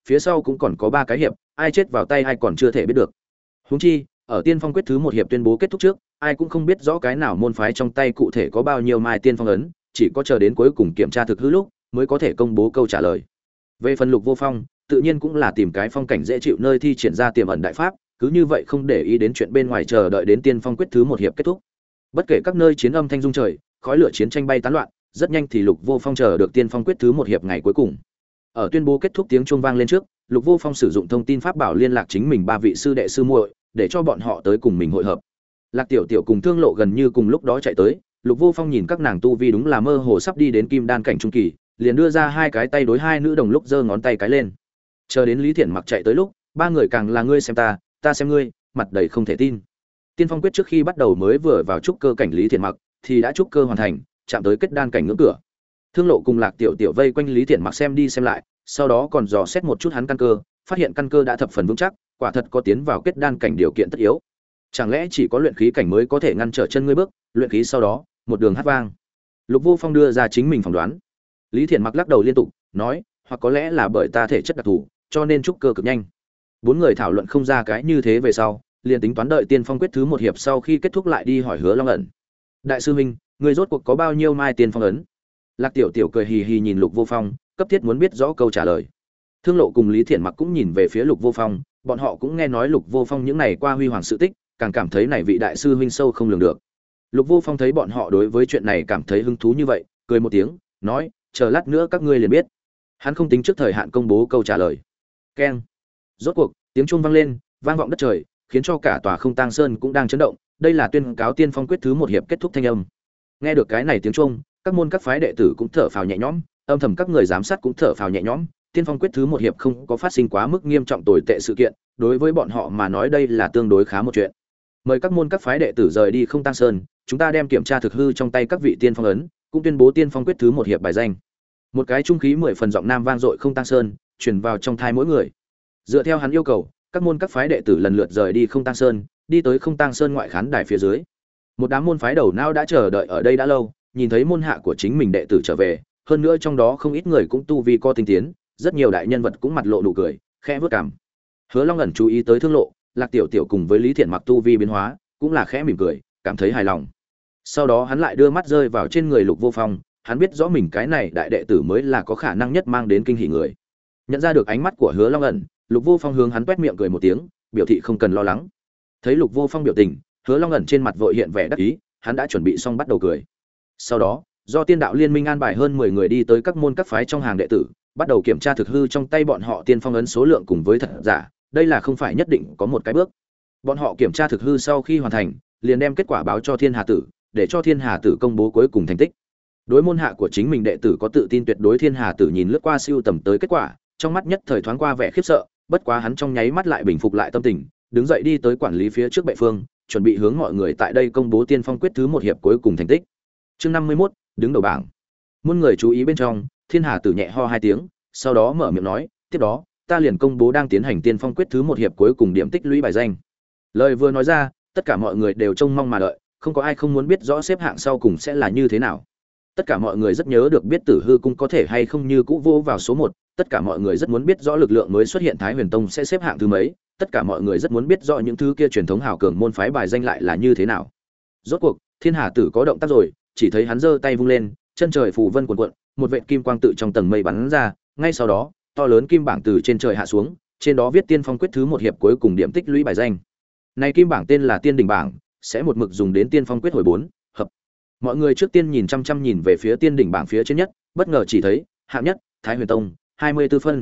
phía sau cũng còn có 3 cái hiệp, ai chết vào tay ai còn chưa thể biết được. Huống chi, ở Tiên Phong quyết thứ 1 hiệp tuyên bố kết thúc trước, ai cũng không biết rõ cái nào môn phái trong tay cụ thể có bao nhiêu mai tiên phong ấn, chỉ có chờ đến cuối cùng kiểm tra thực hư lúc mới có thể công bố câu trả lời. Về phần Lục Vô Phong, tự nhiên cũng là tìm cái phong cảnh dễ chịu nơi thi triển ra tiềm ẩn đại pháp, cứ như vậy không để ý đến chuyện bên ngoài, chờ đợi đến Tiên Phong quyết thứ 1 hiệp kết thúc. Bất kể các nơi chiến âm thanh rung trời, khói lửa chiến tranh bay tán loạn, rất nhanh thì Lục Vô Phong chờ được Tiên Phong quyết thứ 1 hiệp ngày cuối cùng. Ở tuyên bố kết thúc tiếng chuông vang lên trước, Lục Vô Phong sử dụng thông tin pháp bảo liên lạc chính mình 3 vị sư đệ sư muội, để cho bọn họ tới cùng mình hội hợp. Lạc Tiểu Tiểu cùng Thương Lộ gần như cùng lúc đó chạy tới, Lục Vô Phong nhìn các nàng tu vi đúng là mơ hồ sắp đi đến kim đan cảnh trung kỳ, liền đưa ra 2 cái tay đối 2 nữ đồng lúc giơ ngón tay cái lên. Chờ đến Lý Thiển Mặc chạy tới lúc, 3 người càng là ngươi xem ta xem ngươi, mặt đầy không thể tin. Tiên Phong quyết trước khi bắt đầu mới vừa vào trúc cơ cảnh Lý Thiển Mặc thì đã trúc cơ hoàn thành, chạm tới kết đan cảnh ngưỡng cửa. Thương Lộ cùng Lạc Tiểu Tiểu vây quanh Lý Thiển Mặc xem đi xem lại, sau đó còn dò xét một chút hắn căn cơ, phát hiện căn cơ đã thập phần vững chắc, quả thật có tiến vào kết đan cảnh điều kiện tất yếu. Chẳng lẽ chỉ có luyện khí cảnh mới có thể ngăn trở chân ngươi bước, luyện khí sau đó, một đường hát vang. Lục Vô Phong đưa ra chính mình phỏng đoán. Lý Thiển Mặc lắc đầu liên tục, nói, hoặc có lẽ là bởi ta thể chất đặc thù, cho nên trúc cơ cực nhanh. 4 người thảo luận không ra cái như thế về sau, liền tính toán đợi Tiên Phong quyết thứ 1 hiệp sau khi kết thúc lại đi hỏi Hứa Long ẩn. Đại sư huynh, người rốt cuộc có bao nhiêu mai tiên phong ấn? Lạc Tiểu Tiểu cười hì hì nhìn Lục Vô Phong, cấp thiết muốn biết rõ câu trả lời. Thương Lộ cùng Lý Thiển Mặc cũng nhìn về phía Lục Vô Phong, bọn họ cũng nghe nói Lục Vô Phong những này qua huy hoàng sự tích, càng cảm thấy này vị đại sư huynh sâu không lường được. Lục Vô Phong thấy bọn họ đối với chuyện này cảm thấy hứng thú như vậy, cười một tiếng, nói, chờ lát nữa các ngươi liền biết. Hắn không tính trước thời hạn công bố câu trả lời. Keng. Rốt cuộc, tiếng chuông vang lên, vang vọng đất trời, khiến cho cả tòa Không Tang Sơn cũng đang chấn động, đây là tuyên cáo Tiên Phong quyết thứ 1 hiệp kết thúc thanh âm. Nghe được cái này tiếng chuông, các môn các phái đệ tử cũng thở phào nhẹ nhõm, âm thầm các người giám sát cũng thở phào nhẹ nhõm, Tiên Phong quyết thứ 1 hiệp không có phát sinh quá mức nghiêm trọng tồi tệ sự kiện, đối với bọn họ mà nói đây là tương đối khá một chuyện. Mời các môn các phái đệ tử rời đi Không Tang Sơn, chúng ta đem kiểm tra thực hư trong tay các vị tiên phong ấn, cũng tuyên bố Tiên Phong quyết thứ 1 hiệp bài danh. Một cái trung khí 10 phần giọng nam vang dội Không Tang Sơn, truyền vào trong tai mỗi người. Dựa theo hắn yêu cầu, các môn các phái đệ tử lần lượt rời đi Không Tang Sơn, đi tới Không Tang Sơn ngoại khán đài phía dưới. Một đám môn phái đầu não đã chờ đợi ở đây đã lâu, nhìn thấy môn hạ của chính mình đệ tử trở về, hơn nữa trong đó không ít người cũng tu vi có tinh tiến, rất nhiều đại nhân vật cũng mặt lộ nụ cười, khẽ vớt cằm. Hứa Long ẩn chú ý tới Thương Lộ, Lạc Tiểu Tiểu cùng với Lý Thiển Mặc tu vi biến hóa, cũng là khẽ mỉm cười, cảm thấy hài lòng. Sau đó hắn lại đưa mắt rơi vào trên người Lục Vô Phong, hắn biết rõ mình cái này đại đệ tử mới là có khả năng nhất mang đến kinh hỉ người. Nhận ra được ánh mắt của Hứa Long ẩn, Lục Vô Phong hướng hắn toét miệng cười một tiếng, biểu thị không cần lo lắng. Thấy Lục Vô Phong biểu tình, Hứa Long ẩn trên mặt vội hiện vẻ đắc ý, hắn đã chuẩn bị xong bắt đầu cười. Sau đó, do Tiên đạo liên minh an bài hơn 10 người đi tới các môn các phái trong hàng đệ tử, bắt đầu kiểm tra thực hư trong tay bọn họ tiên phong ấn số lượng cùng với thật giả, đây là không phải nhất định có một cái bước. Bọn họ kiểm tra thực hư sau khi hoàn thành, liền đem kết quả báo cho Thiên Hà Tử, để cho Thiên Hà Tử công bố cuối cùng thành tích. Đối môn hạ của chính mình đệ tử có tự tin tuyệt đối, Thiên Hà Tử nhìn lướt qua siêu tầm tới kết quả, trong mắt nhất thời thoáng qua vẻ khiếp sợ, bất quá hắn trong nháy mắt lại bình phục lại tâm tình, đứng dậy đi tới quản lý phía trước bệ phương, chuẩn bị hướng mọi người tại đây công bố Tiên Phong quyết thứ 1 hiệp cuối cùng thành tích. Chương 51, đứng đầu bảng. Muôn người chú ý bên trong, Thiên Hà Tử nhẹ ho 2 tiếng, sau đó mở miệng nói, tiếp đó, ta liền công bố đang tiến hành Tiên Phong quyết thứ 1 hiệp cuối cùng điểm tích lũy bài danh. Lời vừa nói ra, tất cả mọi người đều trông mong mà đợi, không có ai không muốn biết rõ xếp hạng sau cùng sẽ là như thế nào. Tất cả mọi người rất nhớ được biết Tử Hư cung có thể hay không như cũ vô vào số 1, tất cả mọi người rất muốn biết rõ lực lượng mới xuất hiện Thái Huyền Tông sẽ xếp hạng thứ mấy, tất cả mọi người rất muốn biết rõ những thứ kia truyền thống hào cường môn phái bài danh lại là như thế nào. Rốt cuộc, Thiên Hà Tử có động tác rồi, chỉ thấy hắn giơ tay vung lên, chân trời phù vân cuộn cuộn, một vệt kim quang tự trong tầng mây bắn ra, ngay sau đó, to lớn kim bảng từ trên trời hạ xuống, trên đó viết Tiên Phong quyết thứ 1 hiệp cuối cùng điểm tích lũy bài danh. Này kim bảng tên là Tiên đỉnh bảng, sẽ một mực dùng đến Tiên Phong quyết hồi 4 hợp. Mọi người trước tiên nhìn chăm chăm nhìn về phía Tiên đỉnh bảng phía trên nhất, bất ngờ chỉ thấy, hạng nhất, Thái Huyền Tông, 24 phân.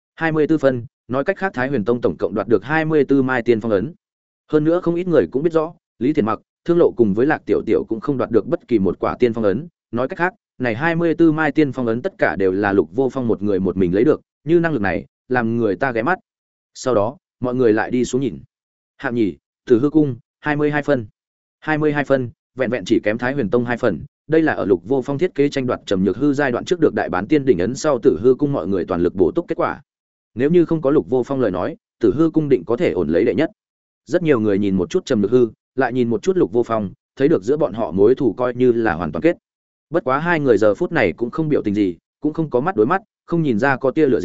24 phân, nói cách khác Thái Huyền Tông tổng cộng đoạt được 24 mai tiên phong ấn. Hơn nữa không ít người cũng biết rõ, Lý Thiển Mặc, Thương Lộ cùng với Lạc Tiểu Tiểu cũng không đoạt được bất kỳ một quả tiên phong ấn, nói cách khác, này 24 mai tiên phong ấn tất cả đều là Lục Vô Phong một người một mình lấy được, như năng lực này, làm người ta ghé mắt. Sau đó, mọi người lại đi xuống nhìn. Hạng nhì, Tử Hư cung, 22 phân. 22 phân, vẹn vẹn chỉ kém Thái Huyền Tông 2 phần. Đây là ở Lục Vô Phong thiết kế tranh đoạt Trầm Nhược Hư giai đoạn trước được đại bán tiên đỉnh ấn sau Tử Hư cung mọi người toàn lực bổ túc kết quả. Nếu như không có Lục Vô Phong lời nói, Tử Hư cung định có thể ổn lấy đệ nhất. Rất nhiều người nhìn một chút Trầm Nhược Hư, lại nhìn một chút Lục Vô Phong, thấy được giữa bọn họ mối thù coi như là hoàn toàn kết. Bất quá hai người giờ phút này cũng không biểu tình gì, cũng không có mắt đối mắt, không nhìn ra có tia lửa gì,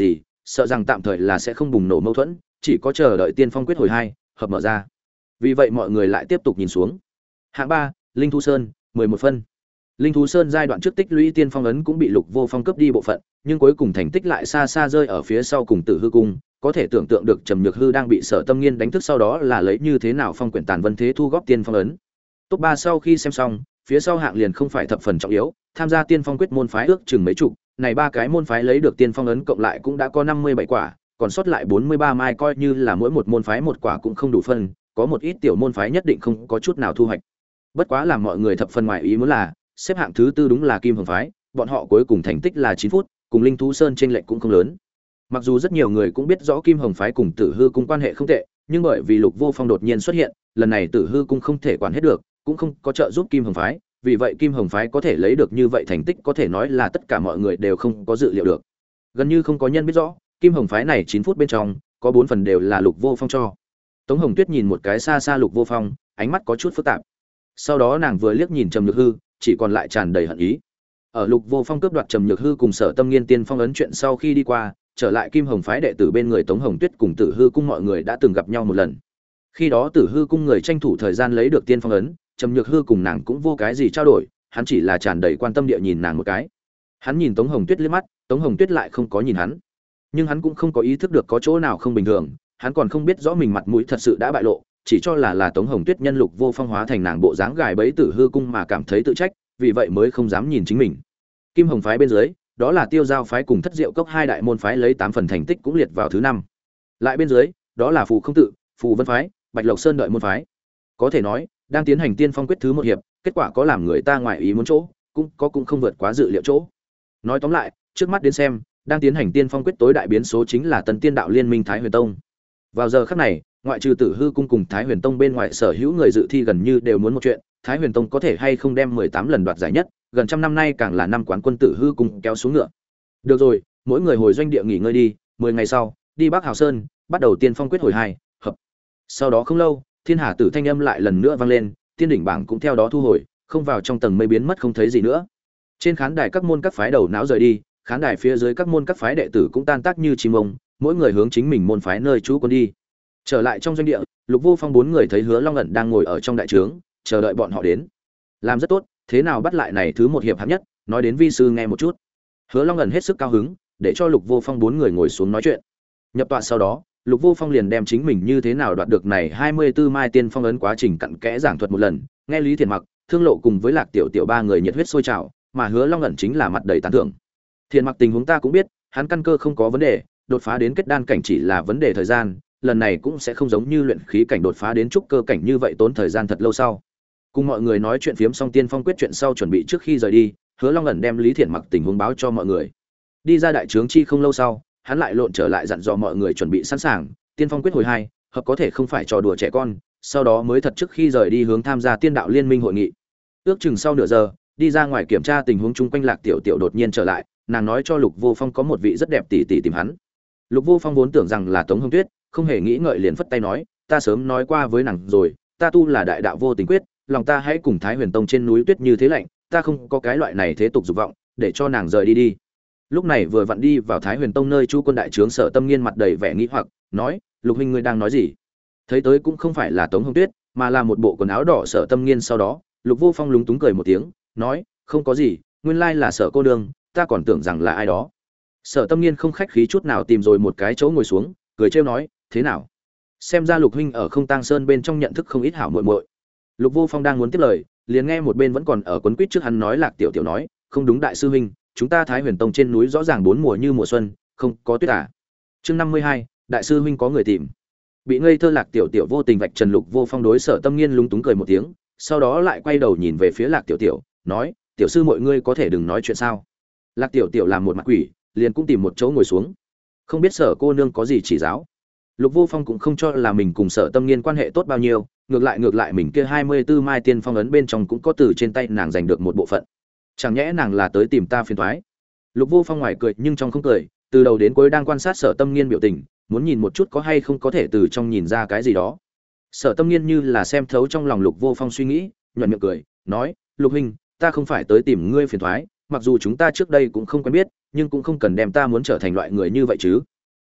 sợ rằng tạm thời là sẽ không bùng nổ mâu thuẫn, chỉ có chờ đợi tiên phong quyết hồi 2 hợp mở ra. Vì vậy mọi người lại tiếp tục nhìn xuống. Hạng 3, Linh Thú Sơn, 11 phân. Linh Thú Sơn giai đoạn trước tích lũy tiên phong ấn cũng bị Lục Vô Phong cướp đi bộ phận, nhưng cuối cùng thành tích lại xa xa rơi ở phía sau cùng Tử Hư cung, có thể tưởng tượng được Trầm Nhược Hư đang bị Sở Tâm Nghiên đánh thức sau đó là lấy như thế nào phong quyển tàn vân thế thu góp tiên phong ấn. Top 3 sau khi xem xong, phía sau hạng liền không phải thập phần trọng yếu, tham gia tiên phong quyết môn phái ước chừng mấy chục, này ba cái môn phái lấy được tiên phong ấn cộng lại cũng đã có 57 quả, còn sót lại 43 mai coi như là mỗi một môn phái một quả cũng không đủ phân, có một ít tiểu môn phái nhất định không có chút nào thu hoạch. Bất quá làm mọi người thập phần ngoài ý muốn là, xếp hạng thứ tư đúng là Kim Hồng phái, bọn họ cuối cùng thành tích là 9 phút, cùng Linh Thú Sơn chênh lệch cũng không lớn. Mặc dù rất nhiều người cũng biết rõ Kim Hồng phái cùng Tử Hư cung quan hệ không tệ, nhưng bởi vì Lục Vô Phong đột nhiên xuất hiện, lần này Tử Hư cung không thể quản hết được, cũng không có trợ giúp Kim Hồng phái, vì vậy Kim Hồng phái có thể lấy được như vậy thành tích có thể nói là tất cả mọi người đều không có dự liệu được. Gần như không có nhân biết rõ, Kim Hồng phái này 9 phút bên trong, có 4 phần đều là Lục Vô Phong cho. Tống Hồng Tuyết nhìn một cái xa xa Lục Vô Phong, ánh mắt có chút phức tạp. Sau đó nàng vừa liếc nhìn Trầm Nhược Hư, chỉ còn lại tràn đầy hận ý. Ở Lục Vô Phong cướp đoạt Trầm Nhược Hư cùng Sở Tâm Nghiên tiên phong ấn chuyện sau khi đi qua, trở lại Kim Hồng phái đệ tử bên người Tống Hồng Tuyết cùng Tử Hư cung mọi người đã từng gặp nhau một lần. Khi đó Tử Hư cung người tranh thủ thời gian lấy được tiên phong ấn, Trầm Nhược Hư cùng nàng cũng vô cái gì trao đổi, hắn chỉ là tràn đầy quan tâm địa nhìn nàng một cái. Hắn nhìn Tống Hồng Tuyết liếc mắt, Tống Hồng Tuyết lại không có nhìn hắn. Nhưng hắn cũng không có ý thức được có chỗ nào không bình thường, hắn còn không biết rõ mình mặt mũi thật sự đã bại lộ, chỉ cho là Tống Hồng Tuyết nhân Lục Vô Phong hóa thành nàng bộ dáng gài bẫy Tử Hư cung mà cảm thấy tự trách, vì vậy mới không dám nhìn chính mình. Kim Hồng phái bên dưới, đó là Tiêu Giao phái cùng Thất Diệu cốc hai đại môn phái lấy 8 phần thành tích cũng liệt vào thứ 5. Lại bên dưới, đó là Phù Không Tự, Phù Vân phái, Bạch Lộc Sơn đợi môn phái. Có thể nói, đang tiến hành tiên phong quyết thứ 1 hiệp, kết quả có làm người ta ngoài ý muốn chỗ, cũng không vượt quá dự liệu chỗ. Nói tóm lại, trước mắt đến xem, đang tiến hành tiên phong quyết tối đại biến số chính là Tần Tiên đạo liên minh Thái Huyền Tông. Vào giờ khắc này, ngoại trừ Tử Hư cung cùng Thái Huyền Tông bên ngoài sở hữu người dự thi gần như đều muốn một chuyện, Thái Huyền Tông có thể hay không đem 18 lần đoạt giải nhất, gần trăm năm nay càng là năm quán quân Tử Hư cung kéo xuống ngựa. Được rồi, mỗi người hồi doanh địa nghỉ ngơi đi, 10 ngày sau, đi Bắc Hào Sơn, bắt đầu tiên phong quyết hồi 2 hợp. Sau đó không lâu, Thiên Hà Tử thanh âm lại lần nữa vang lên, tiên đỉnh bảng cũng theo đó thu hồi, không vào trong tầng mây biến mất không thấy gì nữa. Trên khán đài các môn các phái đầu não rời đi, khán đài phía dưới các môn các phái đệ tử cũng tan tác như chim ông, mỗi người hướng chính mình môn phái nơi trú quân đi. Trở lại trong doanh địa, Lục Vô Phong 4 người thấy Hứa Long ẩn đang ngồi ở trong đại trướng, chờ đợi bọn họ đến. Làm rất tốt, thế nào bắt lại này thứ 1 hiệp hạng nhất, nói đến vi sư nghe một chút. Hứa Long ẩn hết sức cao hứng, để cho Lục Vô Phong 4 người ngồi xuống nói chuyện. Nhập tọa sau đó, Lục Vô Phong liền đem chính mình như thế nào đoạt được này 24 mai tiên phong ấn quá trình cặn kẽ giảng thuật một lần, nghe Lý Thiện Mặc, Thương Lộ cùng với Lạc Tiểu Tiểu 3 người nhiệt huyết sôi trào, mà Hứa Long ẩn chính là mặt đầy tán thưởng. Thiện Mặc tình huống ta cũng biết, hắn căn cơ không có vấn đề, đột phá đến kết đan cảnh chỉ là vấn đề thời gian, lần này cũng sẽ không giống như luyện khí cảnh đột phá đến trúc cơ cảnh như vậy tốn thời gian thật lâu sau. Cùng mọi người nói chuyện phiếm xong tiên phong quyết chuyện sau chuẩn bị trước khi rời đi, Hứa Long ẩn đem Lý Thiện Mặc tình huống báo cho mọi người. Đi ra đại trướng chi không lâu sau, hắn lại lộn trở lại dặn dò mọi người chuẩn bị sẵn sàng, tiên phong quyết hồi 2 hợp có thể không phải trò đùa trẻ con, sau đó mới thật trước khi rời đi hướng tham gia tiên đạo liên minh hội nghị. Ước chừng sau nửa giờ, đi ra ngoài kiểm tra tình huống chung quanh Lạc Tiểu Tiểu đột nhiên trở lại, nàng nói cho Lục Vô Phong có một vị rất đẹp tỷ tỷ tìm hắn. Lục Vô Phong vốn tưởng rằng là Tống Hồng Tuyết, không hề nghĩ ngợi liền phất tay nói, ta sớm nói qua với nàng rồi, ta tu là đại đạo vô tình quyết, lòng ta hãy cùng Thái Huyền Tông trên núi tuyết như thế lạnh, ta không có cái loại này thế tục dục vọng, để cho nàng rời đi đi. Lúc này vừa vặn đi vào Thái Huyền Tông nơi chu quân đại trướng Sở Tâm Nghiên mặt đầy vẻ nghĩ hoặc, nói, Lục huynh ngươi đang nói gì? Thấy tới cũng không phải là Tống Hồng Tuyết, mà là một bộ quần áo đỏ Sở Tâm Nghiên. Sau đó, Lục Vô Phong lúng túng cười một tiếng, nói, không có gì, nguyên lai là Sở cô nương, ta còn tưởng rằng là ai đó. Sở Tâm Nghiên không khách khí chút nào tìm rồi một cái chỗ ngồi xuống, cười trêu nói, thế nào? Xem ra Lục huynh ở Không Tang Sơn bên trong nhận thức không ít hảo muội muội. Lục Vô Phong đang muốn tiếp lời, liền nghe một bên vẫn còn ở quấn quýt trước hắn nói Lạc Tiểu Tiểu nói, không đúng đại sư huynh, chúng ta Thái Huyền Tông trên núi rõ ràng 4 mùa như mùa xuân, không có tuyết à? Chương 52, đại sư huynh có người tìm. Bị ngây thơ Lạc Tiểu Tiểu vô tình vạch trần, Lục Vô Phong đối Sở Tâm Nghiên lúng túng cười một tiếng, sau đó lại quay đầu nhìn về phía Lạc Tiểu Tiểu, nói, tiểu sư mọi ngươi có thể đừng nói chuyện sao? Lạc Tiểu Tiểu làm một mặt quỷ, liền cũng tìm một chỗ ngồi xuống. Không biết Sở cô nương có gì chỉ giáo? Lục Vô Phong cũng không cho là mình cùng Sở Tâm Nghiên quan hệ tốt bao nhiêu, ngược lại mình kia 24 mai tiên phong ấn bên trong cũng có từ trên tay nàng giành được một bộ phận. Chẳng nhẽ nàng là tới tìm ta phiền toái? Lục Vô Phong ngoài cười nhưng trong không cười, từ đầu đến cuối đang quan sát Sở Tâm Nghiên biểu tình, muốn nhìn một chút có hay không có thể từ trong nhìn ra cái gì đó. Sở Tâm Nghiên như là xem thấu trong lòng Lục Vô Phong suy nghĩ, nhoẻn miệng cười, nói, Lục huynh, ta không phải tới tìm ngươi phiền toái, mặc dù chúng ta trước đây cũng không quen biết, nhưng cũng không cần đem ta muốn trở thành loại người như vậy chứ.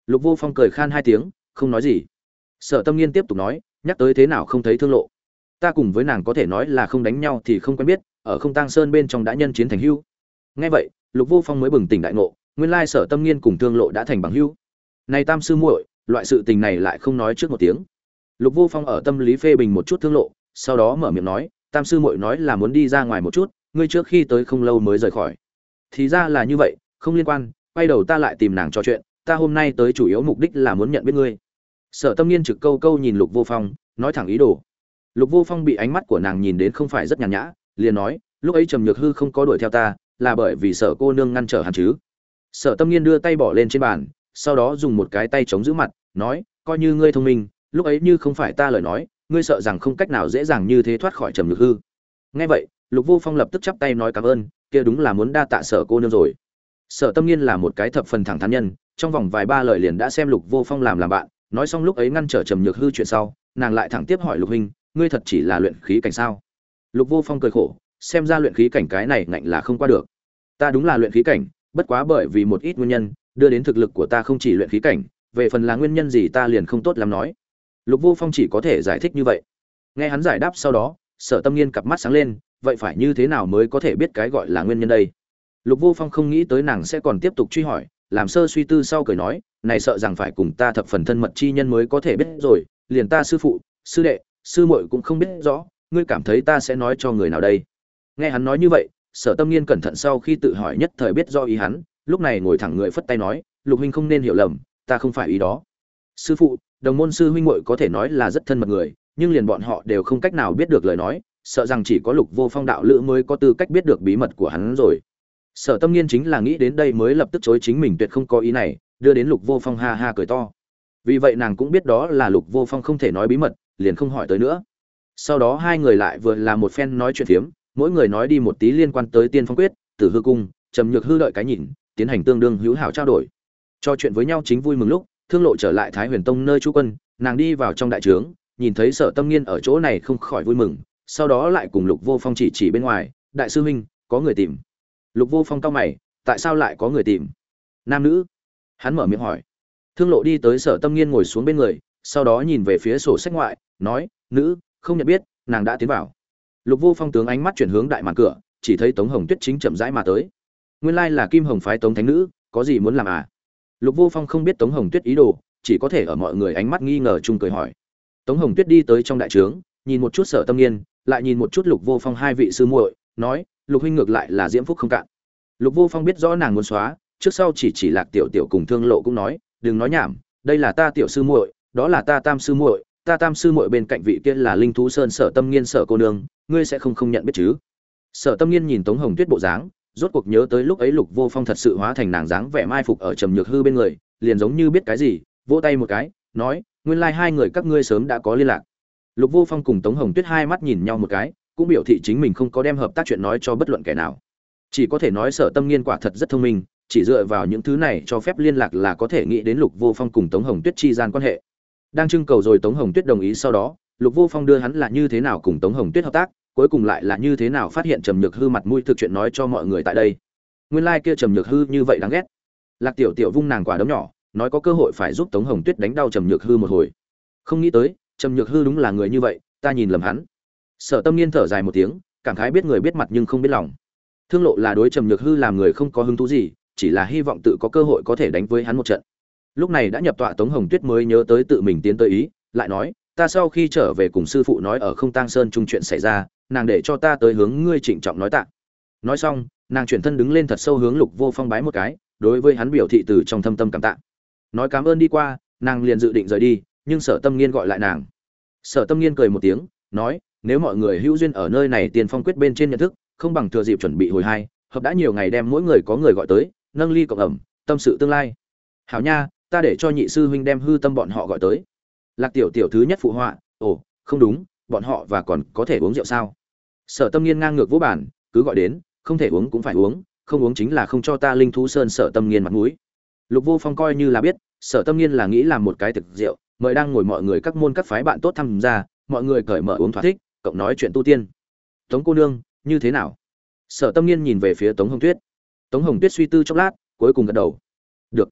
Lục Vô Phong cười khan hai tiếng, không nói gì. Sở Tâm Nghiên tiếp tục nói, nhắc tới thế nào không thấy Thương Lộ. Ta cùng với nàng có thể nói là không đánh nhau thì không quen biết, ở Không Tang Sơn bên trong đã nhân chiến thành hữu. Nghe vậy, Lục Vô Phong mới bừng tỉnh đại ngộ, nguyên lai Sở Tâm Nghiên cùng Thương Lộ đã thành bằng hữu. Này Tam sư muội, loại sự tình này lại không nói trước một tiếng. Lục Vô Phong ở tâm lý phê bình một chút Thương Lộ, sau đó mở miệng nói, Tam sư muội nói là muốn đi ra ngoài một chút, ngươi trước khi tới không lâu mới rời khỏi. Thì ra là như vậy, không liên quan, quay đầu ta lại tìm nàng trò chuyện, ta hôm nay tới chủ yếu mục đích là muốn nhận biết ngươi. Sở Tâm Nghiên trực câu câu nhìn Lục Vô Phong, nói thẳng ý đồ. Lục Vô Phong bị ánh mắt của nàng nhìn đến không phải rất nhàn nhã, liền nói, lúc ấy Trầm Nhược Hư không có đuổi theo ta, là bởi vì Sở cô nương ngăn trở hắn chứ. Sở Tâm Nghiên đưa tay bỏ lên trên bàn, sau đó dùng một cái tay chống giữ mặt, nói, coi như ngươi thông minh, lúc ấy như không phải ta lời nói, ngươi sợ rằng không cách nào dễ dàng như thế thoát khỏi Trầm Nhược Hư. Nghe vậy, Lục Vô Phong lập tức chắp tay nói cảm ơn, kia đúng là muốn đa tạ Sở cô nương rồi. Sở Tâm Nghiên là một cái thập phần thẳng thắn nhân, trong vòng vài ba lời liền đã xem Lục Vô Phong làm bạn, nói xong lúc ấy ngăn trở Trầm Nhược Hư chuyện sau, nàng lại thẳng tiếp hỏi Lục huynh, ngươi thật chỉ là luyện khí cảnh sao? Lục Vô Phong cười khổ, xem ra luyện khí cảnh cái này ngạnh là không qua được. Ta đúng là luyện khí cảnh, bất quá bởi vì một ít nguyên nhân, đưa đến thực lực của ta không chỉ luyện khí cảnh, về phần là nguyên nhân gì ta liền không tốt lắm nói. Lục Vô Phong chỉ có thể giải thích như vậy. Nghe hắn giải đáp sau đó, Sở Tâm Nghiên cặp mắt sáng lên, vậy phải như thế nào mới có thể biết cái gọi là nguyên nhân đây? Lục Vô Phong không nghĩ tới nàng sẽ còn tiếp tục truy hỏi, làm sơ suy tư sau cười nói, này sợ rằng phải cùng ta thập phần thân mật chi nhân mới có thể biết rồi, liền ta sư phụ, sư đệ, sư muội cũng không biết rõ, ngươi cảm thấy ta sẽ nói cho người nào đây? Nghe hắn nói như vậy, Sở Tâm Nghiên cẩn thận sau khi tự hỏi nhất thời biết do ý hắn, lúc này ngồi thẳng người phất tay nói, Lục huynh không nên hiểu lầm, ta không phải ý đó. Sư phụ, đồng môn sư huynh muội có thể nói là rất thân mật người, nhưng liền bọn họ đều không cách nào biết được lời nói, sợ rằng chỉ có Lục Vô Phong đạo lữ mới có tư cách biết được bí mật của hắn rồi. Sở Tâm Nghiên chính là nghĩ đến đây mới lập tức chối chính mình tuyệt không có ý này, đưa đến Lục Vô Phong ha ha cười to. Vì vậy nàng cũng biết đó là Lục Vô Phong không thể nói bí mật, liền không hỏi tới nữa. Sau đó hai người lại vừa là một phen nói chuyện phiếm, mỗi người nói đi một tí liên quan tới Tiên Phong quyết, Tử Hư cung, Trầm Nhược Hư đợi cái nhìn, tiến hành tương đương hữu hảo trao đổi. Cho chuyện với nhau chính vui mừng lúc, Thương Lộ trở lại Thái Huyền Tông nơi trú quân, nàng đi vào trong đại trướng, nhìn thấy Sở Tâm Nghiên ở chỗ này không khỏi vui mừng, sau đó lại cùng Lục Vô Phong chỉ bên ngoài, đại sư huynh, có người tìm. Lục Vô Phong cau mày, tại sao lại có người tìm? Nam nữ? Hắn mở miệng hỏi. Thương Lộ đi tới Sở Tâm Nghiên ngồi xuống bên người, sau đó nhìn về phía sổ sách ngoại, nói, nữ, không nhận biết, nàng đã tiến vào. Lục Vô Phong tướng ánh mắt chuyển hướng đại màn cửa, chỉ thấy Tống Hồng Tuyết chính chậm rãi mà tới. Nguyên lai là Kim Hồng phái Tống thánh nữ, có gì muốn làm à? Lục Vô Phong không biết Tống Hồng Tuyết ý đồ, chỉ có thể ở mọi người ánh mắt nghi ngờ chung cười hỏi. Tống Hồng Tuyết đi tới trong đại trướng, nhìn một chút Sở Tâm Nghiên, lại nhìn một chút Lục Vô Phong hai vị sư muội, nói, Lục huynh ngược lại là diễm phúc không cạn. Lục Vô Phong biết rõ nàng muốn xóa, trước sau chỉ Lạc Tiểu Tiểu cùng Thương Lộ cũng nói, đừng nói nhảm, đây là ta tiểu sư muội, đó là ta tam sư muội, ta tam sư muội bên cạnh vị kia là Linh Thú Sơn Sở Tâm Nghiên Sở cô nương, ngươi sẽ không nhận biết chứ? Sở Tâm Nghiên nhìn Tống Hồng Tuyết bộ dáng, rốt cuộc nhớ tới lúc ấy Lục Vô Phong thật sự hóa thành nàng dáng vẻ mai phục ở Trầm Nhược Hư bên người, liền giống như biết cái gì, vỗ tay một cái, nói, nguyên lai hai người các ngươi sớm đã có liên lạc. Lục Vô Phong cùng Tống Hồng Tuyết hai mắt nhìn nhau một cái, cũng biểu thị chính mình không có đem hợp tác chuyện nói cho bất luận kẻ nào. Chỉ có thể nói Sở Tâm Nghiên quả thật rất thông minh, chỉ dựa vào những thứ này cho phép liên lạc là có thể nghĩ đến Lục Vô Phong cùng Tống Hồng Tuyết chi gian quan hệ. Đang trưng cầu rồi Tống Hồng Tuyết đồng ý sau đó, Lục Vô Phong đưa hắn là như thế nào cùng Tống Hồng Tuyết hợp tác, cuối cùng lại là như thế nào phát hiện Trầm Nhược Hư mặt mũi thực chuyện nói cho mọi người tại đây. Nguyên lai kia Trầm Nhược Hư như vậy đáng ghét. Lạc Tiểu Tiểu vung nàng quả đấm nhỏ, nói có cơ hội phải giúp Tống Hồng Tuyết đánh đau Trầm Nhược Hư một hồi. Không nghĩ tới, Trầm Nhược Hư đúng là người như vậy, ta nhìn lầm hắn. Sở Tâm Nghiên thở dài một tiếng, cảm khái biết người biết mặt nhưng không biết lòng. Thương Lộ là đối Trầm Nhược Hư làm người không có hứng thú gì, chỉ là hy vọng tự có cơ hội có thể đánh với hắn một trận. Lúc này đã nhập tọa Tống Hồng Tuyết mới nhớ tới tự mình tiến tới ý, lại nói, ta sau khi trở về cùng sư phụ nói ở Không Tang Sơn chung chuyện xảy ra, nàng để cho ta tới hướng ngươi trịnh trọng nói tạ. Nói xong, nàng chuyển thân đứng lên thật sâu hướng Lục Vô Phong bái một cái, đối với hắn biểu thị từ trong thâm tâm cảm tạ. Nói cảm ơn đi qua, nàng liền dự định rời đi, nhưng Sở Tâm Nghiên gọi lại nàng. Sở Tâm Nghiên cười một tiếng, nói, nếu mọi người hữu duyên ở nơi này Tiên Phong quyết bên trên nhận thức, không bằng thừa dịp chuẩn bị hồi hai, hợp đã nhiều ngày đem mỗi người có người gọi tới, nâng ly cộng ẩm, tâm sự tương lai. Hảo nha, ta để cho nhị sư huynh đem Hư Tâm bọn họ gọi tới. Lạc Tiểu Tiểu thứ nhất phụ họa, ồ, không đúng, bọn họ và còn có thể uống rượu sao? Sở Tâm Nghiên ngang ngược vỗ bản, cứ gọi đến, không thể uống cũng phải uống, không uống chính là không cho ta Linh Thú Sơn Sở Tâm Nghiên mặt mũi. Lục Vô Phong coi như là biết, Sở Tâm Nghiên là nghĩ làm một cái thực rượu, mời đang ngồi mọi người các môn các phái bạn tốt tham gia, mọi người cởi mở uống thỏa thích, cộng nói chuyện tu tiên. Tống cô nương, như thế nào? Sở Tâm Nghiên nhìn về phía Tống Hồng Tuyết. Tống Hồng Tuyết suy tư chốc lát, cuối cùng gật đầu. Được.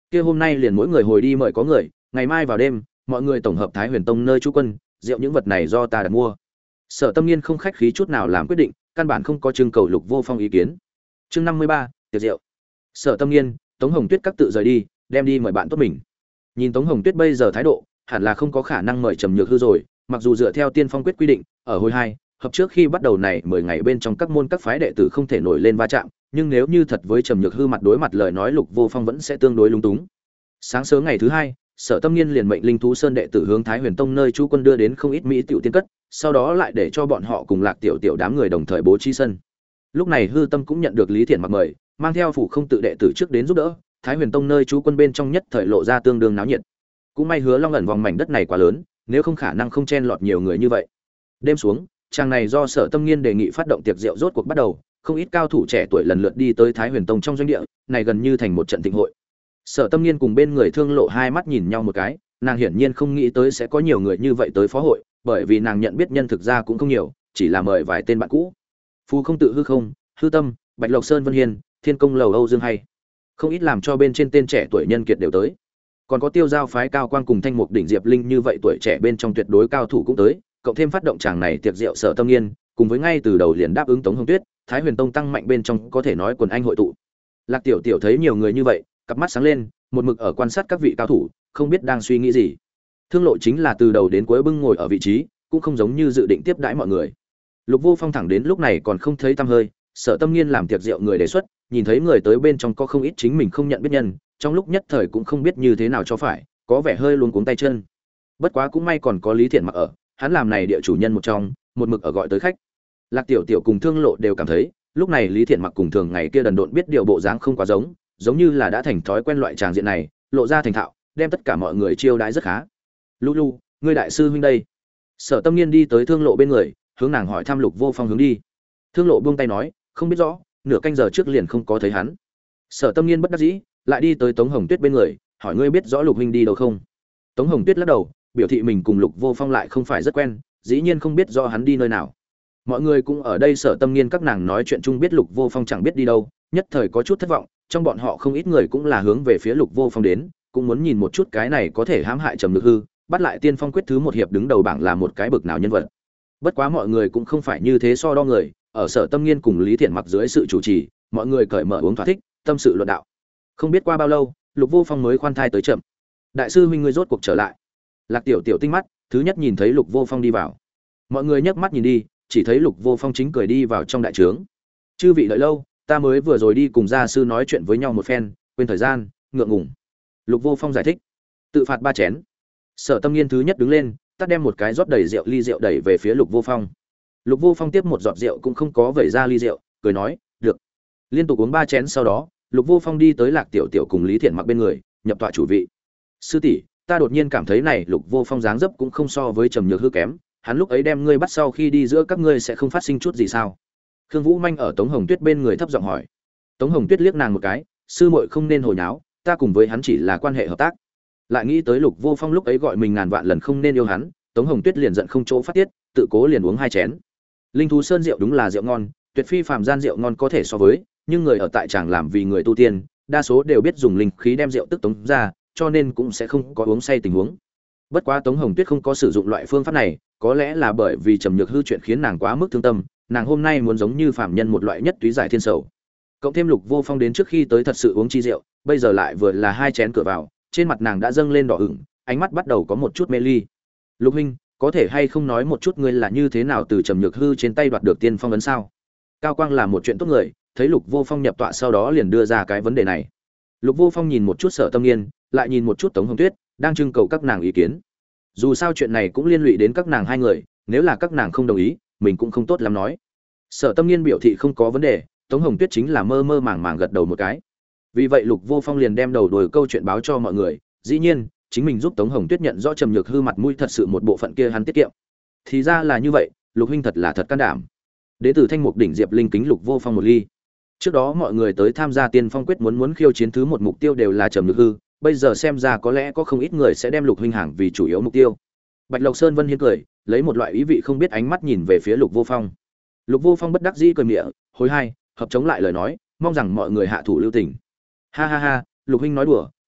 kia hôm nay liền mỗi người hồi đi mời có người, ngày mai vào đêm mọi người tổng hợp Thái Huyền Tông nơi trú quân, rượu những vật này do ta đặt mua. Sở Tâm Nghiên không khách khí chút nào làm quyết định, căn bản không có trưng cầu Lục Vô Phong ý kiến. Chương 53, tiệc rượu. Sở Tâm Nghiên, Tống Hồng Tuyết các tự rời đi, đem đi mời bạn tốt mình. Nhìn Tống Hồng Tuyết bây giờ thái độ, hẳn là không có khả năng mời Trầm Nhược Hư rồi, mặc dù dựa theo Tiên Phong quyết quy định, ở hồi 2 hợp trước khi bắt đầu này 10 ngày bên trong các môn các phái đệ tử không thể nổi lên va chạm, nhưng nếu như thật với Trầm Nhược Hư mặt đối mặt lời nói, Lục Vô Phong vẫn sẽ tương đối lung túng. Sáng sớm ngày thứ 2, Sở Tâm Nghiên liền mệnh Linh Thú Sơn đệ tử hướng Thái Huyền Tông nơi trú quân đưa đến không ít mỹ tiểu tiên cất, sau đó lại để cho bọn họ cùng Lạc Tiểu Tiểu đám người đồng thời bố trí sân. Lúc này Hư Tâm cũng nhận được Lý Thiển mặc mời, mang theo phủ không tự đệ tử trước đến giúp đỡ, Thái Huyền Tông nơi trú quân bên trong nhất thời lộ ra tương đương náo nhiệt. Cũng may Hứa Long ẩn vòng mảnh đất này quá lớn, nếu không khả năng không chen lọt nhiều người như vậy. Đêm xuống, chàng này do Sở Tâm Nghiên đề nghị phát động tiệc rượu rốt cuộc bắt đầu, không ít cao thủ trẻ tuổi lần lượt đi tới Thái Huyền Tông trong doanh địa, này gần như thành một trận thịnh hội. Sở Tâm Nghiên cùng bên người Thương Lộ hai mắt nhìn nhau một cái, nàng hiển nhiên không nghĩ tới sẽ có nhiều người như vậy tới phó hội, bởi vì nàng nhận biết nhân thực ra cũng không nhiều, chỉ là mời vài tên bạn cũ. Phù Không Tự, Hư Không, Hư Tâm, Bạch Lộc Sơn Vân Hiên, Thiên Công Lầu Âu Dương hay. Không ít làm cho bên trên tên trẻ tuổi nhân kiệt đều tới. Còn có Tiêu Giao phái Cao Quang cùng Thanh Mục đỉnh Diệp Linh như vậy tuổi trẻ bên trong tuyệt đối cao thủ cũng tới, cộng thêm phát động chàng này tiệc rượu Sở Tâm Nghiên, cùng với ngay từ đầu liền đáp ứng Tống Hồng Tuyết, Thái Huyền Tông tăng mạnh bên trong có thể nói quần anh hội tụ. Lạc Tiểu Tiểu thấy nhiều người như vậy, cặp mắt sáng lên, một mực ở quan sát các vị cao thủ, không biết đang suy nghĩ gì. Thương Lộ chính là từ đầu đến cuối bưng ngồi ở vị trí, cũng không giống như dự định tiếp đãi mọi người. Lục Vô Phong thẳng đến lúc này còn không thấy tăm hơi, Sở Tâm Nghiên làm tiệc rượu người đề xuất, nhìn thấy người tới bên trong có không ít chính mình không nhận biết nhân, trong lúc nhất thời cũng không biết như thế nào cho phải, có vẻ hơi luống cuống tay chân. Bất quá cũng may còn có Lý Thiển mặc ở, hắn làm này địa chủ nhân một trong, một mực ở gọi tới khách. Lạc Tiểu Tiểu cùng Thương Lộ đều cảm thấy, lúc này Lý Thiển mặc cùng thường ngày kia đần độn biết điều bộ dáng không quá giống, giống như là đã thành thói quen loại tràng diện này, lộ ra thành thạo, đem tất cả mọi người chiêu đãi rất khá. Lulu, ngươi đại sư huynh đây? Sở Tâm Nghiên đi tới Thương Lộ bên người, hướng nàng hỏi thăm Lục Vô Phong hướng đi. Thương Lộ buông tay nói, không biết rõ, nửa canh giờ trước liền không có thấy hắn. Sở Tâm Nghiên bất đắc dĩ, lại đi tới Tống Hồng Tuyết bên người, hỏi ngươi biết rõ Lục huynh đi đâu không? Tống Hồng Tuyết lắc đầu, biểu thị mình cùng Lục Vô Phong lại không phải rất quen, dĩ nhiên không biết rõ hắn đi nơi nào. Mọi người cũng ở đây Sở Tâm Nghiên các nàng nói chuyện chung biết Lục Vô Phong chẳng biết đi đâu, nhất thời có chút thất vọng, trong bọn họ không ít người cũng là hướng về phía Lục Vô Phong đến, cũng muốn nhìn một chút cái này có thể hãm hại Trầm Nhược Hư, bắt lại Tiên Phong quyết thứ một hiệp đứng đầu bảng là một cái bực nào nhân vật. Bất quá mọi người cũng không phải như thế so đo người, ở Sở Tâm Nghiên cùng Lý Thiển mặc dưới sự chủ trì, mọi người cởi mở uống thỏa thích, tâm sự luận đạo. Không biết qua bao lâu, Lục Vô Phong mới khoan thai tới chậm. Đại sư huynh ngươi rốt cuộc trở lại. Lạc Tiểu Tiểu tinh mắt, thứ nhất nhìn thấy Lục Vô Phong đi vào. Mọi người nhấc mắt nhìn đi, chỉ thấy Lục Vô Phong chính cười đi vào trong đại trướng. Chư vị đợi lâu, ta mới vừa rồi đi cùng gia sư nói chuyện với nhau một phen, quên thời gian, ngượng ngùng. Lục Vô Phong giải thích. Tự phạt 3 chén. Sở Tâm Nghiên thứ nhất đứng lên, tắt đem một cái rót đầy rượu ly rượu đẩy về phía Lục Vô Phong. Lục Vô Phong tiếp một giọt rượu cũng không có vẩy ra ly rượu, cười nói, "Được." Liên tục uống 3 chén sau đó, Lục Vô Phong đi tới Lạc Tiểu Tiểu cùng Lý Thiển mặc bên người, nhập tọa chủ vị. "Sư tỷ, ta đột nhiên cảm thấy này Lục Vô Phong dáng dấp cũng không so với Trầm Nhược Hư kém, hắn lúc ấy đem ngươi bắt sau khi đi giữa các ngươi sẽ không phát sinh chút gì sao?" Khương Vũ Manh ở Tống Hồng Tuyết bên người thấp giọng hỏi. Tống Hồng Tuyết liếc nàng một cái, "Sư muội không nên hồi nháo, ta cùng với hắn chỉ là quan hệ hợp tác." Lại nghĩ tới Lục Vô Phong lúc ấy gọi mình ngàn vạn lần không nên yêu hắn, Tống Hồng Tuyết liền giận không chỗ phát tiết, tự cố liền uống 2 chén. Linh Thú Sơn rượu đúng là rượu ngon, tuyệt phi phàm gian rượu ngon có thể so với, nhưng người ở tại chàng làm vì người tu tiên, đa số đều biết dùng linh khí đem rượu tức tống ra, cho nên cũng sẽ không có uống say tình huống. Bất quá Tống Hồng Tuyết không có sử dụng loại phương pháp này, có lẽ là bởi vì Trầm Nhược Hư chuyện khiến nàng quá mức thương tâm, nàng hôm nay muốn giống như phàm nhân một loại nhất túy giải thiên sầu. Cộng thêm Lục Vô Phong đến trước khi tới thật sự uống chi rượu, bây giờ lại vừa là 2 chén cửa vào, trên mặt nàng đã dâng lên đỏ ửng, ánh mắt bắt đầu có một chút mê ly. "Lục huynh, có thể hay không nói một chút ngươi là như thế nào từ Trầm Nhược Hư trên tay đoạt được Tiên Phong ấn sao?" Cao Quang là một chuyện tốt người, thấy Lục Vô Phong nhập tọa sau đó liền đưa ra cái vấn đề này. Lục Vô Phong nhìn một chút Sở Tâm Nghiên, lại nhìn một chút Tống Hồng Tuyết, đang trưng cầu các nàng ý kiến. Dù sao chuyện này cũng liên lụy đến các nàng hai người, nếu là các nàng không đồng ý, mình cũng không tốt lắm nói. Sở Tâm Nghiên biểu thị không có vấn đề, Tống Hồng Tuyết chính là mơ mơ màng màng gật đầu một cái. Vì vậy Lục Vô Phong liền đem đầu đuôi câu chuyện báo cho mọi người, dĩ nhiên, chính mình giúp Tống Hồng Tuyết nhận rõ Trầm Nhược Hư mặt mũi thật sự một bộ phận kia hắn tiết kiệm. Thì ra là như vậy, Lục huynh thật là thật can đảm. Đệ tử Thanh Mục đỉnh Diệp Linh kính Lục Vô Phong một ly. Trước đó mọi người tới tham gia Tiên Phong quyết muốn khiêu chiến thứ một mục tiêu đều là Trầm Nhược Hư, bây giờ xem ra có lẽ có không ít người sẽ đem Lục huynh hàng vì chủ yếu mục tiêu. Bạch Lộc Sơn Vân Hiên cười, lấy một loại ý vị không biết ánh mắt nhìn về phía Lục Vô Phong. Lục Vô Phong bất đắc dĩ cười miệng, hồi 2, hợp chống lại lời nói, mong rằng mọi người hạ thủ lưu tình. Ha ha ha, Lục huynh nói đùa,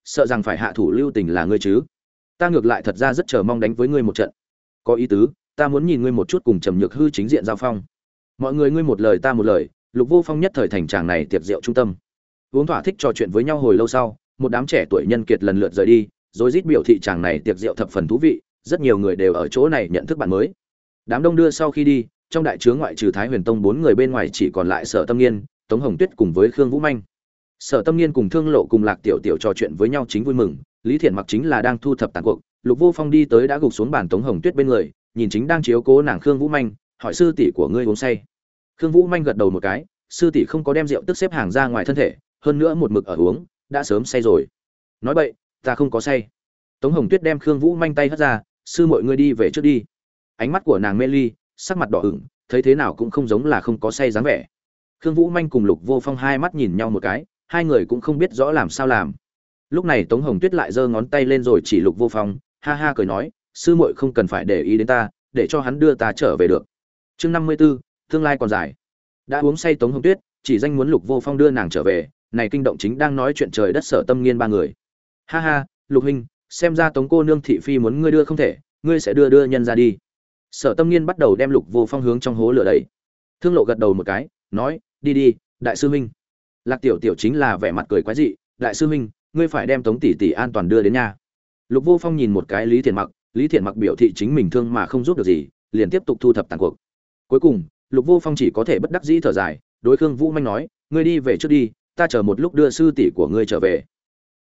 sợ rằng phải hạ thủ lưu tình là ngươi chứ? Ta ngược lại thật ra rất chờ mong đánh với ngươi một trận. Có ý tứ, ta muốn nhìn ngươi một chút cùng Trầm Nhược Hư chính diện giao phong. Mọi người ngươi một lời ta một lời, Lục Vô Phong nhất thời thành tràng này tiệc rượu trung tâm. Uống thỏa thích trò chuyện với nhau hồi lâu sau, một đám trẻ tuổi nhân kiệt lần lượt rời đi, rồi rít biểu thị tràng này tiệc rượu thập phần thú vị, rất nhiều người đều ở chỗ này nhận thức bạn mới. Đám đông đưa sau khi đi, trong đại chướng ngoại trừ Thái Huyền Tông 4 người bên ngoài chỉ còn lại Sở Tâm Nghiên, Tống Hồng Tuyết cùng với Khương Vũ Manh. Sở Tâm Nghiên cùng Thương Lộ cùng Lạc Tiểu Tiểu trò chuyện với nhau chính vui mừng, Lý Thiện Mặc chính là đang thu thập tàn cuộc, Lục Vô Phong đi tới đã gục xuống bàn Tống Hồng Tuyết bên người, nhìn chính đang chiếu cố nàng Khương Vũ Manh, hỏi sư tỷ của ngươi uống say. Khương Vũ Manh gật đầu một cái, sư tỷ không có đem rượu tức xếp hàng ra ngoài thân thể, hơn nữa một mực ở uống, đã sớm say rồi. Nói bậy, ta không có say. Tống Hồng Tuyết đem Khương Vũ Manh tay hất ra, sư muội ngươi đi về trước đi. Ánh mắt của nàng mê ly, sắc mặt đỏ ửng, thấy thế nào cũng không giống là không có say dáng vẻ. Khương Vũ Manh cùng Lục Vô Phong hai mắt nhìn nhau một cái, hai người cũng không biết rõ làm sao làm. Lúc này Tống Hồng Tuyết lại giơ ngón tay lên rồi chỉ Lục Vô Phong, ha ha cười nói, sư muội không cần phải để ý đến ta, để cho hắn đưa ta trở về được. Chương 54, tương lai còn dài. Đã uống say Tống Hồng Tuyết, chỉ danh muốn Lục Vô Phong đưa nàng trở về, này kinh động chính đang nói chuyện trời đất Sở Tâm Nghiên ba người. Ha ha, Lục huynh, xem ra Tống cô nương thị phi muốn ngươi đưa không thể, ngươi sẽ đưa nhân ra đi. Sở Tâm Nghiên bắt đầu đem Lục Vô Phong hướng trong hố lửa đẩy. Thương Lộ gật đầu một cái, nói, đi đi, đại sư huynh. Lạc Tiểu Tiểu chính là vẻ mặt cười quái dị, đại sư huynh, ngươi phải đem Tống tỷ tỷ an toàn đưa đến nhà. Lục Vô Phong nhìn một cái Lý Thiện Mặc, Lý Thiện Mặc biểu thị chính mình thương mà không giúp được gì, liền tiếp tục thu thập tàn cuộc. Cuối cùng, Lục Vô Phong chỉ có thể bất đắc dĩ thở dài, đối Khương Vũ Manh nói, ngươi đi về trước đi, ta chờ một lúc đưa sư tỷ của ngươi trở về.